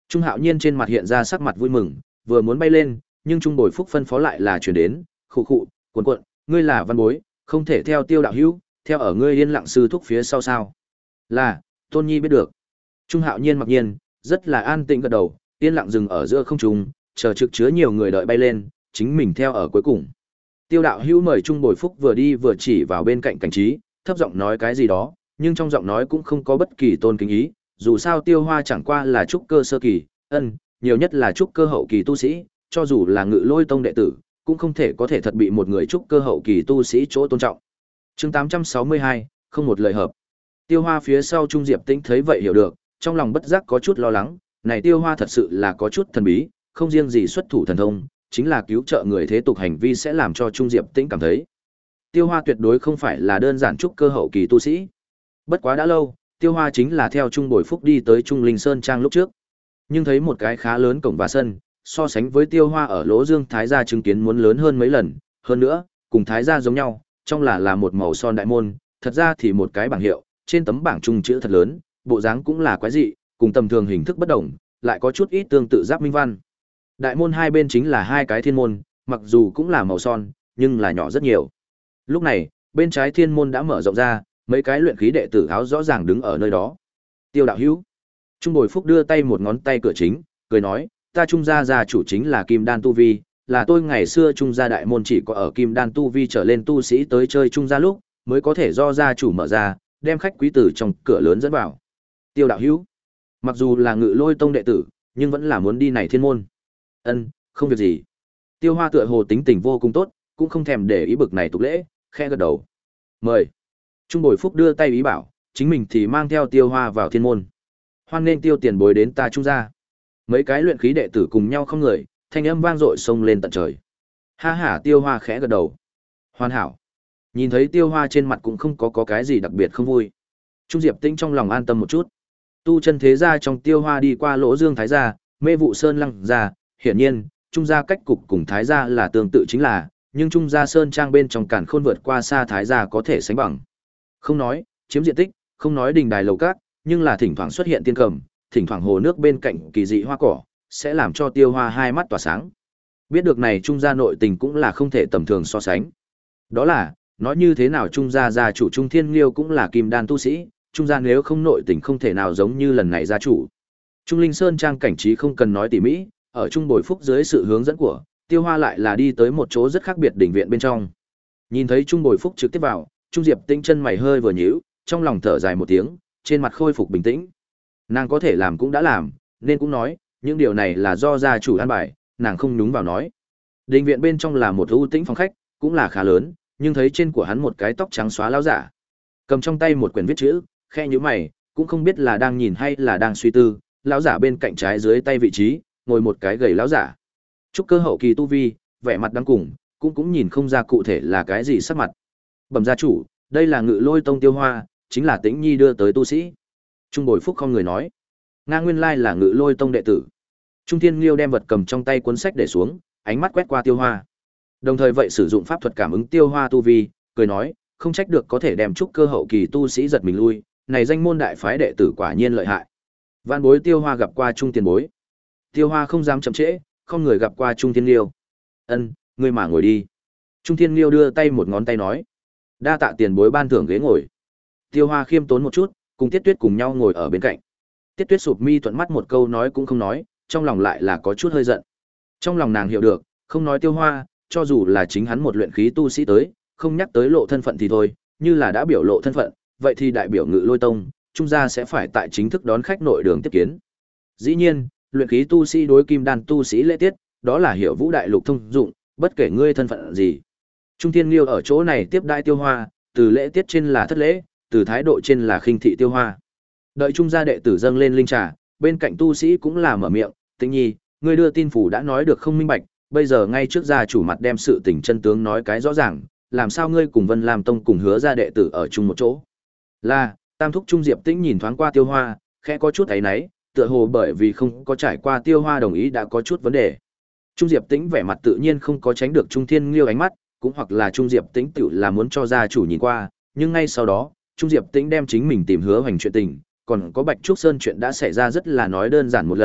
Trung Hạo Nhiên trên mặt hiện ra sắc mặt vui mừng, vừa muốn bay lên, nhưng Trung Bồi Phúc phân phó lại là chuyển đến, khụ khụ, cuộn cuộn, ngươi là văn bối, không thể theo Tiêu đạo hữu, theo ở ngươi yên lặng sư thúc phía sau sao? Là, Tôn Nhi biết được. Trung Hạo Nhiên mặc nhiên, rất là an tĩnh gật đầu, yên lặng dừng ở giữa không trung, chờ trực chứa nhiều người đợi bay lên, chính mình theo ở cuối cùng. Tiêu đạo hữu mời Trung Bồi Phúc vừa đi vừa chỉ vào bên cạnh cảnh trí, thấp giọng nói cái gì đó, nhưng trong giọng nói cũng không có bất kỳ tôn kính ý, dù sao Tiêu Hoa chẳng qua là trúc cơ sơ kỳ, ân, nhiều nhất là trúc cơ hậu kỳ tu sĩ, cho dù là Ngự Lôi tông đệ tử, cũng không thể có thể thật bị một người trúc cơ hậu kỳ tu sĩ chỗ tôn trọng. Chương tám trăm sáu mươi hai, không một lời hợp. Tiêu Hoa phía sau Trung Diệp Tĩnh thấy vậy hiểu được, trong lòng bất giác có chút lo lắng, này Tiêu Hoa thật sự là có chút thần bí, không riêng gì xuất thủ thần thông, chính là cứu trợ người thế tục hành vi sẽ làm cho Trung Diệp Tĩnh cảm thấy. Tiêu Hoa tuyệt đối không phải là đơn giản trúc cơ hậu kỳ tu sĩ. Bất quá đã lâu, Tiêu Hoa chính là theo Trung Bồi Phúc đi tới Trung Linh Sơn Trang lúc trước. Nhưng thấy một cái khá lớn cổng và sân, so sánh với Tiêu Hoa ở Lỗ Dương Thái gia chứng kiến muốn lớn hơn mấy lần, hơn nữa, cùng Thái gia giống nhau, trong là là một màu son đại môn, thật ra thì một cái bảng hiệu, trên tấm bảng trung chữ thật lớn, bộ dáng cũng là quái dị, cùng tầm thường hình thức bất đồng, lại có chút ít tương tự giáp minh văn. Đại môn hai bên chính là hai cái thiên môn, mặc dù cũng là màu son, nhưng là nhỏ rất nhiều. Lúc này, bên trái thiên môn đã mở rộng ra, mấy cái luyện khí đệ tử áo rõ ràng đứng ở nơi đó. Tiêu đạo hữu. Trung Bồi Phúc đưa tay một ngón tay cửa chính, cười nói, ta Trung gia gia chủ chính là Kim Đan tu vi, là tôi ngày xưa Trung gia đại môn chỉ có ở Kim Đan tu vi trở lên tu sĩ tới chơi Trung gia lúc, mới có thể do gia chủ mở ra, đem khách quý tử trong cửa lớn dẫn vào. Tiêu đạo hữu. Mặc dù là Ngự Lôi tông đệ tử, nhưng vẫn là muốn đi này thiên môn. Ân, không việc gì. Tiêu Hoa tựa hồ tính tình vô cùng tốt, cũng không thèm để ý bực này tục lễ, khẽ gật đầu. Mời. Trung Bồi Phúc đưa tay ý bảo, chính mình thì mang theo Tiêu Hoa vào thiên môn. Hoan nghênh Tiêu tiền bối đến ta Trung gia. Mấy cái luyện khí đệ tử cùng nhau không người, thanh âm vang dội xông lên tận trời. Ha ha, Tiêu Hoa khẽ gật đầu. Hoàn hảo. Nhìn thấy Tiêu Hoa trên mặt cũng không có có cái gì đặc biệt không vui. Trung Diệp Tĩnh trong lòng an tâm một chút. Tu chân thế gia trong Tiêu Hoa đi qua Lỗ Dương Thái gia, Mê Vụ Sơn Lăng gia, hiển nhiên, Trung gia cách cục cùng Thái gia là tương tự chính là, nhưng Trung gia Sơn Trang bên trong càn khôn vượt qua xa Thái gia có thể sánh bằng. Không nói chiếm diện tích, không nói đình đài lầu cát, nhưng là thỉnh thoảng xuất hiện tiên cầm, thỉnh thoảng hồ nước bên cạnh kỳ dị hoa cỏ, sẽ làm cho Tiêu Hoa hai mắt tỏa sáng. Biết được này Trung gia nội tình cũng là không thể tầm thường so sánh. Đó là, nói như thế nào Trung gia gia chủ Trung Thiên Liêu cũng là kim đan tu sĩ, Trung gia nếu không nội tình không thể nào giống như lần này gia chủ. Trung Linh Sơn Trang cảnh trí không cần nói tỉ mỹ, ở Trung Bồi Phúc dưới sự hướng dẫn của, Tiêu Hoa lại là đi tới một chỗ rất khác biệt đỉnh viện bên trong. Nhìn thấy Trung Bồi Phúc trực tiếp vào, Trung Diệp Tĩnh chân mày hơi vừa nhíu, trong lòng thở dài một tiếng, trên mặt khôi phục bình tĩnh. Nàng có thể làm cũng đã làm, nên cũng nói, những điều này là do gia chủ an bài, nàng không nhúng vào nói. Đình viện bên trong là một ưu tĩnh phòng khách, cũng là khá lớn, nhưng thấy trên của hắn một cái tóc trắng xóa lão giả, cầm trong tay một quyển viết chữ, khe nhíu mày, cũng không biết là đang nhìn hay là đang suy tư. Lão giả bên cạnh trái dưới tay vị trí, ngồi một cái gầy lão giả. Trúc cơ hậu kỳ tu vi, vẻ mặt đang cùng, cũng cũng nhìn không ra cụ thể là cái gì sắc mặt. Bẩm gia chủ, đây là Ngự Lôi tông Tiêu Hoa, chính là Tĩnh Nhi đưa tới tu sĩ. Trung Bồi Phúc không người nói, nga nguyên lai là Ngự Lôi tông đệ tử. Trung Thiên Liêu đem vật cầm trong tay cuốn sách để xuống, ánh mắt quét qua Tiêu Hoa. Đồng thời vậy sử dụng pháp thuật cảm ứng Tiêu Hoa tu vi, cười nói, không trách được có thể đem trúc cơ hậu kỳ tu sĩ giật mình lui, này danh môn đại phái đệ tử quả nhiên lợi hại. Vạn bối Tiêu Hoa gặp qua Trung tiền bối. Tiêu Hoa không dám chậm trễ, không người gặp qua Trung Thiên Liêu. Ân, ngươi mà ngồi đi. Trung Thiên Liêu đưa tay một ngón tay nói, đa tạ tiền bối ban thưởng ghế ngồi. Tiêu Hoa khiêm tốn một chút, cùng Tiết Tuyết cùng nhau ngồi ở bên cạnh. Tiết Tuyết sụp mi thuận mắt một câu nói cũng không nói, trong lòng lại là có chút hơi giận. Trong lòng nàng hiểu được, không nói Tiêu Hoa, cho dù là chính hắn một luyện khí tu sĩ tới, không nhắc tới lộ thân phận thì thôi, như là đã biểu lộ thân phận, vậy thì đại biểu Ngự Lôi tông, Trung gia sẽ phải tại chính thức đón khách nội đường tiếp kiến. Dĩ nhiên, luyện khí tu sĩ đối kim đan tu sĩ lễ tiết, đó là hiểu vũ đại lục thông dụng, bất kể ngươi thân phận gì. Trung Thiên Liêu ở chỗ này tiếp đãi Tiêu Hoa, từ lễ tiết trên là thất lễ, từ thái độ trên là khinh thị Tiêu Hoa. Đợi Trung gia đệ tử dâng lên linh trà, bên cạnh tu sĩ cũng là mở miệng, Tĩnh Nhi, ngươi đưa tin phủ đã nói được không minh bạch, bây giờ ngay trước gia chủ mặt đem sự tình chân tướng nói cái rõ ràng, làm sao ngươi cùng Vân Lam Tông cùng Hứa gia đệ tử ở chung một chỗ? Là, Tam thúc Trung Diệp Tĩnh nhìn thoáng qua Tiêu Hoa, khẽ có chút áy náy, tựa hồ bởi vì không có trải qua Tiêu Hoa đồng ý đã có chút vấn đề. Trung Diệp Tĩnh vẻ mặt tự nhiên không có tránh được Trung Thiên Liêu ánh mắt, cũng hoặc là Trung Diệp Tĩnh tự là muốn cho gia chủ nhìn qua, nhưng ngay sau đó, Trung Diệp Tĩnh đem chính mình tìm Hứa Hoành chuyện tình, còn có Bạch Trúc Sơn chuyện đã xảy ra rất là nói đơn giản một lần,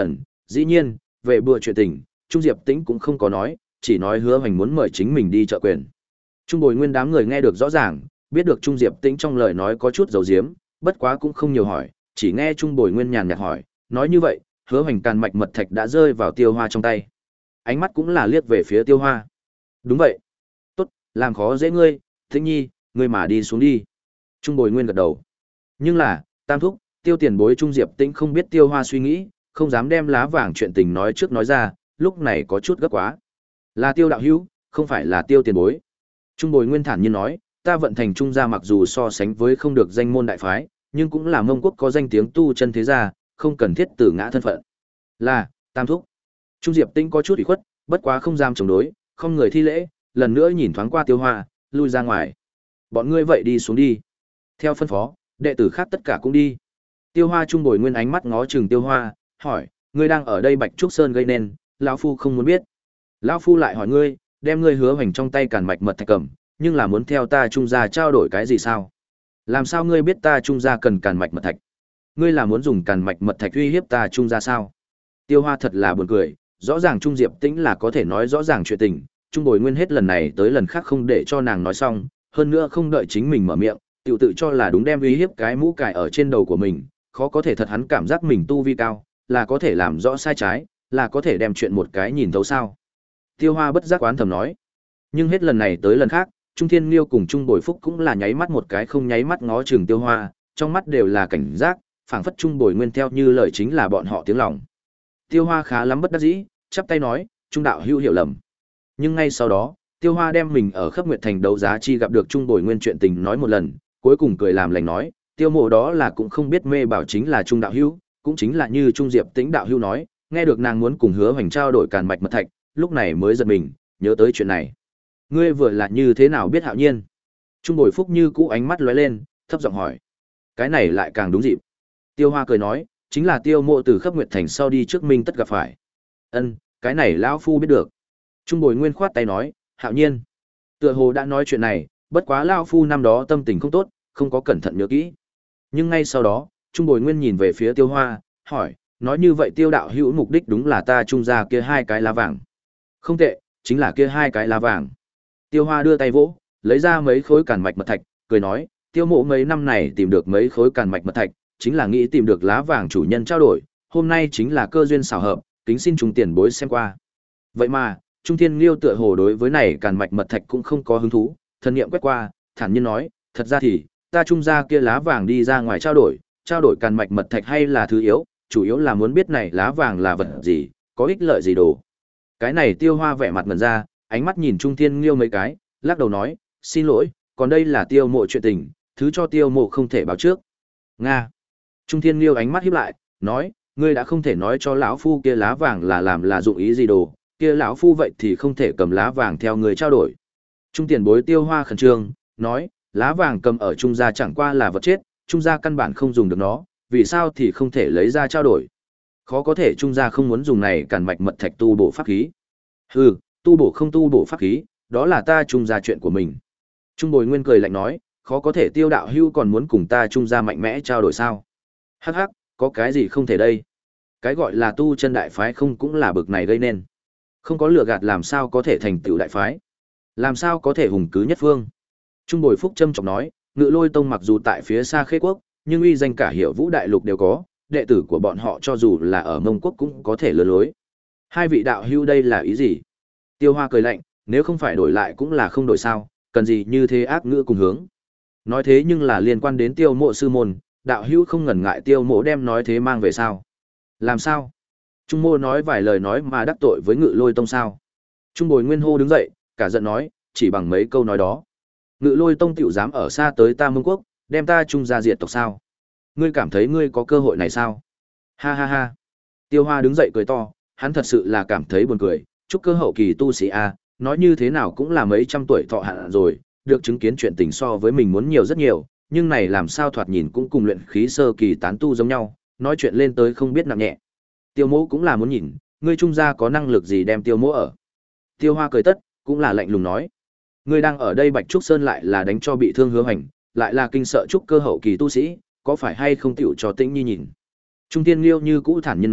Dĩ nhiên, về bùa chuyện tình, Trung Diệp Tĩnh cũng không có nói, chỉ nói Hứa Hoành muốn mời chính mình đi trợ quyền. Trung Bồi Nguyên đám người nghe được rõ ràng, biết được Trung Diệp Tĩnh trong lời nói có chút dầu diếm, bất quá cũng không nhiều hỏi, chỉ nghe Trung Bồi Nguyên nhàn nhạt hỏi, nói như vậy, Hứa Hoành càn mạch mật thạch đã rơi vào Tiêu Hoa trong tay. Ánh mắt cũng là liếc về phía Tiêu Hoa. Đúng vậy. Tốt, làm khó dễ ngươi, Tĩnh Nhi, ngươi mà đi xuống đi. Trung Bồi Nguyên gật đầu. Nhưng là, Tam thúc, Tiêu Tiền Bối Trung Diệp Tĩnh không biết Tiêu Hoa suy nghĩ, không dám đem lá vàng chuyện tình nói trước nói ra, lúc này có chút gấp quá. Là Tiêu đạo hữu, không phải là Tiêu Tiền Bối. Trung Bồi Nguyên thản nhiên nói, ta vận thành Trung gia mặc dù so sánh với không được danh môn đại phái, nhưng cũng là Mông Quốc có danh tiếng tu chân thế gia, không cần thiết tử ngã thân phận. Là, Tam thúc. Trung Diệp Tĩnh có chút ủy khuất, bất quá không dám chống đối, không người thi lễ, lần nữa nhìn thoáng qua Tiêu Hoa, lui ra ngoài. Bọn ngươi vậy đi xuống đi. Theo phân phó, đệ tử khác tất cả cũng đi. Tiêu Hoa Trung Bồi Nguyên ánh mắt ngó chừng Tiêu Hoa, hỏi, ngươi đang ở đây Bạch Trúc Sơn gây nên, lão phu không muốn biết. Lão phu lại hỏi ngươi, đem ngươi Hứa Hoành trong tay càn mạch mật thạch cầm, nhưng là muốn theo ta Trung gia trao đổi cái gì sao? Làm sao ngươi biết ta Trung gia cần càn mạch mật thạch? Ngươi là muốn dùng càn mạch mật thạch uy hiếp ta Trung gia sao? Tiêu Hoa thật là buồn cười, rõ ràng Trung Diệp Tĩnh là có thể nói rõ ràng chuyện tình, Trung Bồi Nguyên hết lần này tới lần khác không để cho nàng nói xong, hơn nữa không đợi chính mình mở miệng, tự tự cho là đúng đem uy hiếp cái mũ cài ở trên đầu của mình, khó có thể thật hắn cảm giác mình tu vi cao, là có thể làm rõ sai trái, là có thể đem chuyện một cái nhìn thấu sao. Tiêu Hoa bất giác oán thầm nói. Nhưng hết lần này tới lần khác, Trung Thiên Liêu cùng Trung Bồi Phúc cũng là nháy mắt một cái không nháy mắt ngó chừng Tiêu Hoa, trong mắt đều là cảnh giác, phảng phất Trung Bồi Nguyên theo như lời chính là bọn họ tiếng lòng. Tiêu Hoa khá lắm bất đắc dĩ, chắp tay nói, Trung đạo hữu hiểu lầm. Nhưng ngay sau đó, Tiêu Hoa đem mình ở Khắp Nguyệt Thành đấu giá chi gặp được Trung Bồi Nguyên chuyện tình nói một lần, cuối cùng cười làm lành nói, Tiêu mộ đó là cũng không biết mê bảo chính là Trung đạo hữu, cũng chính là như Trung Diệp Tĩnh đạo hữu nói, nghe được nàng muốn cùng Hứa Hoành trao đổi càn mạch mật thạch, lúc này mới giật mình, nhớ tới chuyện này. Ngươi vừa là như thế nào biết Hạo Nhiên? Trung Bồi Phúc như cũ ánh mắt lóe lên, thấp giọng hỏi. Cái này lại càng đúng dịp. Tiêu Hoa cười nói, chính là Tiêu mộ từ Khắp Nguyệt Thành sau đi trước Minh tất gặp phải. Ân, cái này lão phu biết được. Trung Bồi Nguyên khoát tay nói, Hạo Nhiên. Tựa hồ đã nói chuyện này, bất quá lão phu năm đó tâm tình không tốt, không có cẩn thận nhớ kỹ. Nhưng ngay sau đó, Trung Bồi Nguyên nhìn về phía Tiêu Hoa, hỏi, nói như vậy Tiêu đạo hữu mục đích đúng là ta Trung gia kia hai cái lá vàng. Không tệ, chính là kia hai cái lá vàng. Tiêu Hoa đưa tay vỗ, lấy ra mấy khối càn mạch mật thạch, cười nói, Tiêu mộ mấy năm này tìm được mấy khối càn mạch mật thạch, chính là nghĩ tìm được lá vàng chủ nhân trao đổi, hôm nay chính là cơ duyên xảo hợp, kính xin Trung tiền bối xem qua. Vậy mà, Trung Thiên Liêu tựa hồ đối với này càn mạch mật thạch cũng không có hứng thú, thần niệm quét qua, thản nhiên nói, thật ra thì, ta Trung gia kia lá vàng đi ra ngoài trao đổi, trao đổi càn mạch mật thạch hay là thứ yếu, chủ yếu là muốn biết này lá vàng là vật gì, có ích lợi gì đồ. Cái này Tiêu Hoa vẻ mặt ngẩn ra, ánh mắt nhìn Trung Thiên Liêu mấy cái, lắc đầu nói, xin lỗi, còn đây là Tiêu mộ chuyện tình, thứ cho Tiêu mộ không thể báo trước. Nga. Trung Thiên Liêu ánh mắt híp lại, nói, ngươi đã không thể nói cho lão phu kia lá vàng là làm là dụng ý gì đồ, kia lão phu vậy thì không thể cầm lá vàng theo người trao đổi. Trung tiền bối Tiêu Hoa khẩn trương, nói, lá vàng cầm ở Trung gia chẳng qua là vật chết, Trung gia căn bản không dùng được nó, vì sao thì không thể lấy ra trao đổi. Khó có thể Trung gia không muốn dùng này càn mạch mật thạch tu bổ pháp khí. Hừ, tu bổ không tu bổ pháp khí, đó là ta Trung gia chuyện của mình. Trung Bồi Nguyên cười lạnh nói, khó có thể Tiêu đạo hữu còn muốn cùng ta Trung gia mạnh mẽ trao đổi sao? Hắc hắc, có cái gì không thể đây? Cái gọi là tu chân đại phái không cũng là bực này gây nên. Không có lừa gạt làm sao có thể thành tựu đại phái? Làm sao có thể hùng cứ nhất phương? Trung Bồi Phúc trâm trọng nói, Ngự Lôi Tông mặc dù tại phía xa Khê Quốc, nhưng uy danh cả Hiểu Vũ đại lục đều có, đệ tử của bọn họ cho dù là ở Mông Quốc cũng có thể lừa lối. Hai vị đạo hữu đây là ý gì? Tiêu Hoa cười lạnh, nếu không phải đổi lại cũng là không đổi sao, cần gì như thế ác ngữ cùng hướng. Nói thế nhưng là liên quan đến Tiêu mộ sư môn, đạo hữu không ngần ngại Tiêu mộ đem nói thế mang về sao? Làm sao? Trung mô nói vài lời nói mà đắc tội với Ngự Lôi Tông sao? Trung Bồi Nguyên hô đứng dậy, cả giận nói, chỉ bằng mấy câu nói đó. Ngự Lôi Tông tiểu dám ở xa tới ta Mông Quốc, đem ta Trung gia diệt tộc sao? Ngươi cảm thấy ngươi có cơ hội này sao? Ha ha ha. Tiêu Hoa đứng dậy cười to, hắn thật sự là cảm thấy buồn cười, chúc cơ hậu kỳ tu sĩ a, nói như thế nào cũng là mấy trăm tuổi thọ hạn rồi, được chứng kiến chuyện tình so với mình muốn nhiều rất nhiều, nhưng này làm sao thoạt nhìn cũng cùng luyện khí sơ kỳ tán tu giống nhau, nói chuyện lên tới không biết nặng nhẹ. Tiêu Mỗ cũng là muốn nhìn, ngươi Trung gia có năng lực gì đem Tiêu Mỗ ở. Tiêu Hoa cười tất, cũng là lạnh lùng nói. Ngươi đang ở đây Bạch Trúc Sơn lại là đánh cho bị thương Hứa Hoành, lại là kinh sợ trúc cơ hậu kỳ tu sĩ, có phải hay không tiểu cho Tĩnh Nhi nhìn. Trung Tiên Liêu như cũ thản nhiên nói,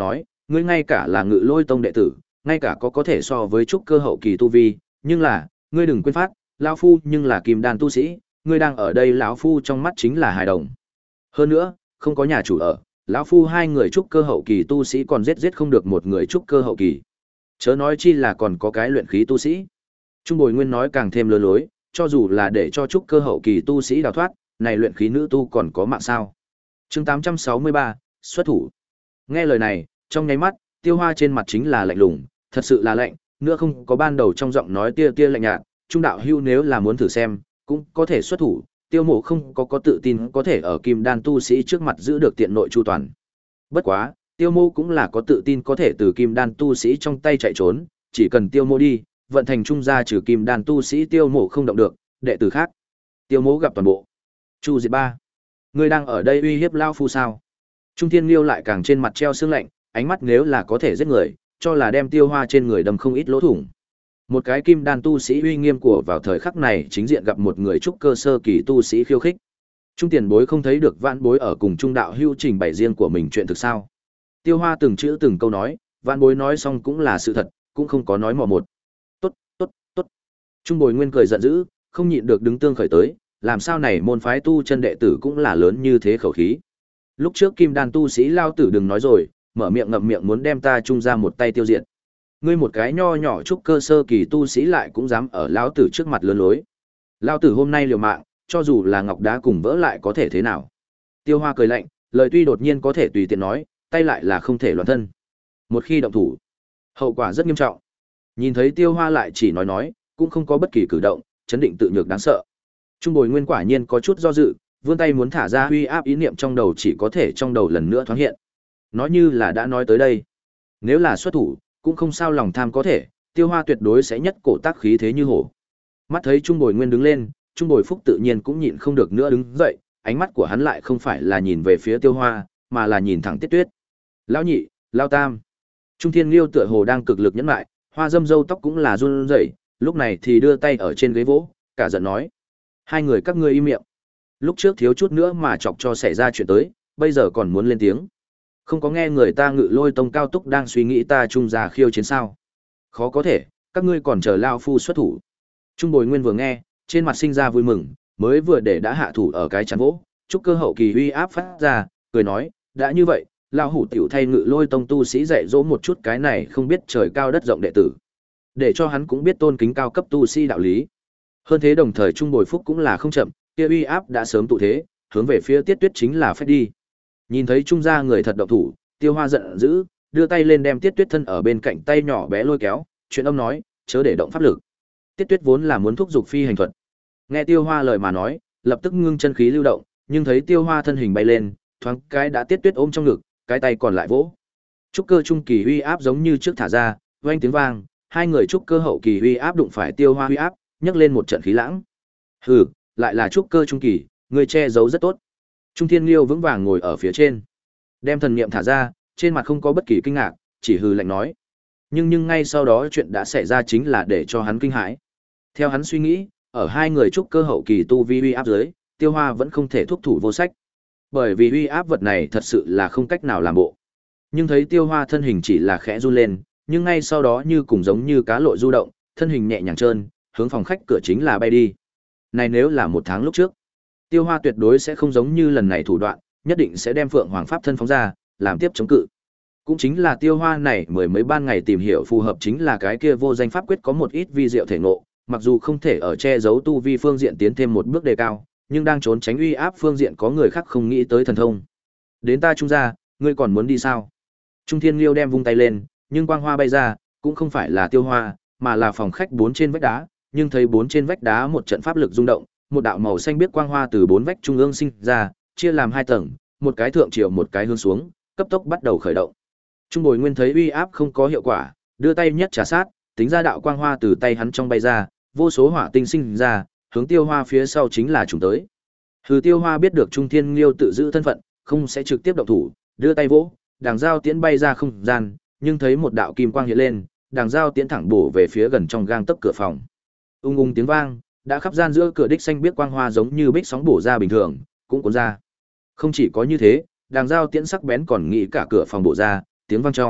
ngươi ngay cả là Ngự Lôi Tông đệ tử, ngay cả có có thể so với trúc cơ hậu kỳ tu vi, nhưng là, ngươi đừng quên phát, lão phu nhưng là kim đan tu sĩ, ngươi đang ở đây lão phu trong mắt chính là hài đồng. Hơn nữa, không có nhà chủ ở, lão phu hai người trúc cơ hậu kỳ tu sĩ còn giết giết không được một người trúc cơ hậu kỳ. Chớ nói chi là còn có cái luyện khí tu sĩ. Trung Bồi Nguyên nói càng thêm lừa lối, cho dù là để cho trúc cơ hậu kỳ tu sĩ đào thoát, này luyện khí nữ tu còn có mạng sao? Chương tám trăm sáu mươi ba, xuất thủ. Nghe lời này, trong nháy mắt, Tiêu Hoa trên mặt chính là lạnh lùng, thật sự là lạnh, nữa không có ban đầu trong giọng nói tia tia lạnh nhạt, Trung đạo hưu nếu là muốn thử xem, cũng có thể xuất thủ, Tiêu Mộ không có có tự tin có thể ở kim đan tu sĩ trước mặt giữ được tiện nội chu toàn. Bất quá, Tiêu Mộ cũng là có tự tin có thể từ kim đan tu sĩ trong tay chạy trốn, chỉ cần Tiêu Mộ đi, vận thành trung gia trừ kim đan tu sĩ Tiêu Mộ không động được, đệ tử khác. Tiêu Mộ gặp toàn bộ. Chu Diệt Ba, ngươi đang ở đây uy hiếp lão phu sao? Trung Thiên Liêu lại càng trên mặt treo sương lạnh, ánh mắt nếu là có thể giết người, cho là đem Tiêu Hoa trên người đâm không ít lỗ thủng. Một cái kim đan tu sĩ uy nghiêm của vào thời khắc này chính diện gặp một người trúc cơ sơ kỳ tu sĩ khiêu khích. Trung tiền bối không thấy được vãn bối ở cùng trung đạo hưu trình bày riêng của mình chuyện thực sao? Tiêu Hoa từng chữ từng câu nói, vãn bối nói xong cũng là sự thật, cũng không có nói mò một. Tốt, tốt, tốt. Trung Bồi Nguyên cười giận dữ, không nhịn được đứng tương khởi tới, làm sao này môn phái tu chân đệ tử cũng là lớn như thế khẩu khí. Lúc trước kim đan tu sĩ lao tử đừng nói rồi, mở miệng ngậm miệng muốn đem ta trung ra một tay tiêu diệt. Ngươi một cái nho nhỏ trúc cơ sơ kỳ tu sĩ lại cũng dám ở lão tử trước mặt lớn lối. Lão tử hôm nay liều mạng, cho dù là ngọc đá cùng vỡ lại có thể thế nào? Tiêu Hoa cười lạnh, lời tuy đột nhiên có thể tùy tiện nói, tay lại là không thể loạn thân. Một khi động thủ, hậu quả rất nghiêm trọng. Nhìn thấy Tiêu Hoa lại chỉ nói nói, cũng không có bất kỳ cử động, chấn định tự nhược đáng sợ. Trung Bồi Nguyên quả nhiên có chút do dự, vươn tay muốn thả ra uy áp ý niệm trong đầu chỉ có thể trong đầu lần nữa thoáng hiện. Nói như là đã nói tới đây. Nếu là xuất thủ, cũng không sao lòng tham có thể, Tiêu Hoa tuyệt đối sẽ nhất cổ tác khí thế như hổ. Mắt thấy Trung Bồi Nguyên đứng lên, Trung Bồi Phúc tự nhiên cũng nhịn không được nữa đứng dậy, ánh mắt của hắn lại không phải là nhìn về phía Tiêu Hoa, mà là nhìn thẳng Tiết Tuyết. Lão nhị, lão tam. Trung Thiên Liêu tựa hồ đang cực lực nhẫn lại, hoa dâm râu tóc cũng là run rẩy, lúc này thì đưa tay ở trên ghế vỗ, cả giận nói: "Hai người các ngươi im miệng. Lúc trước thiếu chút nữa mà chọc cho xảy ra chuyện tới, bây giờ còn muốn lên tiếng. Không có nghe người ta Ngự Lôi Tông cao túc đang suy nghĩ ta trung gia khiêu chiến sao? Khó có thể, các ngươi còn chờ lao phu xuất thủ." Trung Bồi Nguyên vừa nghe, trên mặt sinh ra vui mừng, mới vừa để đã hạ thủ ở cái chắn vỗ, chúc cơ hậu kỳ uy áp phát ra, cười nói: "Đã như vậy, lão hủ tiểu thay Ngự Lôi Tông tu sĩ dạy dỗ một chút cái này không biết trời cao đất rộng đệ tử, để cho hắn cũng biết tôn kính cao cấp tu sĩ đạo lý." Hơn thế đồng thời Trung Bồi Phúc cũng là không chậm, kia uy áp đã sớm tụ thế, hướng về phía Tiết Tuyết chính là phách đi. Nhìn thấy Trung gia người thật động thủ, Tiêu Hoa giận dữ, đưa tay lên đem Tiết Tuyết thân ở bên cạnh tay nhỏ bé lôi kéo, chuyện âm nói: "Chớ để động pháp lực." Tiết Tuyết vốn là muốn thúc giục phi hành thuật. Nghe Tiêu Hoa lời mà nói, lập tức ngưng chân khí lưu động, nhưng thấy Tiêu Hoa thân hình bay lên, thoáng cái đã Tiết Tuyết ôm trong ngực, cái tay còn lại vỗ. Trúc cơ trung kỳ uy áp giống như trước thả ra, oanh tiếng vang, hai người trúc cơ hậu kỳ uy áp đụng phải Tiêu Hoa uy áp, nhấc lên một trận khí lãng. Hừ, lại là trúc cơ trung kỳ, người che giấu rất tốt. Trung Thiên Liêu vững vàng ngồi ở phía trên, đem thần niệm thả ra, trên mặt không có bất kỳ kinh ngạc, chỉ hừ lạnh nói. Nhưng nhưng ngay sau đó chuyện đã xảy ra chính là để cho hắn kinh hãi. Theo hắn suy nghĩ, ở hai người trúc cơ hậu kỳ tu vi uy áp dưới, Tiêu Hoa vẫn không thể thúc thủ vô sách. Bởi vì uy áp vật này thật sự là không cách nào làm bộ. Nhưng thấy Tiêu Hoa thân hình chỉ là khẽ run lên, nhưng ngay sau đó như cùng giống như cá lội du động, thân hình nhẹ nhàng trơn, hướng phòng khách cửa chính là bay đi. Này nếu là một tháng lúc trước, Tiêu Hoa tuyệt đối sẽ không giống như lần này thủ đoạn, nhất định sẽ đem Phượng Hoàng Pháp thân phóng ra, làm tiếp chống cự. Cũng chính là Tiêu Hoa này mười mấy ban ngày tìm hiểu phù hợp chính là cái kia vô danh pháp quyết có một ít vi diệu thể ngộ, mặc dù không thể ở che giấu tu vi phương diện tiến thêm một bước đề cao, nhưng đang trốn tránh uy áp phương diện có người khác không nghĩ tới thần thông. Đến ta Trung gia, ngươi còn muốn đi sao? Trung Thiên Liêu đem vung tay lên, nhưng quang hoa bay ra, cũng không phải là Tiêu Hoa, mà là phòng khách bốn trên vách đá, nhưng thấy bốn trên vách đá một trận pháp lực rung động, một đạo màu xanh biếc quang hoa từ bốn vách trung ương sinh ra, chia làm hai tầng, một cái thượng chiều một cái hướng xuống, cấp tốc bắt đầu khởi động. Trung Bồi Nguyên thấy uy áp không có hiệu quả, đưa tay nhất trà sát, tính ra đạo quang hoa từ tay hắn trong bay ra, vô số hỏa tinh sinh ra, hướng Tiêu Hoa phía sau chính là trùng tới. Hừ, Tiêu Hoa biết được Trung Thiên Liêu tự giữ thân phận, không sẽ trực tiếp động thủ, đưa tay vỗ, đàng dao tiễn bay ra không gian, nhưng thấy một đạo kim quang hiện lên, đàng dao tiễn thẳng bổ về phía gần trong gang tấc cửa phòng. Ung ung tiếng vang, đã khắp gian giữa cửa đích xanh biếc quang hoa giống như bích sóng bổ ra bình thường, cũng cuốn ra. Không chỉ có như thế, đàng dao tiễn sắc bén còn nghĩ cả cửa phòng bổ ra, tiếng vang trong,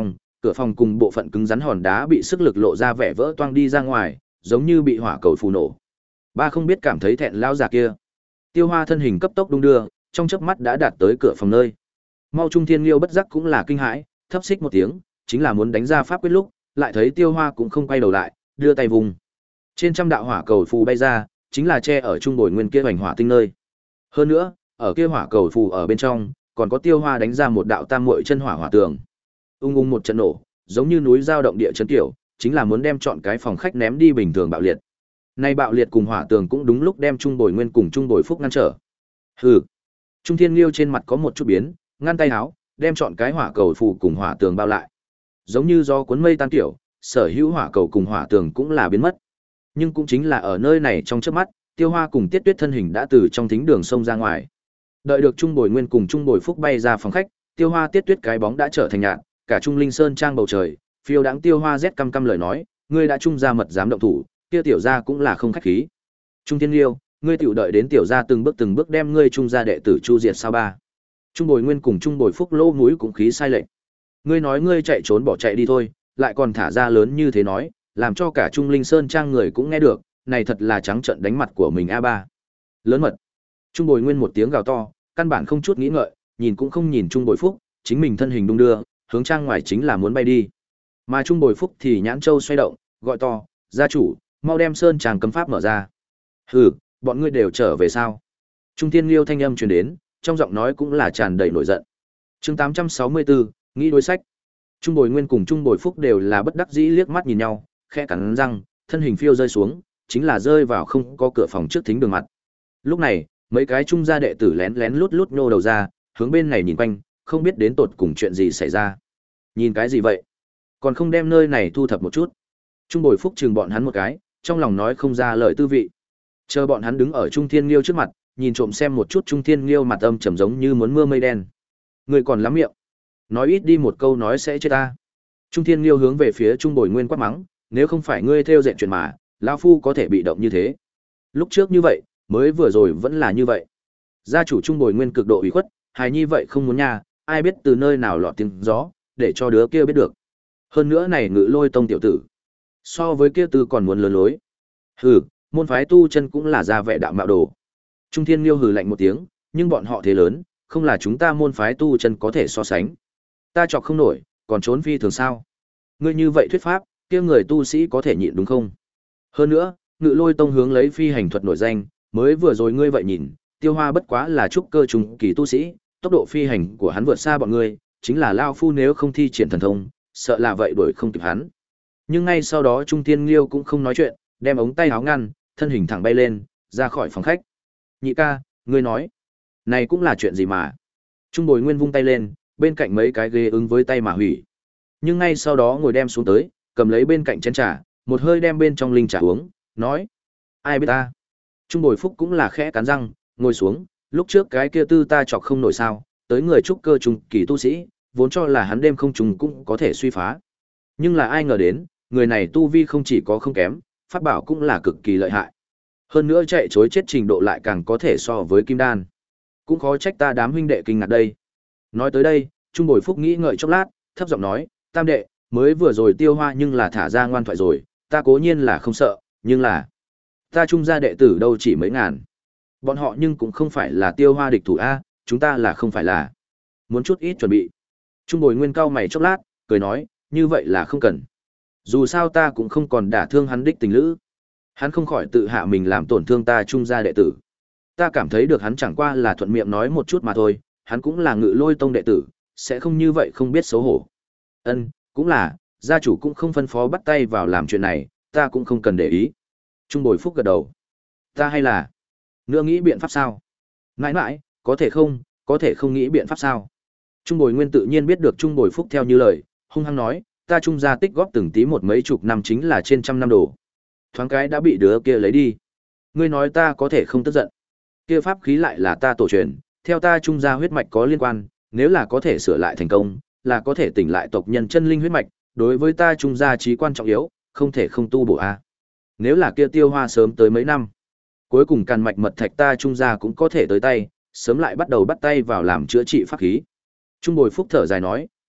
cửa phòng cùng bộ phận cứng rắn hòn đá bị sức lực lộ ra vẻ vỡ toang đi ra ngoài, giống như bị hỏa cầu phù nổ. Ba không biết cảm thấy thẹn lao già kia. Tiêu Hoa thân hình cấp tốc đung đưa, trong chớp mắt đã đạt tới cửa phòng nơi. Mau Trung Thiên Liêu bất giác cũng là kinh hãi, thấp xích một tiếng, chính là muốn đánh ra pháp quyết lúc, lại thấy Tiêu Hoa cũng không quay đầu lại, đưa tay vùng. Trên trăm đạo hỏa cầu phù bay ra, chính là che ở trung bồi nguyên kia hoành hỏa tinh nơi. Hơn nữa, ở kia hỏa cầu phù ở bên trong, còn có Tiêu Hoa đánh ra một đạo tam muội chân hỏa hỏa tường. Ung ung một trận nổ, giống như núi dao động địa chấn kiểu, chính là muốn đem chọn cái phòng khách ném đi bình thường bạo liệt. Nay bạo liệt cùng hỏa tường cũng đúng lúc đem Trung Bồi Nguyên cùng Trung Bồi Phúc ngăn trở. Hừ. Trung Thiên Liêu trên mặt có một chút biến, ngăn tay áo, đem chọn cái hỏa cầu phù cùng hỏa tường bao lại. Giống như do cuốn mây tan tiểu, sở hữu hỏa cầu cùng hỏa tường cũng là biến mất. Nhưng cũng chính là ở nơi này trong chớp mắt, Tiêu Hoa cùng Tiết Tuyết thân hình đã từ trong thính đường xông ra ngoài. Đợi được Trung Bồi Nguyên cùng Trung Bồi Phúc bay ra phòng khách, Tiêu Hoa Tiết Tuyết cái bóng đã trở thành nhạt, cả Trung Linh Sơn trang bầu trời, phiêu đáng Tiêu Hoa rét căm căm lời nói, ngươi đã trung ra mật dám động thủ, kia tiểu gia cũng là không khách khí. Trung Thiên Liêu, ngươi tiểu đợi đến tiểu gia từng bước từng bước đem ngươi trung gia đệ tử chu diệt sao ba. Trung Bồi Nguyên cùng Trung Bồi Phúc lỗ mũi cũng khí sai lệch. Ngươi nói ngươi chạy trốn bỏ chạy đi thôi, lại còn thả ra lớn như thế nói, làm cho cả Trung Linh Sơn trang người cũng nghe được, này thật là trắng trợn đánh mặt của mình a ba. Lớn mật. Trung Bồi Nguyên một tiếng gào to, căn bản không chút nghĩ ngợi, nhìn cũng không nhìn Trung Bồi Phúc, chính mình thân hình đung đưa, hướng trang ngoài chính là muốn bay đi. Mà Trung Bồi Phúc thì nhãn châu xoay động, gọi to, gia chủ, mau đem sơn tràng cấm pháp mở ra. Hừ, bọn ngươi đều trở về sao? Trung Thiên Liêu thanh âm truyền đến, trong giọng nói cũng là tràn đầy nổi giận. Chương tám trăm sáu mươi tư, nghĩ đối sách. Trung Bồi Nguyên cùng Trung Bồi Phúc đều là bất đắc dĩ liếc mắt nhìn nhau, khẽ cắn răng, thân hình phiêu rơi xuống, chính là rơi vào không có cửa phòng trước thính đường mặt. Lúc này, mấy cái trung gia đệ tử lén lén lút lút nhô đầu ra, hướng bên này nhìn quanh, không biết đến tột cùng chuyện gì xảy ra. Nhìn cái gì vậy? Còn không đem nơi này thu thập một chút. Trung Bồi Phúc chừng bọn hắn một cái, trong lòng nói không ra lời tư vị. Chờ bọn hắn đứng ở Trung Thiên Liêu trước mặt, nhìn trộm xem một chút Trung Thiên Liêu mặt âm trầm giống như muốn mưa mây đen. Người còn lắm miệng. Nói ít đi một câu nói sẽ chết ta. Trung Thiên Liêu hướng về phía Trung Bồi Nguyên quát mắng, nếu không phải ngươi theo dệt chuyện mà, lão phu có thể bị động như thế. Lúc trước như vậy, mới vừa rồi vẫn là như vậy. Gia chủ Trung Bồi Nguyên cực độ ủy khuất, hài nhi vậy không muốn nha, ai biết từ nơi nào lọt tiếng gió, để cho đứa kia biết được. Hơn nữa này Ngự Lôi tông tiểu tử, so với kia tư còn muốn lớn lối. Hừ, môn phái tu chân cũng là ra vẻ đạo mạo đồ. Trung Thiên Liêu hừ lạnh một tiếng, nhưng bọn họ thế lớn, không là chúng ta môn phái tu chân có thể so sánh. Ta chọc không nổi, còn trốn phi thường sao? Ngươi như vậy thuyết pháp, kia người tu sĩ có thể nhịn đúng không? Hơn nữa, Ngự Lôi tông hướng lấy phi hành thuật nổi danh, mới vừa rồi ngươi vậy nhìn, Tiêu Hoa bất quá là trúc cơ trùng kỳ tu sĩ, tốc độ phi hành của hắn vượt xa bọn ngươi, chính là lao phu nếu không thi triển thần thông, sợ là vậy đuổi không kịp hắn. Nhưng ngay sau đó Trung Thiên Liêu cũng không nói chuyện, đem ống tay áo ngăn, thân hình thẳng bay lên, ra khỏi phòng khách. Nhị ca, ngươi nói, này cũng là chuyện gì mà? Trung Bồi Nguyên vung tay lên, bên cạnh mấy cái ghế ứng với tay mà hủy. Nhưng ngay sau đó ngồi đem xuống tới, cầm lấy bên cạnh chén trà, một hơi đem bên trong linh trà uống, nói, ai biết ta? Trung Bồi Phúc cũng là khẽ cắn răng, ngồi xuống, lúc trước cái kia tư ta chọc không nổi sao, tới người trúc cơ trùng kỳ tu sĩ, vốn cho là hắn đêm không trùng cũng có thể suy phá. Nhưng là ai ngờ đến, người này tu vi không chỉ có không kém, pháp bảo cũng là cực kỳ lợi hại. Hơn nữa chạy chối chết trình độ lại càng có thể so với kim đan. Cũng khó trách ta đám huynh đệ kinh ngạc đây. Nói tới đây, Trung Bồi Phúc nghĩ ngợi chốc lát, thấp giọng nói, tam đệ, mới vừa rồi Tiêu Hoa nhưng là thả ra ngoan thoại rồi, ta cố nhiên là không sợ, nhưng là ta trung gia đệ tử đâu chỉ mấy ngàn. Bọn họ nhưng cũng không phải là Tiêu Hoa địch thủ A, chúng ta là không phải là. Muốn chút ít chuẩn bị. Trung Bồi Nguyên cau mày chốc lát, cười nói, như vậy là không cần. Dù sao ta cũng không còn đả thương hắn đích tình lữ. Hắn không khỏi tự hạ mình làm tổn thương ta trung gia đệ tử. Ta cảm thấy được hắn chẳng qua là thuận miệng nói một chút mà thôi, hắn cũng là Ngự Lôi tông đệ tử, sẽ không như vậy không biết xấu hổ. Ân, cũng là, gia chủ cũng không phân phó bắt tay vào làm chuyện này, ta cũng không cần để ý. Trung Bồi Phúc gật đầu. Ta hay là nữa nghĩ biện pháp sao? Mãi mãi, có thể không, có thể không nghĩ biện pháp sao? Trung Bồi Nguyên tự nhiên biết được Trung Bồi Phúc theo như lời, hung hăng nói, ta trung gia tích góp từng tí một mấy chục năm chính là trên trăm năm đồ. Thoáng cái đã bị đứa kia lấy đi. Ngươi nói ta có thể không tức giận. Kia pháp khí lại là ta tổ truyền, theo ta trung gia huyết mạch có liên quan, nếu là có thể sửa lại thành công, là có thể tỉnh lại tộc nhân chân linh huyết mạch, đối với ta trung gia chí quan trọng yếu, không thể không tu bổ a. Nếu là kia Tiêu Hoa sớm tới mấy năm, cuối cùng càn mạch mật thạch ta trung gia cũng có thể tới tay, sớm lại bắt đầu bắt tay vào làm chữa trị pháp khí. Trung Bồi Phúc thở dài nói, ai,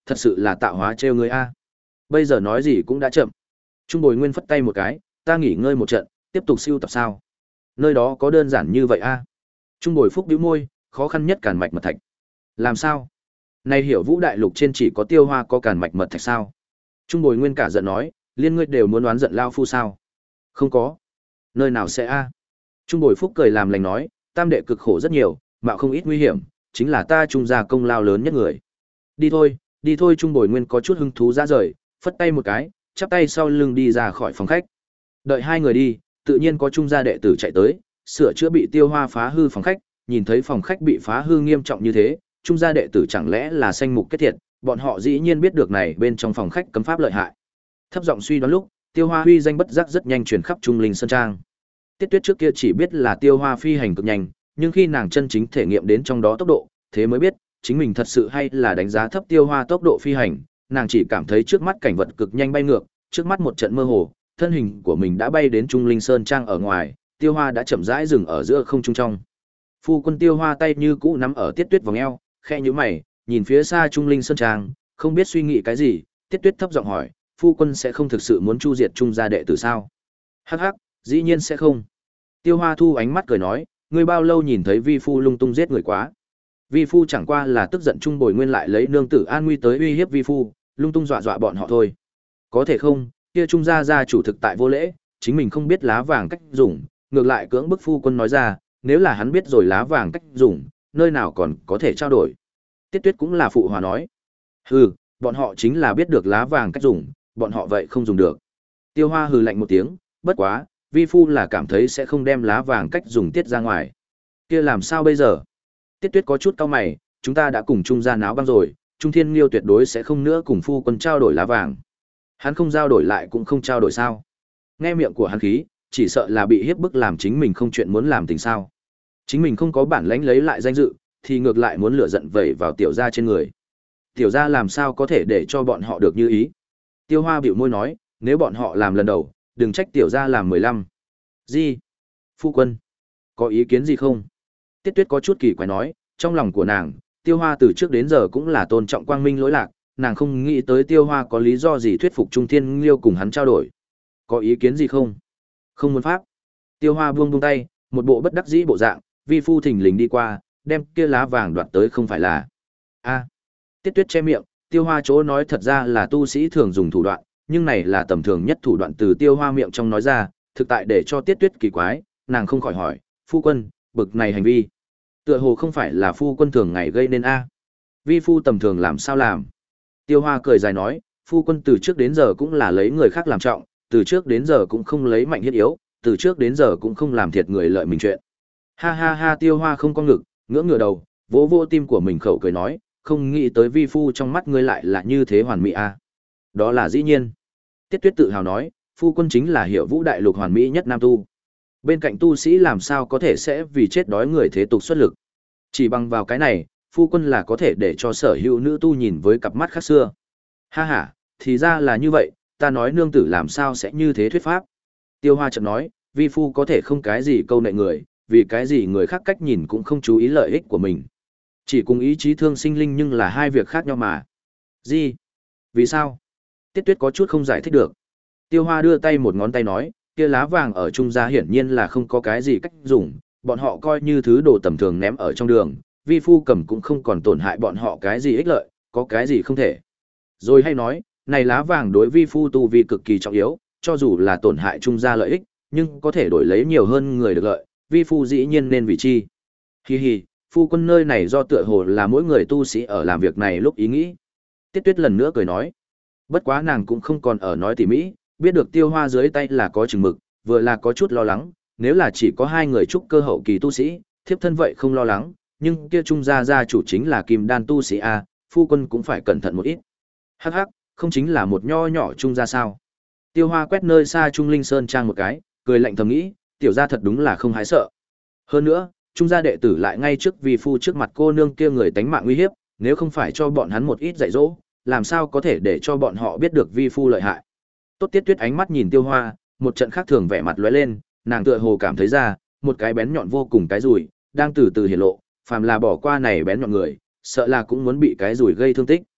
thật sự là tạo hóa trêu người a. Bây giờ nói gì cũng đã chậm. Trung Bồi Nguyên phất tay một cái, ta nghỉ ngơi một trận, tiếp tục siêu tập sao? Nơi đó có đơn giản như vậy a? Trung Bồi Phúc bĩu môi, khó khăn nhất càn mạch mật thạch. Làm sao? Này Hiểu Vũ đại lục trên chỉ có Tiêu Hoa có càn mạch mật thạch sao? Trung Bồi Nguyên cả giận nói, liên ngươi đều muốn đoán giận lao phu sao? Không có. Nơi nào sẽ a? Trung Bồi Phúc cười làm lành nói, tam đệ cực khổ rất nhiều, mạo không ít nguy hiểm, chính là ta trung gia công lao lớn nhất người. Đi thôi, đi thôi. Trung Bồi Nguyên có chút hứng thú ra rời, phất tay một cái, chắp tay sau lưng đi ra khỏi phòng khách. Đợi hai người đi, tự nhiên có trung gia đệ tử chạy tới, sửa chữa bị Tiêu Hoa phá hư phòng khách, nhìn thấy phòng khách bị phá hư nghiêm trọng như thế, trung gia đệ tử chẳng lẽ là sanh mục kết thiệt, bọn họ dĩ nhiên biết được này bên trong phòng khách cấm pháp lợi hại. Thấp giọng suy đoán lúc, Tiêu Hoa huy danh bất giác rất nhanh truyền khắp Trung Linh Sơn Trang. Tiết Tuyết trước kia chỉ biết là Tiêu Hoa phi hành cực nhanh, nhưng khi nàng chân chính thể nghiệm đến trong đó tốc độ, thế mới biết, chính mình thật sự hay là đánh giá thấp Tiêu Hoa tốc độ phi hành, nàng chỉ cảm thấy trước mắt cảnh vật cực nhanh bay ngược, trước mắt một trận mơ hồ, thân hình của mình đã bay đến Trung Linh Sơn Trang ở ngoài, Tiêu Hoa đã chậm rãi dừng ở giữa không trung trong. Phu quân Tiêu Hoa tay như cũ nắm ở Tiết Tuyết vòng eo, khẽ nhíu mày, nhìn phía xa Trung Linh Sơn Trang, không biết suy nghĩ cái gì, Tiết Tuyết thấp giọng hỏi, phu quân sẽ không thực sự muốn chu diệt Trung gia đệ tử sao? Hắc hắc, dĩ nhiên sẽ không. Tiêu Hoa thu ánh mắt cười nói, ngươi bao lâu nhìn thấy vi phu lung tung giết người quá? Vi phu chẳng qua là tức giận Trung Bồi Nguyên lại lấy nương tử an nguy tới uy hiếp vi phu, lung tung dọa dọa bọn họ thôi. Có thể không, kia Trung gia gia chủ thực tại vô lễ, chính mình không biết lá vàng cách dùng, ngược lại cưỡng bức phu quân nói ra, nếu là hắn biết rồi lá vàng cách dùng, nơi nào còn có thể trao đổi. Tiết Tuyết cũng là phụ hòa nói. Hừ, bọn họ chính là biết được lá vàng cách dùng, bọn họ vậy không dùng được. Tiêu Hoa hừ lạnh một tiếng, bất quá, vi phu là cảm thấy sẽ không đem lá vàng cách dùng tiết ra ngoài. Kia làm sao bây giờ? Tiết Tuyết có chút cau mày, chúng ta đã cùng Trung gia náo băng rồi, Trung Thiên Liêu tuyệt đối sẽ không nữa cùng phu quân trao đổi lá vàng. Hắn không giao đổi lại cũng không trao đổi sao? Nghe miệng của hắn khí, chỉ sợ là bị hiếp bức làm chính mình không chuyện muốn làm tình sao? Chính mình không có bản lãnh lấy lại danh dự, thì ngược lại muốn lửa giận vẩy vào tiểu gia trên người. Tiểu gia làm sao có thể để cho bọn họ được như ý? Tiêu Hoa bĩu môi nói, nếu bọn họ làm lần đầu, đừng trách tiểu gia làm mười lăm. Gì? Phu quân, có ý kiến gì không? Tiết Tuyết có chút kỳ quái nói, trong lòng của nàng, Tiêu Hoa từ trước đến giờ cũng là tôn trọng quang minh lỗi lạc, nàng không nghĩ tới Tiêu Hoa có lý do gì thuyết phục Trung Thiên Liêu cùng hắn trao đổi. Có ý kiến gì không? Không muốn pháp. Tiêu Hoa buông buông tay, một bộ bất đắc dĩ bộ dạng, vi phu thình lình đi qua, đem kia lá vàng đoạt tới không phải là. A. Tiết Tuyết che miệng, Tiêu Hoa chỗ nói thật ra là tu sĩ thường dùng thủ đoạn, nhưng này là tầm thường nhất thủ đoạn từ Tiêu Hoa miệng trong nói ra, thực tại để cho Tiết Tuyết kỳ quái, nàng không khỏi hỏi, phu quân, bực này hành vi, tựa hồ không phải là phu quân thường ngày gây nên a. Vi phu tầm thường làm sao làm? Tiêu Hoa cười dài nói, phu quân từ trước đến giờ cũng là lấy người khác làm trọng, từ trước đến giờ cũng không lấy mạnh hiếp yếu, từ trước đến giờ cũng không làm thiệt người lợi mình chuyện. Ha ha ha. Tiêu Hoa không có ngực, ngưỡng ngửa đầu, vỗ vỗ tim của mình khẩu cười nói, không nghĩ tới vi phu trong mắt ngươi lại là như thế hoàn mỹ a. Đó là dĩ nhiên. Tiết Tuyết tự hào nói, phu quân chính là Hiểu Vũ đại lục hoàn mỹ nhất nam tu. Bên cạnh tu sĩ làm sao có thể sẽ vì chết đói người thế tục xuất lực. Chỉ bằng vào cái này, phu quân là có thể để cho sở hữu nữ tu nhìn với cặp mắt khác xưa. Ha ha, thì ra là như vậy, ta nói nương tử làm sao sẽ như thế thuyết pháp. Tiêu Hoa chợt nói, vi phu có thể không cái gì câu nệ người, vì cái gì người khác cách nhìn cũng không chú ý lợi ích của mình. Chỉ cùng ý chí thương sinh linh nhưng là hai việc khác nhau mà. Gì? Vì sao? Tiết Tuyết có chút không giải thích được. Tiêu Hoa đưa tay một ngón tay nói, kia lá vàng ở trung gia hiển nhiên là không có cái gì cách dùng, bọn họ coi như thứ đồ tầm thường ném ở trong đường, vi phu cầm cũng không còn tổn hại bọn họ cái gì ích lợi, có cái gì không thể. Rồi hay nói, này lá vàng đối vi phu tu vi cực kỳ trọng yếu, cho dù là tổn hại trung gia lợi ích, nhưng có thể đổi lấy nhiều hơn người được lợi, vi phu dĩ nhiên nên vì chi. Hi hi, phu quân nơi này do tựa hồ là mỗi người tu sĩ ở làm việc này lúc ý nghĩ. Tiết Tuyết lần nữa cười nói, bất quá nàng cũng không còn ở nói tỉ mỹ, biết được Tiêu Hoa dưới tay là có chừng mực, vừa là có chút lo lắng, nếu là chỉ có hai người trúc cơ hậu kỳ tu sĩ, thiếp thân vậy không lo lắng, nhưng kia trung gia gia chủ chính là kim đan tu sĩ a, phu quân cũng phải cẩn thận một ít. Hắc hắc, không chính là một nho nhỏ trung gia sao? Tiêu Hoa quét nơi xa Trung Linh Sơn Trang một cái, cười lạnh thầm nghĩ, tiểu gia thật đúng là không hái sợ. Hơn nữa, trung gia đệ tử lại ngay trước vi phu trước mặt cô nương kia người tánh mạng nguy hiếp, nếu không phải cho bọn hắn một ít dạy dỗ, làm sao có thể để cho bọn họ biết được vi phu lợi hại. Tốt Tiết Tuyết ánh mắt nhìn Tiêu Hoa, một trận khác thường vẻ mặt lóe lên, nàng tựa hồ cảm thấy ra, một cái bén nhọn vô cùng cái rùi, đang từ từ hiển lộ, phàm là bỏ qua này bén nhọn người, sợ là cũng muốn bị cái rùi gây thương tích.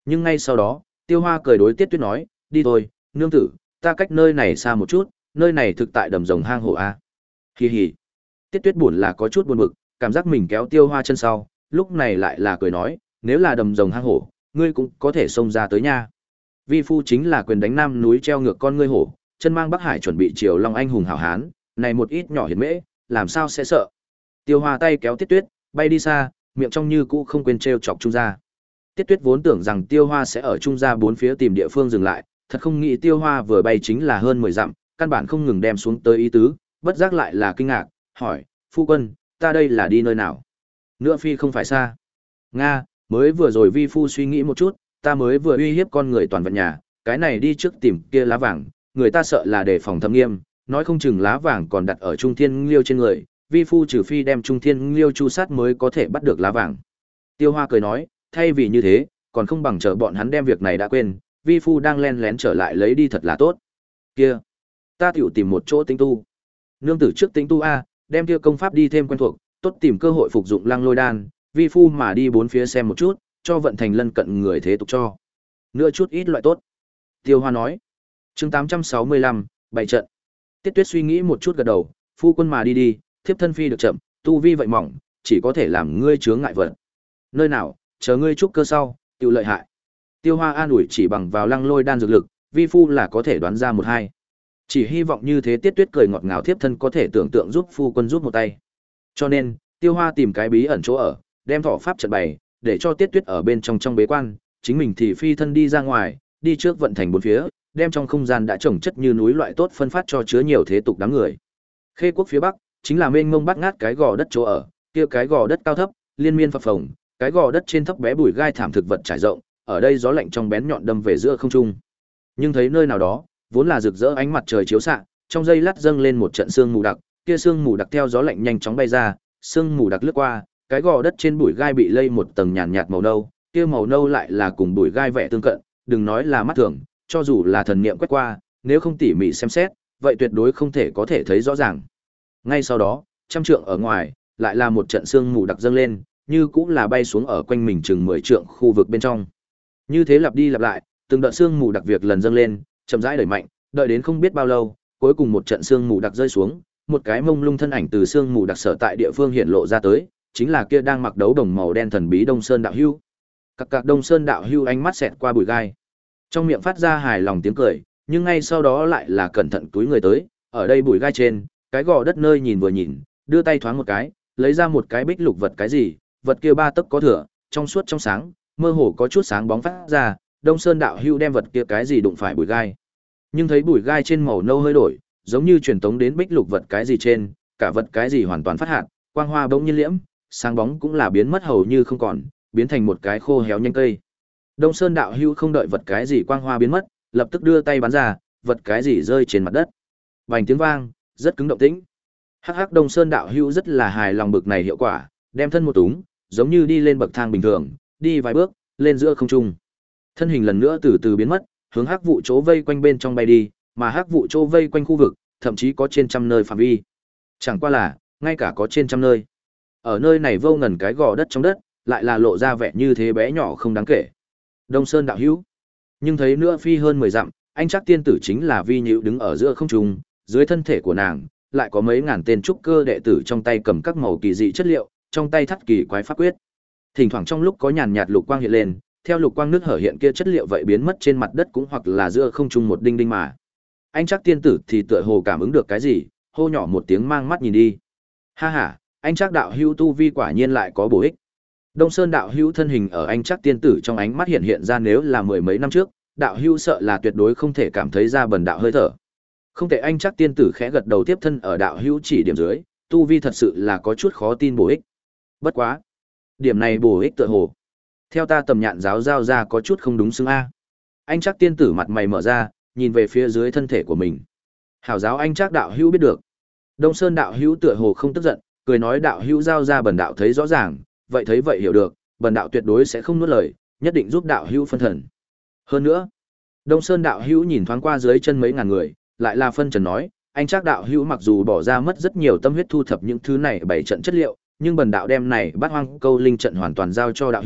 Nhưng ngay sau đó, Tiêu Hoa cười đối Tiết Tuyết nói, đi thôi, nương tử, ta cách nơi này xa một chút, nơi này thực tại đầm rồng hang hổ a. Hì hì. Tiết Tuyết buồn là có chút buồn bực, cảm giác mình kéo Tiêu Hoa chân sau, lúc này lại là cười nói, nếu là đầm rồng hang hổ, ngươi cũng có thể xông ra tới nha. Vi phu chính là quyền đánh nam núi treo ngược con ngươi hổ, chân mang Bắc Hải chuẩn bị triều long anh hùng hảo hán, này một ít nhỏ hiền mễ, làm sao sẽ sợ. Tiêu Hoa tay kéo Tiết Tuyết, bay đi xa, miệng trong như cũ không quên trêu chọc Trung gia. Tiết Tuyết vốn tưởng rằng Tiêu Hoa sẽ ở Trung gia bốn phía tìm địa phương dừng lại, thật không nghĩ Tiêu Hoa vừa bay chính là hơn mười dặm, căn bản không ngừng đem xuống tới ý tứ, bất giác lại là kinh ngạc, hỏi, phu quân, ta đây là đi nơi nào? Nữa phi không phải xa. Nga, mới vừa rồi vi phu suy nghĩ một chút, ta mới vừa uy hiếp con người toàn vận nhà, cái này đi trước tìm kia lá vàng, người ta sợ là đề phòng thâm nghiêm, nói không chừng lá vàng còn đặt ở Trung Thiên Liêu trên người, vi phu trừ phi đem Trung Thiên Liêu chu sát mới có thể bắt được lá vàng. Tiêu Hoa cười nói, thay vì như thế, còn không bằng chờ bọn hắn đem việc này đã quên, vi phu đang len lén trở lại lấy đi thật là tốt. Kia, ta tiểu tìm một chỗ tĩnh tu. Nương tử trước tĩnh tu a, đem kia công pháp đi thêm quen thuộc, tốt tìm cơ hội phục dụng Lăng Lôi đan, vi phu mà đi bốn phía xem một chút, cho vận thành lân cận người thế tục cho. Nữa chút ít loại tốt. Tiêu Hoa nói. Chương tám trăm sáu mươi lăm, bảy trận. Tiết Tuyết suy nghĩ một chút gật đầu, phu quân mà đi đi, thiếp thân phi được chậm, tu vi vậy mỏng, chỉ có thể làm ngươi chướng ngại vật. Nơi nào, chờ ngươi trúc cơ sau, tiêu lợi hại. Tiêu Hoa an ủi chỉ bằng vào Lăng Lôi đan dược lực, vi phu là có thể đoán ra một hai. Chỉ hy vọng như thế Tiết Tuyết cười ngọt ngào thiếp thân có thể tưởng tượng giúp phu quân giúp một tay. Cho nên, Tiêu Hoa tìm cái bí ẩn chỗ ở, đem thọ pháp trận bày, để cho Tiết Tuyết ở bên trong trong bế quan, chính mình thì phi thân đi ra ngoài, đi trước vận thành bốn phía, đem trong không gian đã trồng chất như núi loại tốt phân phát cho chứa nhiều thế tục đám người. Khê quốc phía bắc, chính là mênh mông bát ngát cái gò đất chỗ ở, kia cái gò đất cao thấp, liên miên phập phồng, cái gò đất trên thấp bé bụi gai thảm thực vật trải rộng, ở đây gió lạnh trong bén nhọn đâm về giữa không trung. Nhưng thấy nơi nào đó, vốn là rực rỡ ánh mặt trời chiếu xạ, trong giây lát dâng lên một trận sương mù đặc, kia sương mù đặc theo gió lạnh nhanh chóng bay ra, sương mù đặc lướt qua, cái gò đất trên bụi gai bị lây một tầng nhàn nhạt màu nâu, kia màu nâu lại là cùng bụi gai vẻ tương cận, đừng nói là mắt thường, cho dù là thần niệm quét qua, nếu không tỉ mỉ xem xét, vậy tuyệt đối không thể có thể thấy rõ ràng. Ngay sau đó, trăm trượng ở ngoài, lại là một trận sương mù đặc dâng lên, như cũng là bay xuống ở quanh mình chừng mười trượng khu vực bên trong. Như thế lặp đi lặp lại, từng đợt sương mù đặc việc lần dâng lên, chậm rãi đẩy mạnh, đợi đến không biết bao lâu, cuối cùng một trận sương mù đặc rơi xuống, một cái mông lung thân ảnh từ sương mù đặc sở tại địa phương hiện lộ ra tới, chính là kia đang mặc đấu đồng màu đen thần bí Đông Sơn đạo hưu. Cặc cặc Đông Sơn đạo hưu ánh mắt xẹt qua bụi gai, trong miệng phát ra hài lòng tiếng cười, nhưng ngay sau đó lại là cẩn thận túi người tới, ở đây bụi gai trên, cái gò đất nơi nhìn vừa nhìn, đưa tay thoáng một cái, lấy ra một cái bích lục vật cái gì, vật kia ba tấc có thửa, trong suốt trong sáng, mơ hồ có chút sáng bóng phát ra, Đông Sơn đạo hưu đem vật kia cái gì đụng phải bụi gai. Nhưng thấy bụi gai trên màu nâu hơi đổi, giống như truyền tống đến bích lục vật cái gì trên, cả vật cái gì hoàn toàn phát hạt, quang hoa bỗng nhiên liễm, sáng bóng cũng là biến mất hầu như không còn, biến thành một cái khô héo nhanh cây. Đông Sơn đạo hưu không đợi vật cái gì quang hoa biến mất, lập tức đưa tay bắn ra, vật cái gì rơi trên mặt đất. Vành tiếng vang, rất cứng động tĩnh. Hắc hắc Đông Sơn đạo hưu rất là hài lòng bực này hiệu quả, đem thân một túng, giống như đi lên bậc thang bình thường, đi vài bước, lên giữa không trung. Thân hình lần nữa từ từ biến mất, hướng hắc vụ chỗ vây quanh bên trong bay đi, mà hắc vụ chỗ vây quanh khu vực, thậm chí có trên trăm nơi phạm vi. Chẳng qua là, ngay cả có trên trăm nơi. Ở nơi này vô ngần cái gò đất trong đất, lại là lộ ra vẻ như thế bé nhỏ không đáng kể. Đông Sơn đạo hữu. Nhưng thấy nữa phi hơn mười dặm, anh chắc tiên tử chính là Vi Nhữ đứng ở giữa không trung, dưới thân thể của nàng, lại có mấy ngàn tên trúc cơ đệ tử trong tay cầm các màu kỳ dị chất liệu, trong tay thắt kỳ quái pháp quyết. Thỉnh thoảng trong lúc có nhàn nhạt lục quang hiện lên, theo lục quang nước hở hiện kia chất liệu vậy biến mất trên mặt đất cũng hoặc là giữa không trung một đinh đinh mà. Anh chắc tiên tử thì tựa hồ cảm ứng được cái gì, hô nhỏ một tiếng mang mắt nhìn đi. Ha ha, anh chắc đạo hữu tu vi quả nhiên lại có bổ ích. Đông Sơn đạo hữu thân hình ở anh chắc tiên tử trong ánh mắt hiện hiện ra, nếu là mười mấy năm trước, đạo hữu sợ là tuyệt đối không thể cảm thấy ra bần đạo hơi thở. Không thể, anh chắc tiên tử khẽ gật đầu tiếp thân ở đạo hữu chỉ điểm dưới, tu vi thật sự là có chút khó tin bổ ích. Bất quá, điểm này bổ ích tựa hồ, theo ta tầm nhạn giáo giao ra có chút không đúng xứng a. Anh chắc tiên tử mặt mày mở ra, nhìn về phía dưới thân thể của mình. Hảo giáo anh chắc đạo hữu biết được. Đông Sơn đạo hữu tựa hồ không tức giận, cười nói đạo hữu giao ra bần đạo thấy rõ ràng, vậy thấy vậy hiểu được, bần đạo tuyệt đối sẽ không nuốt lời, nhất định giúp đạo hữu phân thần. Hơn nữa, Đông Sơn đạo hữu nhìn thoáng qua dưới chân mấy ngàn người, lại là phân trần nói, anh chắc đạo hữu mặc dù bỏ ra mất rất nhiều tâm huyết thu thập những thứ này bảy trận chất liệu, nhưng bần đạo đem này Bát Hoang Câu Linh trận hoàn toàn giao cho đạo hữu,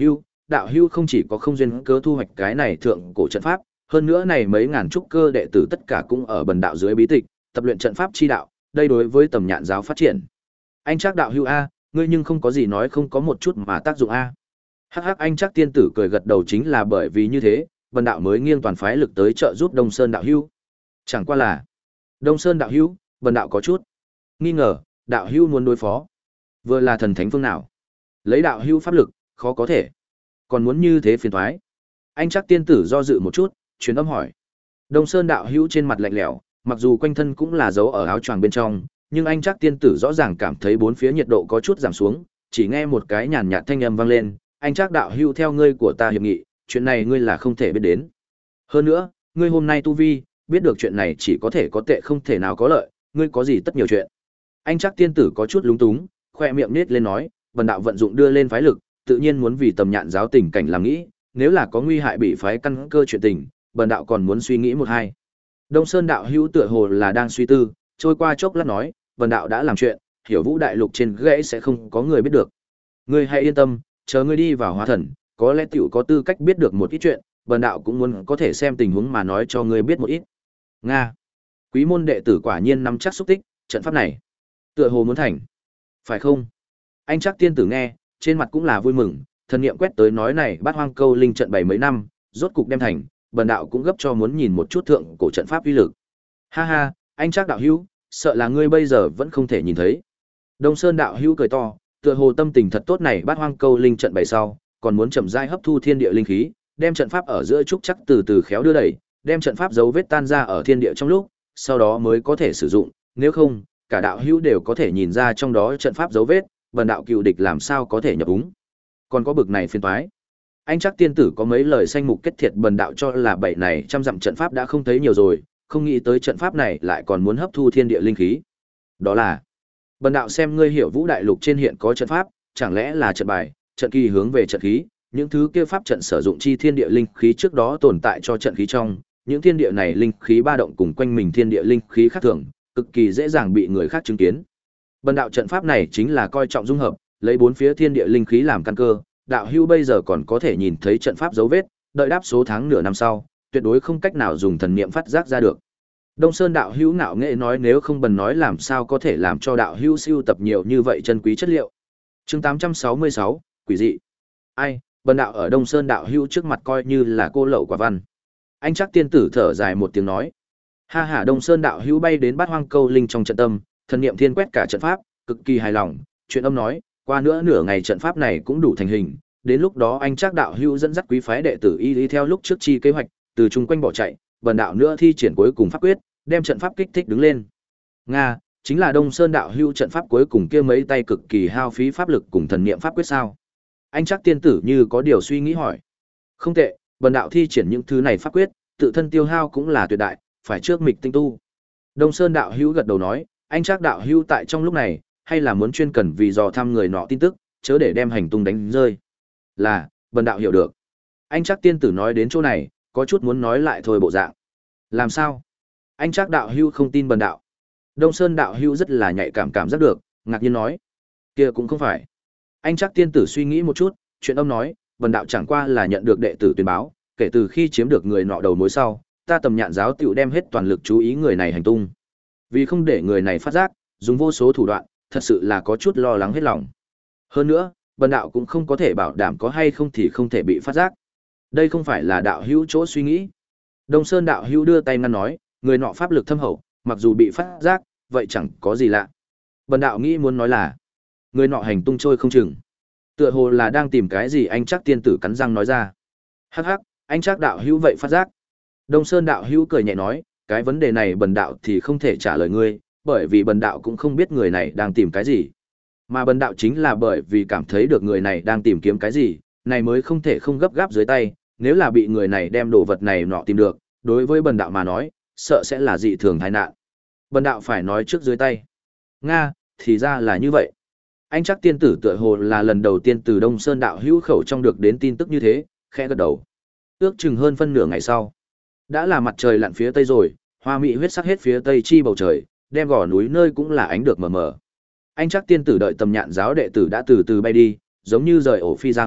đạo hữu không chỉ có không duyên cớ thu hoạch cái này thượng cổ trận pháp, hơn nữa này mấy ngàn trúc cơ đệ tử tất cả cũng ở bần đạo dưới bí tịch, tập luyện trận pháp chi đạo, đây đối với tầm nhạn giáo phát triển. Anh Trác đạo hữu a, ngươi nhưng không có gì nói không có một chút mà tác dụng a. Hắc hắc, anh Trác tiên tử cười gật đầu, chính là bởi vì như thế, bần đạo mới nghiêng toàn phái lực tới trợ giúp Đông Sơn đạo hữu. Chẳng qua là, Đông Sơn đạo hữu, bần đạo có chút nghi ngờ, đạo hữu muốn đối phó, vừa là thần thánh phương nào? Lấy đạo hữu pháp lực, khó có thể. Còn muốn như thế phiền toái. Anh Trác tiên tử do dự một chút, truyền âm hỏi. Đông Sơn đạo hữu trên mặt lạnh lẽo, mặc dù quanh thân cũng là dấu ở áo choàng bên trong, nhưng anh Trác tiên tử rõ ràng cảm thấy bốn phía nhiệt độ có chút giảm xuống, chỉ nghe một cái nhàn nhạt thanh âm vang lên, "Anh Trác đạo hữu, theo ngươi của ta hiệp nghị, chuyện này ngươi là không thể biết đến. Hơn nữa, ngươi hôm nay tu vi, biết được chuyện này chỉ có thể có tệ không thể nào có lợi, ngươi có gì tất nhiều chuyện." Anh Trác tiên tử có chút lúng túng, khoe miệng nhếch lên nói, "Bần đạo vận dụng đưa lên phái lực, tự nhiên muốn vì tầm nhạn giáo tình cảnh làm nghĩ, nếu là có nguy hại bị phái căn cơ chuyện tình, bần đạo còn muốn suy nghĩ một hai." Đông Sơn đạo hữu tựa hồ là đang suy tư, trôi qua chốc lát nói, "Bần đạo đã làm chuyện, Hiểu Vũ đại lục trên gãy sẽ không có người biết được. Ngươi hãy yên tâm, chờ ngươi đi vào hóa thần, có lẽ tiểu có tư cách biết được một ít chuyện, bần đạo cũng muốn có thể xem tình huống mà nói cho ngươi biết một ít." Nga. Quý môn đệ tử quả nhiên nắm chắc xúc tích, trận pháp này tựa hồ muốn thành. Phải không? Anh Trác tiên tử nghe, trên mặt cũng là vui mừng, thần niệm quét tới nói này Bát Hoang Câu linh trận bảy mấy năm, rốt cục đem thành, bần đạo cũng gấp cho muốn nhìn một chút thượng cổ trận pháp uy lực. Ha ha, anh Trác đạo hữu, sợ là ngươi bây giờ vẫn không thể nhìn thấy. Đông Sơn đạo hữu cười to, tựa hồ tâm tình thật tốt này Bát Hoang Câu linh trận bảy sau, còn muốn chậm rãi hấp thu thiên địa linh khí, đem trận pháp ở giữa trúc chắc từ từ khéo đưa đẩy, đem trận pháp dấu vết tan ra ở thiên địa trong lúc, sau đó mới có thể sử dụng, nếu không, cả đạo hữu đều có thể nhìn ra trong đó trận pháp dấu vết, bần đạo cựu địch làm sao có thể nhập úng. Còn có bực này phiền toái. Anh Trác tiên tử có mấy lời sanh mục kết thiệt, bần đạo cho là bảy này trăm dặm trận pháp đã không thấy nhiều rồi, không nghĩ tới trận pháp này lại còn muốn hấp thu thiên địa linh khí. Đó là, bần đạo xem ngươi Hiểu Vũ đại lục trên hiện có trận pháp, chẳng lẽ là trận bài, trận kỳ hướng về trận khí, những thứ kia pháp trận sử dụng chi thiên địa linh khí trước đó tồn tại cho trận khí trong, những thiên địa này linh khí ba động cùng quanh mình thiên địa linh khí khác thường, cực kỳ dễ dàng bị người khác chứng kiến. Bần đạo trận pháp này chính là coi trọng dung hợp, lấy bốn phía thiên địa linh khí làm căn cơ, đạo hữu bây giờ còn có thể nhìn thấy trận pháp dấu vết, đợi đáp số tháng nửa năm sau, tuyệt đối không cách nào dùng thần niệm phát giác ra được. Đông Sơn đạo hữu ngạo nghệ nói, nếu không bần nói làm sao có thể làm cho đạo hữu siêu tập nhiều như vậy chân quý chất liệu. Chương tám trăm sáu mươi sáu, quỷ dị. Ai, bần đạo ở Đông Sơn đạo hữu trước mặt coi như là cô lậu quả văn. Anh Trác tiên tử thở dài một tiếng nói. Ha ha, Đông Sơn đạo hữu bay đến Bát Hoang Câu linh trong trận tâm, thần niệm thiên quét cả trận pháp, cực kỳ hài lòng, chuyện âm nói, qua nữa nửa ngày trận pháp này cũng đủ thành hình, đến lúc đó anh Trác đạo hữu dẫn dắt quý phái đệ tử y lý theo lúc trước chi kế hoạch, từ chung quanh bỏ chạy, bần đạo nữa thi triển cuối cùng pháp quyết, đem trận pháp kích thích đứng lên. Nga, chính là Đông Sơn đạo hữu trận pháp cuối cùng kia mấy tay cực kỳ hao phí pháp lực cùng thần niệm pháp quyết sao? Anh Trác tiên tử như có điều suy nghĩ hỏi. Không tệ, bần đạo thi triển những thứ này pháp quyết, tự thân tiêu hao cũng là tuyệt đại, phải trước mịch tinh tu. Đông Sơn đạo hữu gật đầu nói, anh Trác đạo hữu tại trong lúc này, hay là muốn chuyên cần vì dò thăm người nọ tin tức, chớ để đem hành tung đánh rơi. Là, bần đạo hiểu được. Anh Trác tiên tử nói đến chỗ này, có chút muốn nói lại thôi bộ dạng. Làm sao? Anh Trác đạo hữu không tin bần đạo. Đông Sơn đạo hữu rất là nhạy cảm cảm giác được, ngạc nhiên nói. Kia cũng không phải. Anh Trác tiên tử suy nghĩ một chút, chuyện ông nói, bần đạo chẳng qua là nhận được đệ tử tuyên báo, kể từ khi chiếm được người nọ đầu mối sau, ta tầm nhạn giáo tiểu đem hết toàn lực chú ý người này hành tung. Vì không để người này phát giác, dùng vô số thủ đoạn, thật sự là có chút lo lắng hết lòng. Hơn nữa, bần đạo cũng không có thể bảo đảm có hay không thì không thể bị phát giác. Đây không phải là đạo hữu chỗ suy nghĩ. Đông Sơn đạo hữu đưa tay ngăn nói, người nọ pháp lực thâm hậu, mặc dù bị phát giác, vậy chẳng có gì lạ. Bần đạo nghĩ muốn nói là, người nọ hành tung trôi không chừng. Tựa hồ là đang tìm cái gì, anh Trác tiên tử cắn răng nói ra. Hắc hắc, anh Trác đạo hữu vậy phát giác. Đông Sơn đạo hữu cười nhẹ nói, cái vấn đề này bần đạo thì không thể trả lời ngươi, bởi vì bần đạo cũng không biết người này đang tìm cái gì. Mà bần đạo chính là bởi vì cảm thấy được người này đang tìm kiếm cái gì, này mới không thể không gấp gáp dưới tay, nếu là bị người này đem đồ vật này nọ tìm được, đối với bần đạo mà nói, sợ sẽ là dị thường tai nạn. Bần đạo phải nói trước dưới tay. Nga, thì ra là như vậy. Anh Trác tiên tử tựa hồ là lần đầu tiên từ Đông Sơn đạo hữu khẩu trong được đến tin tức như thế, khẽ gật đầu. Ước chừng hơn phân nửa ngày sau, đã là mặt trời lặn phía tây rồi, hoa mỹ huyết sắc hết phía tây chi bầu trời, đem gò núi nơi cũng là ánh được mờ mờ. Anh Trác tiên tử đợi tầm nhạn giáo đệ tử đã từ từ bay đi, giống như rời ổ phi răng,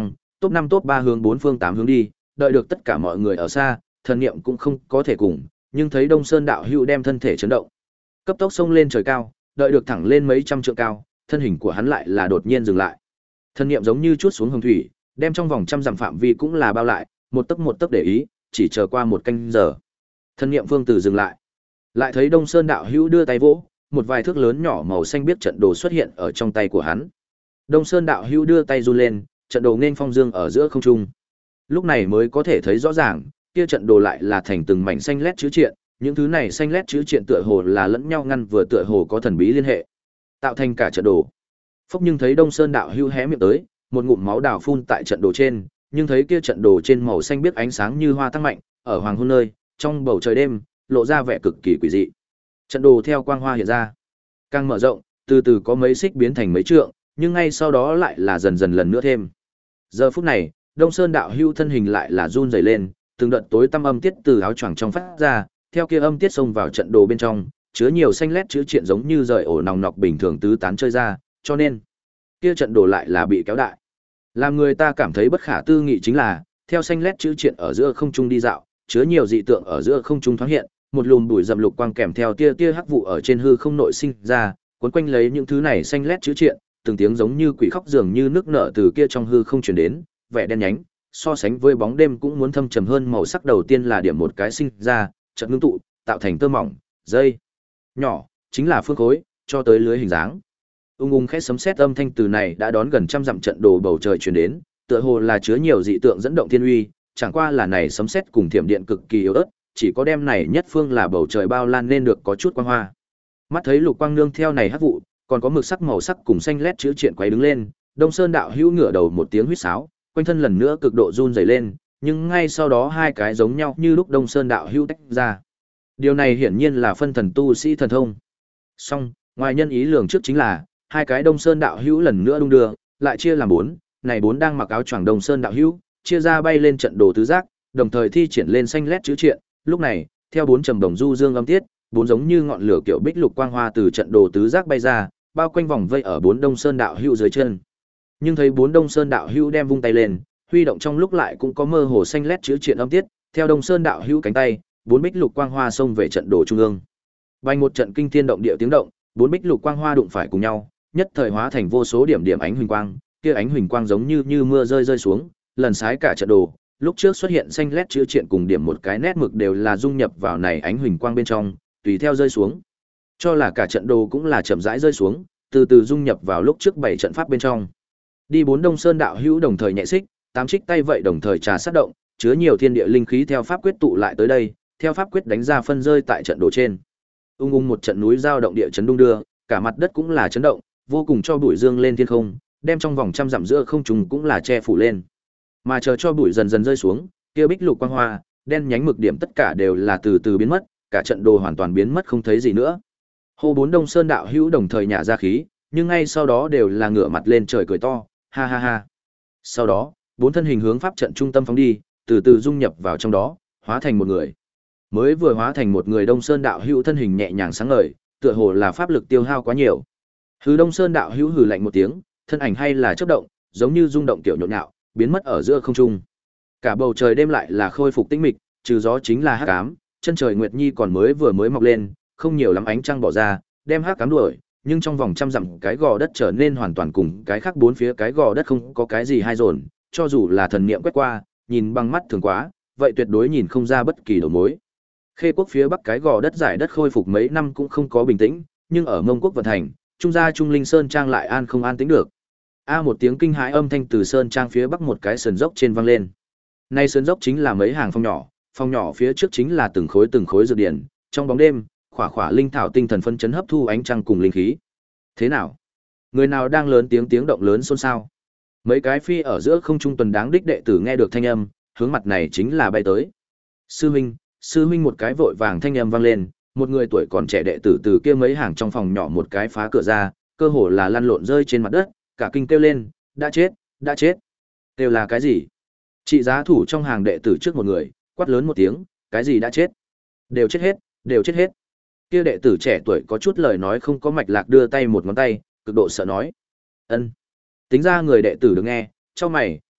top năm top ba hướng bốn phương tám hướng đi, đợi được tất cả mọi người ở xa, thần niệm cũng không có thể cùng, nhưng thấy Đông Sơn đạo hữu đem thân thể chấn động, cấp tốc xông lên trời cao, đợi được thẳng lên mấy trăm trượng cao, thân hình của hắn lại là đột nhiên dừng lại. Thần niệm giống như chuốt xuống hồng thủy, đem trong vòng trăm dặm phạm vi cũng là bao lại, một tấc một tấc để ý, chỉ chờ qua một canh giờ. Thần niệm phương từ dừng lại. Lại thấy Đông Sơn đạo hữu đưa tay vỗ, một vài thước lớn nhỏ màu xanh biếc trận đồ xuất hiện ở trong tay của hắn. Đông Sơn đạo hữu đưa tay run lên, trận đồ nên phong dương ở giữa không trung. Lúc này mới có thể thấy rõ ràng, kia trận đồ lại là thành từng mảnh xanh lét chữ triện, những thứ này xanh lét chữ triện tựa hồ là lẫn nhau ngăn vừa tựa hồ có thần bí liên hệ, tạo thành cả trận đồ. Phốc nhưng thấy Đông Sơn đạo hữu hé miệng tới, một ngụm máu đào phun tại trận đồ trên, nhưng thấy kia trận đồ trên màu xanh biếc ánh sáng như hoa tăng mạnh, ở hoàng hôn nơi, trong bầu trời đêm, lộ ra vẻ cực kỳ quỷ dị. Trận đồ theo quang hoa hiện ra, càng mở rộng, từ từ có mấy xích biến thành mấy trượng, nhưng ngay sau đó lại là dần dần lần nữa thêm. Giờ phút này, Đông Sơn đạo hữu thân hình lại là run rẩy lên, từng đợt tối tăm âm tiết từ áo choàng trong phát ra, theo kia âm tiết xông vào trận đồ bên trong, chứa nhiều xanh lét chữ triện giống như rời ổ nòng nọc bình thường tứ tán chơi ra, cho nên kia trận đồ lại là bị kéo đại. Làm người ta cảm thấy bất khả tư nghị chính là, theo xanh lét chữ triện ở giữa không trung đi dạo, chứa nhiều dị tượng ở giữa không trung thoáng hiện, một lùm bụi rậm lục quang kèm theo tia tia hắc vụ ở trên hư không nội sinh ra, cuốn quanh lấy những thứ này xanh lét chữ triện, từng tiếng giống như quỷ khóc dường như nước nở từ kia trong hư không truyền đến, vẻ đen nhánh, so sánh với bóng đêm cũng muốn thâm trầm hơn. Màu sắc đầu tiên là điểm một cái sinh ra, chợt ngưng tụ, tạo thành tơ mỏng, dây nhỏ, chính là phương khối, cho tới lưới hình dáng. Ung ung khẽ sấm sét âm thanh từ này đã đón gần trăm dặm trận đồ bầu trời truyền đến, tựa hồ là chứa nhiều dị tượng dẫn động thiên uy, chẳng qua là này sấm sét cùng thiểm điện cực kỳ yếu ớt, chỉ có đem này nhất phương là bầu trời bao lan nên được có chút quang hoa. Mắt thấy lục quang nương theo này hắc vụ, còn có mực sắc màu sắc cùng xanh lét chữ triện quấy đứng lên, Đông Sơn đạo hữu ngửa đầu một tiếng huýt sáo, quanh thân lần nữa cực độ run rẩy lên, nhưng ngay sau đó hai cái giống nhau như lúc Đông Sơn đạo hữu tách ra. Điều này hiển nhiên là phân thần tu sĩ thần thông. Song, ngoài nhân ý lường trước chính là, hai cái Đông Sơn đạo hữu lần nữa đung đưa, lại chia làm bốn, này bốn đang mặc áo choàng Đông Sơn đạo hữu, chia ra bay lên trận đồ tứ giác, đồng thời thi triển lên xanh lét chữ triện, lúc này, theo bốn trầm đồng du dương âm tiết, bốn giống như ngọn lửa kiểu bích lục quang hoa từ trận đồ tứ giác bay ra, bao quanh vòng vây ở bốn Đông Sơn đạo hữu dưới chân. Nhưng thấy bốn Đông Sơn đạo hữu đem vung tay lên, huy động trong lúc lại cũng có mơ hồ xanh lét chữ triện âm tiết, theo Đông Sơn đạo hữu cánh tay, bốn bích lục quang hoa xông về trận đồ trung ương. Vang một trận kinh thiên động địa tiếng động, bốn bích lục quang hoa đụng phải cùng nhau, nhất thời hóa thành vô số điểm điểm ánh huỳnh quang, kia ánh huỳnh quang giống như như mưa rơi rơi xuống, lần sái cả trận đồ. Lúc trước xuất hiện xanh lét chữ triện cùng điểm một cái nét mực đều là dung nhập vào này ánh huỳnh quang bên trong, tùy theo rơi xuống. Cho là cả trận đồ cũng là chậm rãi rơi xuống, từ từ dung nhập vào lúc trước bảy trận pháp bên trong. Đi bốn Đông Sơn đạo hữu đồng thời nhẹ xích, tám trích tay vậy đồng thời trà sát động, chứa nhiều thiên địa linh khí theo pháp quyết tụ lại tới đây, theo pháp quyết đánh ra phân rơi tại trận đồ trên. Ung ung một trận núi giao động địa chấn đung đưa, cả mặt đất cũng là chấn động, vô cùng cho bụi dương lên thiên không, đem trong vòng trăm dặm giữa không trùng cũng là che phủ lên. Mà chờ cho bụi dần dần rơi xuống, kia bích lục quang hoa, đen nhánh mực điểm tất cả đều là từ từ biến mất, cả trận đồ hoàn toàn biến mất không thấy gì nữa. Hô bốn Đông Sơn đạo hữu đồng thời nhả ra khí, nhưng ngay sau đó đều là ngửa mặt lên trời cười to, ha ha ha. Sau đó, bốn thân hình hướng pháp trận trung tâm phóng đi, từ từ dung nhập vào trong đó, hóa thành một người. Mới vừa hóa thành một người Đông Sơn đạo hữu thân hình nhẹ nhàng sáng ngời, tựa hồ là pháp lực tiêu hao quá nhiều. Hừ Đông Sơn đạo hữu hừ lạnh một tiếng, thân ảnh hay là chớp động, giống như rung động kiểu nhộn nhạo, biến mất ở giữa không trung. Cả bầu trời đêm lại là khôi phục tĩnh mịch, trừ gió chính là hắc ám, chân trời nguyệt nhi còn mới vừa mới mọc lên, không nhiều lắm ánh trăng bỏ ra, đem hắc ám đuổi, nhưng trong vòng trăm dặm cái gò đất trở nên hoàn toàn cùng cái khác bốn phía cái gò đất không có cái gì hai dồn, cho dù là thần niệm quét qua, nhìn bằng mắt thường quá, vậy tuyệt đối nhìn không ra bất kỳ đầu mối. Khê quốc phía bắc cái gò đất giải đất khôi phục mấy năm cũng không có bình tĩnh, nhưng ở Mông quốc vận thành, trung gia Trung Linh Sơn Trang lại an không an tĩnh được. A một tiếng kinh hãi âm thanh từ sơn trang phía bắc một cái sườn dốc trên vang lên. Nay sườn dốc chính là mấy hàng phòng nhỏ, phòng nhỏ phía trước chính là từng khối từng khối dược điển, trong bóng đêm, khỏa khỏa linh thảo tinh thần phân chấn hấp thu ánh trăng cùng linh khí. Thế nào? Người nào đang lớn tiếng tiếng động lớn xôn xao? Mấy cái phi ở giữa không trung tuần đáng đích đệ tử nghe được thanh âm, hướng mặt này chính là bay tới. Sư huynh, sư huynh một cái vội vàng thanh âm vang lên, một người tuổi còn trẻ đệ tử từ kia mấy hàng trong phòng nhỏ một cái phá cửa ra, cơ hồ là lăn lộn rơi trên mặt đất, cả kinh kêu lên, đã chết, đã chết. Kêu là cái gì? Trị giá thủ trong hàng đệ tử trước một người, quát lớn một tiếng, cái gì đã chết? Đều chết hết, đều chết hết. Kia đệ tử trẻ tuổi có chút lời nói không có mạch lạc đưa tay một ngón tay, cực độ sợ nói. Ân. Tính ra người đệ tử được nghe, cho mày,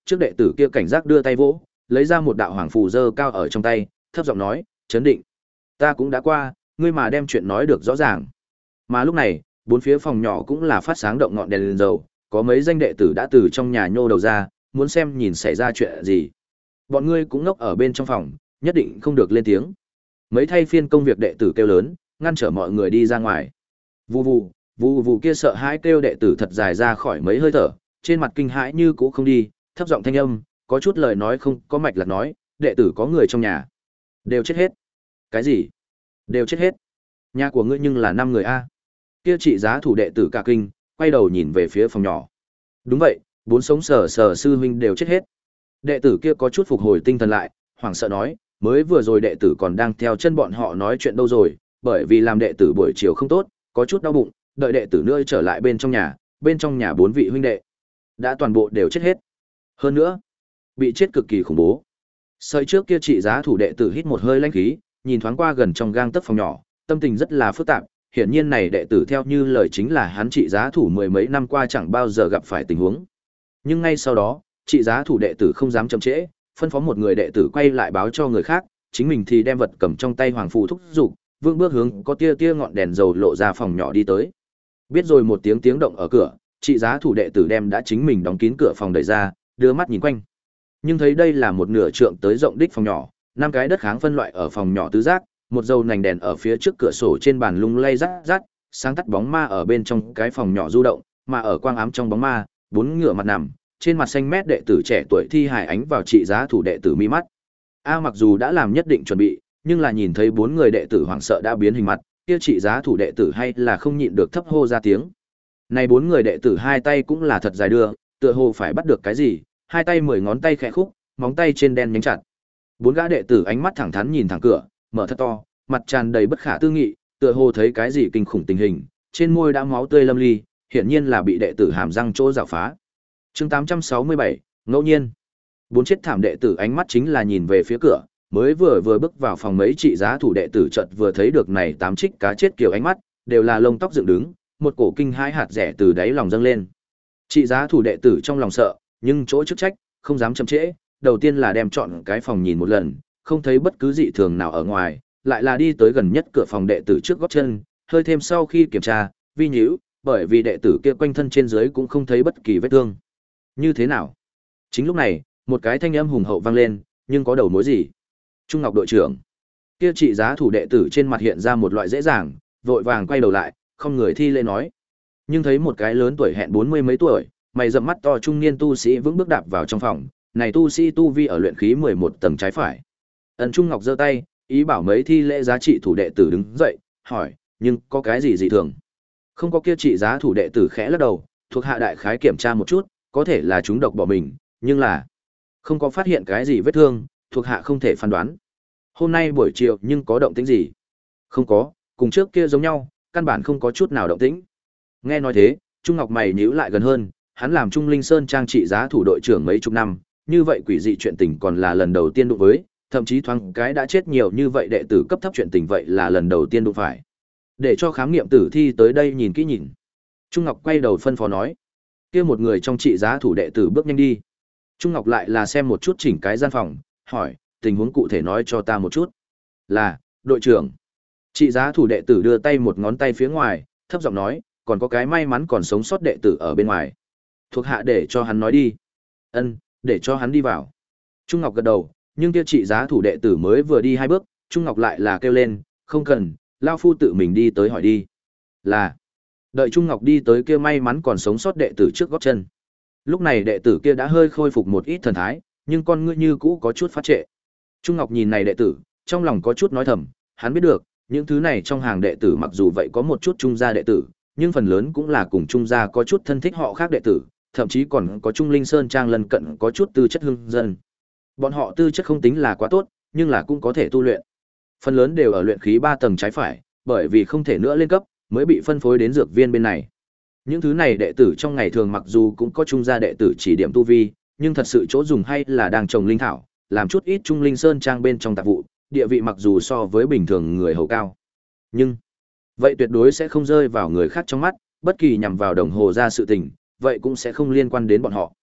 trước đệ tử kia cảnh giác đưa tay vỗ, lấy ra một đạo hoàng phù dơ cao ở trong tay, thấp giọng nói, chấn định. Ta cũng đã qua, ngươi mà đem chuyện nói được rõ ràng. Mà lúc này, bốn phía phòng nhỏ cũng là phát sáng động ngọn đèn lên dầu, có mấy danh đệ tử đã từ trong nhà nhô đầu ra, muốn xem nhìn xảy ra chuyện gì. Bọn ngươi cũng ngốc ở bên trong phòng, nhất định không được lên tiếng. Mấy thay phiên công việc đệ tử kêu lớn, ngăn trở mọi người đi ra ngoài. Vù vù, vù vù kia sợ hãi kêu đệ tử thật dài ra khỏi mấy hơi thở, trên mặt kinh hãi như cũ không đi, thấp giọng thanh âm, có chút lời nói không có mạch lạc nói, đệ tử có người trong nhà. Đều chết hết. Cái gì? Đều chết hết. Nhà của ngươi nhưng là năm người a. Kia trị giá thủ đệ tử cả kinh, quay đầu nhìn về phía phòng nhỏ. Đúng vậy, bốn sống sờ sờ sư huynh đều chết hết. Đệ tử kia có chút phục hồi tinh thần lại, hoảng sợ nói, mới vừa rồi đệ tử còn đang theo chân bọn họ nói chuyện đâu rồi, bởi vì làm đệ tử buổi chiều không tốt, có chút đau bụng, đợi đệ tử nữa trở lại bên trong nhà, bên trong nhà bốn vị huynh đệ đã toàn bộ đều chết hết. Hơn nữa, bị chết cực kỳ khủng bố. Sợi trước kia trị giá thủ đệ tử hít một hơi lãnh khí, nhìn thoáng qua gần trong gang tấc phòng nhỏ, tâm tình rất là phức tạp, hiển nhiên này đệ tử theo như lời chính là hắn trị giá thủ mười mấy năm qua chẳng bao giờ gặp phải tình huống. Nhưng ngay sau đó, trị giá thủ đệ tử không dám chậm trễ, phân phó một người đệ tử quay lại báo cho người khác, chính mình thì đem vật cầm trong tay hoàng phù thúc giục, vương bước hướng có tia tia ngọn đèn dầu lộ ra phòng nhỏ đi tới. Biết rồi một tiếng tiếng động ở cửa, trị giá thủ đệ tử đem đã chính mình đóng kín cửa phòng đẩy ra, đưa mắt nhìn quanh. Nhưng thấy đây là một nửa trượng tới rộng đích phòng nhỏ, năm cái đất kháng phân loại ở phòng nhỏ tứ giác, một dầu nành đèn ở phía trước cửa sổ trên bàn lung lay rát rát, sáng tắt bóng ma ở bên trong cái phòng nhỏ du động, mà ở quang ám trong bóng ma, bốn ngựa mặt nằm, trên mặt xanh mét đệ tử trẻ tuổi thi hài ánh vào trị giá thủ đệ tử mi mắt. A mặc dù đã làm nhất định chuẩn bị, nhưng là nhìn thấy bốn người đệ tử hoảng sợ đã biến hình mặt, kia trị giá thủ đệ tử hay là không nhịn được thấp hô ra tiếng. Này bốn người đệ tử hai tay cũng là thật dài đưa, tựa hồ phải bắt được cái gì, hai tay mười ngón tay khẽ khúc, móng tay trên đen nhánh chặt. Bốn gã đệ tử ánh mắt thẳng thắn nhìn thẳng cửa, mở thật to, mặt tràn đầy bất khả tư nghị, tựa hồ thấy cái gì kinh khủng tình hình, trên môi đã máu tươi lâm ly, hiển nhiên là bị đệ tử hàm răng chỗ rào phá. Chương tám trăm sáu mươi bảy, ngẫu nhiên. Bốn chết thảm đệ tử ánh mắt chính là nhìn về phía cửa, mới vừa vừa bước vào phòng mấy trị giá thủ đệ tử chợt vừa thấy được này tám trích cá chết kiểu ánh mắt, đều là lông tóc dựng đứng, một cổ kinh hãi hạt rẻ từ đáy lòng dâng lên. Trị giá thủ đệ tử trong lòng sợ, nhưng chỗ chức trách, không dám chậm trễ, đầu tiên là đem chọn cái phòng nhìn một lần, không thấy bất cứ dị thường nào ở ngoài, lại là đi tới gần nhất cửa phòng đệ tử trước gót chân, hơi thêm sau khi kiểm tra, vi nhíu, bởi vì đệ tử kia quanh thân trên dưới cũng không thấy bất kỳ vết thương. Như thế nào? Chính lúc này, một cái thanh âm hùng hậu vang lên, nhưng có đầu mối gì? Trung Ngọc đội trưởng. Kia trị giá thủ đệ tử trên mặt hiện ra một loại dễ dàng, vội vàng quay đầu lại, không người thi lễ nói. Nhưng thấy một cái lớn tuổi hẹn bốn mươi mấy tuổi, mày rậm mắt to trung niên tu sĩ vững bước đạp vào trong phòng, này tu sĩ tu vi ở luyện khí mười một tầng trái phải. Ân Trung Ngọc giơ tay, ý bảo mấy thi lễ giá trị thủ đệ tử đứng dậy, hỏi, nhưng có cái gì dị thường? Không có. Kia trị giá thủ đệ tử khẽ lắc đầu, thuộc hạ đại khái kiểm tra một chút, có thể là chúng độc bỏ mình, nhưng là không có phát hiện cái gì vết thương, thuộc hạ không thể phán đoán. Hôm nay buổi chiều nhưng có động tĩnh gì? Không có, cùng trước kia giống nhau, căn bản không có chút nào động tĩnh. Nghe nói thế, Trung Ngọc mày nhíu lại gần hơn, hắn làm Trung Linh Sơn trang trị giá thủ đội trưởng mấy chục năm, như vậy quỷ dị chuyện tình còn là lần đầu tiên đụng với, thậm chí thoáng cái đã chết nhiều như vậy đệ tử cấp thấp chuyện tình vậy là lần đầu tiên đụng phải. Để cho khám nghiệm tử thi tới đây nhìn kỹ nhìn. Trung Ngọc quay đầu phân phó nói, kia một người trong trị giá thủ đệ tử bước nhanh đi. Trung Ngọc lại là xem một chút chỉnh cái gian phòng, hỏi, tình huống cụ thể nói cho ta một chút. Là, đội trưởng. Trị giá thủ đệ tử đưa tay một ngón tay phía ngoài, thấp giọng nói, còn có cái may mắn còn sống sót đệ tử ở bên ngoài. Thuộc hạ để cho hắn nói đi. Ân, để cho hắn đi vào. Trung Ngọc gật đầu, nhưng kia trị giá thủ đệ tử mới vừa đi hai bước, Trung Ngọc lại là kêu lên, không cần, lao phu tự mình đi tới hỏi đi. Là, đợi Trung Ngọc đi tới kia may mắn còn sống sót đệ tử trước gót chân. Lúc này đệ tử kia đã hơi khôi phục một ít thần thái, nhưng con ngươi như cũ có chút phát trệ. Trung Ngọc nhìn này đệ tử, trong lòng có chút nói thầm, hắn biết được, những thứ này trong hàng đệ tử mặc dù vậy có một chút trung gia đệ tử, nhưng phần lớn cũng là cùng trung gia có chút thân thích họ khác đệ tử, thậm chí còn có Trung Linh Sơn trang lân cận có chút tư chất hương dân. Bọn họ tư chất không tính là quá tốt, nhưng là cũng có thể tu luyện. Phần lớn đều ở luyện khí ba tầng trái phải, bởi vì không thể nữa lên cấp, mới bị phân phối đến dược viên bên này. Những thứ này đệ tử trong ngày thường mặc dù cũng có trung gia đệ tử chỉ điểm tu vi, nhưng thật sự chỗ dùng hay là đang trồng linh thảo, làm chút ít Trung Linh Sơn trang bên trong tạp vụ, địa vị mặc dù so với bình thường người hầu cao. Nhưng, vậy tuyệt đối sẽ không rơi vào người khác trong mắt, bất kỳ nhằm vào đồng hồ ra sự tình, vậy cũng sẽ không liên quan đến bọn họ.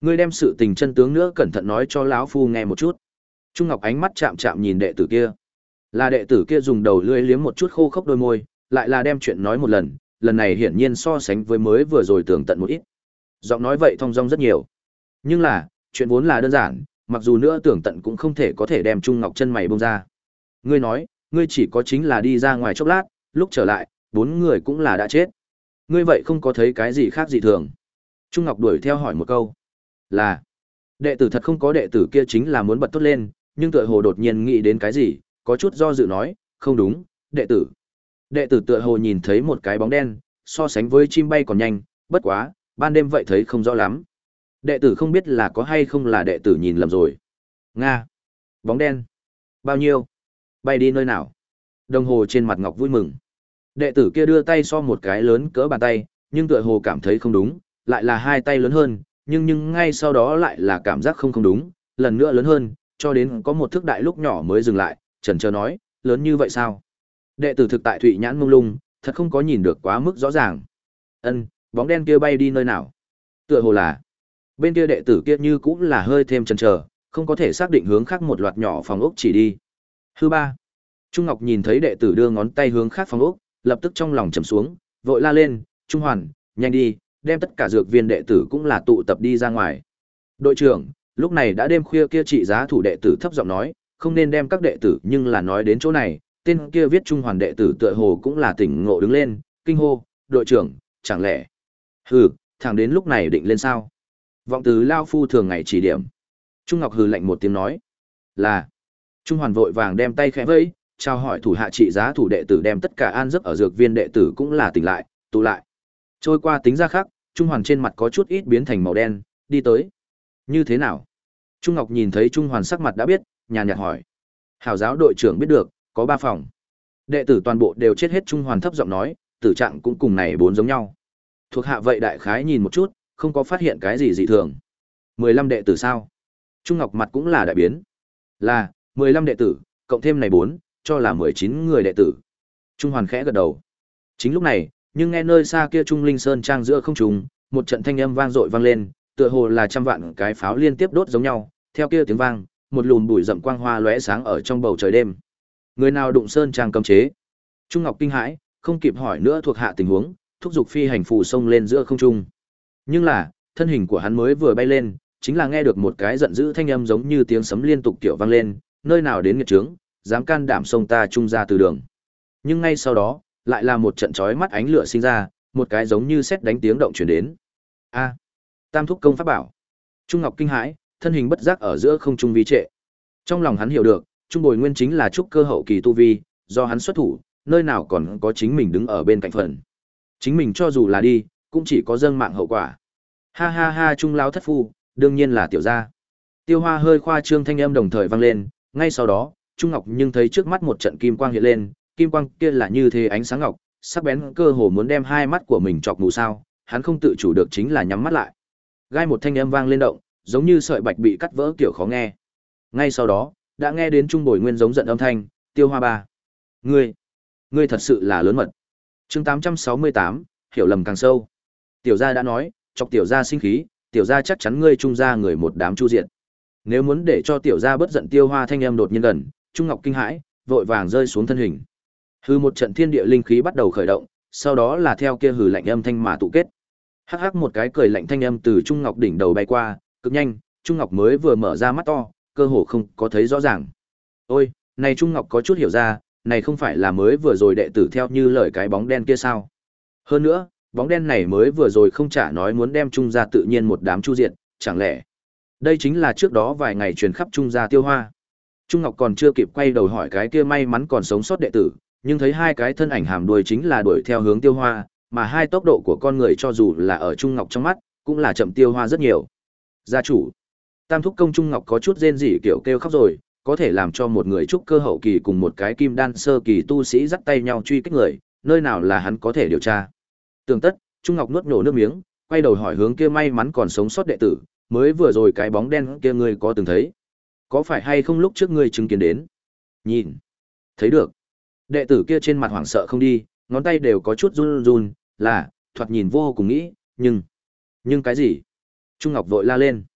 Ngươi đem sự tình chân tướng nữa cẩn thận nói cho lão phu nghe một chút. Trung Ngọc ánh mắt chạm chạm nhìn đệ tử kia. Là đệ tử kia dùng đầu lưỡi liếm một chút khô khốc đôi môi, lại là đem chuyện nói một lần, lần này hiển nhiên so sánh với mới vừa rồi tường tận một ít. Giọng nói vậy thong dong rất nhiều. Nhưng là, chuyện vốn là đơn giản, mặc dù nữa tưởng tận cũng không thể có thể đem Trung Ngọc chân mày bông ra. Ngươi nói, ngươi chỉ có chính là đi ra ngoài chốc lát, lúc trở lại, bốn người cũng là đã chết. Ngươi vậy không có thấy cái gì khác gì thường. Trung Ngọc đuổi theo hỏi một câu. Là, đệ tử thật không có, đệ tử kia chính là muốn bật tốt lên, nhưng tựa hồ đột nhiên nghĩ đến cái gì, có chút do dự nói, không đúng, đệ tử. Đệ tử tựa hồ nhìn thấy một cái bóng đen, so sánh với chim bay còn nhanh, bất quá, ban đêm vậy thấy không rõ lắm. Đệ tử không biết là có hay không là đệ tử nhìn lầm rồi. Nga. Bóng đen. Bao nhiêu? Bay đi nơi nào? Đồng hồ trên mặt Ngọc vui mừng. Đệ tử kia đưa tay so một cái lớn cỡ bàn tay, nhưng tựa hồ cảm thấy không đúng, lại là hai tay lớn hơn, nhưng nhưng ngay sau đó lại là cảm giác không không đúng, lần nữa lớn hơn, cho đến có một thước đại lúc nhỏ mới dừng lại, chần chờ nói, lớn như vậy sao? Đệ tử thực tại thụy nhãn mông lung, thật không có nhìn được quá mức rõ ràng. Ân, bóng đen kia bay đi nơi nào? Tựa hồ là bên kia, đệ tử kia như cũng là hơi thêm chần chờ, không có thể xác định hướng khác một loạt nhỏ phòng ốc chỉ đi. Hư ba. Trung Ngọc nhìn thấy đệ tử đưa ngón tay hướng khác phòng ốc, lập tức trong lòng trầm xuống, vội la lên, Trung Hoàn, nhanh đi, đem tất cả dược viên đệ tử cũng là tụ tập đi ra ngoài. Đội trưởng, lúc này đã đêm khuya, kia trị giá thủ đệ tử thấp giọng nói, không nên đem các đệ tử, nhưng là nói đến chỗ này, tên kia viết Trung Hoàn đệ tử tựa hồ cũng là tỉnh ngộ đứng lên, kinh hô, đội trưởng, chẳng lẽ? Hừ, thẳng đến lúc này định lên sao? Vọng từ lao phu thường ngày chỉ điểm. Trung Ngọc hừ lạnh một tiếng nói, là. Trung Hoàn vội vàng đem tay khẽ vẫy, chào hỏi thủ hạ trị giá thủ đệ tử đem tất cả an giấc ở dược viên đệ tử cũng là tỉnh lại, tụ lại. Trôi qua tính ra khác, Trung Hoàn trên mặt có chút ít biến thành màu đen, đi tới. Như thế nào? Trung Ngọc nhìn thấy Trung Hoàn sắc mặt đã biết, nhàn nhạt hỏi. Hảo giáo đội trưởng biết được, có ba phòng. Đệ tử toàn bộ đều chết hết. Trung Hoàn thấp giọng nói, tử trạng cũng cùng này bốn giống nhau. Thuộc hạ vậy đại khái nhìn một chút, không có phát hiện cái gì dị thường. mười lăm đệ tử sao? Trung Ngọc mặt cũng là đại biến. Là, mười lăm đệ tử, cộng thêm này bốn, cho là mười chín người đệ tử. Trung Hoàn khẽ gật đầu. Chính lúc này, nhưng nghe nơi xa kia Trung Linh Sơn trang giữa không trung, một trận thanh âm vang dội vang lên, tựa hồ là trăm vạn cái pháo liên tiếp đốt giống nhau, theo kia tiếng vang, một lùm bụi rậm quang hoa lóe sáng ở trong bầu trời đêm. Người nào đụng sơn trang cấm chế? Trung Ngọc kinh hãi, không kịp hỏi nữa thuộc hạ tình huống, thúc giục phi hành phù sông lên giữa không trung. Nhưng là, thân hình của hắn mới vừa bay lên, chính là nghe được một cái giận dữ thanh âm giống như tiếng sấm liên tục kiểu vang lên, nơi nào đến nghiệt trướng, dám can đảm xông ta Trung ra từ đường. Nhưng ngay sau đó, lại là một trận chói mắt ánh lửa sinh ra, một cái giống như sét đánh tiếng động truyền đến. A, Tam thúc công pháp bảo. Trung Ngọc kinh hãi, thân hình bất giác ở giữa không trung vi trệ. Trong lòng hắn hiểu được, Trung Bồi Nguyên chính là trúc cơ hậu kỳ tu vi, do hắn xuất thủ, nơi nào còn có chính mình đứng ở bên cạnh phần. Chính mình cho dù là đi, cũng chỉ có dâng mạng hậu quả. Ha ha ha, Trung lão thất phu, đương nhiên là tiểu gia. Tiêu Hoa hơi khoa trương thanh âm đồng thời vang lên, ngay sau đó, Trung Ngọc nhưng thấy trước mắt một trận kim quang hiện lên, kim quang kia là như thế ánh sáng ngọc, sắc bén cơ hồ muốn đem hai mắt của mình chọc mù sao, hắn không tự chủ được chính là nhắm mắt lại. Gai một thanh âm vang lên động, giống như sợi bạch bị cắt vỡ kiểu khó nghe. Ngay sau đó, đã nghe đến Trung Bồi Nguyên giống giận âm thanh, Tiêu Hoa ba. Ngươi, ngươi thật sự là lớn mật. Chương tám trăm sáu mươi tám, hiểu lầm càng sâu. Tiểu gia đã nói, chọc tiểu gia sinh khí, tiểu gia chắc chắn ngươi Trung gia người một đám chu diệt. Nếu muốn để cho tiểu gia bất giận, Tiêu Hoa thanh âm đột nhiên gần, Trung Ngọc kinh hãi, vội vàng rơi xuống thân hình. Hư một trận thiên địa linh khí bắt đầu khởi động, sau đó là theo kia hừ lạnh âm thanh mà tụ kết. Hắc hắc một cái cười lạnh thanh âm từ Trung Ngọc đỉnh đầu bay qua, cực nhanh, Trung Ngọc mới vừa mở ra mắt to, cơ hồ không có thấy rõ ràng. Ôi, này Trung Ngọc có chút hiểu ra, này không phải là mới vừa rồi đệ tử theo như lời cái bóng đen kia sao? Hơn nữa, bóng đen này mới vừa rồi không trả nói muốn đem Trung gia tự nhiên một đám chu diệt, chẳng lẽ đây chính là trước đó vài ngày truyền khắp Trung gia Tiêu Hoa? Trung Ngọc còn chưa kịp quay đầu hỏi cái kia may mắn còn sống sót đệ tử, nhưng thấy hai cái thân ảnh hàm đuôi chính là đuổi theo hướng Tiêu Hoa, mà hai tốc độ của con người cho dù là ở Trung Ngọc trong mắt, cũng là chậm Tiêu Hoa rất nhiều. Gia chủ, Tam thúc công. Trung Ngọc có chút rên rỉ kiểu kêu khóc rồi, có thể làm cho một người trúc cơ hậu kỳ cùng một cái kim đan sơ kỳ tu sĩ dắt tay nhau truy kích người, nơi nào là hắn có thể điều tra. Tường tất, Trung Ngọc nuốt nổ nước miếng, quay đầu hỏi hướng kia may mắn còn sống sót đệ tử, mới vừa rồi cái bóng đen kia ngươi có từng thấy? Có phải hay không lúc trước ngươi chứng kiến đến? Nhìn, thấy được. Đệ tử kia trên mặt hoảng sợ không đi, ngón tay đều có chút run run, là, thoạt nhìn vô cùng nghĩ, nhưng... Nhưng cái gì? Trung Ngọc vội la lên.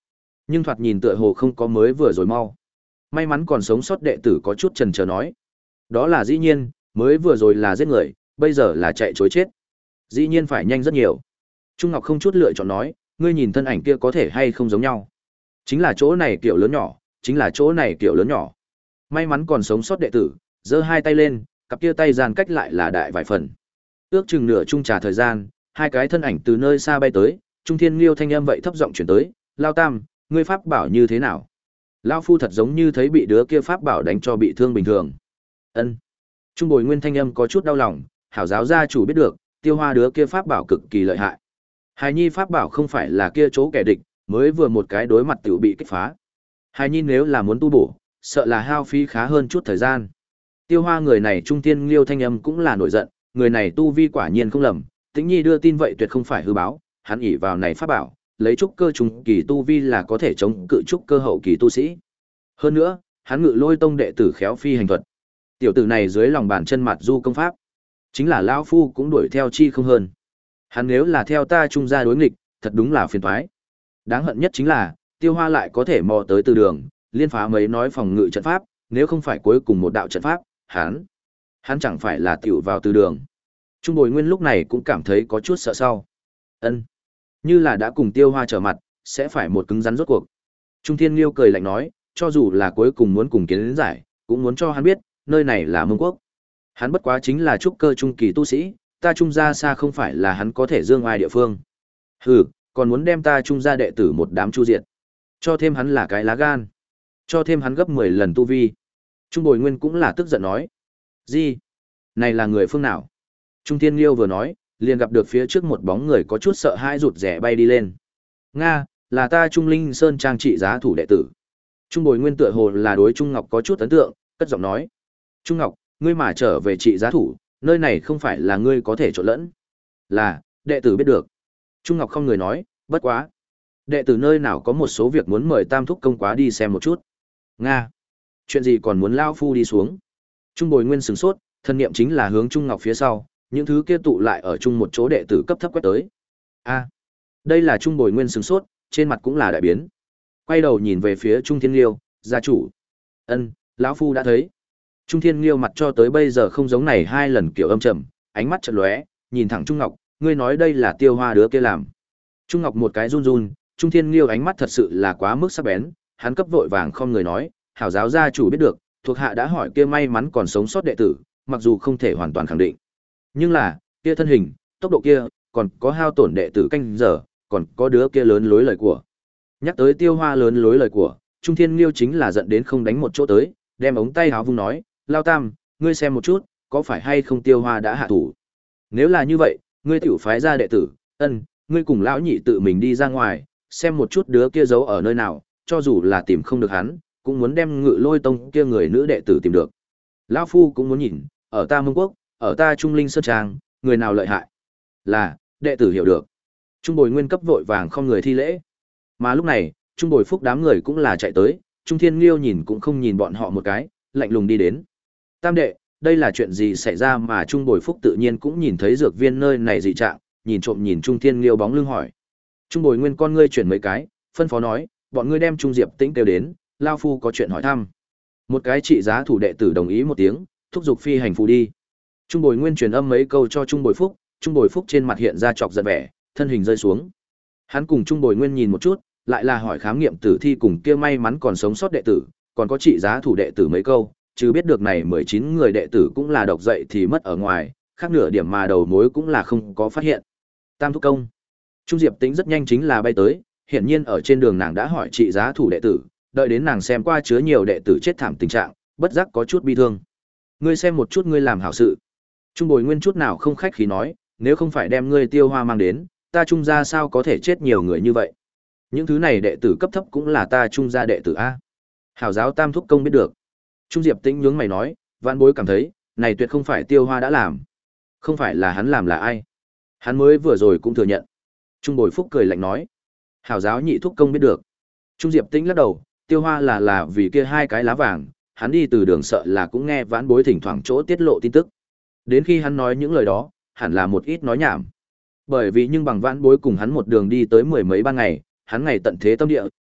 Nhưng thoạt nhìn tựa hồ không có mới vừa rồi mau. May mắn còn sống sót đệ tử có chút chần chờ nói. Đó là dĩ nhiên, mới vừa rồi là giết người, bây giờ là chạy chối chết. Dĩ nhiên phải nhanh rất nhiều. Trung Ngọc không chút lựa chọn nói, ngươi nhìn thân ảnh kia có thể hay không giống nhau. Chính là chỗ này kiểu lớn nhỏ, chính là chỗ này kiểu lớn nhỏ. May mắn còn sống sót đệ tử, giơ hai tay lên, cặp kia tay gian cách lại là đại vài phần. Ước chừng nửa chung trà thời gian, hai cái thân ảnh từ nơi xa bay tới, Trung Thiên Liêu thanh âm vậy thấp giọng chuyển tới, Lao Tam, ngươi pháp bảo như thế nào? Lao Phu thật giống như thấy bị đứa kia pháp bảo đánh cho bị thương bình thường. Ân. Trung Bồi Nguyên thanh âm có chút đau lòng, hảo giáo gia chủ biết được, Tiêu Hoa đứa kia pháp bảo cực kỳ lợi hại. Hài Nhi pháp bảo không phải là kia chỗ kẻ địch, mới vừa một cái đối mặt tiểu bị kích phá. Hài Nhi nếu là muốn tu bổ, sợ là hao phí khá hơn chút thời gian. Tiêu Hoa người này Trung Thiên Liêu thanh âm cũng là nổi giận, người này tu vi quả nhiên không lầm, Tĩnh Nhi đưa tin vậy tuyệt không phải hư báo, hắn ỷ vào này pháp bảo, lấy trúc cơ trùng kỳ tu vi là có thể chống cự trúc cơ hậu kỳ tu sĩ. Hơn nữa, hắn ngự lôi tông đệ tử khéo phi hành thuật. Tiểu tử này dưới lòng bàn chân mặt du công pháp, chính là lão phu cũng đuổi theo chi không hơn. Hắn nếu là theo ta trung gia đối nghịch, thật đúng là phiền toái. Đáng hận nhất chính là, Tiêu Hoa lại có thể mò tới từ đường, liên phá mấy nói phòng ngự trận pháp, nếu không phải cuối cùng một đạo trận pháp, hắn, hắn chẳng phải là tiểu vào từ đường. Trung Bồi Nguyên lúc này cũng cảm thấy có chút sợ sau. Ân, như là đã cùng Tiêu Hoa trở mặt, sẽ phải một cứng rắn rốt cuộc. Trung Thiên Liêu cười lạnh nói, cho dù là cuối cùng muốn cùng kiến giải, cũng muốn cho hắn biết, nơi này là Mông Quốc. Hắn bất quá chính là trúc cơ trung kỳ tu sĩ, ta trung gia xa không phải là hắn có thể dương ai địa phương. Hừ, còn muốn đem ta trung gia đệ tử một đám chu diệt. Cho thêm hắn là cái lá gan. Cho thêm hắn gấp mười lần tu vi. Trung Bồi Nguyên cũng là tức giận nói. Gì? Này là người phương nào? Trung Thiên Liêu vừa nói, liền gặp được phía trước một bóng người có chút sợ hãi rụt rẻ bay đi lên. Nga, là ta Trung Linh Sơn trang trị giá thủ đệ tử. Trung Bồi Nguyên tựa hồ là đối Trung Ngọc có chút ấn tượng, cất giọng nói. Trung Ngọc, ngươi mà trở về trị giá thủ, nơi này không phải là ngươi có thể trộn lẫn. Là, đệ tử biết được. Trung Ngọc không người nói, bất quá. Đệ tử nơi nào có một số việc muốn mời Tam Thúc công quá đi xem một chút. Nga, chuyện gì còn muốn lao phu đi xuống. Trung Bồi Nguyên sửng sốt, thân niệm chính là hướng Trung Ngọc phía sau, những thứ kia tụ lại ở chung một chỗ đệ tử cấp thấp quét tới. A, đây là Trung Bồi Nguyên sửng sốt, trên mặt cũng là đại biến. Quay đầu nhìn về phía Trung Thiên Liêu, gia chủ. Ân, lão phu đã thấy. Trung Thiên Liêu mặt cho tới bây giờ không giống này hai lần kiểu âm trầm, ánh mắt chợt lóe, nhìn thẳng Trung Ngọc, ngươi nói đây là Tiêu Hoa đứa kia làm. Trung Ngọc một cái run run, Trung Thiên Liêu ánh mắt thật sự là quá mức sắc bén, hắn cấp vội vàng không người nói, hảo giáo gia chủ biết được, thuộc hạ đã hỏi kia may mắn còn sống sót đệ tử, mặc dù không thể hoàn toàn khẳng định. Nhưng là, kia thân hình, tốc độ kia, còn có hao tổn đệ tử canh giờ, còn có đứa kia lớn lối lời của. Nhắc tới Tiêu Hoa lớn lối lời của, Trung Thiên Liêu chính là giận đến không đánh một chỗ tới, đem ống tay áo vung nói, Lao Tam, ngươi xem một chút, có phải hay không Tiêu Hoa đã hạ thủ? Nếu là như vậy, ngươi tiểu phái ra đệ tử, ân, ngươi cùng lão nhị tự mình đi ra ngoài, xem một chút đứa kia giấu ở nơi nào, cho dù là tìm không được hắn, cũng muốn đem ngự lôi tông kia người nữ đệ tử tìm được. Lão Phu cũng muốn nhìn, ở ta Mông Quốc, ở ta Trung Linh Sơn Trang, người nào lợi hại? Là, đệ tử hiểu được. Trung Bồi Nguyên cấp vội vàng không người thi lễ. Mà lúc này, Trung Bồi Phúc đám người cũng là chạy tới, Trung Thiên Liêu nhìn cũng không nhìn bọn họ một cái, lạnh lùng đi đến. Tam đệ, đây là chuyện gì xảy ra mà Trung Bồi Phúc tự nhiên cũng nhìn thấy dược viên nơi này dị trạng, nhìn trộm nhìn Trung Thiên Liêu bóng lưng hỏi. Trung Bồi Nguyên con ngươi chuyển mấy cái, phân phó nói, bọn ngươi đem Trung Diệp Tĩnh kêu đến, lao phu có chuyện hỏi thăm. Một cái trị giá thủ đệ tử đồng ý một tiếng, thúc giục phi hành phù đi. Trung Bồi Nguyên truyền âm mấy câu cho Trung Bồi Phúc, Trung Bồi Phúc trên mặt hiện ra chọc giận vẻ, thân hình rơi xuống. Hắn cùng Trung Bồi Nguyên nhìn một chút, lại là hỏi khám nghiệm tử thi cùng kia may mắn còn sống sót đệ tử, còn có trị giá thủ đệ tử mấy câu, chứ biết được này mười chín người đệ tử cũng là độc dậy thì mất ở ngoài, khác nửa điểm mà đầu mối cũng là không có phát hiện. Tam thúc công. Trung Diệp Tĩnh rất nhanh chính là bay tới, hiển nhiên ở trên đường nàng đã hỏi trị giá thủ đệ tử, đợi đến nàng xem qua chứa nhiều đệ tử chết thảm tình trạng, bất giác có chút bi thương. Ngươi xem một chút ngươi làm hảo sự. Trung Bồi Nguyên chút nào không khách khí nói, nếu không phải đem ngươi Tiêu Hoa mang đến, ta Trung gia sao có thể chết nhiều người như vậy. Những thứ này đệ tử cấp thấp cũng là ta Trung gia đệ tử a. Hảo giáo Tam thúc công biết được. Trung Diệp Tĩnh nhướng mày nói, Vãn Bối cảm thấy, này tuyệt không phải Tiêu Hoa đã làm. Không phải là hắn làm là ai? Hắn mới vừa rồi cũng thừa nhận. Trung Bồi Phúc cười lạnh nói, hảo giáo nhị thúc công biết được. Trung Diệp Tĩnh lắc đầu, Tiêu Hoa là là vì kia hai cái lá vàng, hắn đi từ đường sợ là cũng nghe Vãn Bối thỉnh thoảng chỗ tiết lộ tin tức. Đến khi hắn nói những lời đó, hẳn là một ít nói nhảm. Bởi vì nhưng bằng Vãn Bối cùng hắn một đường đi tới mười mấy ban ngày, hắn ngày tận thế tâm địa,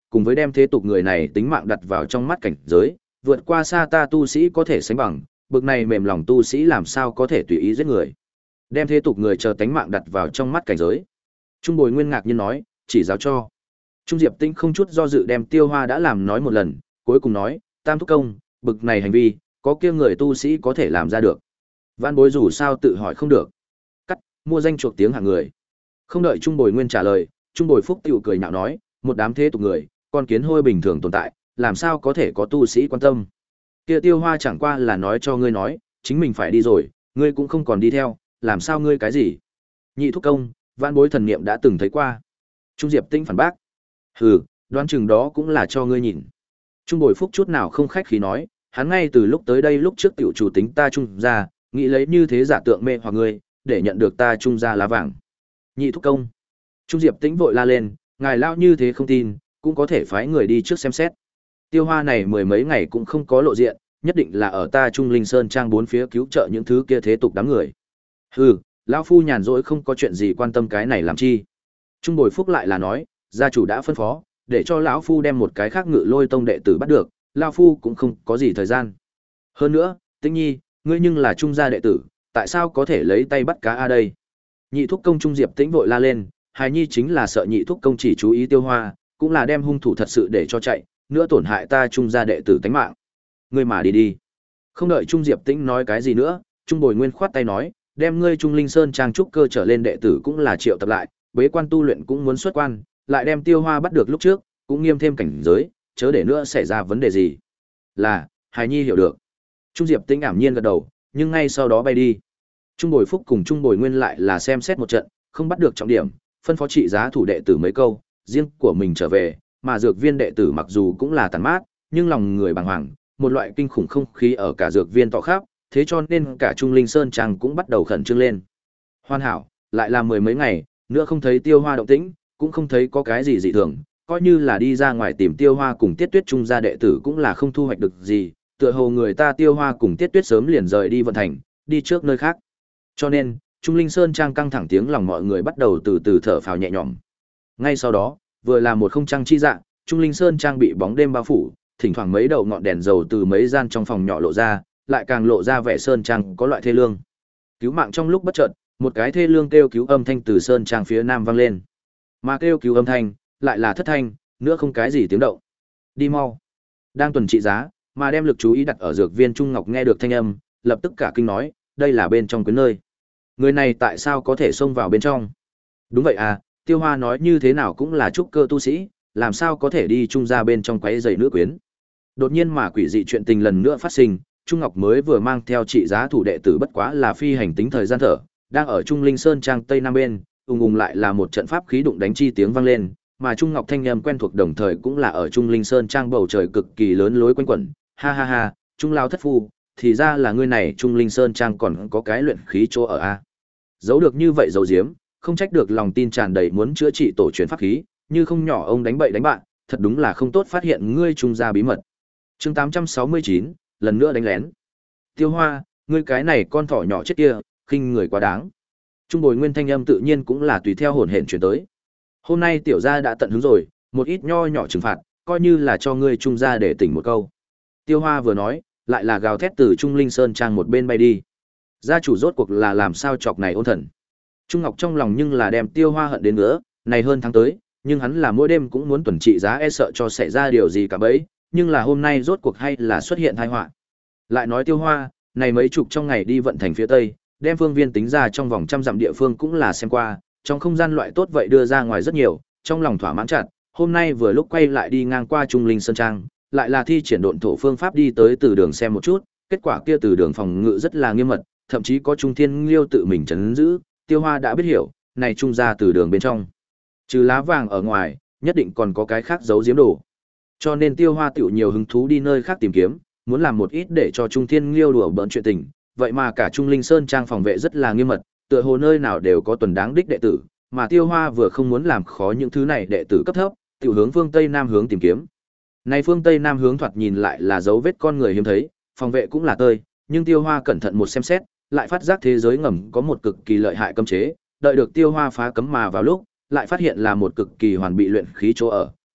cùng với đem thế tục người này tính mạng đặt vào trong mắt cảnh giới, vượt qua xa ta tu sĩ có thể sánh bằng, bực này mềm lòng tu sĩ làm sao có thể tùy ý giết người. Đem thế tục người chờ tánh mạng đặt vào trong mắt cảnh giới. Trung Bồi Nguyên ngạc nhiên nói, chỉ giáo cho. Trung Diệp Tĩnh không chút do dự đem Tiêu Hoa đã làm nói một lần, cuối cùng nói, Tam thúc công, bực này hành vi, có kia người tu sĩ có thể làm ra được. Vãn bối dù sao tự hỏi không được. Cắt, mua danh chuộc tiếng hạng người. Không đợi Trung Bồi Nguyên trả lời, Trung Bồi Phúc tiểu cười nhạo nói, một đám thế tục người, con kiến hôi bình thường tồn tại, làm sao có thể có tu sĩ quan tâm. Kia Tiêu Hoa chẳng qua là nói cho ngươi nói, chính mình phải đi rồi, ngươi cũng không còn đi theo, làm sao ngươi cái gì? Nhị thúc công, vãn bối thần niệm đã từng thấy qua. Trung Diệp Tĩnh phản bác. Hừ, đoán chừng đó cũng là cho ngươi nhìn. Trung Bồi Phúc chút nào không khách khí nói, hắn ngay từ lúc tới đây lúc trước tiểu chủ tính ta Trung ra, nghĩ lấy như thế giả tượng mê hoặc ngươi, để nhận được ta Trung ra lá vàng. Nhị thúc công. Trung Diệp Tĩnh vội la lên, ngài lao như thế không tin, cũng có thể phái người đi trước xem xét. Tiêu Hoa này mười mấy ngày cũng không có lộ diện, nhất định là ở ta Trung Linh Sơn trang bốn phía cứu trợ những thứ kia thế tục đám người. Hừ, lão phu nhàn rỗi không có chuyện gì quan tâm cái này làm chi. Trung Bồi Phúc lại là nói, gia chủ đã phân phó, để cho lão phu đem một cái khác Ngự Lôi tông đệ tử bắt được, lão phu cũng không có gì thời gian. Hơn nữa, Tĩnh Nhi, ngươi nhưng là Trung gia đệ tử, tại sao có thể lấy tay bắt cá a đây? Nhị thúc công Trung Diệp Tĩnh vội la lên, hài nhi chính là sợ nhị thúc công chỉ chú ý Tiêu Hoa, cũng là đem hung thủ thật sự để cho chạy, nữa tổn hại ta Trung gia đệ tử tánh mạng. Ngươi mà đi đi. Không đợi Trung Diệp Tĩnh nói cái gì nữa, Trung Bồi Nguyên khoát tay nói, đem ngươi Trung Linh Sơn trang trúc cơ trở lên đệ tử cũng là triệu tập lại, bế quan tu luyện cũng muốn xuất quan, lại đem Tiêu Hoa bắt được lúc trước, cũng nghiêm thêm cảnh giới, chớ để nữa xảy ra vấn đề gì. Là, hài nhi hiểu được. Trung Diệp Tĩnh ảm nhiên gật đầu, nhưng ngay sau đó bay đi. Trung Bồi Phúc cùng Trung Bồi Nguyên lại là xem xét một trận, không bắt được trọng điểm, phân phó trị giá thủ đệ tử mấy câu, riêng của mình trở về, mà dược viên đệ tử mặc dù cũng là tàn mát, nhưng lòng người bàng hoàng, một loại kinh khủng không khí ở cả dược viên tỏ khắp, thế cho nên cả Trung Linh Sơn trang cũng bắt đầu khẩn trương lên. Hoàn hảo, lại là mười mấy ngày, nữa không thấy Tiêu Hoa động tĩnh, cũng không thấy có cái gì dị thường, coi như là đi ra ngoài tìm Tiêu Hoa cùng Tiết Tuyết Trung gia đệ tử cũng là không thu hoạch được gì, tựa hồ người ta Tiêu Hoa cùng Tiết Tuyết sớm liền rời đi vận thành, đi trước nơi khác. Cho nên, Trung Linh Sơn trang căng thẳng tiếng lòng mọi người bắt đầu từ từ thở phào nhẹ nhõm. Ngay sau đó, vừa là một không trăng chi dạng, Trung Linh Sơn trang bị bóng đêm bao phủ, thỉnh thoảng mấy đầu ngọn đèn dầu từ mấy gian trong phòng nhỏ lộ ra, lại càng lộ ra vẻ sơn trang có loại thê lương. Cứu mạng trong lúc bất chợt, một cái thê lương kêu cứu âm thanh từ sơn trang phía nam vang lên. Mà kêu cứu âm thanh, lại là thất thanh, nữa không cái gì tiếng động. Đi mau. Đang tuần trị giá, mà đem lực chú ý đặt ở dược viên Trung Ngọc nghe được thanh âm, lập tức cả kinh nói, đây là bên trong quyến nơi. Người này tại sao có thể xông vào bên trong? Đúng vậy à, Tiêu Hoa nói như thế nào cũng là trúc cơ tu sĩ, làm sao có thể đi trung ra bên trong quấy giày nữ quyến. Đột nhiên mà quỷ dị chuyện tình lần nữa phát sinh, Trung Ngọc mới vừa mang theo trị giá thủ đệ tử bất quá là phi hành tính thời gian thở, đang ở Trung Linh Sơn trang tây nam bên, ùng ùng lại là một trận pháp khí đụng đánh chi tiếng vang lên, mà Trung Ngọc thanh âm quen thuộc đồng thời cũng là ở Trung Linh Sơn trang bầu trời cực kỳ lớn lối quanh quẩn, ha ha ha, Trung lao thất phu, thì ra là ngươi này Trung Linh Sơn trang còn có cái luyện khí chỗ ở a. Giấu được như vậy giấu giếm, không trách được lòng tin tràn đầy muốn chữa trị tổ truyền pháp khí, như không nhỏ ông đánh bậy đánh bạn, thật đúng là không tốt phát hiện ngươi Trung gia bí mật. Chương tám trăm sáu mươi chín, lần nữa đánh lén. Tiêu Hoa, ngươi cái này con thỏ nhỏ chết kia, khinh người quá đáng. Trung Bồi Nguyên thanh âm tự nhiên cũng là tùy theo hồn hển truyền tới. Hôm nay tiểu gia đã tận hứng rồi, một ít nho nhỏ trừng phạt, coi như là cho ngươi Trung gia để tỉnh một câu. Tiêu Hoa vừa nói, lại là gào thét từ Trung Linh Sơn trang một bên bay đi. Gia chủ rốt cuộc là làm sao chọc này ôn thần. Trung Ngọc trong lòng nhưng là đem Tiêu Hoa hận đến nữa, này hơn tháng tới, nhưng hắn là mỗi đêm cũng muốn tuần trị giá e sợ cho xảy ra điều gì cả bấy, nhưng là hôm nay rốt cuộc hay là xuất hiện tai họa. Lại nói Tiêu Hoa, này mấy chục trong ngày đi vận thành phía tây, đem phương viên tính ra trong vòng trăm dặm địa phương cũng là xem qua, trong không gian loại tốt vậy đưa ra ngoài rất nhiều, trong lòng thỏa mãn chặt, hôm nay vừa lúc quay lại đi ngang qua Trung Linh Sơn trang, lại là thi triển độn thổ phương pháp đi tới từ đường xem một chút, kết quả kia từ đường phòng ngự rất là nghiêm mật, thậm chí có Trung Thiên Liêu tự mình trấn giữ, Tiêu Hoa đã biết hiểu, này trung ra từ đường bên trong. Trừ lá vàng ở ngoài, nhất định còn có cái khác giấu giếm đồ. Cho nên Tiêu Hoa tiểu nhiều hứng thú đi nơi khác tìm kiếm, muốn làm một ít để cho Trung Thiên Liêu đùa bỡn chuyện tình, vậy mà cả Trung Linh Sơn trang phòng vệ rất là nghiêm mật, tựa hồ nơi nào đều có tuần đáng đích đệ tử, mà Tiêu Hoa vừa không muốn làm khó những thứ này đệ tử cấp thấp, tiểu hướng phương Tây Nam hướng tìm kiếm. Này phương Tây Nam hướng thoạt nhìn lại là dấu vết con người hiếm thấy, phòng vệ cũng là tơi, nhưng Tiêu Hoa cẩn thận một xem xét, lại phát giác thế giới ngầm có một cực kỳ lợi hại cấm chế, đợi được Tiêu Hoa phá cấm mà vào lúc, lại phát hiện là một cực kỳ hoàn bị luyện khí chỗ ở,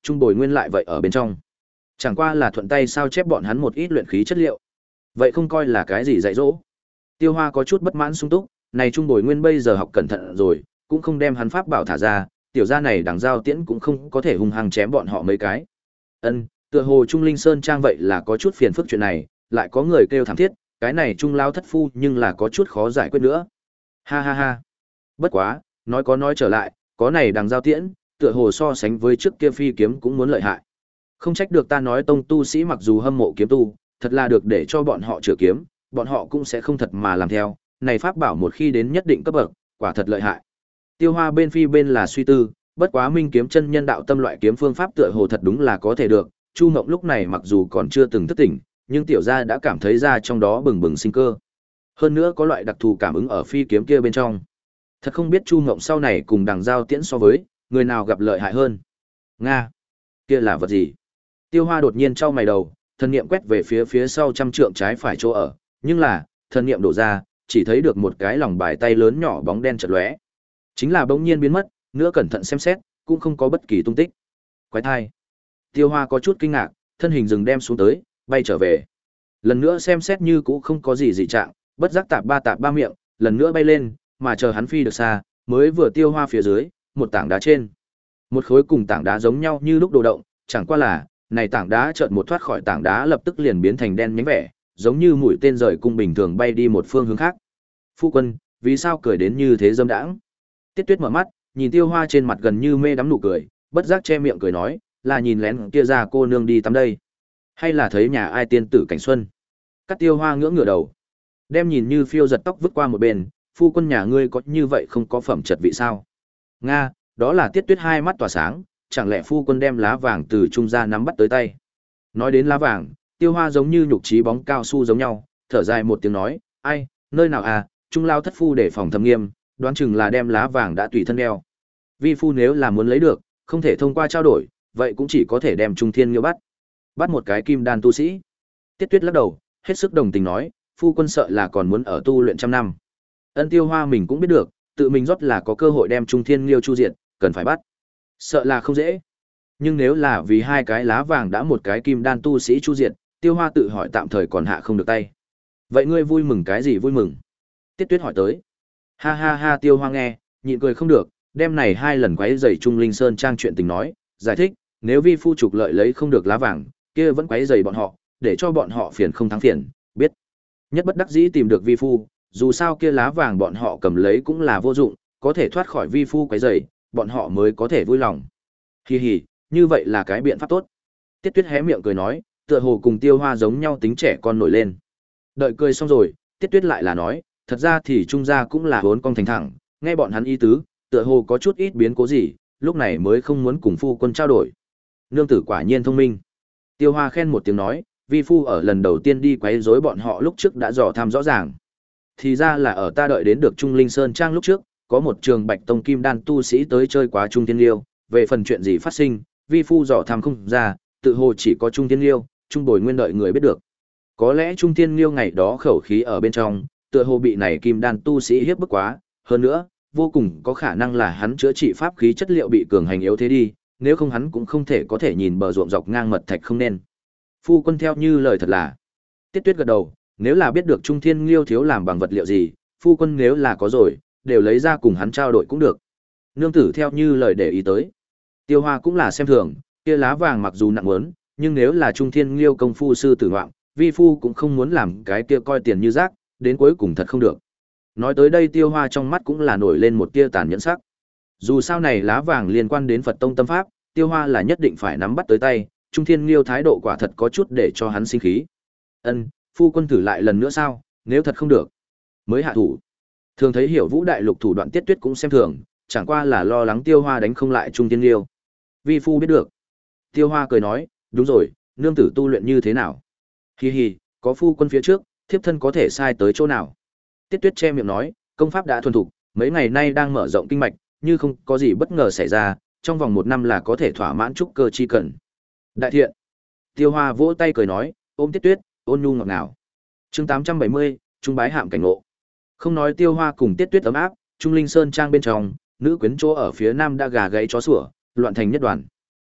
Trung Bồi Nguyên lại vậy ở bên trong. Chẳng qua là thuận tay sao chép bọn hắn một ít luyện khí chất liệu. Vậy không coi là cái gì dạy dỗ. Tiêu Hoa có chút bất mãn sung túc, này Trung Bồi Nguyên bây giờ học cẩn thận rồi, cũng không đem hắn pháp bảo thả ra, tiểu gia này đằng giao tiễn cũng không có thể hung hăng chém bọn họ mấy cái. Ân, tựa hồ Trung Linh Sơn Trang vậy là có chút phiền phức chuyện này, lại có người kêu thảm thiết, cái này Trung lao thất phu nhưng là có chút khó giải quyết nữa. Ha ha ha. Bất quá, nói có nói trở lại, có này đằng giao tiễn, tựa hồ so sánh với trước kia phi kiếm cũng muốn lợi hại. Không trách được ta nói tông tu sĩ mặc dù hâm mộ kiếm tu, thật là được để cho bọn họ chữa kiếm, bọn họ cũng sẽ không thật mà làm theo, này pháp bảo một khi đến nhất định cấp bậc, quả thật lợi hại. Tiêu Hoa bên phi bên là suy tư, bất quá Minh kiếm chân nhân đạo tâm loại kiếm phương pháp tựa hồ thật đúng là có thể được, Chu Mộng lúc này mặc dù còn chưa từng thức tỉnh, nhưng tiểu gia đã cảm thấy ra trong đó bừng bừng sinh cơ. Hơn nữa có loại đặc thù cảm ứng ở phi kiếm kia bên trong. Thật không biết Chu Mộng sau này cùng đằng giao tiễn so với, người nào gặp lợi hại hơn. Nga, kia là vật gì? Tiêu Hoa đột nhiên chau mày đầu, thần niệm quét về phía phía sau trăm trượng trái phải chỗ ở, nhưng là, thần niệm đổ ra, chỉ thấy được một cái lòng bài tay lớn nhỏ bóng đen chợt lóe. Chính là bỗng nhiên biến mất, nữa cẩn thận xem xét, cũng không có bất kỳ tung tích. Quái thai. Tiêu Hoa có chút kinh ngạc, thân hình dừng đem xuống tới, bay trở về. Lần nữa xem xét như cũ không có gì dị trạng, bất giác tạp ba tạp ba miệng, lần nữa bay lên, mà chờ hắn phi được xa, mới vừa Tiêu Hoa phía dưới, một tảng đá trên. Một khối cùng tảng đá giống nhau như lúc đồ động, chẳng qua là, này tảng đá chợt một thoát khỏi tảng đá lập tức liền biến thành đen nhánh vẻ, giống như mũi tên rời cung bình thường bay đi một phương hướng khác. Phu quân, vì sao cười đến như thế dâm đãng? Tiết Tuyết mở mắt, nhìn Tiêu Hoa trên mặt gần như mê đắm nụ cười, bất giác che miệng cười nói, là nhìn lén kia ra cô nương đi tắm đây, hay là thấy nhà ai tiên tử cảnh xuân? Cắt Tiêu Hoa ngưỡng ngửa đầu, đem nhìn như phiêu giật tóc vứt qua một bên, phu quân nhà ngươi có như vậy không có phẩm trật vị sao? Nga, đó là Tiết Tuyết hai mắt tỏa sáng, chẳng lẽ phu quân đem lá vàng từ trung ra nắm bắt tới tay? Nói đến lá vàng, Tiêu Hoa giống như nhục trí bóng cao su giống nhau, thở dài một tiếng nói, ai, nơi nào à, trung lao thất phu để phòng thâm nghiêm, đoán chừng là đem lá vàng đã tùy thân đeo. Vi phu nếu là muốn lấy được, không thể thông qua trao đổi, vậy cũng chỉ có thể đem Trung Thiên Nghiêu bắt. Bắt một cái kim đan tu sĩ. Tiết Tuyết lắc đầu, hết sức đồng tình nói, phu quân sợ là còn muốn ở tu luyện trăm năm. Ân Tiêu Hoa mình cũng biết được, tự mình rót là có cơ hội đem Trung Thiên Nghiêu chu diệt, cần phải bắt. Sợ là không dễ. Nhưng nếu là vì hai cái lá vàng đã một cái kim đan tu sĩ chu diệt, Tiêu Hoa tự hỏi tạm thời còn hạ không được tay. Vậy ngươi vui mừng cái gì vui mừng? Tiết Tuyết hỏi tới. Ha ha ha, Tiêu Hoa nghe, nhịn cười không được, đem này hai lần quấy rầy Trung Linh Sơn Trang chuyện tình nói, giải thích, nếu vi phu trục lợi lấy không được lá vàng, kia vẫn quấy rầy bọn họ, để cho bọn họ phiền không thắng phiền, biết. Nhất bất đắc dĩ tìm được vi phu, dù sao kia lá vàng bọn họ cầm lấy cũng là vô dụng, có thể thoát khỏi vi phu quấy rầy, bọn họ mới có thể vui lòng. Hi hi, như vậy là cái biện pháp tốt. Tiết Tuyết hé miệng cười nói, tựa hồ cùng Tiêu Hoa giống nhau tính trẻ con nổi lên. Đợi cười xong rồi, Tiết Tuyết lại là nói, thật ra thì trung gia cũng là vốn con thành thẳng, nghe bọn hắn ý tứ, tựa hồ có chút ít biến cố gì, lúc này mới không muốn cùng phu quân trao đổi. Nương tử quả nhiên thông minh. Tiêu Hoa khen một tiếng nói, vi phu ở lần đầu tiên đi quấy rối bọn họ lúc trước đã dò thăm rõ ràng. Thì ra là ở ta đợi đến được Trung Linh Sơn Trang lúc trước, có một trường Bạch Tông Kim Đan tu sĩ tới chơi quá Trung Thiên Liêu, về phần chuyện gì phát sinh, vi phu dò thăm không ra, tự hồ chỉ có Trung Thiên Liêu, Trung Bồi Nguyên đợi người biết được. Có lẽ Trung Thiên Liêu ngày đó khẩu khí ở bên trong, tựa hồ bị này Kim Đan tu sĩ hiếp bức quá, hơn nữa, vô cùng có khả năng là hắn chữa trị pháp khí chất liệu bị cường hành yếu thế đi, nếu không hắn cũng không thể có thể nhìn bờ ruộng dọc ngang mật thạch không nên. Phu quân theo như lời thật là. Tiết Tuyết gật đầu, nếu là biết được Trung Thiên Liêu thiếu làm bằng vật liệu gì, phu quân nếu là có rồi, đều lấy ra cùng hắn trao đổi cũng được. Nương tử theo như lời để ý tới. Tiêu Hoa cũng là xem thường, kia lá vàng mặc dù nặng muốn, nhưng nếu là Trung Thiên Liêu công phu sư tử ngoạm, vi phu cũng không muốn làm cái kia coi tiền như rác, đến cuối cùng thật không được. Nói tới đây Tiêu Hoa trong mắt cũng là nổi lên một tia tàn nhẫn sắc. Dù sao này lá vàng liên quan đến Phật tông tâm pháp, Tiêu Hoa là nhất định phải nắm bắt tới tay, Trung Thiên Liêu thái độ quả thật có chút để cho hắn sinh khí. Ân, phu quân thử lại lần nữa sao, nếu thật không được, mới hạ thủ. Thường thấy Hiểu Vũ đại lục thủ đoạn Tiết Tuyết cũng xem thường, chẳng qua là lo lắng Tiêu Hoa đánh không lại Trung Thiên Liêu. Vi phu biết được. Tiêu Hoa cười nói, đúng rồi, nương tử tu luyện như thế nào? Hi hi, có phu quân phía trước, thiếp thân có thể sai tới chỗ nào? Tiết Tuyết che miệng nói, công pháp đã thuần thục, mấy ngày nay đang mở rộng kinh mạch, như không có gì bất ngờ xảy ra, trong vòng một năm là có thể thỏa mãn trúc cơ chi cần. Đại thiện. Tiêu Hoa vỗ tay cười nói, ôm Tiết Tuyết, ôn nhu ngọt ngào. Chương tám trăm bảy mươi, trung bái hạm cảnh ngộ. Không nói Tiêu Hoa cùng Tiết Tuyết ấm áp, Trung Linh Sơn Trang bên trong, nữ quyến chỗ ở phía nam đã gà gáy chó sủa, loạn thành nhất đoàn.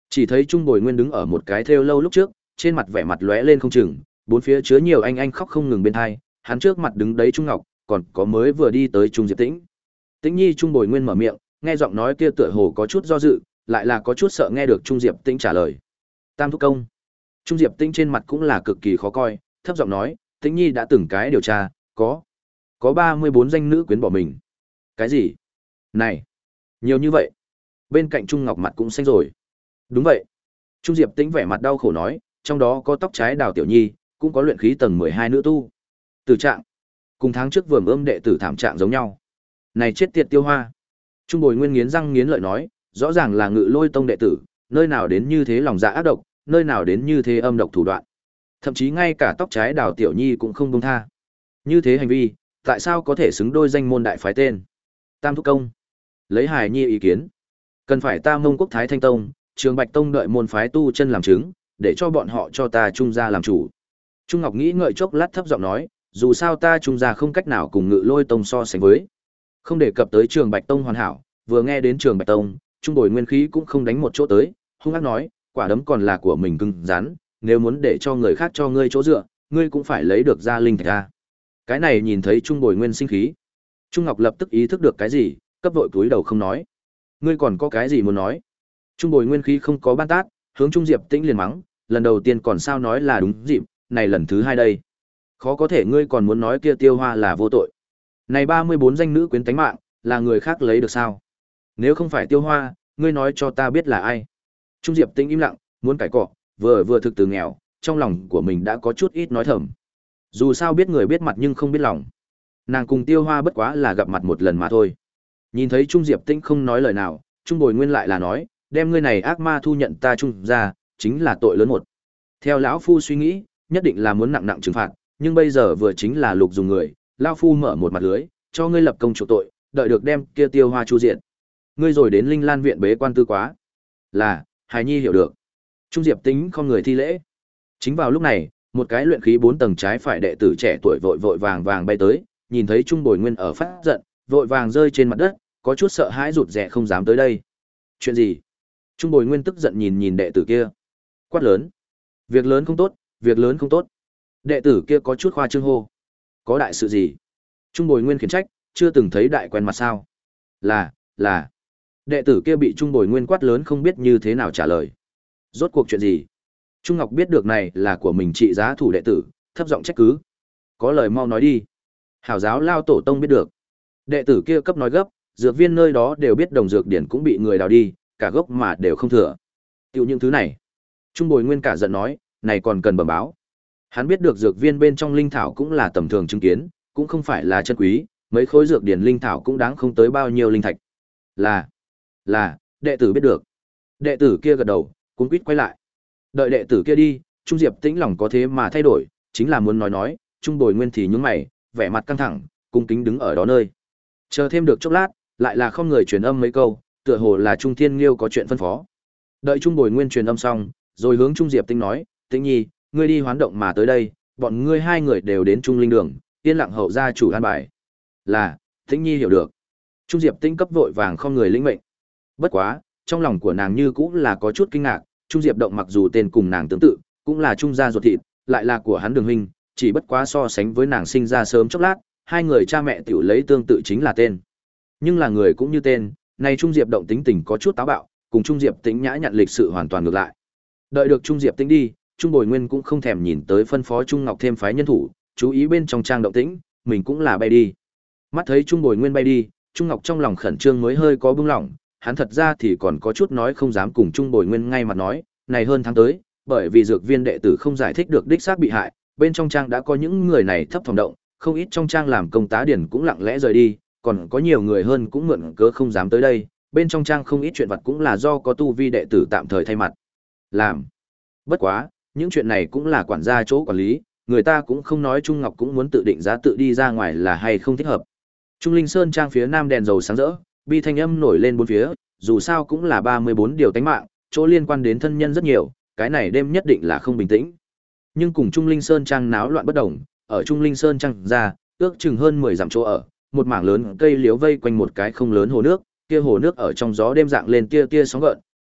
Chỉ thấy Trung Bồi Nguyên đứng ở một cái thêu lâu lúc trước, trên mặt vẻ mặt lóe lên không chừng, bốn phía chứa nhiều anh anh khóc không ngừng bên hai, hắn trước mặt đứng đấy Trung Ngọc, còn có mới vừa đi tới Trung Diệp Tĩnh. Tĩnh Nhi Trung Bồi Nguyên mở miệng, nghe giọng nói kia tựa hồ có chút do dự, lại là có chút sợ nghe được Trung Diệp Tĩnh trả lời. Tam thúc công. Trung Diệp Tĩnh trên mặt cũng là cực kỳ khó coi, thấp giọng nói, Tĩnh Nhi đã từng cái điều tra, có có ba mươi bốn danh nữ quyến bỏ mình. Cái gì? Này, nhiều như vậy. Bên cạnh Trung Ngọc mặt cũng xanh rồi. Đúng vậy. Trung Diệp Tĩnh vẻ mặt đau khổ nói, trong đó có tóc trái Đào Tiểu Nhi, cũng có luyện khí tầng mười hai nữ tu. Tử trạng, cùng tháng trước vườn ươm đệ tử thảm trạng giống nhau. Này chết tiệt Tiêu Hoa. Trung Bồi Nguyên nghiến răng nghiến lợi nói, rõ ràng là Ngự Lôi tông đệ tử, nơi nào đến như thế lòng dạ ác độc, nơi nào đến như thế âm độc thủ đoạn. Thậm chí ngay cả tóc trái Đào Tiểu Nhi cũng không buông tha. Như thế hành vi, tại sao có thể xứng đôi danh môn đại phái tên? Tam thúc công. Lấy Hải Nhi ý kiến, cần phải ta Mông Quốc Thái Thanh tông, Trường Bạch tông đợi môn phái tu chân làm chứng, để cho bọn họ cho ta Trung gia làm chủ. Trung Ngọc nghĩ ngợi chốc lát thấp giọng nói, dù sao ta Trung gia không cách nào cùng Ngự Lôi tông so sánh với. Không đề cập tới Trường Bạch tông hoàn hảo, vừa nghe đến Trường Bạch tông, Trung Bồi Nguyên khí cũng không đánh một chỗ tới, hung ác nói, quả đấm còn là của mình cứng rắn, nếu muốn để cho người khác cho ngươi chỗ dựa, ngươi cũng phải lấy được ra linh thạch ra. Cái này nhìn thấy Trung Bồi Nguyên sinh khí. Trung Ngọc lập tức ý thức được cái gì, cấp vội cúi đầu không nói. Ngươi còn có cái gì muốn nói? Trung Bồi Nguyên khí không có ban tát, hướng Trung Diệp Tĩnh liền mắng, lần đầu tiên còn sao nói là đúng dịp, này lần thứ hai đây. Khó có thể ngươi còn muốn nói kia Tiêu Hoa là vô tội. Này ba mươi bốn danh nữ quyến tánh mạng, là người khác lấy được sao? Nếu không phải Tiêu Hoa, ngươi nói cho ta biết là ai? Trung Diệp Tĩnh im lặng, muốn cãi cọ, vừa vừa thực từ nghèo, trong lòng của mình đã có chút ít nói thầm. Dù sao biết người biết mặt nhưng không biết lòng. Nàng cùng Tiêu Hoa bất quá là gặp mặt một lần mà thôi. Nhìn thấy Trung Diệp Tĩnh không nói lời nào, Trung Bồi Nguyên lại là nói, đem ngươi này ác ma thu nhận ta Trung ra, chính là tội lớn một. Theo lão phu suy nghĩ, nhất định là muốn nặng nặng trừng phạt, nhưng bây giờ vừa chính là lục dùng người, lão phu mở một mặt lưới, cho ngươi lập công chủ tội, đợi được đem kia Tiêu Hoa chu diện. Ngươi rồi đến Linh Lan viện bế quan tư quá. Là, Hải Nhi hiểu được. Trung Diệp Tĩnh không người thi lễ. Chính vào lúc này, một cái luyện khí bốn tầng trái phải đệ tử trẻ tuổi vội vội vàng vàng bay tới, nhìn thấy Trung Bồi Nguyên ở phát giận, vội vàng rơi trên mặt đất, có chút sợ hãi rụt rè không dám tới đây. Chuyện gì? Trung Bồi Nguyên tức giận nhìn nhìn đệ tử kia, quát lớn. Việc lớn không tốt, việc lớn không tốt. Đệ tử kia có chút khoa trương hô. Có đại sự gì? Trung Bồi Nguyên khiển trách, chưa từng thấy đại quen mặt sao? Là, là. Đệ tử kia bị Trung Bồi Nguyên quát lớn không biết như thế nào trả lời. Rốt cuộc chuyện gì? Trung Ngọc biết được này là của mình trị giá thủ đệ tử, thấp giọng trách cứ. Có lời mau nói đi. Hảo giáo lao tổ tông biết được. Đệ tử kia cấp nói gấp, dược viên nơi đó đều biết đồng dược điển cũng bị người đào đi, cả gốc mà đều không thừa. Tiêu những thứ này. Trung Bồi Nguyên cả giận nói, này còn cần bẩm báo. Hắn biết được dược viên bên trong linh thảo cũng là tầm thường chứng kiến, cũng không phải là chân quý, mấy khối dược điển linh thảo cũng đáng không tới bao nhiêu linh thạch. Là, là, đệ tử biết được. Đệ tử kia gật đầu, cuống quýt quay lại. Đợi đệ tử kia đi, Trung Diệp Tĩnh lòng có thế mà thay đổi, chính là muốn nói nói, Trung Bồi Nguyên thì nhướng mày, vẻ mặt căng thẳng, cung kính đứng ở đó nơi. Chờ thêm được chốc lát, lại là không người truyền âm mấy câu, tựa hồ là Trung Thiên Liêu có chuyện phân phó. Đợi Trung Bồi Nguyên truyền âm xong, rồi hướng Trung Diệp Tĩnh nói, Tĩnh Nhi, ngươi đi hoán động mà tới đây, bọn ngươi hai người đều đến Trung Linh Đường, yên lặng hậu gia chủ an bài. Là, Tĩnh Nhi hiểu được. Trung Diệp Tĩnh cấp vội vàng không người lĩnh mệnh. Bất quá, trong lòng của nàng như cũng là có chút kinh ngạc, Trung Diệp Động mặc dù tên cùng nàng tương tự, cũng là Trung gia ruột thịt, lại là của hắn Đường huynh, chỉ bất quá so sánh với nàng sinh ra sớm chốc lát, hai người cha mẹ tiểu lấy tương tự chính là tên. Nhưng là người cũng như tên, này Trung Diệp Động tính tình có chút táo bạo, cùng Trung Diệp Tĩnh nhã nhặn lịch sự hoàn toàn ngược lại. Đợi được Trung Diệp Tĩnh đi, Trung Bồi Nguyên cũng không thèm nhìn tới phân phó Trung Ngọc thêm phái nhân thủ, chú ý bên trong trang động tĩnh, mình cũng là bay đi. Mắt thấy Trung Bồi Nguyên bay đi, Trung Ngọc trong lòng khẩn trương mới hơi có bưng lỏng, hắn thật ra thì còn có chút nói không dám cùng Trung Bồi Nguyên ngay mặt nói, này hơn tháng tới, bởi vì dược viên đệ tử không giải thích được đích xác bị hại, bên trong trang đã có những người này thấp phòng động, không ít trong trang làm công tá điển cũng lặng lẽ rời đi, còn có nhiều người hơn cũng mượn cớ không dám tới đây, bên trong trang không ít chuyện vật cũng là do có tu vi đệ tử tạm thời thay mặt làm. Bất quá, những chuyện này cũng là quản gia chỗ quản lý, người ta cũng không nói Trung Ngọc cũng muốn tự định giá tự đi ra ngoài là hay không thích hợp. Trung Linh Sơn trang phía nam đèn dầu sáng rỡ, bi thanh âm nổi lên bốn phía, dù sao cũng là ba mươi bốn điều tánh mạng, chỗ liên quan đến thân nhân rất nhiều, cái này đêm nhất định là không bình tĩnh. Nhưng cùng Trung Linh Sơn trang náo loạn bất đồng, ở Trung Linh Sơn trang ra, ước chừng hơn mười dặm chỗ ở, một mảng lớn cây liễu vây quanh một cái không lớn hồ nước, kia hồ nước ở trong gió đêm dạng lên tia tia sóng gợn,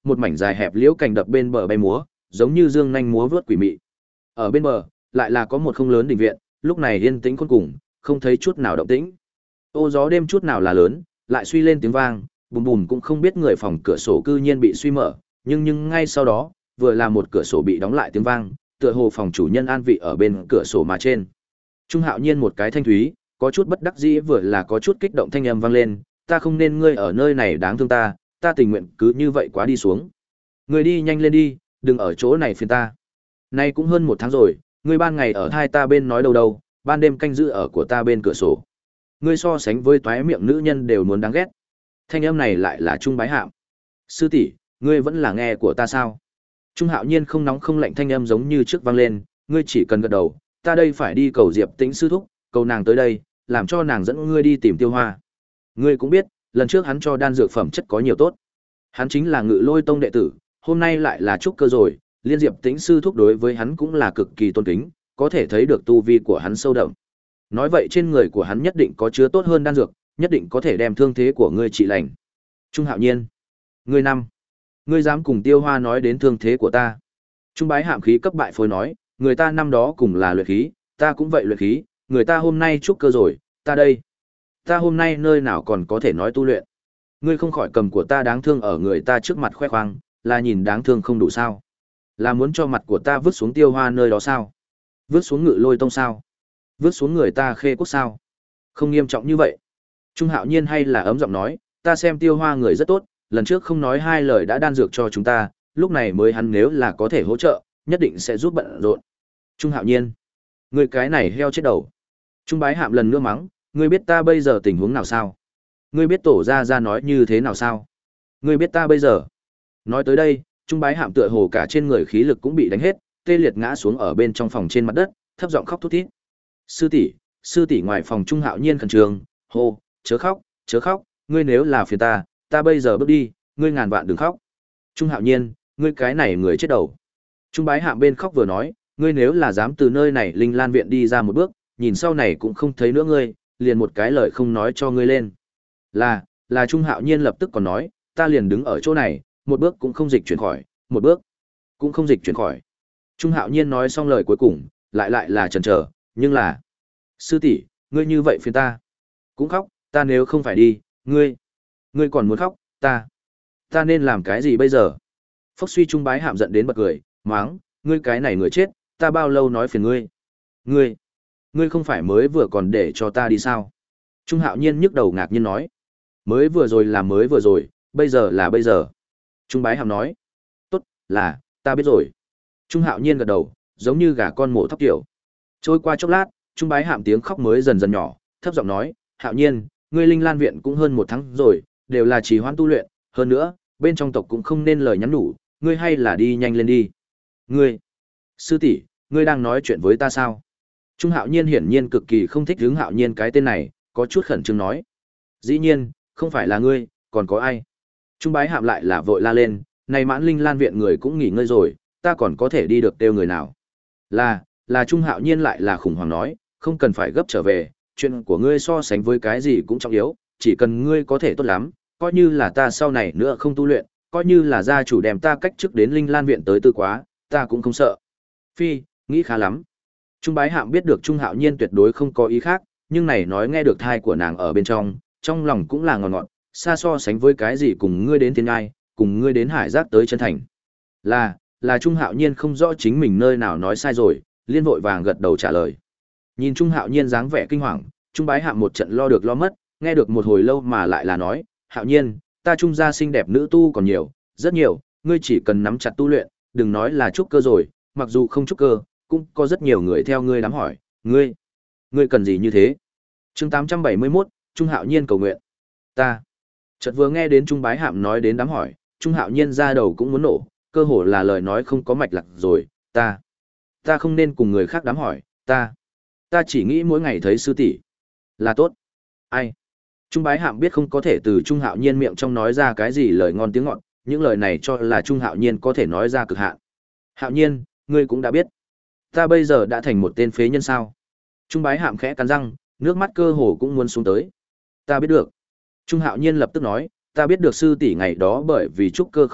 một mảnh dài hẹp liễu cành đập bên bờ bay múa, giống như dương nhanh múa vớt quỷ mị. Ở bên bờ, lại là có một không lớn đình viện, lúc này yên tĩnh khôn cùng, không thấy chút nào động tĩnh. Ô gió đêm chút nào là lớn, lại suy lên tiếng vang, bùm bùm cũng không biết người phòng cửa sổ cư nhiên bị suy mở, nhưng nhưng ngay sau đó, vừa là một cửa sổ bị đóng lại tiếng vang, tựa hồ phòng chủ nhân an vị ở bên cửa sổ mà trên. Trung Hạo Nhiên một cái thanh thúy, có chút bất đắc dĩ vừa là có chút kích động thanh âm vang lên, ta không nên ngươi ở nơi này đáng thương ta, ta tình nguyện cứ như vậy quá đi xuống. Ngươi đi nhanh lên đi, đừng ở chỗ này phiền ta. Nay cũng hơn một tháng rồi, ngươi ban ngày ở hai ta bên nói đâu đâu, ban đêm canh giữ ở của ta bên cửa sổ. Ngươi so sánh với toái miệng nữ nhân đều muốn đáng ghét. Thanh âm này lại là Trung Bái Hạm. Sư tỷ, ngươi vẫn là nghe của ta sao? Trung Hạo Nhiên không nóng không lạnh thanh âm giống như trước vang lên, ngươi chỉ cần gật đầu, ta đây phải đi cầu Diệp Tĩnh sư thúc, cầu nàng tới đây, làm cho nàng dẫn ngươi đi tìm Tiêu Hoa. Ngươi cũng biết, lần trước hắn cho đan dược phẩm chất có nhiều tốt. Hắn chính là Ngự Lôi tông đệ tử, hôm nay lại là trúc cơ rồi, liên Diệp Tĩnh sư thúc đối với hắn cũng là cực kỳ tôn kính, có thể thấy được tu vi của hắn sâu đậm. Nói vậy trên người của hắn nhất định có chứa tốt hơn đan dược, nhất định có thể đem thương thế của ngươi trị lành. Trung Hạo Nhiên, ngươi năm, ngươi dám cùng Tiêu Hoa nói đến thương thế của ta? Trung Bái Hạm khí cấp bại phối nói, người ta năm đó cùng là luyện khí, ta cũng vậy luyện khí, người ta hôm nay trúc cơ rồi, ta đây, ta hôm nay nơi nào còn có thể nói tu luyện? Ngươi không khỏi cầm của ta đáng thương ở người ta trước mặt khoe khoang, là nhìn đáng thương không đủ sao? Là muốn cho mặt của ta vứt xuống Tiêu Hoa nơi đó sao? Vứt xuống Ngự Lôi tông sao? Vứt xuống người ta Khê Quốc sao? Không nghiêm trọng như vậy. Trung Hạo Nhiên hay là ấm giọng nói, ta xem Tiêu Hoa người rất tốt, lần trước không nói hai lời đã đan dược cho chúng ta, lúc này mới hắn nếu là có thể hỗ trợ, nhất định sẽ giúp bận rộn. Trung Hạo Nhiên, người cái này heo chết đầu. Trung Bái Hạm lần nữa mắng, ngươi biết ta bây giờ tình huống nào sao? Ngươi biết tổ gia gia nói như thế nào sao? Ngươi biết ta bây giờ? Nói tới đây, Trung Bái Hạm tựa hồ cả trên người khí lực cũng bị đánh hết, tê liệt ngã xuống ở bên trong phòng trên mặt đất, thấp giọng khóc thút thít. Sư tỷ, sư tỷ ngoài phòng Trung Hạo Nhiên khẩn trương, hô, chớ khóc, chớ khóc, ngươi nếu là phiền ta, ta bây giờ bước đi, ngươi ngàn vạn đừng khóc. Trung Hạo Nhiên, ngươi cái này người chết đầu. Trung Bái Hạm bên khóc vừa nói, ngươi nếu là dám từ nơi này Linh Lan viện đi ra một bước, nhìn sau này cũng không thấy nữa ngươi, liền một cái lời không nói cho ngươi lên. Là, là Trung Hạo Nhiên lập tức còn nói, ta liền đứng ở chỗ này, một bước cũng không dịch chuyển khỏi, một bước cũng không dịch chuyển khỏi. Trung Hạo Nhiên nói xong lời cuối cùng, lại lại là chần chờ, nhưng là, sư tỷ, ngươi như vậy phiền ta, cũng khóc, ta nếu không phải đi, ngươi, ngươi còn muốn khóc, ta, ta nên làm cái gì bây giờ? Phốc suy Trung Bái Hạm giận đến bật cười, máng, ngươi cái này người chết, ta bao lâu nói phiền ngươi, ngươi, ngươi không phải mới vừa còn để cho ta đi sao? Trung Hạo Nhiên nhức đầu ngạc nhiên nói, mới vừa rồi là mới vừa rồi, bây giờ là bây giờ. Trung Bái Hạm nói, tốt, là, ta biết rồi. Trung Hạo Nhiên gật đầu, giống như gà con mổ thóc kiểu. Trôi qua chốc lát, Trung Bái Hạm tiếng khóc mới dần dần nhỏ, thấp giọng nói, Hạo Nhiên, ngươi Linh Lan viện cũng hơn một tháng rồi, đều là trì hoãn tu luyện, hơn nữa, bên trong tộc cũng không nên lời nhắn nhủ, ngươi hay là đi nhanh lên đi. Ngươi, sư tỷ, ngươi đang nói chuyện với ta sao? Trung Hạo Nhiên hiển nhiên cực kỳ không thích hướng Hạo Nhiên cái tên này, có chút khẩn trương nói. Dĩ nhiên, không phải là ngươi, còn có ai? Trung Bái Hạm lại là vội la lên, này mãn Linh Lan viện người cũng nghỉ ngơi rồi, ta còn có thể đi được kêu người nào? Là, là Trung Hạo Nhiên lại là khủng hoảng nói, không cần phải gấp trở về, chuyện của ngươi so sánh với cái gì cũng trọng yếu, chỉ cần ngươi có thể tốt lắm, coi như là ta sau này nữa không tu luyện, coi như là gia chủ đem ta cách chức đến Linh Lan viện tới tư quá, ta cũng không sợ. Phi, nghĩ khá lắm. Trung Bái Hạm biết được Trung Hạo Nhiên tuyệt đối không có ý khác, nhưng này nói nghe được thai của nàng ở bên trong, trong lòng cũng là ngọt ngọt, xa so sánh với cái gì cùng ngươi đến thiên ngai, cùng ngươi đến hải giác tới chân thành. Là, là Trung Hạo Nhiên không rõ chính mình nơi nào nói sai rồi, liên vội vàng gật đầu trả lời. Nhìn Trung Hạo Nhiên dáng vẻ kinh hoàng, Trung Bái Hạm một trận lo được lo mất, nghe được một hồi lâu mà lại là nói, Hạo Nhiên, ta Trung gia xinh đẹp nữ tu còn nhiều, rất nhiều, ngươi chỉ cần nắm chặt tu luyện, đừng nói là trúc cơ rồi, mặc dù không trúc cơ, cũng có rất nhiều người theo ngươi đám hỏi, ngươi, ngươi cần gì như thế? Chương tám trăm bảy mươi mốt, Trung Hạo Nhiên cầu nguyện. Ta. Chợt vừa nghe đến Trung Bái Hạm nói đến đám hỏi, Trung Hạo Nhiên ra đầu cũng muốn nổ, cơ hồ là lời nói không có mạch lạc rồi, ta, ta không nên cùng người khác đám hỏi, ta, ta chỉ nghĩ mỗi ngày thấy sư tỷ là tốt. Ai? Trung Bái Hạm biết không có thể từ Trung Hạo Nhiên miệng trong nói ra cái gì lời ngon tiếng ngọt, những lời này cho là Trung Hạo Nhiên có thể nói ra cực hạn. Hạo Nhiên, ngươi cũng đã biết, ta bây giờ đã thành một tên phế nhân sao? Trung Bái Hạm khẽ cắn răng, nước mắt cơ hồ cũng muốn xuống tới. Ta biết được. Trung Hạo Nhiên lập tức nói, ta biết được sư tỷ ngày đó bởi vì trúc cơ không được,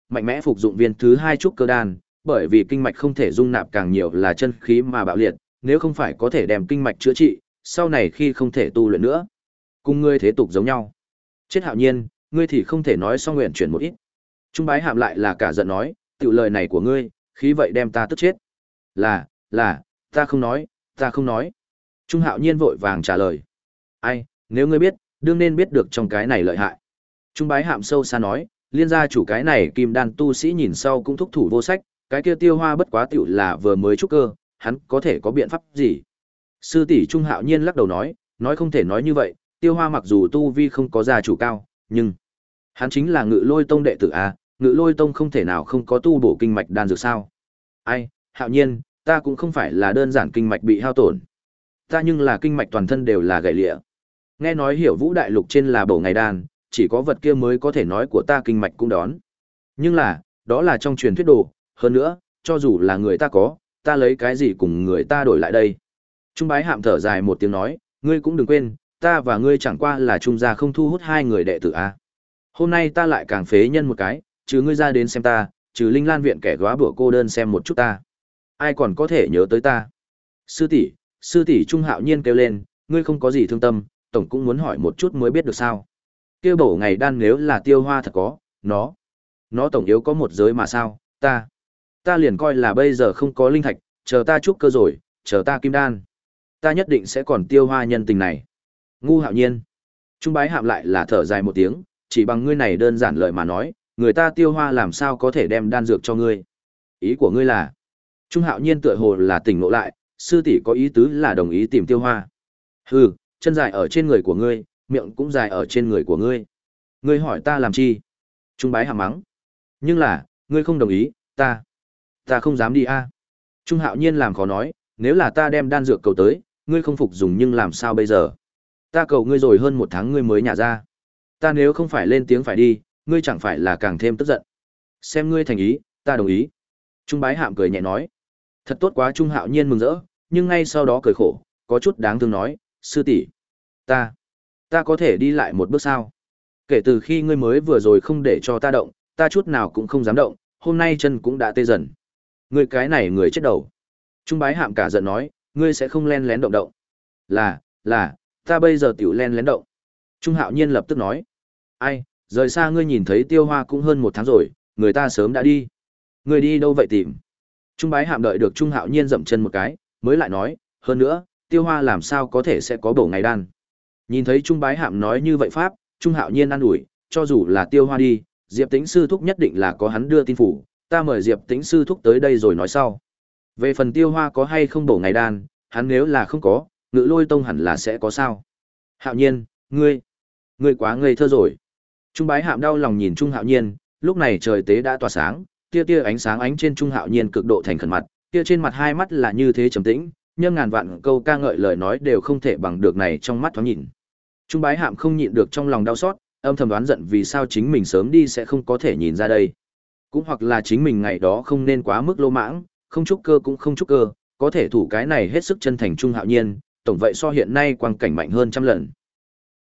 mạnh mẽ phục dụng viên thứ hai trúc cơ đan, bởi vì kinh mạch không thể dung nạp càng nhiều là chân khí mà bạo liệt, nếu không phải có thể đem kinh mạch chữa trị, sau này khi không thể tu luyện nữa. Cùng ngươi thế tục giống nhau. Chết Hạo Nhiên, ngươi thì không thể nói xong nguyện chuyển một ít. Trung Bái Hạm lại là cả giận nói, tiểu lời này của ngươi, khí vậy đem ta tức chết. Là, là, ta không nói, ta không nói. Trung Hạo Nhiên vội vàng trả lời. Ai, nếu ngươi biết, đương nên biết được trong cái này lợi hại. Trung Bái Hạm sâu xa nói, liên gia chủ cái này kim đan tu sĩ nhìn sau cũng thúc thủ vô sách, cái kia Tiêu Hoa bất quá tiểu là vừa mới trúc cơ, hắn có thể có biện pháp gì? Sư tỷ Trung Hạo Nhiên lắc đầu nói, nói không thể nói như vậy, Tiêu Hoa mặc dù tu vi không có gia chủ cao, nhưng hắn chính là Ngự Lôi Tông đệ tử a, Ngự Lôi Tông không thể nào không có tu bổ kinh mạch đan dược sao? Ai, Hạo Nhiên, ta cũng không phải là đơn giản kinh mạch bị hao tổn, ta nhưng là kinh mạch toàn thân đều là gãy lịa. Nghe nói Hiểu Vũ đại lục trên là bổ ngày đan, chỉ có vật kia mới có thể nói của ta kinh mạch cũng đón. Nhưng là, đó là trong truyền thuyết đồ, hơn nữa, cho dù là người ta có, ta lấy cái gì cùng người ta đổi lại đây? Trung Bái Hạm thở dài một tiếng nói, ngươi cũng đừng quên, ta và ngươi chẳng qua là trung gia không thu hút hai người đệ tử a. Hôm nay ta lại càng phế nhân một cái, trừ ngươi ra đến xem ta, trừ Linh Lan viện kẻ góa bữa cô đơn xem một chút ta. Ai còn có thể nhớ tới ta? Sư tỷ, sư tỷ Trung Hạo Nhiên kêu lên, ngươi không có gì thương tâm, tổng cũng muốn hỏi một chút mới biết được sao? Kêu bổ ngày đan nếu là Tiêu Hoa thật có, nó, nó tổng yếu có một giới mà sao? Ta, ta liền coi là bây giờ không có linh thạch, chờ ta trúc cơ rồi, chờ ta kim đan, ta nhất định sẽ còn Tiêu Hoa nhân tình này. Ngu Hạo Nhiên. Trung Bái Hạm lại là thở dài một tiếng, chỉ bằng ngươi này đơn giản lời mà nói, người ta Tiêu Hoa làm sao có thể đem đan dược cho ngươi? Ý của ngươi là? Trung Hạo Nhiên tựa hồ là tỉnh ngộ lại, sư tỷ có ý tứ là đồng ý tìm Tiêu Hoa. Hừ, chân dài ở trên người của ngươi, miệng cũng dài ở trên người của ngươi. Ngươi hỏi ta làm chi? Trung Bái Hạm mắng. Nhưng là, ngươi không đồng ý, ta, ta không dám đi a. Trung Hạo Nhiên làm khó nói, nếu là ta đem đan dược cầu tới, ngươi không phục dùng nhưng làm sao bây giờ? Ta cầu ngươi rồi hơn một tháng ngươi mới nhả ra. Ta nếu không phải lên tiếng phải đi, ngươi chẳng phải là càng thêm tức giận. Xem ngươi thành ý, ta đồng ý. Trung Bái Hạm cười nhẹ nói. Thật tốt quá. Trung Hạo Nhiên mừng rỡ, nhưng ngay sau đó cười khổ, có chút đáng thương nói, sư tỷ, ta, ta có thể đi lại một bước sao? Kể từ khi ngươi mới vừa rồi không để cho ta động, ta chút nào cũng không dám động, hôm nay chân cũng đã tê dần. Ngươi cái này người chết đầu. Trung Bái Hạm cả giận nói, ngươi sẽ không len lén động động. Là, là, ta bây giờ tiểu len lén động. Trung Hạo Nhiên lập tức nói, ai, rời xa ngươi nhìn thấy Tiêu Hoa cũng hơn một tháng rồi, người ta sớm đã đi. Ngươi đi đâu vậy tìm? Trung Bái Hạm đợi được Trung Hạo Nhiên dậm chân một cái, mới lại nói, hơn nữa, Tiêu Hoa làm sao có thể sẽ có bổ ngày đan. Nhìn thấy Trung Bái Hạm nói như vậy pháp, Trung Hạo Nhiên an ủi, cho dù là Tiêu Hoa đi, Diệp Tĩnh sư thúc nhất định là có hắn đưa tin phủ, ta mời Diệp Tĩnh sư thúc tới đây rồi nói sau. Về phần Tiêu Hoa có hay không bổ ngày đan, hắn nếu là không có, Ngự Lôi Tông hẳn là sẽ có sao. Hạo Nhiên, ngươi, ngươi quá ngây thơ rồi. Trung Bái Hạm đau lòng nhìn Trung Hạo Nhiên, lúc này trời tế đã tỏa sáng, tia tia ánh sáng ánh trên Trung Hạo Nhiên cực độ thành khẩn mặt, tia trên mặt hai mắt là như thế trầm tĩnh, nhưng ngàn vạn câu ca ngợi lời nói đều không thể bằng được này trong mắt thoáng nhìn. Trung Bái Hạm không nhịn được trong lòng đau xót, âm thầm đoán giận vì sao chính mình sớm đi sẽ không có thể nhìn ra đây. Cũng hoặc là chính mình ngày đó không nên quá mức lô mãng, không trúc cơ cũng không trúc cơ, có thể thủ cái này hết sức chân thành Trung Hạo Nhiên, tổng vậy so hiện nay quang cảnh mạnh hơn trăm lần.